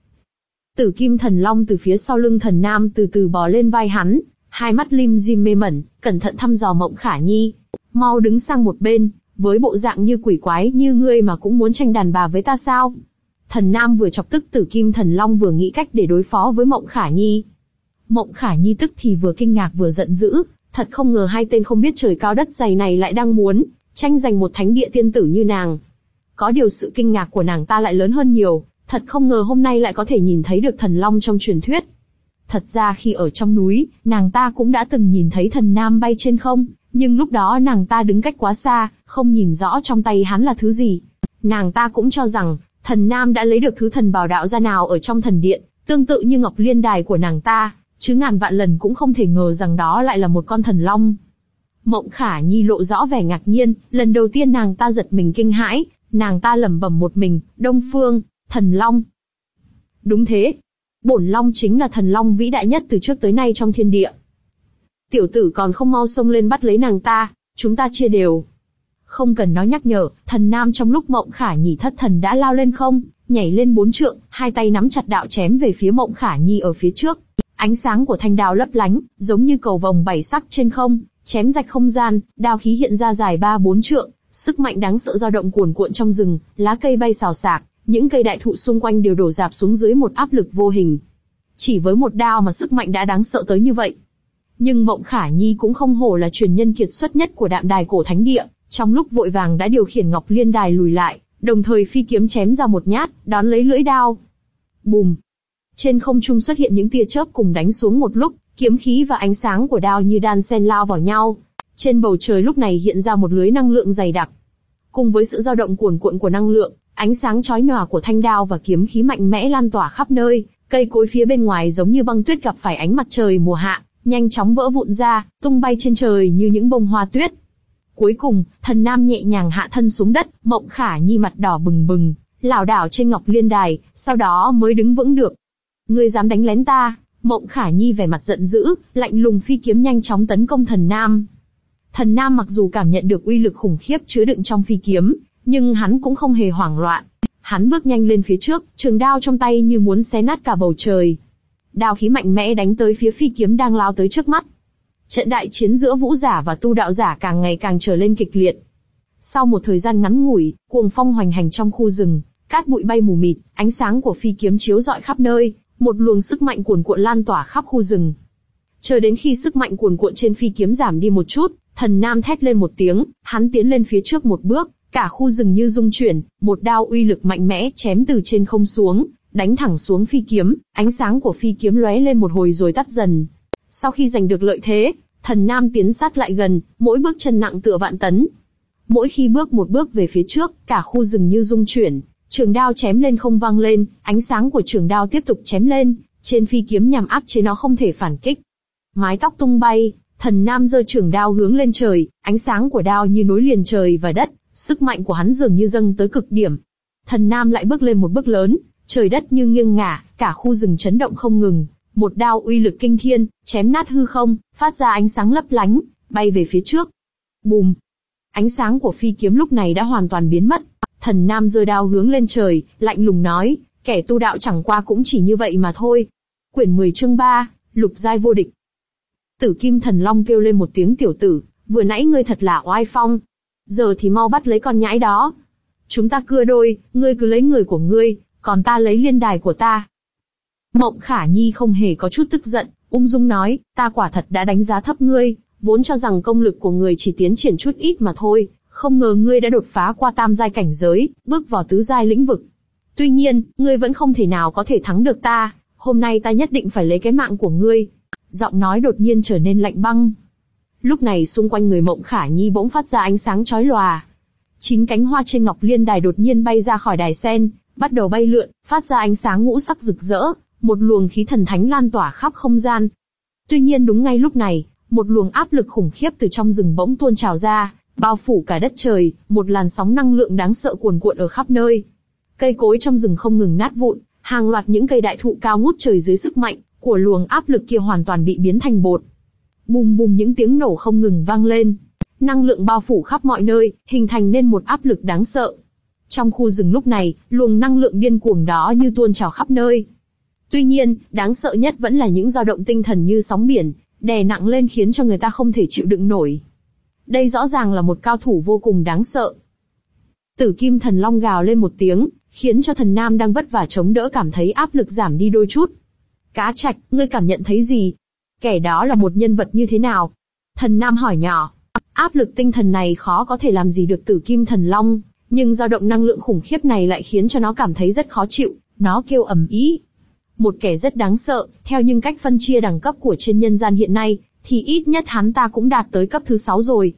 Tử Kim Thần Long từ phía sau lưng Thần Nam từ từ bò lên vai hắn, hai mắt lim dim mê mẩn, cẩn thận thăm dò Mộng Khả Nhi. Mau đứng sang một bên, với bộ dạng như quỷ quái như ngươi mà cũng muốn tranh đàn bà với ta sao? Thần Nam vừa chọc tức Tử Kim Thần Long vừa nghĩ cách để đối phó với Mộng Khả Nhi. Mộng Khả Nhi tức thì vừa kinh ngạc vừa giận dữ, thật không ngờ hai tên không biết trời cao đất dày này lại đang muốn tranh giành một thánh địa tiên tử như nàng. Có điều sự kinh ngạc của nàng ta lại lớn hơn nhiều, thật không ngờ hôm nay lại có thể nhìn thấy được thần long trong truyền thuyết. Thật ra khi ở trong núi, nàng ta cũng đã từng nhìn thấy Thần Nam bay trên không, nhưng lúc đó nàng ta đứng cách quá xa, không nhìn rõ trong tay hắn là thứ gì. Nàng ta cũng cho rằng, Thần Nam đã lấy được thứ thần bảo đạo ra nào ở trong thần điện, tương tự như Ngọc Liên Đài của nàng ta, chứ ngàn vạn lần cũng không thể ngờ rằng đó lại là một con thần long. Mộng Khả Nhi lộ rõ vẻ ngạc nhiên, lần đầu tiên nàng ta giật mình kinh hãi, nàng ta lẩm bẩm một mình, Đông Phương, thần long. Đúng thế, bổn long chính là thần long vĩ đại nhất từ trước tới nay trong thiên địa. Tiểu tử còn không mau xông lên bắt lấy nàng ta, chúng ta chia đều. Không cần nói nhắc nhở, Thần Nam trong lúc Mộng Khả Nhi thất thần đã lao lên không, nhảy lên bốn trượng, hai tay nắm chặt đạo chém về phía Mộng Khả Nhi ở phía trước. Ánh sáng của thanh đao lấp lánh, giống như cầu vồng bảy sắc trên không, chém rạch không gian, đao khí hiện ra dài ba bốn trượng, sức mạnh đáng sợ dao động cuồn cuộn trong rừng, lá cây bay xào xạc, những cây đại thụ xung quanh đều đổ rạp xuống dưới một áp lực vô hình. Chỉ với một đao mà sức mạnh đã đáng sợ tới như vậy. Nhưng Mộng Khả Nhi cũng không hổ là truyền nhân kiệt xuất nhất của Đạm Đài cổ thánh địa, trong lúc vội vàng đã điều khiển Ngọc Liên Đài lùi lại, đồng thời phi kiếm chém ra một nhát, đón lấy lưỡi đao. Bùm! Trên không trung xuất hiện những tia chớp cùng đánh xuống một lúc, kiếm khí và ánh sáng của đao như đan xen lao vào nhau. Trên bầu trời lúc này hiện ra một lưới năng lượng dày đặc. Cùng với sự dao động cuồn cuộn của năng lượng, ánh sáng chói nhòa của thanh đao và kiếm khí mạnh mẽ lan tỏa khắp nơi, cây cối phía bên ngoài giống như băng tuyết gặp phải ánh mặt trời mùa hạ, nhanh chóng vỡ vụn ra, tung bay trên trời như những bông hoa tuyết. Cuối cùng, Thần Nam nhẹ nhàng hạ thân xuống đất, Mộng Khả Nhi mặt đỏ bừng bừng, lảo đảo trên Ngọc Liên Đài, sau đó mới đứng vững được. Ngươi dám đánh lén ta? Mộng Khả Nhi vẻ mặt giận dữ, lạnh lùng phi kiếm nhanh chóng tấn công Thần Nam. Thần Nam mặc dù cảm nhận được uy lực khủng khiếp chứa đựng trong phi kiếm, nhưng hắn cũng không hề hoảng loạn. Hắn bước nhanh lên phía trước, trường đao trong tay như muốn xé nát cả bầu trời. Đao khí mạnh mẽ đánh tới phía phi kiếm đang lao tới trước mắt. Trận đại chiến giữa vũ giả và tu đạo giả càng ngày càng trở lên kịch liệt. Sau một thời gian ngắn ngủi, cuồng phong hoành hành trong khu rừng, cát bụi bay mù mịt, ánh sáng của phi kiếm chiếu rọi khắp nơi, một luồng sức mạnh cuồn cuộn lan tỏa khắp khu rừng. Chờ đến khi sức mạnh cuồn cuộn trên phi kiếm giảm đi một chút, Thần Nam thét lên một tiếng, hắn tiến lên phía trước một bước, cả khu rừng như rung chuyển, một đao uy lực mạnh mẽ chém từ trên không xuống, đánh thẳng xuống phi kiếm, ánh sáng của phi kiếm lóe lên một hồi rồi tắt dần. Sau khi giành được lợi thế, Thần Nam tiến sát lại gần, mỗi bước chân nặng tựa vạn tấn. Mỗi khi bước một bước về phía trước, cả khu rừng như rung chuyển, trường đao chém lên không vang lên, ánh sáng của trường đao tiếp tục chém lên, trên phi kiếm nhằm áp chế nó không thể phản kích. Mái tóc tung bay, Thần Nam giơ trường đao hướng lên trời, ánh sáng của đao như nối liền trời và đất, sức mạnh của hắn dường như dâng tới cực điểm. Thần Nam lại bước lên một bước lớn, trời đất như nghiêng ngả, cả khu rừng chấn động không ngừng, một đao uy lực kinh thiên, chém nát hư không, phát ra ánh sáng lấp lánh, bay về phía trước. Bùm! Ánh sáng của phi kiếm lúc này đã hoàn toàn biến mất. Thần Nam giơ đao hướng lên trời, lạnh lùng nói, kẻ tu đạo chẳng qua cũng chỉ như vậy mà thôi. Quyển mười chương ba, lục giai vô địch. Tử Kim Thần Long kêu lên một tiếng tiểu tử, vừa nãy ngươi thật là oai phong. Giờ thì mau bắt lấy con nhãi đó. Chúng ta cưa đôi, ngươi cứ lấy người của ngươi, còn ta lấy liên đài của ta. Mộng Khả Nhi không hề có chút tức giận, ung dung nói, ta quả thật đã đánh giá thấp ngươi, vốn cho rằng công lực của ngươi chỉ tiến triển chút ít mà thôi, không ngờ ngươi đã đột phá qua tam giai cảnh giới, bước vào tứ giai lĩnh vực. Tuy nhiên, ngươi vẫn không thể nào có thể thắng được ta, hôm nay ta nhất định phải lấy cái mạng của ngươi. Giọng nói đột nhiên trở nên lạnh băng. Lúc này xung quanh người Mộng Khả Nhi bỗng phát ra ánh sáng chói lòa. Chín cánh hoa trên ngọc liên đài đột nhiên bay ra khỏi đài sen, bắt đầu bay lượn, phát ra ánh sáng ngũ sắc rực rỡ, một luồng khí thần thánh lan tỏa khắp không gian. Tuy nhiên đúng ngay lúc này, một luồng áp lực khủng khiếp từ trong rừng bỗng tuôn trào ra, bao phủ cả đất trời, một làn sóng năng lượng đáng sợ cuồn cuộn ở khắp nơi. Cây cối trong rừng không ngừng nát vụn, hàng loạt những cây đại thụ cao ngút trời dưới sức mạnh của luồng áp lực kia hoàn toàn bị biến thành bột. Bùm bùm những tiếng nổ không ngừng vang lên, năng lượng bao phủ khắp mọi nơi, hình thành nên một áp lực đáng sợ. Trong khu rừng lúc này, luồng năng lượng điên cuồng đó như tuôn trào khắp nơi. Tuy nhiên, đáng sợ nhất vẫn là những dao động tinh thần như sóng biển, đè nặng lên khiến cho người ta không thể chịu đựng nổi. Đây rõ ràng là một cao thủ vô cùng đáng sợ. Tử Kim Thần Long gào lên một tiếng, khiến cho Thần Nam đang vất vả chống đỡ cảm thấy áp lực giảm đi đôi chút. Cá Trạch, ngươi cảm nhận thấy gì? Kẻ đó là một nhân vật như thế nào? Thần Nam hỏi nhỏ. Áp lực tinh thần này khó có thể làm gì được Tử Kim Thần Long, nhưng dao động năng lượng khủng khiếp này lại khiến cho nó cảm thấy rất khó chịu, nó kêu ầm ĩ. Một kẻ rất đáng sợ, theo những cách phân chia đẳng cấp của trên nhân gian hiện nay, thì ít nhất hắn ta cũng đạt tới cấp thứ sáu rồi.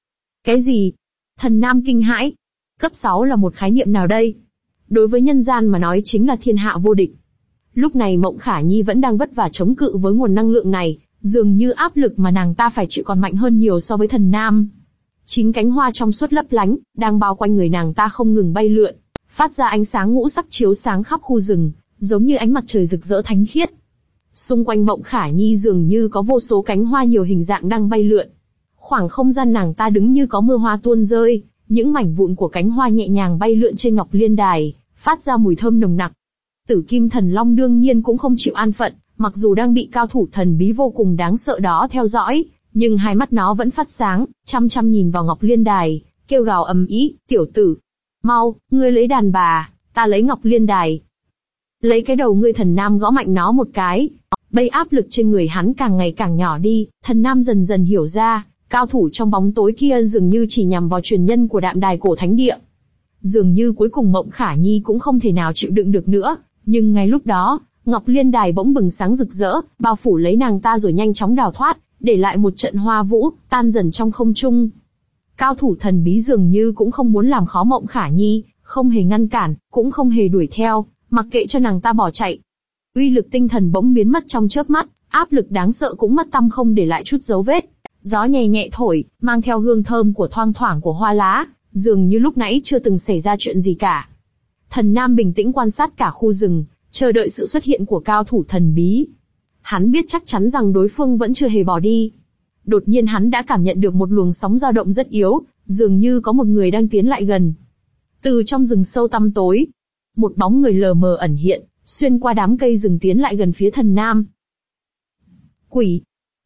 Cái gì? Thần Nam kinh hãi. Cấp sáu là một khái niệm nào đây? Đối với nhân gian mà nói chính là thiên hạ vô địch. Lúc này Mộng Khả Nhi vẫn đang vất vả chống cự với nguồn năng lượng này, dường như áp lực mà nàng ta phải chịu còn mạnh hơn nhiều so với Thần Nam. Chín cánh hoa trong suốt lấp lánh, đang bao quanh người nàng ta không ngừng bay lượn, phát ra ánh sáng ngũ sắc chiếu sáng khắp khu rừng, giống như ánh mặt trời rực rỡ thánh khiết. Xung quanh Mộng Khả Nhi dường như có vô số cánh hoa nhiều hình dạng đang bay lượn. Khoảng không gian nàng ta đứng như có mưa hoa tuôn rơi, những mảnh vụn của cánh hoa nhẹ nhàng bay lượn trên ngọc liên đài, phát ra mùi thơm nồng nặc. Tử Kim Thần Long đương nhiên cũng không chịu an phận, mặc dù đang bị cao thủ thần bí vô cùng đáng sợ đó theo dõi, nhưng hai mắt nó vẫn phát sáng, chăm chăm nhìn vào ngọc liên đài, kêu gào ầm ĩ, tiểu tử, mau, ngươi lấy đàn bà, ta lấy ngọc liên đài. Lấy cái đầu ngươi. Thần Nam gõ mạnh nó một cái. Bây áp lực trên người hắn càng ngày càng nhỏ đi, Thần Nam dần dần hiểu ra, cao thủ trong bóng tối kia dường như chỉ nhằm vào truyền nhân của Đạm Đài Cổ Thánh Địa. Dường như cuối cùng Mộng Khả Nhi cũng không thể nào chịu đựng được nữa, nhưng ngay lúc đó, ngọc liên đài bỗng bừng sáng rực rỡ, bao phủ lấy nàng ta rồi nhanh chóng đào thoát, để lại một trận hoa vũ, tan dần trong không trung. Cao thủ thần bí dường như cũng không muốn làm khó Mộng Khả Nhi, không hề ngăn cản, cũng không hề đuổi theo, mặc kệ cho nàng ta bỏ chạy. Uy lực tinh thần bỗng biến mất trong chớp mắt, áp lực đáng sợ cũng mất tăm không để lại chút dấu vết. Gió nhẹ nhẹ thổi, mang theo hương thơm của thoang thoảng của hoa lá, dường như lúc nãy chưa từng xảy ra chuyện gì cả. Thần Nam bình tĩnh quan sát cả khu rừng, chờ đợi sự xuất hiện của cao thủ thần bí. Hắn biết chắc chắn rằng đối phương vẫn chưa hề bỏ đi. Đột nhiên hắn đã cảm nhận được một luồng sóng dao động rất yếu, dường như có một người đang tiến lại gần. Từ trong rừng sâu tăm tối, một bóng người lờ mờ ẩn hiện, xuyên qua đám cây rừng tiến lại gần phía Thần Nam. Quỷ!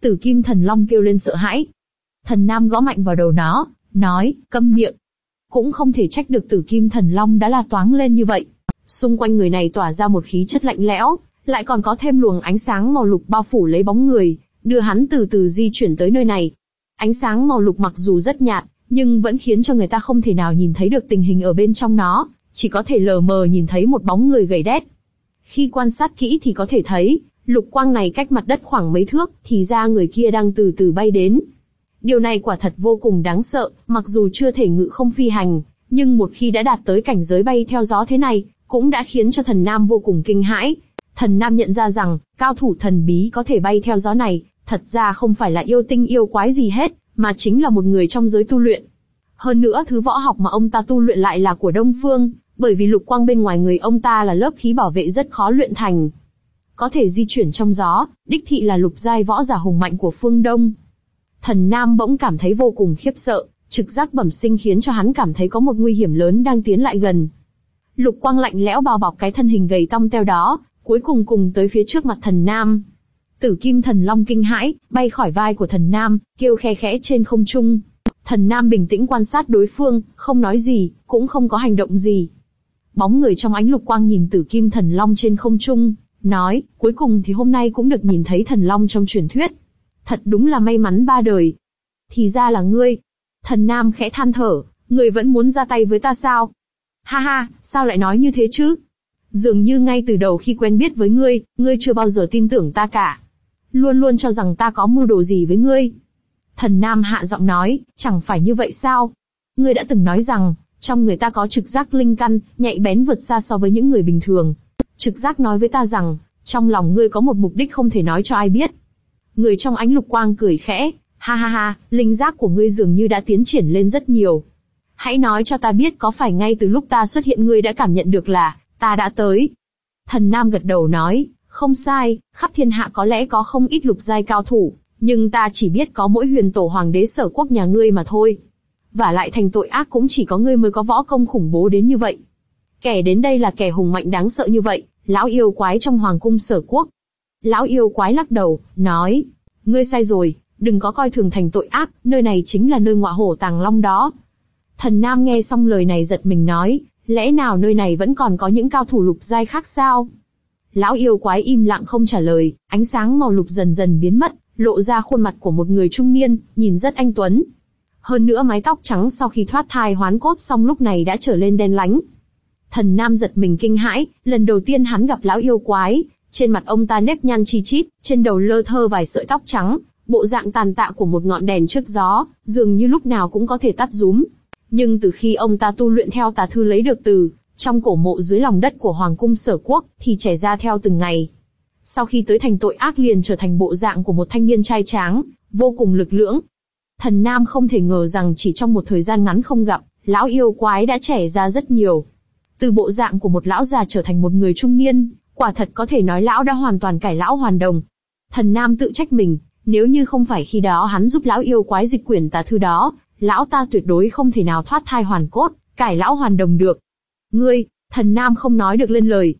Tử Kim Thần Long kêu lên sợ hãi. Thần Nam gõ mạnh vào đầu nó, nói, câm miệng. Cũng không thể trách được Tử Kim Thần Long đã la toáng lên như vậy. Xung quanh người này tỏa ra một khí chất lạnh lẽo, lại còn có thêm luồng ánh sáng màu lục bao phủ lấy bóng người, đưa hắn từ từ di chuyển tới nơi này. Ánh sáng màu lục mặc dù rất nhạt, nhưng vẫn khiến cho người ta không thể nào nhìn thấy được tình hình ở bên trong nó, chỉ có thể lờ mờ nhìn thấy một bóng người gầy đét. Khi quan sát kỹ thì có thể thấy, lục quang này cách mặt đất khoảng mấy thước, thì ra người kia đang từ từ bay đến. Điều này quả thật vô cùng đáng sợ, mặc dù chưa thể ngự không phi hành, nhưng một khi đã đạt tới cảnh giới bay theo gió thế này, cũng đã khiến cho Thần Nam vô cùng kinh hãi. Thần Nam nhận ra rằng, cao thủ thần bí có thể bay theo gió này, thật ra không phải là yêu tinh yêu quái gì hết, mà chính là một người trong giới tu luyện. Hơn nữa thứ võ học mà ông ta tu luyện lại là của Đông Phương, bởi vì lục quang bên ngoài người ông ta là lớp khí bảo vệ rất khó luyện thành. Có thể di chuyển trong gió, đích thị là lục giai võ giả hùng mạnh của phương Đông. Thần Nam bỗng cảm thấy vô cùng khiếp sợ, trực giác bẩm sinh khiến cho hắn cảm thấy có một nguy hiểm lớn đang tiến lại gần. Lục quang lạnh lẽo bao bọc cái thân hình gầy tong teo đó, cuối cùng cùng tới phía trước mặt Thần Nam. Tử Kim Thần Long kinh hãi, bay khỏi vai của Thần Nam, kêu khe khẽ trên không trung. Thần Nam bình tĩnh quan sát đối phương, không nói gì, cũng không có hành động gì. Bóng người trong ánh lục quang nhìn Tử Kim Thần Long trên không trung, nói, cuối cùng thì hôm nay cũng được nhìn thấy thần long trong truyền thuyết. Thật đúng là may mắn ba đời. Thì ra là ngươi. Thần Nam khẽ than thở, ngươi vẫn muốn ra tay với ta sao? Ha ha, sao lại nói như thế chứ? Dường như ngay từ đầu khi quen biết với ngươi, ngươi chưa bao giờ tin tưởng ta cả. Luôn luôn cho rằng ta có mưu đồ gì với ngươi. Thần Nam hạ giọng nói, chẳng phải như vậy sao? Ngươi đã từng nói rằng, trong người ta có trực giác linh căn, nhạy bén vượt xa so với những người bình thường. Trực giác nói với ta rằng, trong lòng ngươi có một mục đích không thể nói cho ai biết. Người trong ánh lục quang cười khẽ, ha ha ha, linh giác của ngươi dường như đã tiến triển lên rất nhiều. Hãy nói cho ta biết có phải ngay từ lúc ta xuất hiện ngươi đã cảm nhận được là, ta đã tới. Thần Nam gật đầu nói, không sai, khắp thiên hạ có lẽ có không ít lục giai cao thủ, nhưng ta chỉ biết có mỗi huyền tổ hoàng đế Sở Quốc nhà ngươi mà thôi. Vả lại thành tội ác cũng chỉ có ngươi mới có võ công khủng bố đến như vậy. Kẻ đến đây là kẻ hùng mạnh đáng sợ như vậy, lão yêu quái trong hoàng cung Sở Quốc. Lão yêu quái lắc đầu, nói, ngươi sai rồi, đừng có coi thường thành tội ác, nơi này chính là nơi ngọa hổ tàng long đó. Thần Nam nghe xong lời này giật mình nói, lẽ nào nơi này vẫn còn có những cao thủ lục giai khác sao? Lão yêu quái im lặng không trả lời, ánh sáng màu lục dần dần biến mất, lộ ra khuôn mặt của một người trung niên, nhìn rất anh tuấn. Hơn nữa mái tóc trắng sau khi thoát thai hoán cốt xong lúc này đã trở lên đen lánh. Thần Nam giật mình kinh hãi, lần đầu tiên hắn gặp lão yêu quái, trên mặt ông ta nếp nhăn chi chít, trên đầu lơ thơ vài sợi tóc trắng, bộ dạng tàn tạ của một ngọn đèn trước gió, dường như lúc nào cũng có thể tắt rúm. Nhưng từ khi ông ta tu luyện theo tà thư lấy được từ trong cổ mộ dưới lòng đất của hoàng cung Sở Quốc, thì trẻ ra theo từng ngày. Sau khi tới thành tội ác liền trở thành bộ dạng của một thanh niên trai tráng, vô cùng lực lưỡng. Thần Nam không thể ngờ rằng chỉ trong một thời gian ngắn không gặp, lão yêu quái đã trẻ ra rất nhiều. Từ bộ dạng của một lão già trở thành một người trung niên, quả thật có thể nói lão đã hoàn toàn cải lão hoàn đồng. Thần Nam tự trách mình, nếu như không phải khi đó hắn giúp lão yêu quái dịch quyển tà thư đó, lão ta tuyệt đối không thể nào thoát thai hoàn cốt, cải lão hoàn đồng được. Ngươi, Thần Nam không nói được lên lời.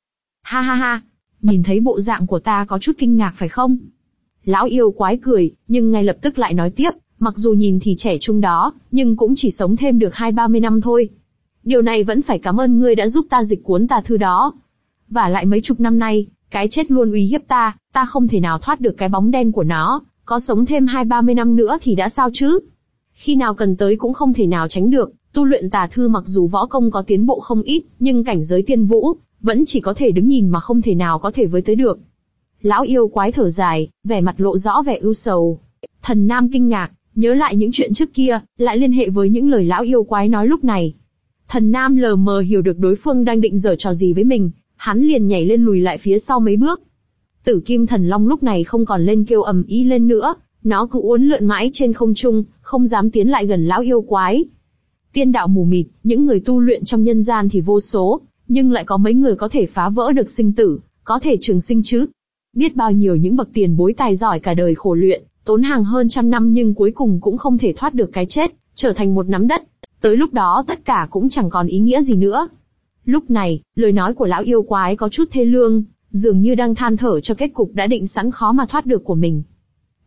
Ha ha ha, nhìn thấy bộ dạng của ta có chút kinh ngạc phải không? Lão yêu quái cười, nhưng ngay lập tức lại nói tiếp, mặc dù nhìn thì trẻ trung đó, nhưng cũng chỉ sống thêm được hai ba mươi năm thôi. Điều này vẫn phải cảm ơn ngươi đã giúp ta dịch cuốn tà thư đó. Và lại mấy chục năm nay, cái chết luôn uy hiếp ta, ta không thể nào thoát được cái bóng đen của nó, có sống thêm hai ba mươi năm nữa thì đã sao chứ? Khi nào cần tới cũng không thể nào tránh được, tu luyện tà thư mặc dù võ công có tiến bộ không ít, nhưng cảnh giới tiên vũ, vẫn chỉ có thể đứng nhìn mà không thể nào có thể với tới được. Lão yêu quái thở dài, vẻ mặt lộ rõ vẻ ưu sầu. Thần Nam kinh ngạc, nhớ lại những chuyện trước kia, lại liên hệ với những lời lão yêu quái nói lúc này. Thần Nam lờ mờ hiểu được đối phương đang định giở trò gì với mình, hắn liền nhảy lên lùi lại phía sau mấy bước. Tử Kim Thần Long lúc này không còn lên kêu ầm ĩ lên nữa, nó cứ uốn lượn mãi trên không trung, không dám tiến lại gần lão yêu quái. Tiên đạo mù mịt, những người tu luyện trong nhân gian thì vô số, nhưng lại có mấy người có thể phá vỡ được sinh tử, có thể trường sinh chứ? Biết bao nhiêu những bậc tiền bối tài giỏi cả đời khổ luyện, tốn hàng hơn trăm năm nhưng cuối cùng cũng không thể thoát được cái chết, trở thành một nắm đất. Tới lúc đó tất cả cũng chẳng còn ý nghĩa gì nữa. Lúc này, lời nói của lão yêu quái có chút thê lương, dường như đang than thở cho kết cục đã định sẵn khó mà thoát được của mình.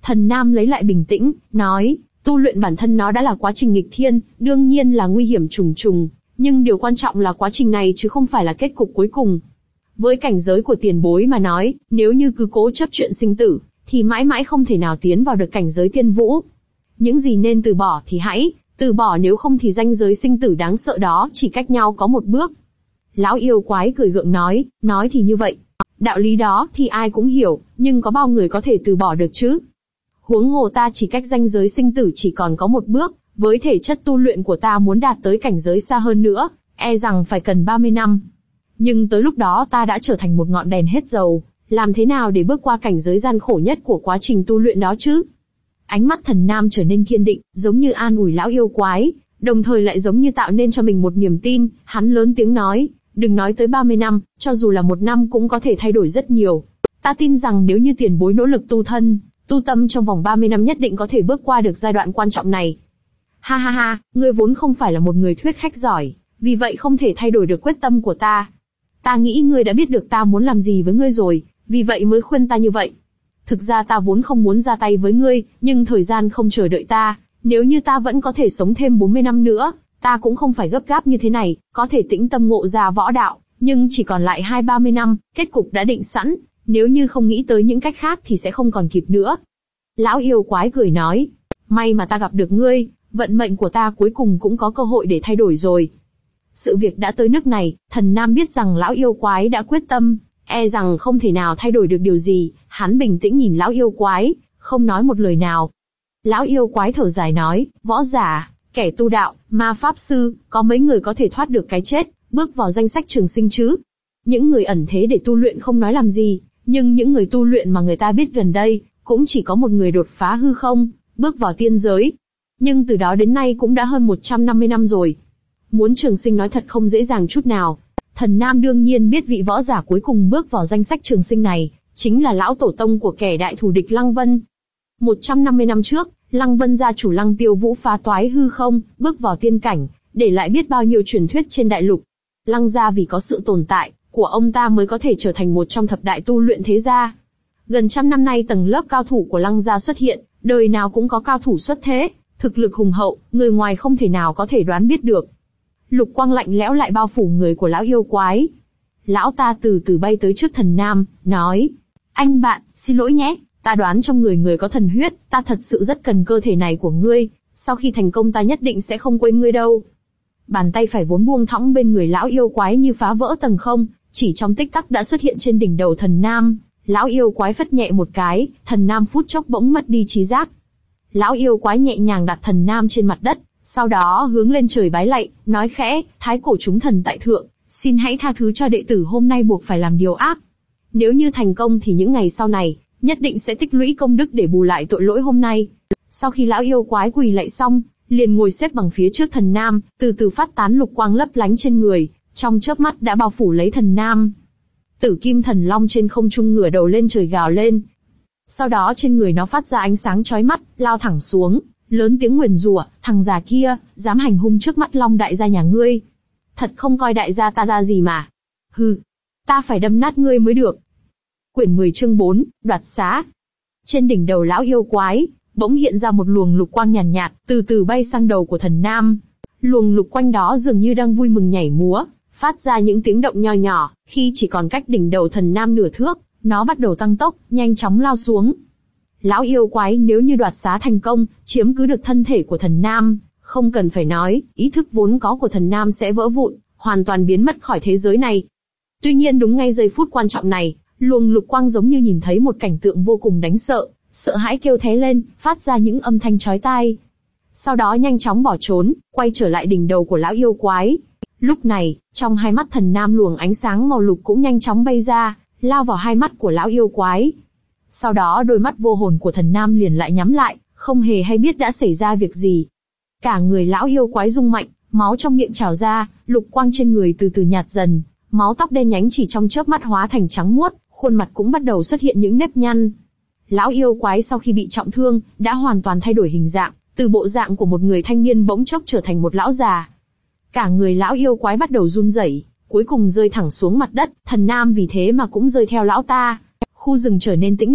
Thần Nam lấy lại bình tĩnh, nói, tu luyện bản thân nó đã là quá trình nghịch thiên, đương nhiên là nguy hiểm trùng trùng, nhưng điều quan trọng là quá trình này chứ không phải là kết cục cuối cùng. Với cảnh giới của tiền bối mà nói, nếu như cứ cố chấp chuyện sinh tử, thì mãi mãi không thể nào tiến vào được cảnh giới tiên vũ. Những gì nên từ bỏ thì hãy từ bỏ, nếu không thì ranh giới sinh tử đáng sợ đó chỉ cách nhau có một bước. Lão yêu quái cười gượng nói, nói thì như vậy. Đạo lý đó thì ai cũng hiểu, nhưng có bao người có thể từ bỏ được chứ? Huống hồ ta chỉ cách ranh giới sinh tử chỉ còn có một bước, với thể chất tu luyện của ta muốn đạt tới cảnh giới xa hơn nữa, e rằng phải cần ba mươi năm. Nhưng tới lúc đó ta đã trở thành một ngọn đèn hết dầu, làm thế nào để bước qua cảnh giới gian khổ nhất của quá trình tu luyện đó chứ? Ánh mắt Thần Nam trở nên kiên định, giống như an ủi lão yêu quái, đồng thời lại giống như tạo nên cho mình một niềm tin. Hắn lớn tiếng nói, đừng nói tới ba mươi năm, cho dù là một năm cũng có thể thay đổi rất nhiều. Ta tin rằng nếu như tiền bối nỗ lực tu thân, tu tâm trong vòng ba mươi năm nhất định có thể bước qua được giai đoạn quan trọng này. Ha ha ha, ngươi vốn không phải là một người thuyết khách giỏi, vì vậy không thể thay đổi được quyết tâm của ta. Ta nghĩ ngươi đã biết được ta muốn làm gì với ngươi rồi, vì vậy mới khuyên ta như vậy. Thực ra ta vốn không muốn ra tay với ngươi, nhưng thời gian không chờ đợi ta, nếu như ta vẫn có thể sống thêm bốn mươi năm nữa, ta cũng không phải gấp gáp như thế này, có thể tĩnh tâm ngộ ra võ đạo, nhưng chỉ còn lại hai ba mươi năm, kết cục đã định sẵn, nếu như không nghĩ tới những cách khác thì sẽ không còn kịp nữa. Lão yêu quái cười nói, may mà ta gặp được ngươi, vận mệnh của ta cuối cùng cũng có cơ hội để thay đổi rồi. Sự việc đã tới nước này, Thần Nam biết rằng lão yêu quái đã quyết tâm, e rằng không thể nào thay đổi được điều gì, hắn bình tĩnh nhìn lão yêu quái, không nói một lời nào. Lão yêu quái thở dài nói, võ giả, kẻ tu đạo, ma pháp sư, có mấy người có thể thoát được cái chết, bước vào danh sách trường sinh chứ? Những người ẩn thế để tu luyện không nói làm gì, nhưng những người tu luyện mà người ta biết gần đây, cũng chỉ có một người đột phá hư không, bước vào tiên giới. Nhưng từ đó đến nay cũng đã hơn một trăm năm mươi năm rồi. Muốn trường sinh nói thật không dễ dàng chút nào. Thần Nam đương nhiên biết vị võ giả cuối cùng bước vào danh sách trường sinh này, chính là lão tổ tông của kẻ đại thù địch Lăng Vân. một trăm năm mươi năm trước, Lăng Vân gia chủ Lăng Tiêu Vũ phá toái hư không, bước vào tiên cảnh, để lại biết bao nhiêu truyền thuyết trên đại lục. Lăng gia vì có sự tồn tại của ông ta mới có thể trở thành một trong thập đại tu luyện thế gia. Gần trăm năm nay tầng lớp cao thủ của Lăng gia xuất hiện, đời nào cũng có cao thủ xuất thế, thực lực hùng hậu, người ngoài không thể nào có thể đoán biết được. Lục quang lạnh lẽo lại bao phủ người của lão yêu quái. Lão ta từ từ bay tới trước Thần Nam, nói, anh bạn, xin lỗi nhé, ta đoán trong người người có thần huyết, ta thật sự rất cần cơ thể này của ngươi, sau khi thành công ta nhất định sẽ không quên ngươi đâu. Bàn tay phải vốn buông thõng bên người lão yêu quái như phá vỡ tầng không, chỉ trong tích tắc đã xuất hiện trên đỉnh đầu Thần Nam. Lão yêu quái phất nhẹ một cái, Thần Nam phút chốc bỗng mất đi trí giác. Lão yêu quái nhẹ nhàng đặt Thần Nam trên mặt đất, sau đó hướng lên trời bái lạy, nói khẽ, thái cổ chúng thần tại thượng, xin hãy tha thứ cho đệ tử hôm nay buộc phải làm điều ác. Nếu như thành công thì những ngày sau này, nhất định sẽ tích lũy công đức để bù lại tội lỗi hôm nay. Sau khi lão yêu quái quỳ lạy xong, liền ngồi xếp bằng phía trước Thần Nam, từ từ phát tán lục quang lấp lánh trên người, trong chớp mắt đã bao phủ lấy Thần Nam. Tử kim thần long trên không trung ngửa đầu lên trời gào lên. Sau đó trên người nó phát ra ánh sáng chói mắt, lao thẳng xuống, lớn tiếng nguyền rủa, thằng già kia, dám hành hung trước mắt Long đại gia nhà ngươi. Thật không coi đại gia ta ra gì mà. Hừ, ta phải đâm nát ngươi mới được. Quyển mười chương bốn, đoạt xá. Trên đỉnh đầu lão yêu quái, bỗng hiện ra một luồng lục quang nhàn nhạt, nhạt, từ từ bay sang đầu của Thần Nam. Luồng lục quanh đó dường như đang vui mừng nhảy múa, phát ra những tiếng động nho nhỏ, khi chỉ còn cách đỉnh đầu Thần Nam nửa thước, nó bắt đầu tăng tốc, nhanh chóng lao xuống. Lão yêu quái nếu như đoạt xá thành công, chiếm cứ được thân thể của Thần Nam, không cần phải nói, ý thức vốn có của Thần Nam sẽ vỡ vụn, hoàn toàn biến mất khỏi thế giới này. Tuy nhiên đúng ngay giây phút quan trọng này, luồng lục quang giống như nhìn thấy một cảnh tượng vô cùng đáng sợ, sợ hãi kêu thé lên, phát ra những âm thanh chói tai. Sau đó nhanh chóng bỏ trốn, quay trở lại đỉnh đầu của lão yêu quái. Lúc này, trong hai mắt Thần Nam luồng ánh sáng màu lục cũng nhanh chóng bay ra, lao vào hai mắt của lão yêu quái. Sau đó đôi mắt vô hồn của Thần Nam liền lại nhắm lại, không hề hay biết đã xảy ra việc gì. Cả người lão yêu quái rung mạnh, máu trong miệng trào ra, lục quang trên người từ từ nhạt dần, máu tóc đen nhánh chỉ trong chớp mắt hóa thành trắng muốt, khuôn mặt cũng bắt đầu xuất hiện những nếp nhăn. Lão yêu quái sau khi bị trọng thương, đã hoàn toàn thay đổi hình dạng, từ bộ dạng của một người thanh niên bỗng chốc trở thành một lão già. Cả người lão yêu quái bắt đầu run rẩy, cuối cùng rơi thẳng xuống mặt đất, Thần Nam vì thế mà cũng rơi theo lão ta. Khu rừng trở nên tĩnh lặng,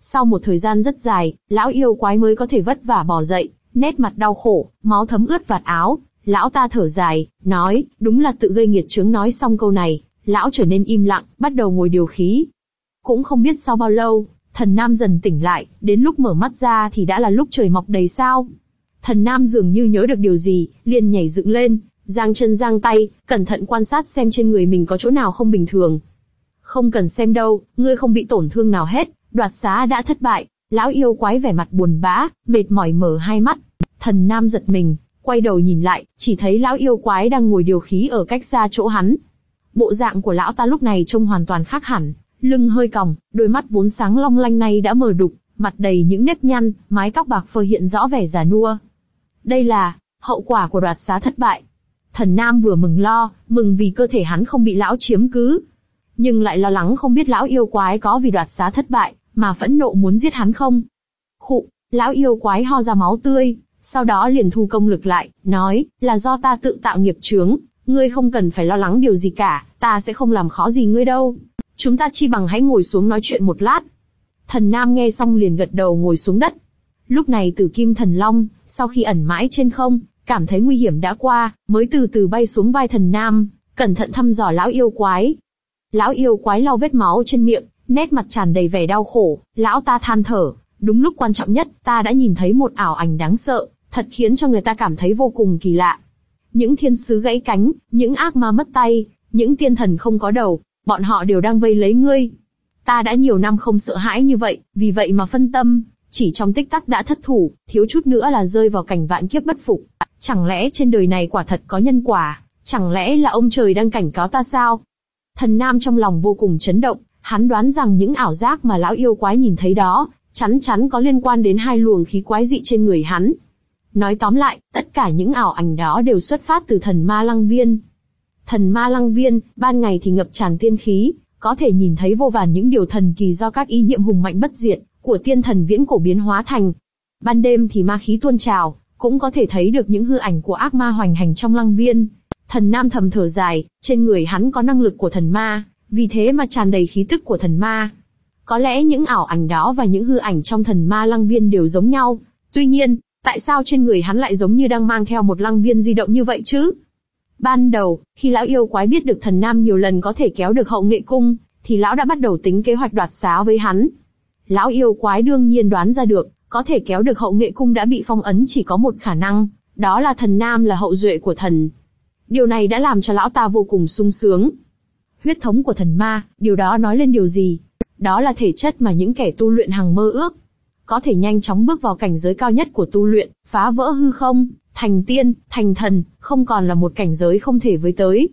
Sau một thời gian rất dài, lão yêu quái mới có thể vất vả bò dậy, nét mặt đau khổ, máu thấm ướt vạt áo. Lão ta thở dài, nói, đúng là tự gây nghiệt chướng. Nói xong câu này, lão trở nên im lặng, bắt đầu ngồi điều khí. Cũng không biết sau bao lâu, Thần Nam dần tỉnh lại, đến lúc mở mắt ra thì đã là lúc trời mọc đầy sao. Thần Nam dường như nhớ được điều gì, liền nhảy dựng lên, giang chân giang tay, cẩn thận quan sát xem trên người mình có chỗ nào không bình thường. Không cần xem đâu, ngươi không bị tổn thương nào hết, đoạt xá đã thất bại. Lão yêu quái vẻ mặt buồn bã, mệt mỏi mở hai mắt. Thần Nam giật mình, quay đầu nhìn lại, chỉ thấy lão yêu quái đang ngồi điều khí ở cách xa chỗ hắn. Bộ dạng của lão ta lúc này trông hoàn toàn khác hẳn, lưng hơi còng, đôi mắt vốn sáng long lanh nay đã mờ đục, mặt đầy những nếp nhăn, mái tóc bạc phơ hiện rõ vẻ già nua. Đây là hậu quả của đoạt xá thất bại. Thần Nam vừa mừng lo, mừng vì cơ thể hắn không bị lão chiếm cứ, nhưng lại lo lắng không biết lão yêu quái có vì đoạt xá thất bại mà phẫn nộ muốn giết hắn không. Khụ, lão yêu quái ho ra máu tươi, sau đó liền thu công lực lại, nói, là do ta tự tạo nghiệp chướng, ngươi không cần phải lo lắng điều gì cả, ta sẽ không làm khó gì ngươi đâu. Chúng ta chi bằng hãy ngồi xuống nói chuyện một lát. Thần Nam nghe xong liền gật đầu ngồi xuống đất. Lúc này Tử Kim Thần Long, sau khi ẩn mãi trên không, cảm thấy nguy hiểm đã qua, mới từ từ bay xuống vai Thần Nam, cẩn thận thăm dò lão yêu quái. Lão yêu quái lau vết máu trên miệng, nét mặt tràn đầy vẻ đau khổ, lão ta than thở, đúng lúc quan trọng nhất, ta đã nhìn thấy một ảo ảnh đáng sợ, thật khiến cho người ta cảm thấy vô cùng kỳ lạ. Những thiên sứ gãy cánh, những ác ma mất tay, những tiên thần không có đầu, bọn họ đều đang vây lấy ngươi. Ta đã nhiều năm không sợ hãi như vậy, vì vậy mà phân tâm, chỉ trong tích tắc đã thất thủ, thiếu chút nữa là rơi vào cảnh vạn kiếp bất phục. Chẳng lẽ trên đời này quả thật có nhân quả, chẳng lẽ là ông trời đang cảnh cáo ta sao? Thần Nam trong lòng vô cùng chấn động, hắn đoán rằng những ảo giác mà lão yêu quái nhìn thấy đó, chắn chắn có liên quan đến hai luồng khí quái dị trên người hắn. Nói tóm lại, tất cả những ảo ảnh đó đều xuất phát từ thần ma lăng viên. Thần ma lăng viên, ban ngày thì ngập tràn tiên khí, có thể nhìn thấy vô vàn những điều thần kỳ do các ý niệm hùng mạnh bất diệt của tiên thần viễn cổ biến hóa thành. Ban đêm thì ma khí tuôn trào, cũng có thể thấy được những hư ảnh của ác ma hoành hành trong lăng viên. Thần Nam thầm thở dài, trên người hắn có năng lực của thần ma, vì thế mà tràn đầy khí tức của thần ma. Có lẽ những ảo ảnh đó và những hư ảnh trong thần ma lăng viên đều giống nhau. Tuy nhiên, tại sao trên người hắn lại giống như đang mang theo một lăng viên di động như vậy chứ? Ban đầu, khi lão yêu quái biết được Thần Nam nhiều lần có thể kéo được Hậu Nghệ Cung, thì lão đã bắt đầu tính kế hoạch đoạt xá với hắn. Lão yêu quái đương nhiên đoán ra được, có thể kéo được Hậu Nghệ Cung đã bị phong ấn chỉ có một khả năng, đó là Thần Nam là hậu duệ của thần. Điều này đã làm cho lão ta vô cùng sung sướng. Huyết thống của thần ma, điều đó nói lên điều gì? Đó là thể chất mà những kẻ tu luyện hằng mơ ước. Có thể nhanh chóng bước vào cảnh giới cao nhất của tu luyện, phá vỡ hư không, thành tiên, thành thần, không còn là một cảnh giới không thể với tới.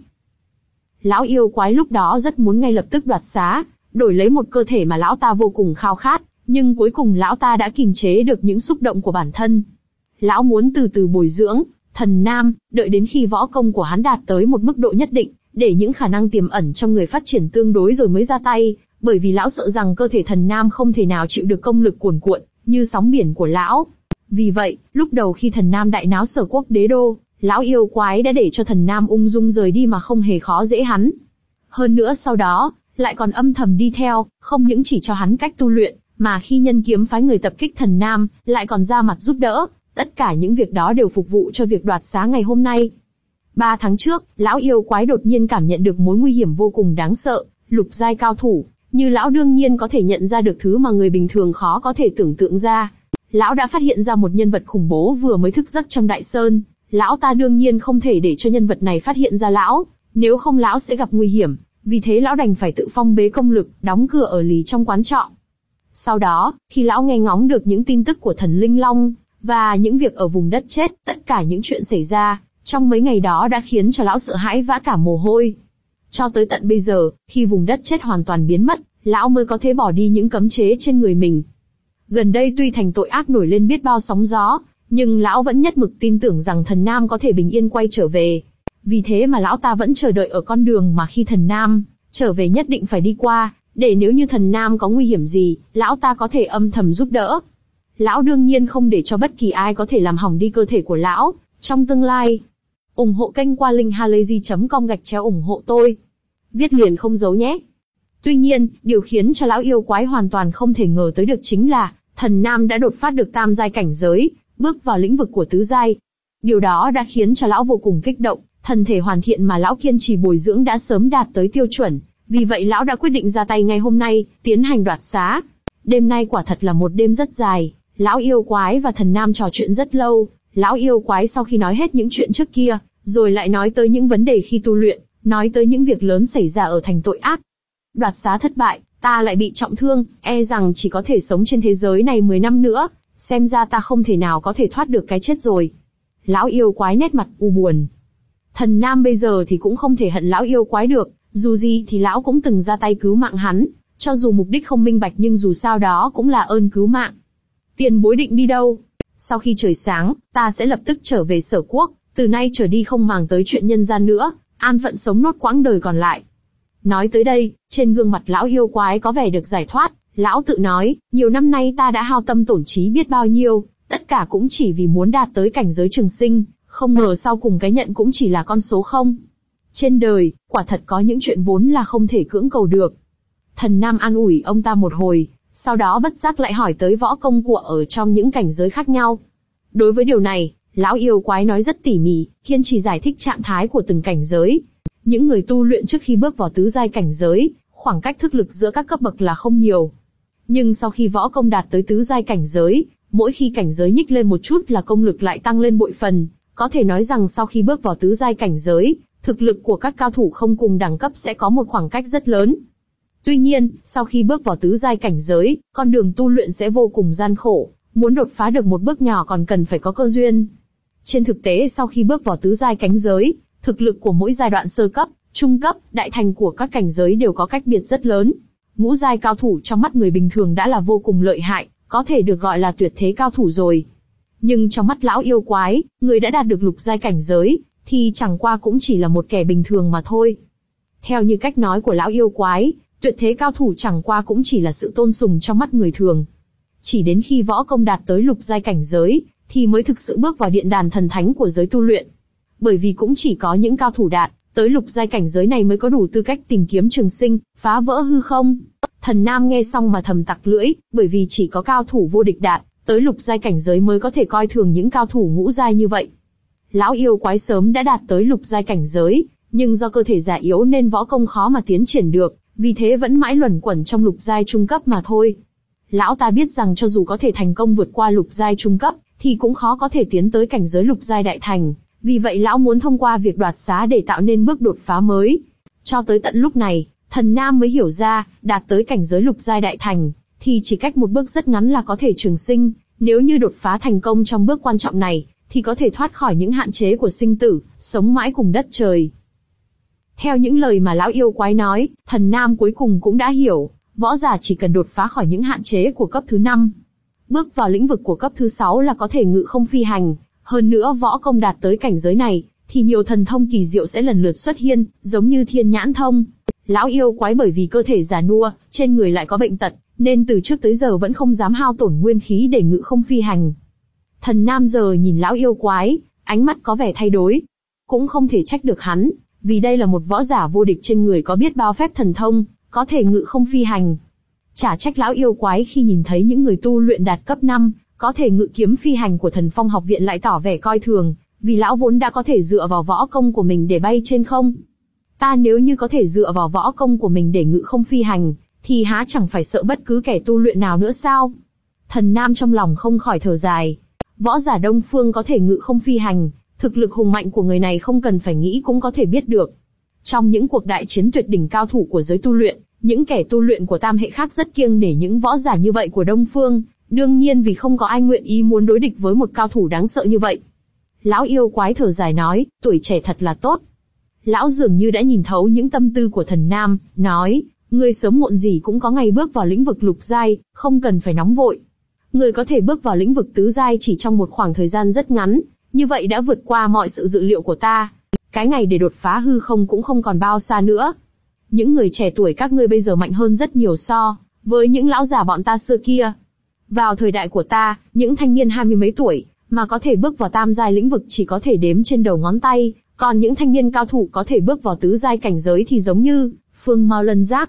Lão yêu quái lúc đó rất muốn ngay lập tức đoạt xá, đổi lấy một cơ thể mà lão ta vô cùng khao khát, nhưng cuối cùng lão ta đã kiềm chế được những xúc động của bản thân. Lão muốn từ từ bồi dưỡng Thần Nam, đợi đến khi võ công của hắn đạt tới một mức độ nhất định, để những khả năng tiềm ẩn trong người phát triển tương đối rồi mới ra tay, bởi vì lão sợ rằng cơ thể Thần Nam không thể nào chịu được công lực cuồn cuộn như sóng biển của lão. Vì vậy, lúc đầu khi Thần Nam đại náo Sở Quốc đế đô, lão yêu quái đã để cho Thần Nam ung dung rời đi mà không hề khó dễ hắn. Hơn nữa sau đó, lại còn âm thầm đi theo, không những chỉ cho hắn cách tu luyện, mà khi nhân kiếm phái người tập kích Thần Nam, lại còn ra mặt giúp đỡ. Tất cả những việc đó đều phục vụ cho việc đoạt xá ngày hôm nay. Ba tháng trước, lão yêu quái đột nhiên cảm nhận được mối nguy hiểm vô cùng đáng sợ, lục giai cao thủ, như lão đương nhiên có thể nhận ra được thứ mà người bình thường khó có thể tưởng tượng ra. Lão đã phát hiện ra một nhân vật khủng bố vừa mới thức giấc trong đại sơn, lão ta đương nhiên không thể để cho nhân vật này phát hiện ra lão, nếu không lão sẽ gặp nguy hiểm, vì thế lão đành phải tự phong bế công lực, đóng cửa ở lì trong quán trọ. Sau đó, khi lão nghe ngóng được những tin tức của thần Linh Long, và những việc ở vùng đất chết, tất cả những chuyện xảy ra, trong mấy ngày đó đã khiến cho lão sợ hãi vã cả mồ hôi. Cho tới tận bây giờ, khi vùng đất chết hoàn toàn biến mất, lão mới có thể bỏ đi những cấm chế trên người mình. Gần đây tuy thành tội ác nổi lên biết bao sóng gió, nhưng lão vẫn nhất mực tin tưởng rằng Thần Nam có thể bình yên quay trở về. Vì thế mà lão ta vẫn chờ đợi ở con đường mà khi Thần Nam trở về nhất định phải đi qua, để nếu như Thần Nam có nguy hiểm gì, lão ta có thể âm thầm giúp đỡ. Lão đương nhiên không để cho bất kỳ ai có thể làm hỏng đi cơ thể của lão, trong tương lai. Ủng hộ kênh qua link halayzi chấm com gạch chéo ủng hộ tôi. Viết liền không giấu nhé. Tuy nhiên, điều khiến cho lão yêu quái hoàn toàn không thể ngờ tới được chính là, Thần Nam đã đột phát được tam giai cảnh giới, bước vào lĩnh vực của tứ giai. Điều đó đã khiến cho lão vô cùng kích động, thân thể hoàn thiện mà lão kiên trì bồi dưỡng đã sớm đạt tới tiêu chuẩn, vì vậy lão đã quyết định ra tay ngay hôm nay, tiến hành đoạt xá. Đêm nay quả thật là một đêm rất dài, lão yêu quái và Thần Nam trò chuyện rất lâu. Lão yêu quái sau khi nói hết những chuyện trước kia, rồi lại nói tới những vấn đề khi tu luyện, nói tới những việc lớn xảy ra ở thành tội ác. Đoạt xá thất bại, ta lại bị trọng thương, e rằng chỉ có thể sống trên thế giới này mười năm nữa, xem ra ta không thể nào có thể thoát được cái chết rồi. Lão yêu quái nét mặt u buồn. Thần Nam bây giờ thì cũng không thể hận lão yêu quái được, dù gì thì lão cũng từng ra tay cứu mạng hắn, cho dù mục đích không minh bạch nhưng dù sao đó cũng là ơn cứu mạng. Tiền bối định đi đâu? Sau khi trời sáng, ta sẽ lập tức trở về Sở Quốc, từ nay trở đi không màng tới chuyện nhân gian nữa, an phận sống nốt quãng đời còn lại. Nói tới đây, trên gương mặt lão yêu quái có vẻ được giải thoát, lão tự nói, nhiều năm nay ta đã hao tâm tổn trí biết bao nhiêu, tất cả cũng chỉ vì muốn đạt tới cảnh giới trường sinh, không ngờ sau cùng cái nhận cũng chỉ là con số không. Trên đời, quả thật có những chuyện vốn là không thể cưỡng cầu được. Thần Nam an ủi ông ta một hồi, sau đó bất giác lại hỏi tới võ công của ở trong những cảnh giới khác nhau. Đối với điều này, lão yêu quái nói rất tỉ mỉ, kiên trì giải thích trạng thái của từng cảnh giới. Những người tu luyện trước khi bước vào tứ giai cảnh giới, khoảng cách thức lực giữa các cấp bậc là không nhiều. Nhưng sau khi võ công đạt tới tứ giai cảnh giới, mỗi khi cảnh giới nhích lên một chút là công lực lại tăng lên bội phần. Có thể nói rằng sau khi bước vào tứ giai cảnh giới, thực lực của các cao thủ không cùng đẳng cấp sẽ có một khoảng cách rất lớn. Tuy nhiên, sau khi bước vào tứ giai cảnh giới, con đường tu luyện sẽ vô cùng gian khổ, muốn đột phá được một bước nhỏ còn cần phải có cơ duyên. Trên thực tế sau khi bước vào tứ giai cảnh giới, thực lực của mỗi giai đoạn sơ cấp, trung cấp, đại thành của các cảnh giới đều có cách biệt rất lớn. Ngũ giai cao thủ trong mắt người bình thường đã là vô cùng lợi hại, có thể được gọi là tuyệt thế cao thủ rồi. Nhưng trong mắt lão yêu quái, người đã đạt được lục giai cảnh giới, thì chẳng qua cũng chỉ là một kẻ bình thường mà thôi. Theo như cách nói của lão yêu quái, tuyệt thế cao thủ chẳng qua cũng chỉ là sự tôn sùng trong mắt người thường. Chỉ đến khi võ công đạt tới lục giai cảnh giới, thì mới thực sự bước vào điện đàn thần thánh của giới tu luyện. Bởi vì cũng chỉ có những cao thủ đạt tới lục giai cảnh giới này mới có đủ tư cách tìm kiếm trường sinh, phá vỡ hư không. Thần Nam nghe xong mà thầm tặc lưỡi, bởi vì chỉ có cao thủ vô địch đạt tới lục giai cảnh giới mới có thể coi thường những cao thủ ngũ giai như vậy. Lão yêu quái sớm đã đạt tới lục giai cảnh giới, nhưng do cơ thể già yếu nên võ công khó mà tiến triển được, vì thế vẫn mãi luẩn quẩn trong lục giai trung cấp mà thôi. Lão ta biết rằng cho dù có thể thành công vượt qua lục giai trung cấp, thì cũng khó có thể tiến tới cảnh giới lục giai đại thành. Vì vậy lão muốn thông qua việc đoạt xá để tạo nên bước đột phá mới. Cho tới tận lúc này, Thần Nam mới hiểu ra, đạt tới cảnh giới lục giai đại thành, thì chỉ cách một bước rất ngắn là có thể trường sinh. Nếu như đột phá thành công trong bước quan trọng này, thì có thể thoát khỏi những hạn chế của sinh tử, sống mãi cùng đất trời. Theo những lời mà lão yêu quái nói, Thần Nam cuối cùng cũng đã hiểu, võ giả chỉ cần đột phá khỏi những hạn chế của cấp thứ năm, bước vào lĩnh vực của cấp thứ sáu là có thể ngự không phi hành. Hơn nữa võ công đạt tới cảnh giới này, thì nhiều thần thông kỳ diệu sẽ lần lượt xuất hiện, giống như thiên nhãn thông. Lão yêu quái bởi vì cơ thể già nua, trên người lại có bệnh tật, nên từ trước tới giờ vẫn không dám hao tổn nguyên khí để ngự không phi hành. Thần Nam giờ nhìn lão yêu quái, ánh mắt có vẻ thay đổi. Cũng không thể trách được hắn, vì đây là một võ giả vô địch trên người có biết bao phép thần thông, có thể ngự không phi hành. Chả trách lão yêu quái khi nhìn thấy những người tu luyện đạt cấp năm, có thể ngự kiếm phi hành của Thần Phong học viện lại tỏ vẻ coi thường, vì lão vốn đã có thể dựa vào võ công của mình để bay trên không. Ta nếu như có thể dựa vào võ công của mình để ngự không phi hành, thì há chẳng phải sợ bất cứ kẻ tu luyện nào nữa sao? Thần Nam trong lòng không khỏi thở dài. Võ giả Đông Phương có thể ngự không phi hành, thực lực hùng mạnh của người này không cần phải nghĩ cũng có thể biết được. Trong những cuộc đại chiến tuyệt đỉnh cao thủ của giới tu luyện, những kẻ tu luyện của tam hệ khác rất kiêng nể những võ giả như vậy của Đông Phương. Đương nhiên vì không có ai nguyện ý muốn đối địch với một cao thủ đáng sợ như vậy. Lão yêu quái thở dài nói, tuổi trẻ thật là tốt. Lão dường như đã nhìn thấu những tâm tư của Thần Nam, nói, người sớm muộn gì cũng có ngày bước vào lĩnh vực lục giai, không cần phải nóng vội. Người có thể bước vào lĩnh vực tứ giai chỉ trong một khoảng thời gian rất ngắn, như vậy đã vượt qua mọi sự dự liệu của ta. Cái ngày để đột phá hư không cũng không còn bao xa nữa. Những người trẻ tuổi các ngươi bây giờ mạnh hơn rất nhiều so với những lão già bọn ta xưa kia. Vào thời đại của ta, những thanh niên hai mươi mấy tuổi, mà có thể bước vào tam giai lĩnh vực chỉ có thể đếm trên đầu ngón tay, còn những thanh niên cao thủ có thể bước vào tứ giai cảnh giới thì giống như phương Mao Lân Giác.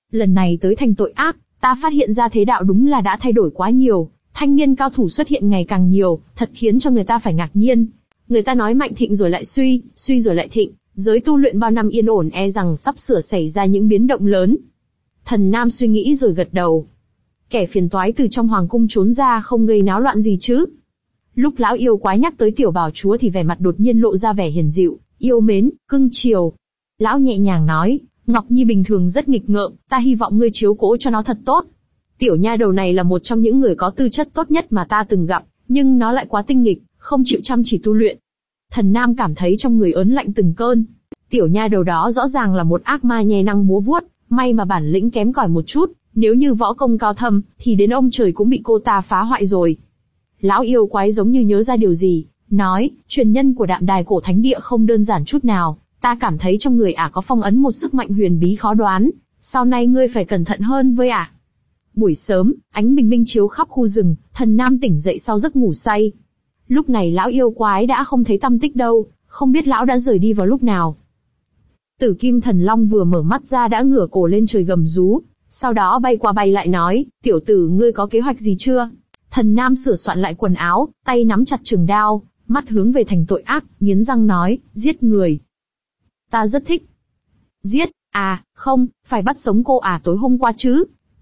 lần này tới thành tội ác, ta phát hiện ra thế đạo đúng là đã thay đổi quá nhiều, thanh niên cao thủ xuất hiện ngày càng nhiều, thật khiến cho người ta phải ngạc nhiên. Người ta nói mạnh thịnh rồi lại suy, suy rồi lại thịnh, giới tu luyện bao năm yên ổn e rằng sắp sửa xảy ra những biến động lớn. Thần Nam suy nghĩ rồi gật đầu. Kẻ phiền toái từ trong hoàng cung trốn ra không gây náo loạn gì chứ? Lúc lão yêu quái nhắc tới tiểu bảo chúa thì vẻ mặt đột nhiên lộ ra vẻ hiền dịu, yêu mến, cưng chiều. Lão nhẹ nhàng nói, Ngọc Nhi bình thường rất nghịch ngợm, ta hy vọng ngươi chiếu cố cho nó thật tốt. Tiểu nha đầu này là một trong những người có tư chất tốt nhất mà ta từng gặp, nhưng nó lại quá tinh nghịch, không chịu chăm chỉ tu luyện. Thần Nam cảm thấy trong người ớn lạnh từng cơn. Tiểu nha đầu đó rõ ràng là một ác ma nhe năng múa vuốt, may mà bản lĩnh kém cỏi một chút, nếu như võ công cao thâm, thì đến ông trời cũng bị cô ta phá hoại rồi. Lão yêu quái giống như nhớ ra điều gì, nói, truyền nhân của Đạm Đài cổ thánh địa không đơn giản chút nào, ta cảm thấy trong người ả có phong ấn một sức mạnh huyền bí khó đoán, sau này ngươi phải cẩn thận hơn với ả. Buổi sớm, ánh bình minh chiếu khắp khu rừng, Thần Nam tỉnh dậy sau giấc ngủ say. Lúc này lão yêu quái đã không thấy tăm tích đâu, không biết lão đã rời đi vào lúc nào. Tử Kim Thần Long vừa mở mắt ra đã ngửa cổ lên trời gầm rú, sau đó bay qua bay lại nói, tiểu tử ngươi có kế hoạch gì chưa? Thần Nam sửa soạn lại quần áo, tay nắm chặt trường đao, mắt hướng về thành tội ác, nghiến răng nói, giết người. Ta rất thích. Giết, à, không, phải bắt sống cô ả tối hôm qua chứ.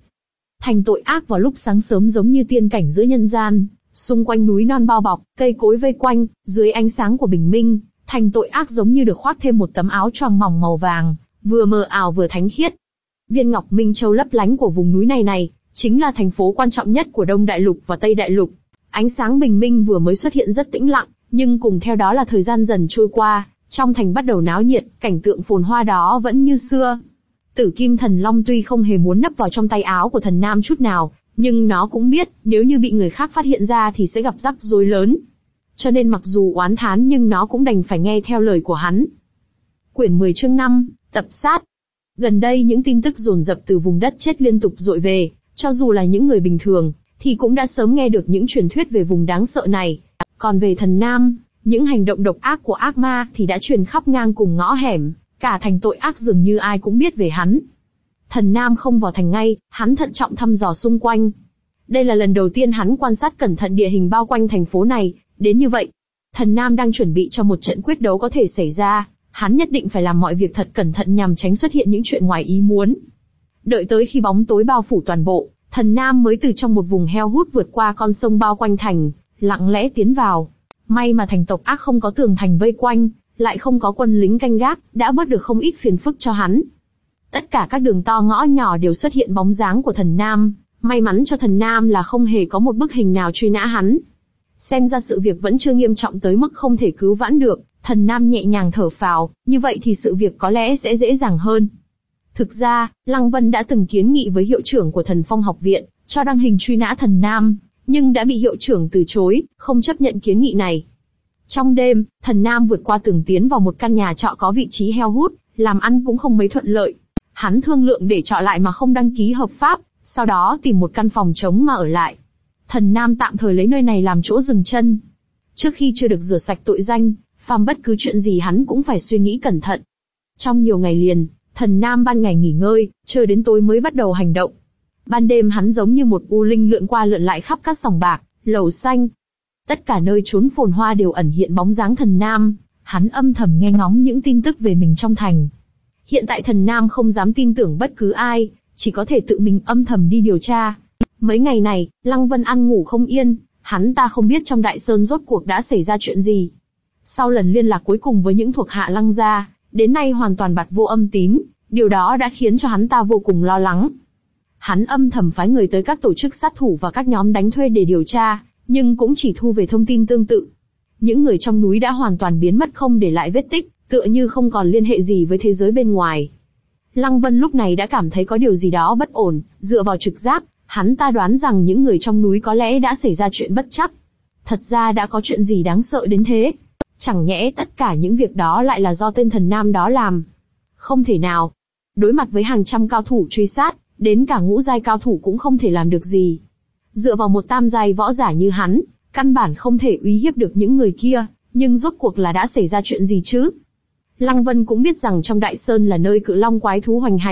Thành tội ác vào lúc sáng sớm giống như tiên cảnh giữa nhân gian, xung quanh núi non bao bọc, cây cối vây quanh, dưới ánh sáng của bình minh, thành tội ác giống như được khoác thêm một tấm áo choàng mỏng màu vàng, vừa mờ ảo vừa thánh khiết. Viên ngọc minh châu lấp lánh của vùng núi này này, chính là thành phố quan trọng nhất của Đông Đại Lục và Tây Đại Lục. Ánh sáng bình minh vừa mới xuất hiện rất tĩnh lặng, nhưng cùng theo đó là thời gian dần trôi qua, trong thành bắt đầu náo nhiệt, cảnh tượng phồn hoa đó vẫn như xưa. Tử Kim Thần Long tuy không hề muốn nấp vào trong tay áo của Thần Nam chút nào, nhưng nó cũng biết, nếu như bị người khác phát hiện ra thì sẽ gặp rắc rối lớn. Cho nên mặc dù oán thán nhưng nó cũng đành phải nghe theo lời của hắn. Quyển mười chương năm, tập sát. Gần đây những tin tức dồn dập từ vùng đất chết liên tục dội về, cho dù là những người bình thường, thì cũng đã sớm nghe được những truyền thuyết về vùng đáng sợ này. Còn về Thần Nam, những hành động độc ác của ác ma thì đã truyền khắp ngang cùng ngõ hẻm, cả thành tội ác dường như ai cũng biết về hắn. Thần Nam không vào thành ngay, hắn thận trọng thăm dò xung quanh. Đây là lần đầu tiên hắn quan sát cẩn thận địa hình bao quanh thành phố này, đến như vậy. Thần Nam đang chuẩn bị cho một trận quyết đấu có thể xảy ra, hắn nhất định phải làm mọi việc thật cẩn thận nhằm tránh xuất hiện những chuyện ngoài ý muốn. Đợi tới khi bóng tối bao phủ toàn bộ, Thần Nam mới từ trong một vùng heo hút vượt qua con sông bao quanh thành, lặng lẽ tiến vào. May mà thành tộc ác không có tường thành vây quanh, lại không có quân lính canh gác, đã bớt được không ít phiền phức cho hắn. Tất cả các đường to ngõ nhỏ đều xuất hiện bóng dáng của Thần Nam, may mắn cho Thần Nam là không hề có một bức hình nào truy nã hắn. Xem ra sự việc vẫn chưa nghiêm trọng tới mức không thể cứu vãn được, Thần Nam nhẹ nhàng thở phào, như vậy thì sự việc có lẽ sẽ dễ dàng hơn. Thực ra, Lăng Vân đã từng kiến nghị với hiệu trưởng của Thần Phong học viện, cho đăng hình truy nã Thần Nam, nhưng đã bị hiệu trưởng từ chối, không chấp nhận kiến nghị này. Trong đêm, Thần Nam vượt qua tường tiến vào một căn nhà trọ có vị trí heo hút, làm ăn cũng không mấy thuận lợi. Hắn thương lượng để trọ lại mà không đăng ký hợp pháp, sau đó tìm một căn phòng trống mà ở lại. Thần Nam tạm thời lấy nơi này làm chỗ dừng chân. Trước khi chưa được rửa sạch tội danh, phàm bất cứ chuyện gì hắn cũng phải suy nghĩ cẩn thận. Trong nhiều ngày liền, Thần Nam ban ngày nghỉ ngơi, chờ đến tối mới bắt đầu hành động. Ban đêm hắn giống như một u linh lượn qua lượn lại khắp các sòng bạc, lầu xanh. Tất cả nơi trốn phồn hoa đều ẩn hiện bóng dáng Thần Nam, hắn âm thầm nghe ngóng những tin tức về mình trong thành. Hiện tại Thần Nam không dám tin tưởng bất cứ ai, chỉ có thể tự mình âm thầm đi điều tra. Mấy ngày này, Lăng Vân ăn ngủ không yên, hắn ta không biết trong Đại Sơn rốt cuộc đã xảy ra chuyện gì. Sau lần liên lạc cuối cùng với những thuộc hạ Lăng gia, đến nay hoàn toàn bặt vô âm tín, điều đó đã khiến cho hắn ta vô cùng lo lắng. Hắn âm thầm phái người tới các tổ chức sát thủ và các nhóm đánh thuê để điều tra, nhưng cũng chỉ thu về thông tin tương tự. Những người trong núi đã hoàn toàn biến mất không để lại vết tích, tựa như không còn liên hệ gì với thế giới bên ngoài. Lăng Vân lúc này đã cảm thấy có điều gì đó bất ổn, dựa vào trực giác, hắn ta đoán rằng những người trong núi có lẽ đã xảy ra chuyện bất trắc. Thật ra đã có chuyện gì đáng sợ đến thế? Chẳng nhẽ tất cả những việc đó lại là do tên Thần Nam đó làm? Không thể nào. Đối mặt với hàng trăm cao thủ truy sát, đến cả ngũ giai cao thủ cũng không thể làm được gì. Dựa vào một tam giai võ giả như hắn, căn bản không thể uy hiếp được những người kia, nhưng rốt cuộc là đã xảy ra chuyện gì chứ? Lăng Vân cũng biết rằng trong Đại Sơn là nơi cự long quái thú hoành hành,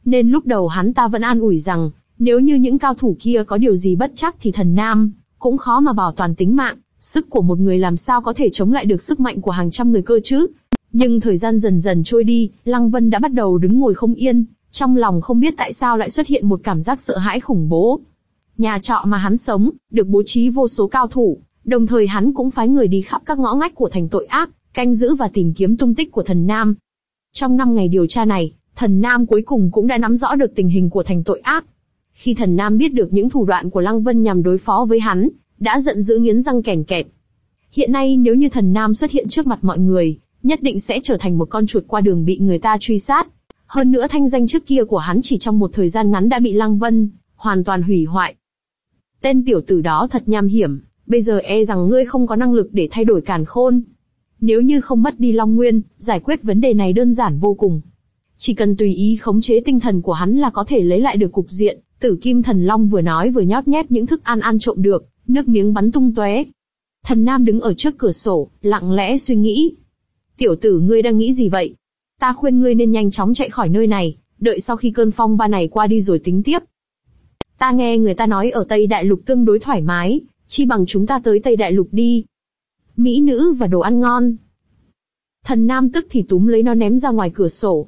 nên lúc đầu hắn ta vẫn an ủi rằng, nếu như những cao thủ kia có điều gì bất trắc thì thần Nam cũng khó mà bảo toàn tính mạng, sức của một người làm sao có thể chống lại được sức mạnh của hàng trăm người cơ chứ. Nhưng thời gian dần dần trôi đi, Lăng Vân đã bắt đầu đứng ngồi không yên, trong lòng không biết tại sao lại xuất hiện một cảm giác sợ hãi khủng bố. Nhà trọ mà hắn sống, được bố trí vô số cao thủ, đồng thời hắn cũng phái người đi khắp các ngõ ngách của thành tội ác, canh giữ và tìm kiếm tung tích của thần Nam. Trong năm ngày điều tra này, thần Nam cuối cùng cũng đã nắm rõ được tình hình của thành tội ác. Khi thần Nam biết được những thủ đoạn của Lăng Vân nhằm đối phó với hắn, đã giận dữ nghiến răng kèn kẹt. Hiện nay nếu như thần Nam xuất hiện trước mặt mọi người, nhất định sẽ trở thành một con chuột qua đường bị người ta truy sát. Hơn nữa thanh danh trước kia của hắn chỉ trong một thời gian ngắn đã bị Lăng Vân hoàn toàn hủy hoại. Tên tiểu tử đó thật nham hiểm, bây giờ e rằng ngươi không có năng lực để thay đổi càn khôn. Nếu như không mất đi Long Nguyên, giải quyết vấn đề này đơn giản vô cùng. Chỉ cần tùy ý khống chế tinh thần của hắn là có thể lấy lại được cục diện. Tử Kim Thần Long vừa nói vừa nhóp nhép những thức ăn ăn trộm được, nước miếng bắn tung tóe. Thần Nam đứng ở trước cửa sổ, lặng lẽ suy nghĩ. Tiểu tử ngươi đang nghĩ gì vậy? Ta khuyên ngươi nên nhanh chóng chạy khỏi nơi này, đợi sau khi cơn phong ba này qua đi rồi tính tiếp. Ta nghe người ta nói ở Tây Đại Lục tương đối thoải mái, chi bằng chúng ta tới Tây Đại Lục đi. Mỹ nữ và đồ ăn ngon. Thần Nam tức thì túm lấy nó ném ra ngoài cửa sổ.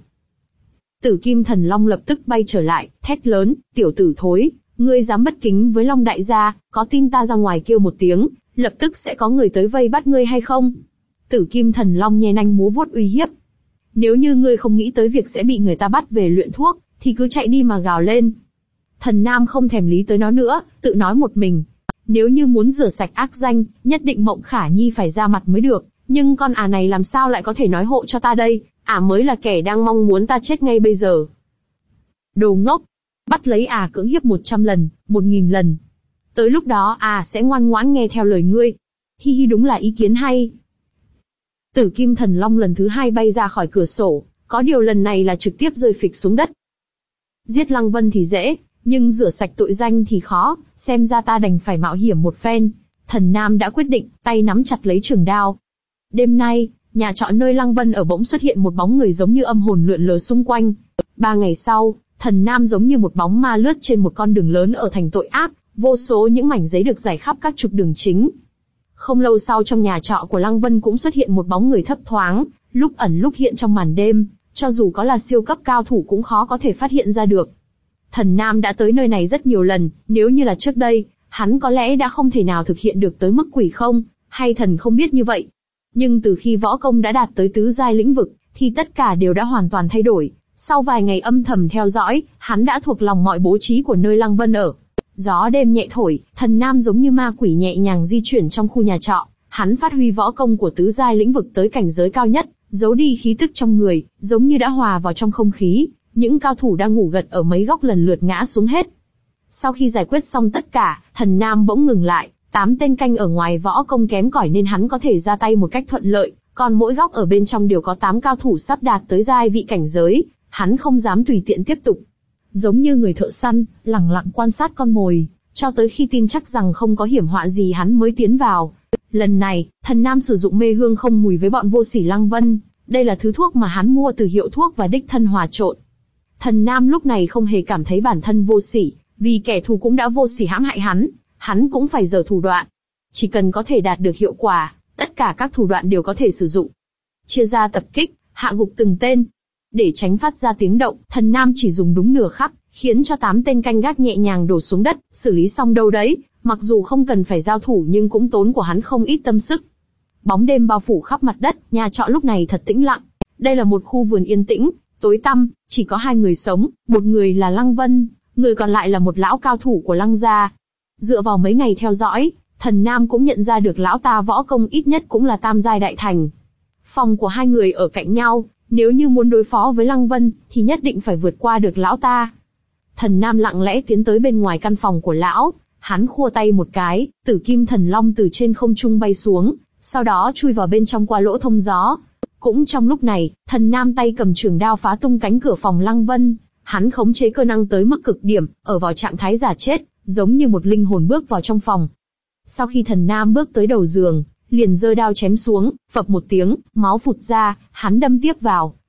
Tử Kim Thần Long lập tức bay trở lại, thét lớn, tiểu tử thối, ngươi dám bất kính với Long đại gia, có tin ta ra ngoài kêu một tiếng, lập tức sẽ có người tới vây bắt ngươi hay không? Tử Kim Thần Long nhe nanh múa vuốt uy hiếp. Nếu như ngươi không nghĩ tới việc sẽ bị người ta bắt về luyện thuốc, thì cứ chạy đi mà gào lên. Thần Nam không thèm lý tới nó nữa, tự nói một mình. Nếu như muốn rửa sạch ác danh, nhất định Mộng Khả Nhi phải ra mặt mới được, nhưng con ả này làm sao lại có thể nói hộ cho ta đây, ả mới là kẻ đang mong muốn ta chết ngay bây giờ. Đồ ngốc, bắt lấy ả cưỡng hiếp một trăm lần, một nghìn lần. Tới lúc đó ả sẽ ngoan ngoãn nghe theo lời ngươi. Hi hi, đúng là ý kiến hay. Tử Kim Thần Long lần thứ hai bay ra khỏi cửa sổ, có điều lần này là trực tiếp rơi phịch xuống đất. Giết Lăng Vân thì dễ, nhưng rửa sạch tội danh thì khó, xem ra ta đành phải mạo hiểm một phen. Thần Nam đã quyết định, tay nắm chặt lấy trường đao. Đêm nay, nhà trọ nơi Lăng Vân ở bỗng xuất hiện một bóng người giống như âm hồn lượn lờ xung quanh. Ba ngày sau, thần Nam giống như một bóng ma lướt trên một con đường lớn ở thành tội ác, vô số những mảnh giấy được rải khắp các trục đường chính. Không lâu sau trong nhà trọ của Lăng Vân cũng xuất hiện một bóng người thấp thoáng, lúc ẩn lúc hiện trong màn đêm, cho dù có là siêu cấp cao thủ cũng khó có thể phát hiện ra được. Thần Nam đã tới nơi này rất nhiều lần, nếu như là trước đây, hắn có lẽ đã không thể nào thực hiện được tới mức quỷ không, hay thần không biết như vậy. Nhưng từ khi võ công đã đạt tới tứ giai lĩnh vực, thì tất cả đều đã hoàn toàn thay đổi. Sau vài ngày âm thầm theo dõi, hắn đã thuộc lòng mọi bố trí của nơi Lăng Vân ở. Gió đêm nhẹ thổi, thần Nam giống như ma quỷ nhẹ nhàng di chuyển trong khu nhà trọ. Hắn phát huy võ công của tứ giai lĩnh vực tới cảnh giới cao nhất, giấu đi khí tức trong người, giống như đã hòa vào trong không khí. Những cao thủ đang ngủ gật ở mấy góc lần lượt ngã xuống hết. Sau khi giải quyết xong tất cả, thần Nam bỗng ngừng lại. Tám tên canh ở ngoài võ công kém cỏi nên hắn có thể ra tay một cách thuận lợi, còn mỗi góc ở bên trong đều có tám cao thủ sắp đạt tới giai vị cảnh giới, hắn không dám tùy tiện tiếp tục. Giống như người thợ săn, lẳng lặng quan sát con mồi, cho tới khi tin chắc rằng không có hiểm họa gì hắn mới tiến vào. Lần này, thần Nam sử dụng mê hương không mùi với bọn vô sỉ Lăng Vân, đây là thứ thuốc mà hắn mua từ hiệu thuốc và đích thân hòa trộn. Thần Nam lúc này không hề cảm thấy bản thân vô sỉ, vì kẻ thù cũng đã vô sỉ hãm hại hắn. Hắn cũng phải giở thủ đoạn. Chỉ cần có thể đạt được hiệu quả, tất cả các thủ đoạn đều có thể sử dụng. Chia ra tập kích, hạ gục từng tên. Để tránh phát ra tiếng động, thần Nam chỉ dùng đúng nửa khắc, khiến cho tám tên canh gác nhẹ nhàng đổ xuống đất, xử lý xong đâu đấy. Mặc dù không cần phải giao thủ nhưng cũng tốn của hắn không ít tâm sức. Bóng đêm bao phủ khắp mặt đất, nhà trọ lúc này thật tĩnh lặng. Đây là một khu vườn yên tĩnh, tối tăm, chỉ có hai người sống, một người là Lăng Vân, người còn lại là một lão cao thủ của Lăng gia. Dựa vào mấy ngày theo dõi, thần Nam cũng nhận ra được lão ta võ công ít nhất cũng là tam giai đại thành. Phòng của hai người ở cạnh nhau, nếu như muốn đối phó với Lăng Vân, thì nhất định phải vượt qua được lão ta. Thần Nam lặng lẽ tiến tới bên ngoài căn phòng của lão, hắn khua tay một cái, Tử Kim Thần Long từ trên không trung bay xuống, sau đó chui vào bên trong qua lỗ thông gió. Cũng trong lúc này, thần Nam tay cầm trường đao phá tung cánh cửa phòng Lăng Vân, hắn khống chế cơ năng tới mức cực điểm, ở vào trạng thái giả chết, giống như một linh hồn bước vào trong phòng. Sau khi thần Nam bước tới đầu giường, liền giơ đao chém xuống, phập một tiếng, máu phụt ra, hắn đâm tiếp vào,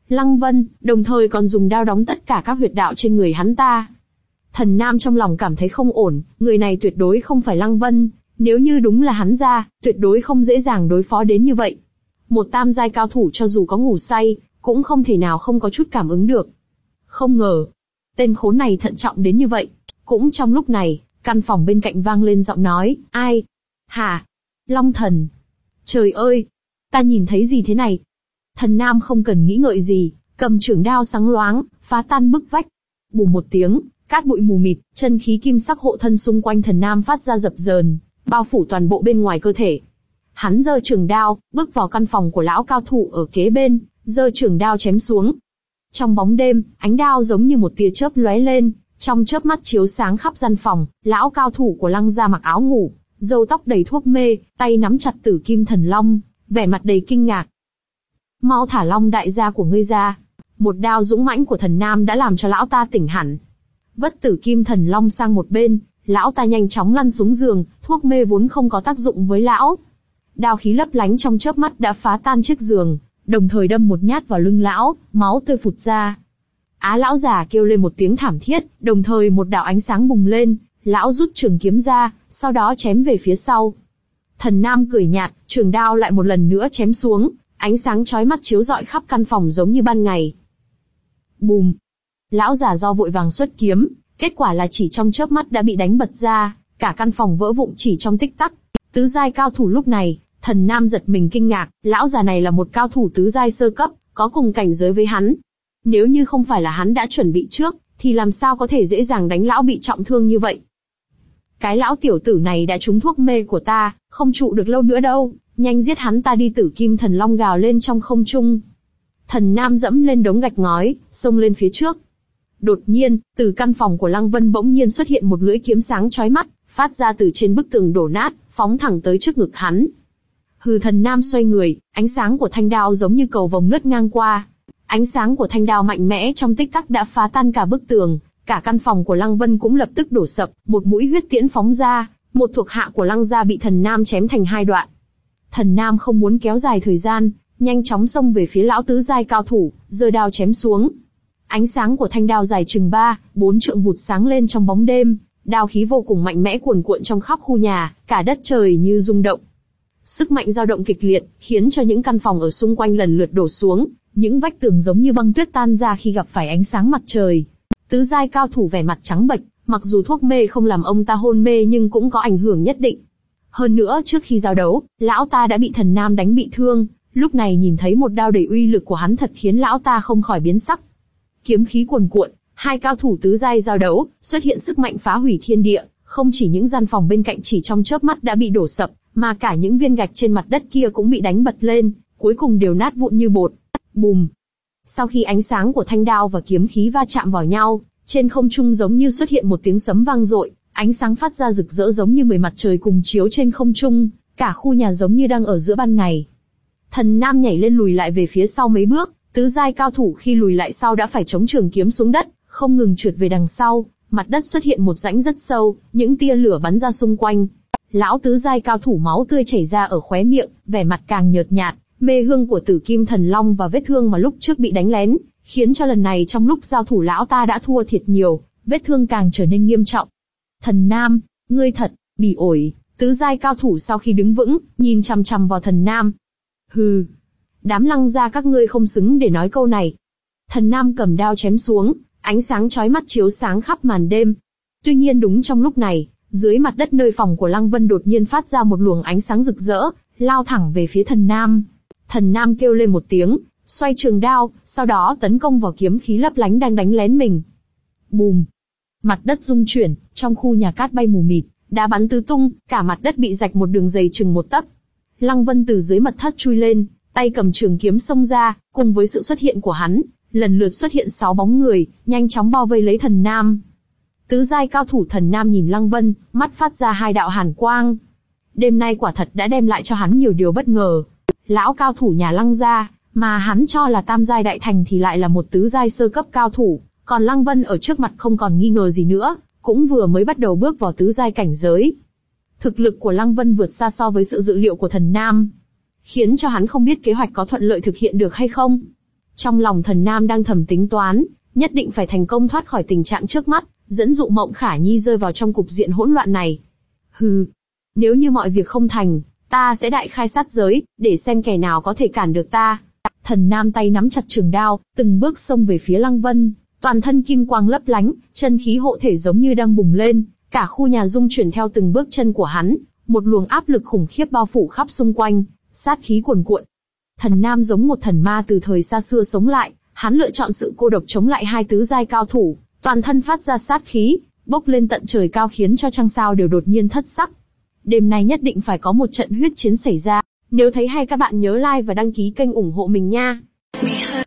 Lăng Vân, đồng thời còn dùng đao đóng tất cả các huyệt đạo trên người hắn ta. Thần Nam trong lòng cảm thấy không ổn, người này tuyệt đối không phải Lăng Vân, nếu như đúng là hắn ra, tuyệt đối không dễ dàng đối phó đến như vậy. Một tam giai cao thủ cho dù có ngủ say, cũng không thể nào không có chút cảm ứng được. Không ngờ, tên khốn này thận trọng đến như vậy. Cũng trong lúc này, căn phòng bên cạnh vang lên giọng nói, ai? Hả? Long thần. Trời ơi! Ta nhìn thấy gì thế này? Thần Nam không cần nghĩ ngợi gì, cầm chưởng đao sáng loáng, phá tan bức vách. Bùm một tiếng, cát bụi mù mịt, chân khí kim sắc hộ thân xung quanh thần Nam phát ra dập dờn, bao phủ toàn bộ bên ngoài cơ thể. Hắn giơ chưởng đao, bước vào căn phòng của lão cao thủ ở kế bên, giơ chưởng đao chém xuống. Trong bóng đêm, ánh đao giống như một tia chớp lóe lên, trong chớp mắt chiếu sáng khắp gian phòng. Lão cao thủ của Lăng gia mặc áo ngủ, râu tóc đầy thuốc mê, tay nắm chặt Tử Kim Thần Long, vẻ mặt đầy kinh ngạc. Mau thả Long đại gia của ngươi ra! Một đao dũng mãnh của thần Nam đã làm cho lão ta tỉnh hẳn. Vất Tử Kim Thần Long sang một bên, lão ta nhanh chóng lăn xuống giường, thuốc mê vốn không có tác dụng với lão. Đao khí lấp lánh trong chớp mắt đã phá tan chiếc giường, đồng thời đâm một nhát vào lưng lão, máu tươi phụt ra. Á lão già kêu lên một tiếng thảm thiết, đồng thời một đạo ánh sáng bùng lên, lão rút trường kiếm ra, sau đó chém về phía sau. Thần Nam cười nhạt, trường đao lại một lần nữa chém xuống, ánh sáng chói mắt chiếu rọi khắp căn phòng giống như ban ngày. Bùm! Lão già do vội vàng xuất kiếm, kết quả là chỉ trong chớp mắt đã bị đánh bật ra, cả căn phòng vỡ vụn chỉ trong tích tắc. Tứ giai cao thủ lúc này, thần Nam giật mình kinh ngạc, lão già này là một cao thủ tứ giai sơ cấp, có cùng cảnh giới với hắn. Nếu như không phải là hắn đã chuẩn bị trước, thì làm sao có thể dễ dàng đánh lão bị trọng thương như vậy? Cái lão tiểu tử này đã trúng thuốc mê của ta, không trụ được lâu nữa đâu, nhanh giết hắn ta đi. Tử Kim Thần Long gào lên trong không trung. Thần Nam dẫm lên đống gạch ngói, xông lên phía trước. Đột nhiên, từ căn phòng của Lăng Vân bỗng nhiên xuất hiện một lưỡi kiếm sáng chói mắt, phát ra từ trên bức tường đổ nát, phóng thẳng tới trước ngực hắn. Hừ, thần Nam xoay người, ánh sáng của thanh đao giống như cầu vồng lướt ngang qua. Ánh sáng của thanh đao mạnh mẽ trong tích tắc đã phá tan cả bức tường, cả căn phòng của Lăng Vân cũng lập tức đổ sập, một mũi huyết tiễn phóng ra, một thuộc hạ của Lăng gia bị thần Nam chém thành hai đoạn. Thần Nam không muốn kéo dài thời gian, nhanh chóng xông về phía lão tứ giai cao thủ, giơ đao chém xuống. Ánh sáng của thanh đao dài chừng ba, bốn trượng vụt sáng lên trong bóng đêm, đao khí vô cùng mạnh mẽ cuồn cuộn trong khắp khu nhà, cả đất trời như rung động. Sức mạnh dao động kịch liệt, khiến cho những căn phòng ở xung quanh lần lượt đổ xuống, những vách tường giống như băng tuyết tan ra khi gặp phải ánh sáng mặt trời. Tứ giai cao thủ vẻ mặt trắng bệch, mặc dù thuốc mê không làm ông ta hôn mê nhưng cũng có ảnh hưởng nhất định. Hơn nữa trước khi giao đấu, lão ta đã bị thần Nam đánh bị thương, lúc này nhìn thấy một đao đầy uy lực của hắn thật khiến lão ta không khỏi biến sắc. Kiếm khí cuồn cuộn, hai cao thủ tứ giai giao đấu, xuất hiện sức mạnh phá hủy thiên địa, không chỉ những gian phòng bên cạnh chỉ trong chớp mắt đã bị đổ sập, mà cả những viên gạch trên mặt đất kia cũng bị đánh bật lên, cuối cùng đều nát vụn như bột. Bùm! Sau khi ánh sáng của thanh đao và kiếm khí va chạm vào nhau, trên không trung giống như xuất hiện một tiếng sấm vang dội, ánh sáng phát ra rực rỡ giống như mười mặt trời cùng chiếu trên không trung, cả khu nhà giống như đang ở giữa ban ngày. Thần Nam nhảy lên lùi lại về phía sau mấy bước, tứ giai cao thủ khi lùi lại sau đã phải chống trường kiếm xuống đất, không ngừng trượt về đằng sau, mặt đất xuất hiện một rãnh rất sâu, những tia lửa bắn ra xung quanh. Lão tứ giai cao thủ máu tươi chảy ra ở khóe miệng, vẻ mặt càng nhợt nhạt, mê hương của Tử Kim Thần Long và vết thương mà lúc trước bị đánh lén, khiến cho lần này trong lúc giao thủ lão ta đã thua thiệt nhiều, vết thương càng trở nên nghiêm trọng. Thần Nam, ngươi thật bỉ ổi! Tứ giai cao thủ sau khi đứng vững, nhìn chằm chằm vào thần Nam. Hừ, đám Lăng gia các ngươi không xứng để nói câu này. Thần Nam cầm đao chém xuống, ánh sáng chói mắt chiếu sáng khắp màn đêm. Tuy nhiên đúng trong lúc này, dưới mặt đất nơi phòng của Lăng Vân đột nhiên phát ra một luồng ánh sáng rực rỡ, lao thẳng về phía thần Nam. Thần Nam kêu lên một tiếng, xoay trường đao, sau đó tấn công vào kiếm khí lấp lánh đang đánh lén mình. Bùm! Mặt đất rung chuyển, trong khu nhà cát bay mù mịt, đá bắn tứ tung, cả mặt đất bị rạch một đường dày chừng một tấc. Lăng Vân từ dưới mật thất chui lên, tay cầm trường kiếm xông ra, cùng với sự xuất hiện của hắn, lần lượt xuất hiện sáu bóng người, nhanh chóng bao vây lấy thần Nam. Tứ giai cao thủ thần Nam nhìn Lăng Vân, mắt phát ra hai đạo hàn quang. Đêm nay quả thật đã đem lại cho hắn nhiều điều bất ngờ. Lão cao thủ nhà Lăng gia, mà hắn cho là tam giai đại thành thì lại là một tứ giai sơ cấp cao thủ, còn Lăng Vân ở trước mặt không còn nghi ngờ gì nữa, cũng vừa mới bắt đầu bước vào tứ giai cảnh giới. Thực lực của Lăng Vân vượt xa so với sự dự liệu của thần Nam, khiến cho hắn không biết kế hoạch có thuận lợi thực hiện được hay không. Trong lòng Thần Nam đang thầm tính toán, nhất định phải thành công thoát khỏi tình trạng trước mắt, dẫn dụ Mộng Khả Nhi rơi vào trong cục diện hỗn loạn này. Hừ, nếu như mọi việc không thành, ta sẽ đại khai sát giới, để xem kẻ nào có thể cản được ta. Thần Nam tay nắm chặt trường đao, từng bước xông về phía Lăng Vân, toàn thân kim quang lấp lánh, chân khí hộ thể giống như đang bùng lên, cả khu nhà rung chuyển theo từng bước chân của hắn, một luồng áp lực khủng khiếp bao phủ khắp xung quanh, sát khí cuồn cuộn. Thần Nam giống một thần ma từ thời xa xưa sống lại, hắn lựa chọn sự cô độc chống lại hai tứ giai cao thủ, toàn thân phát ra sát khí, bốc lên tận trời cao khiến cho trăng sao đều đột nhiên thất sắc. Đêm nay nhất định phải có một trận huyết chiến xảy ra. Nếu thấy hay các bạn nhớ like và đăng ký kênh ủng hộ mình nha.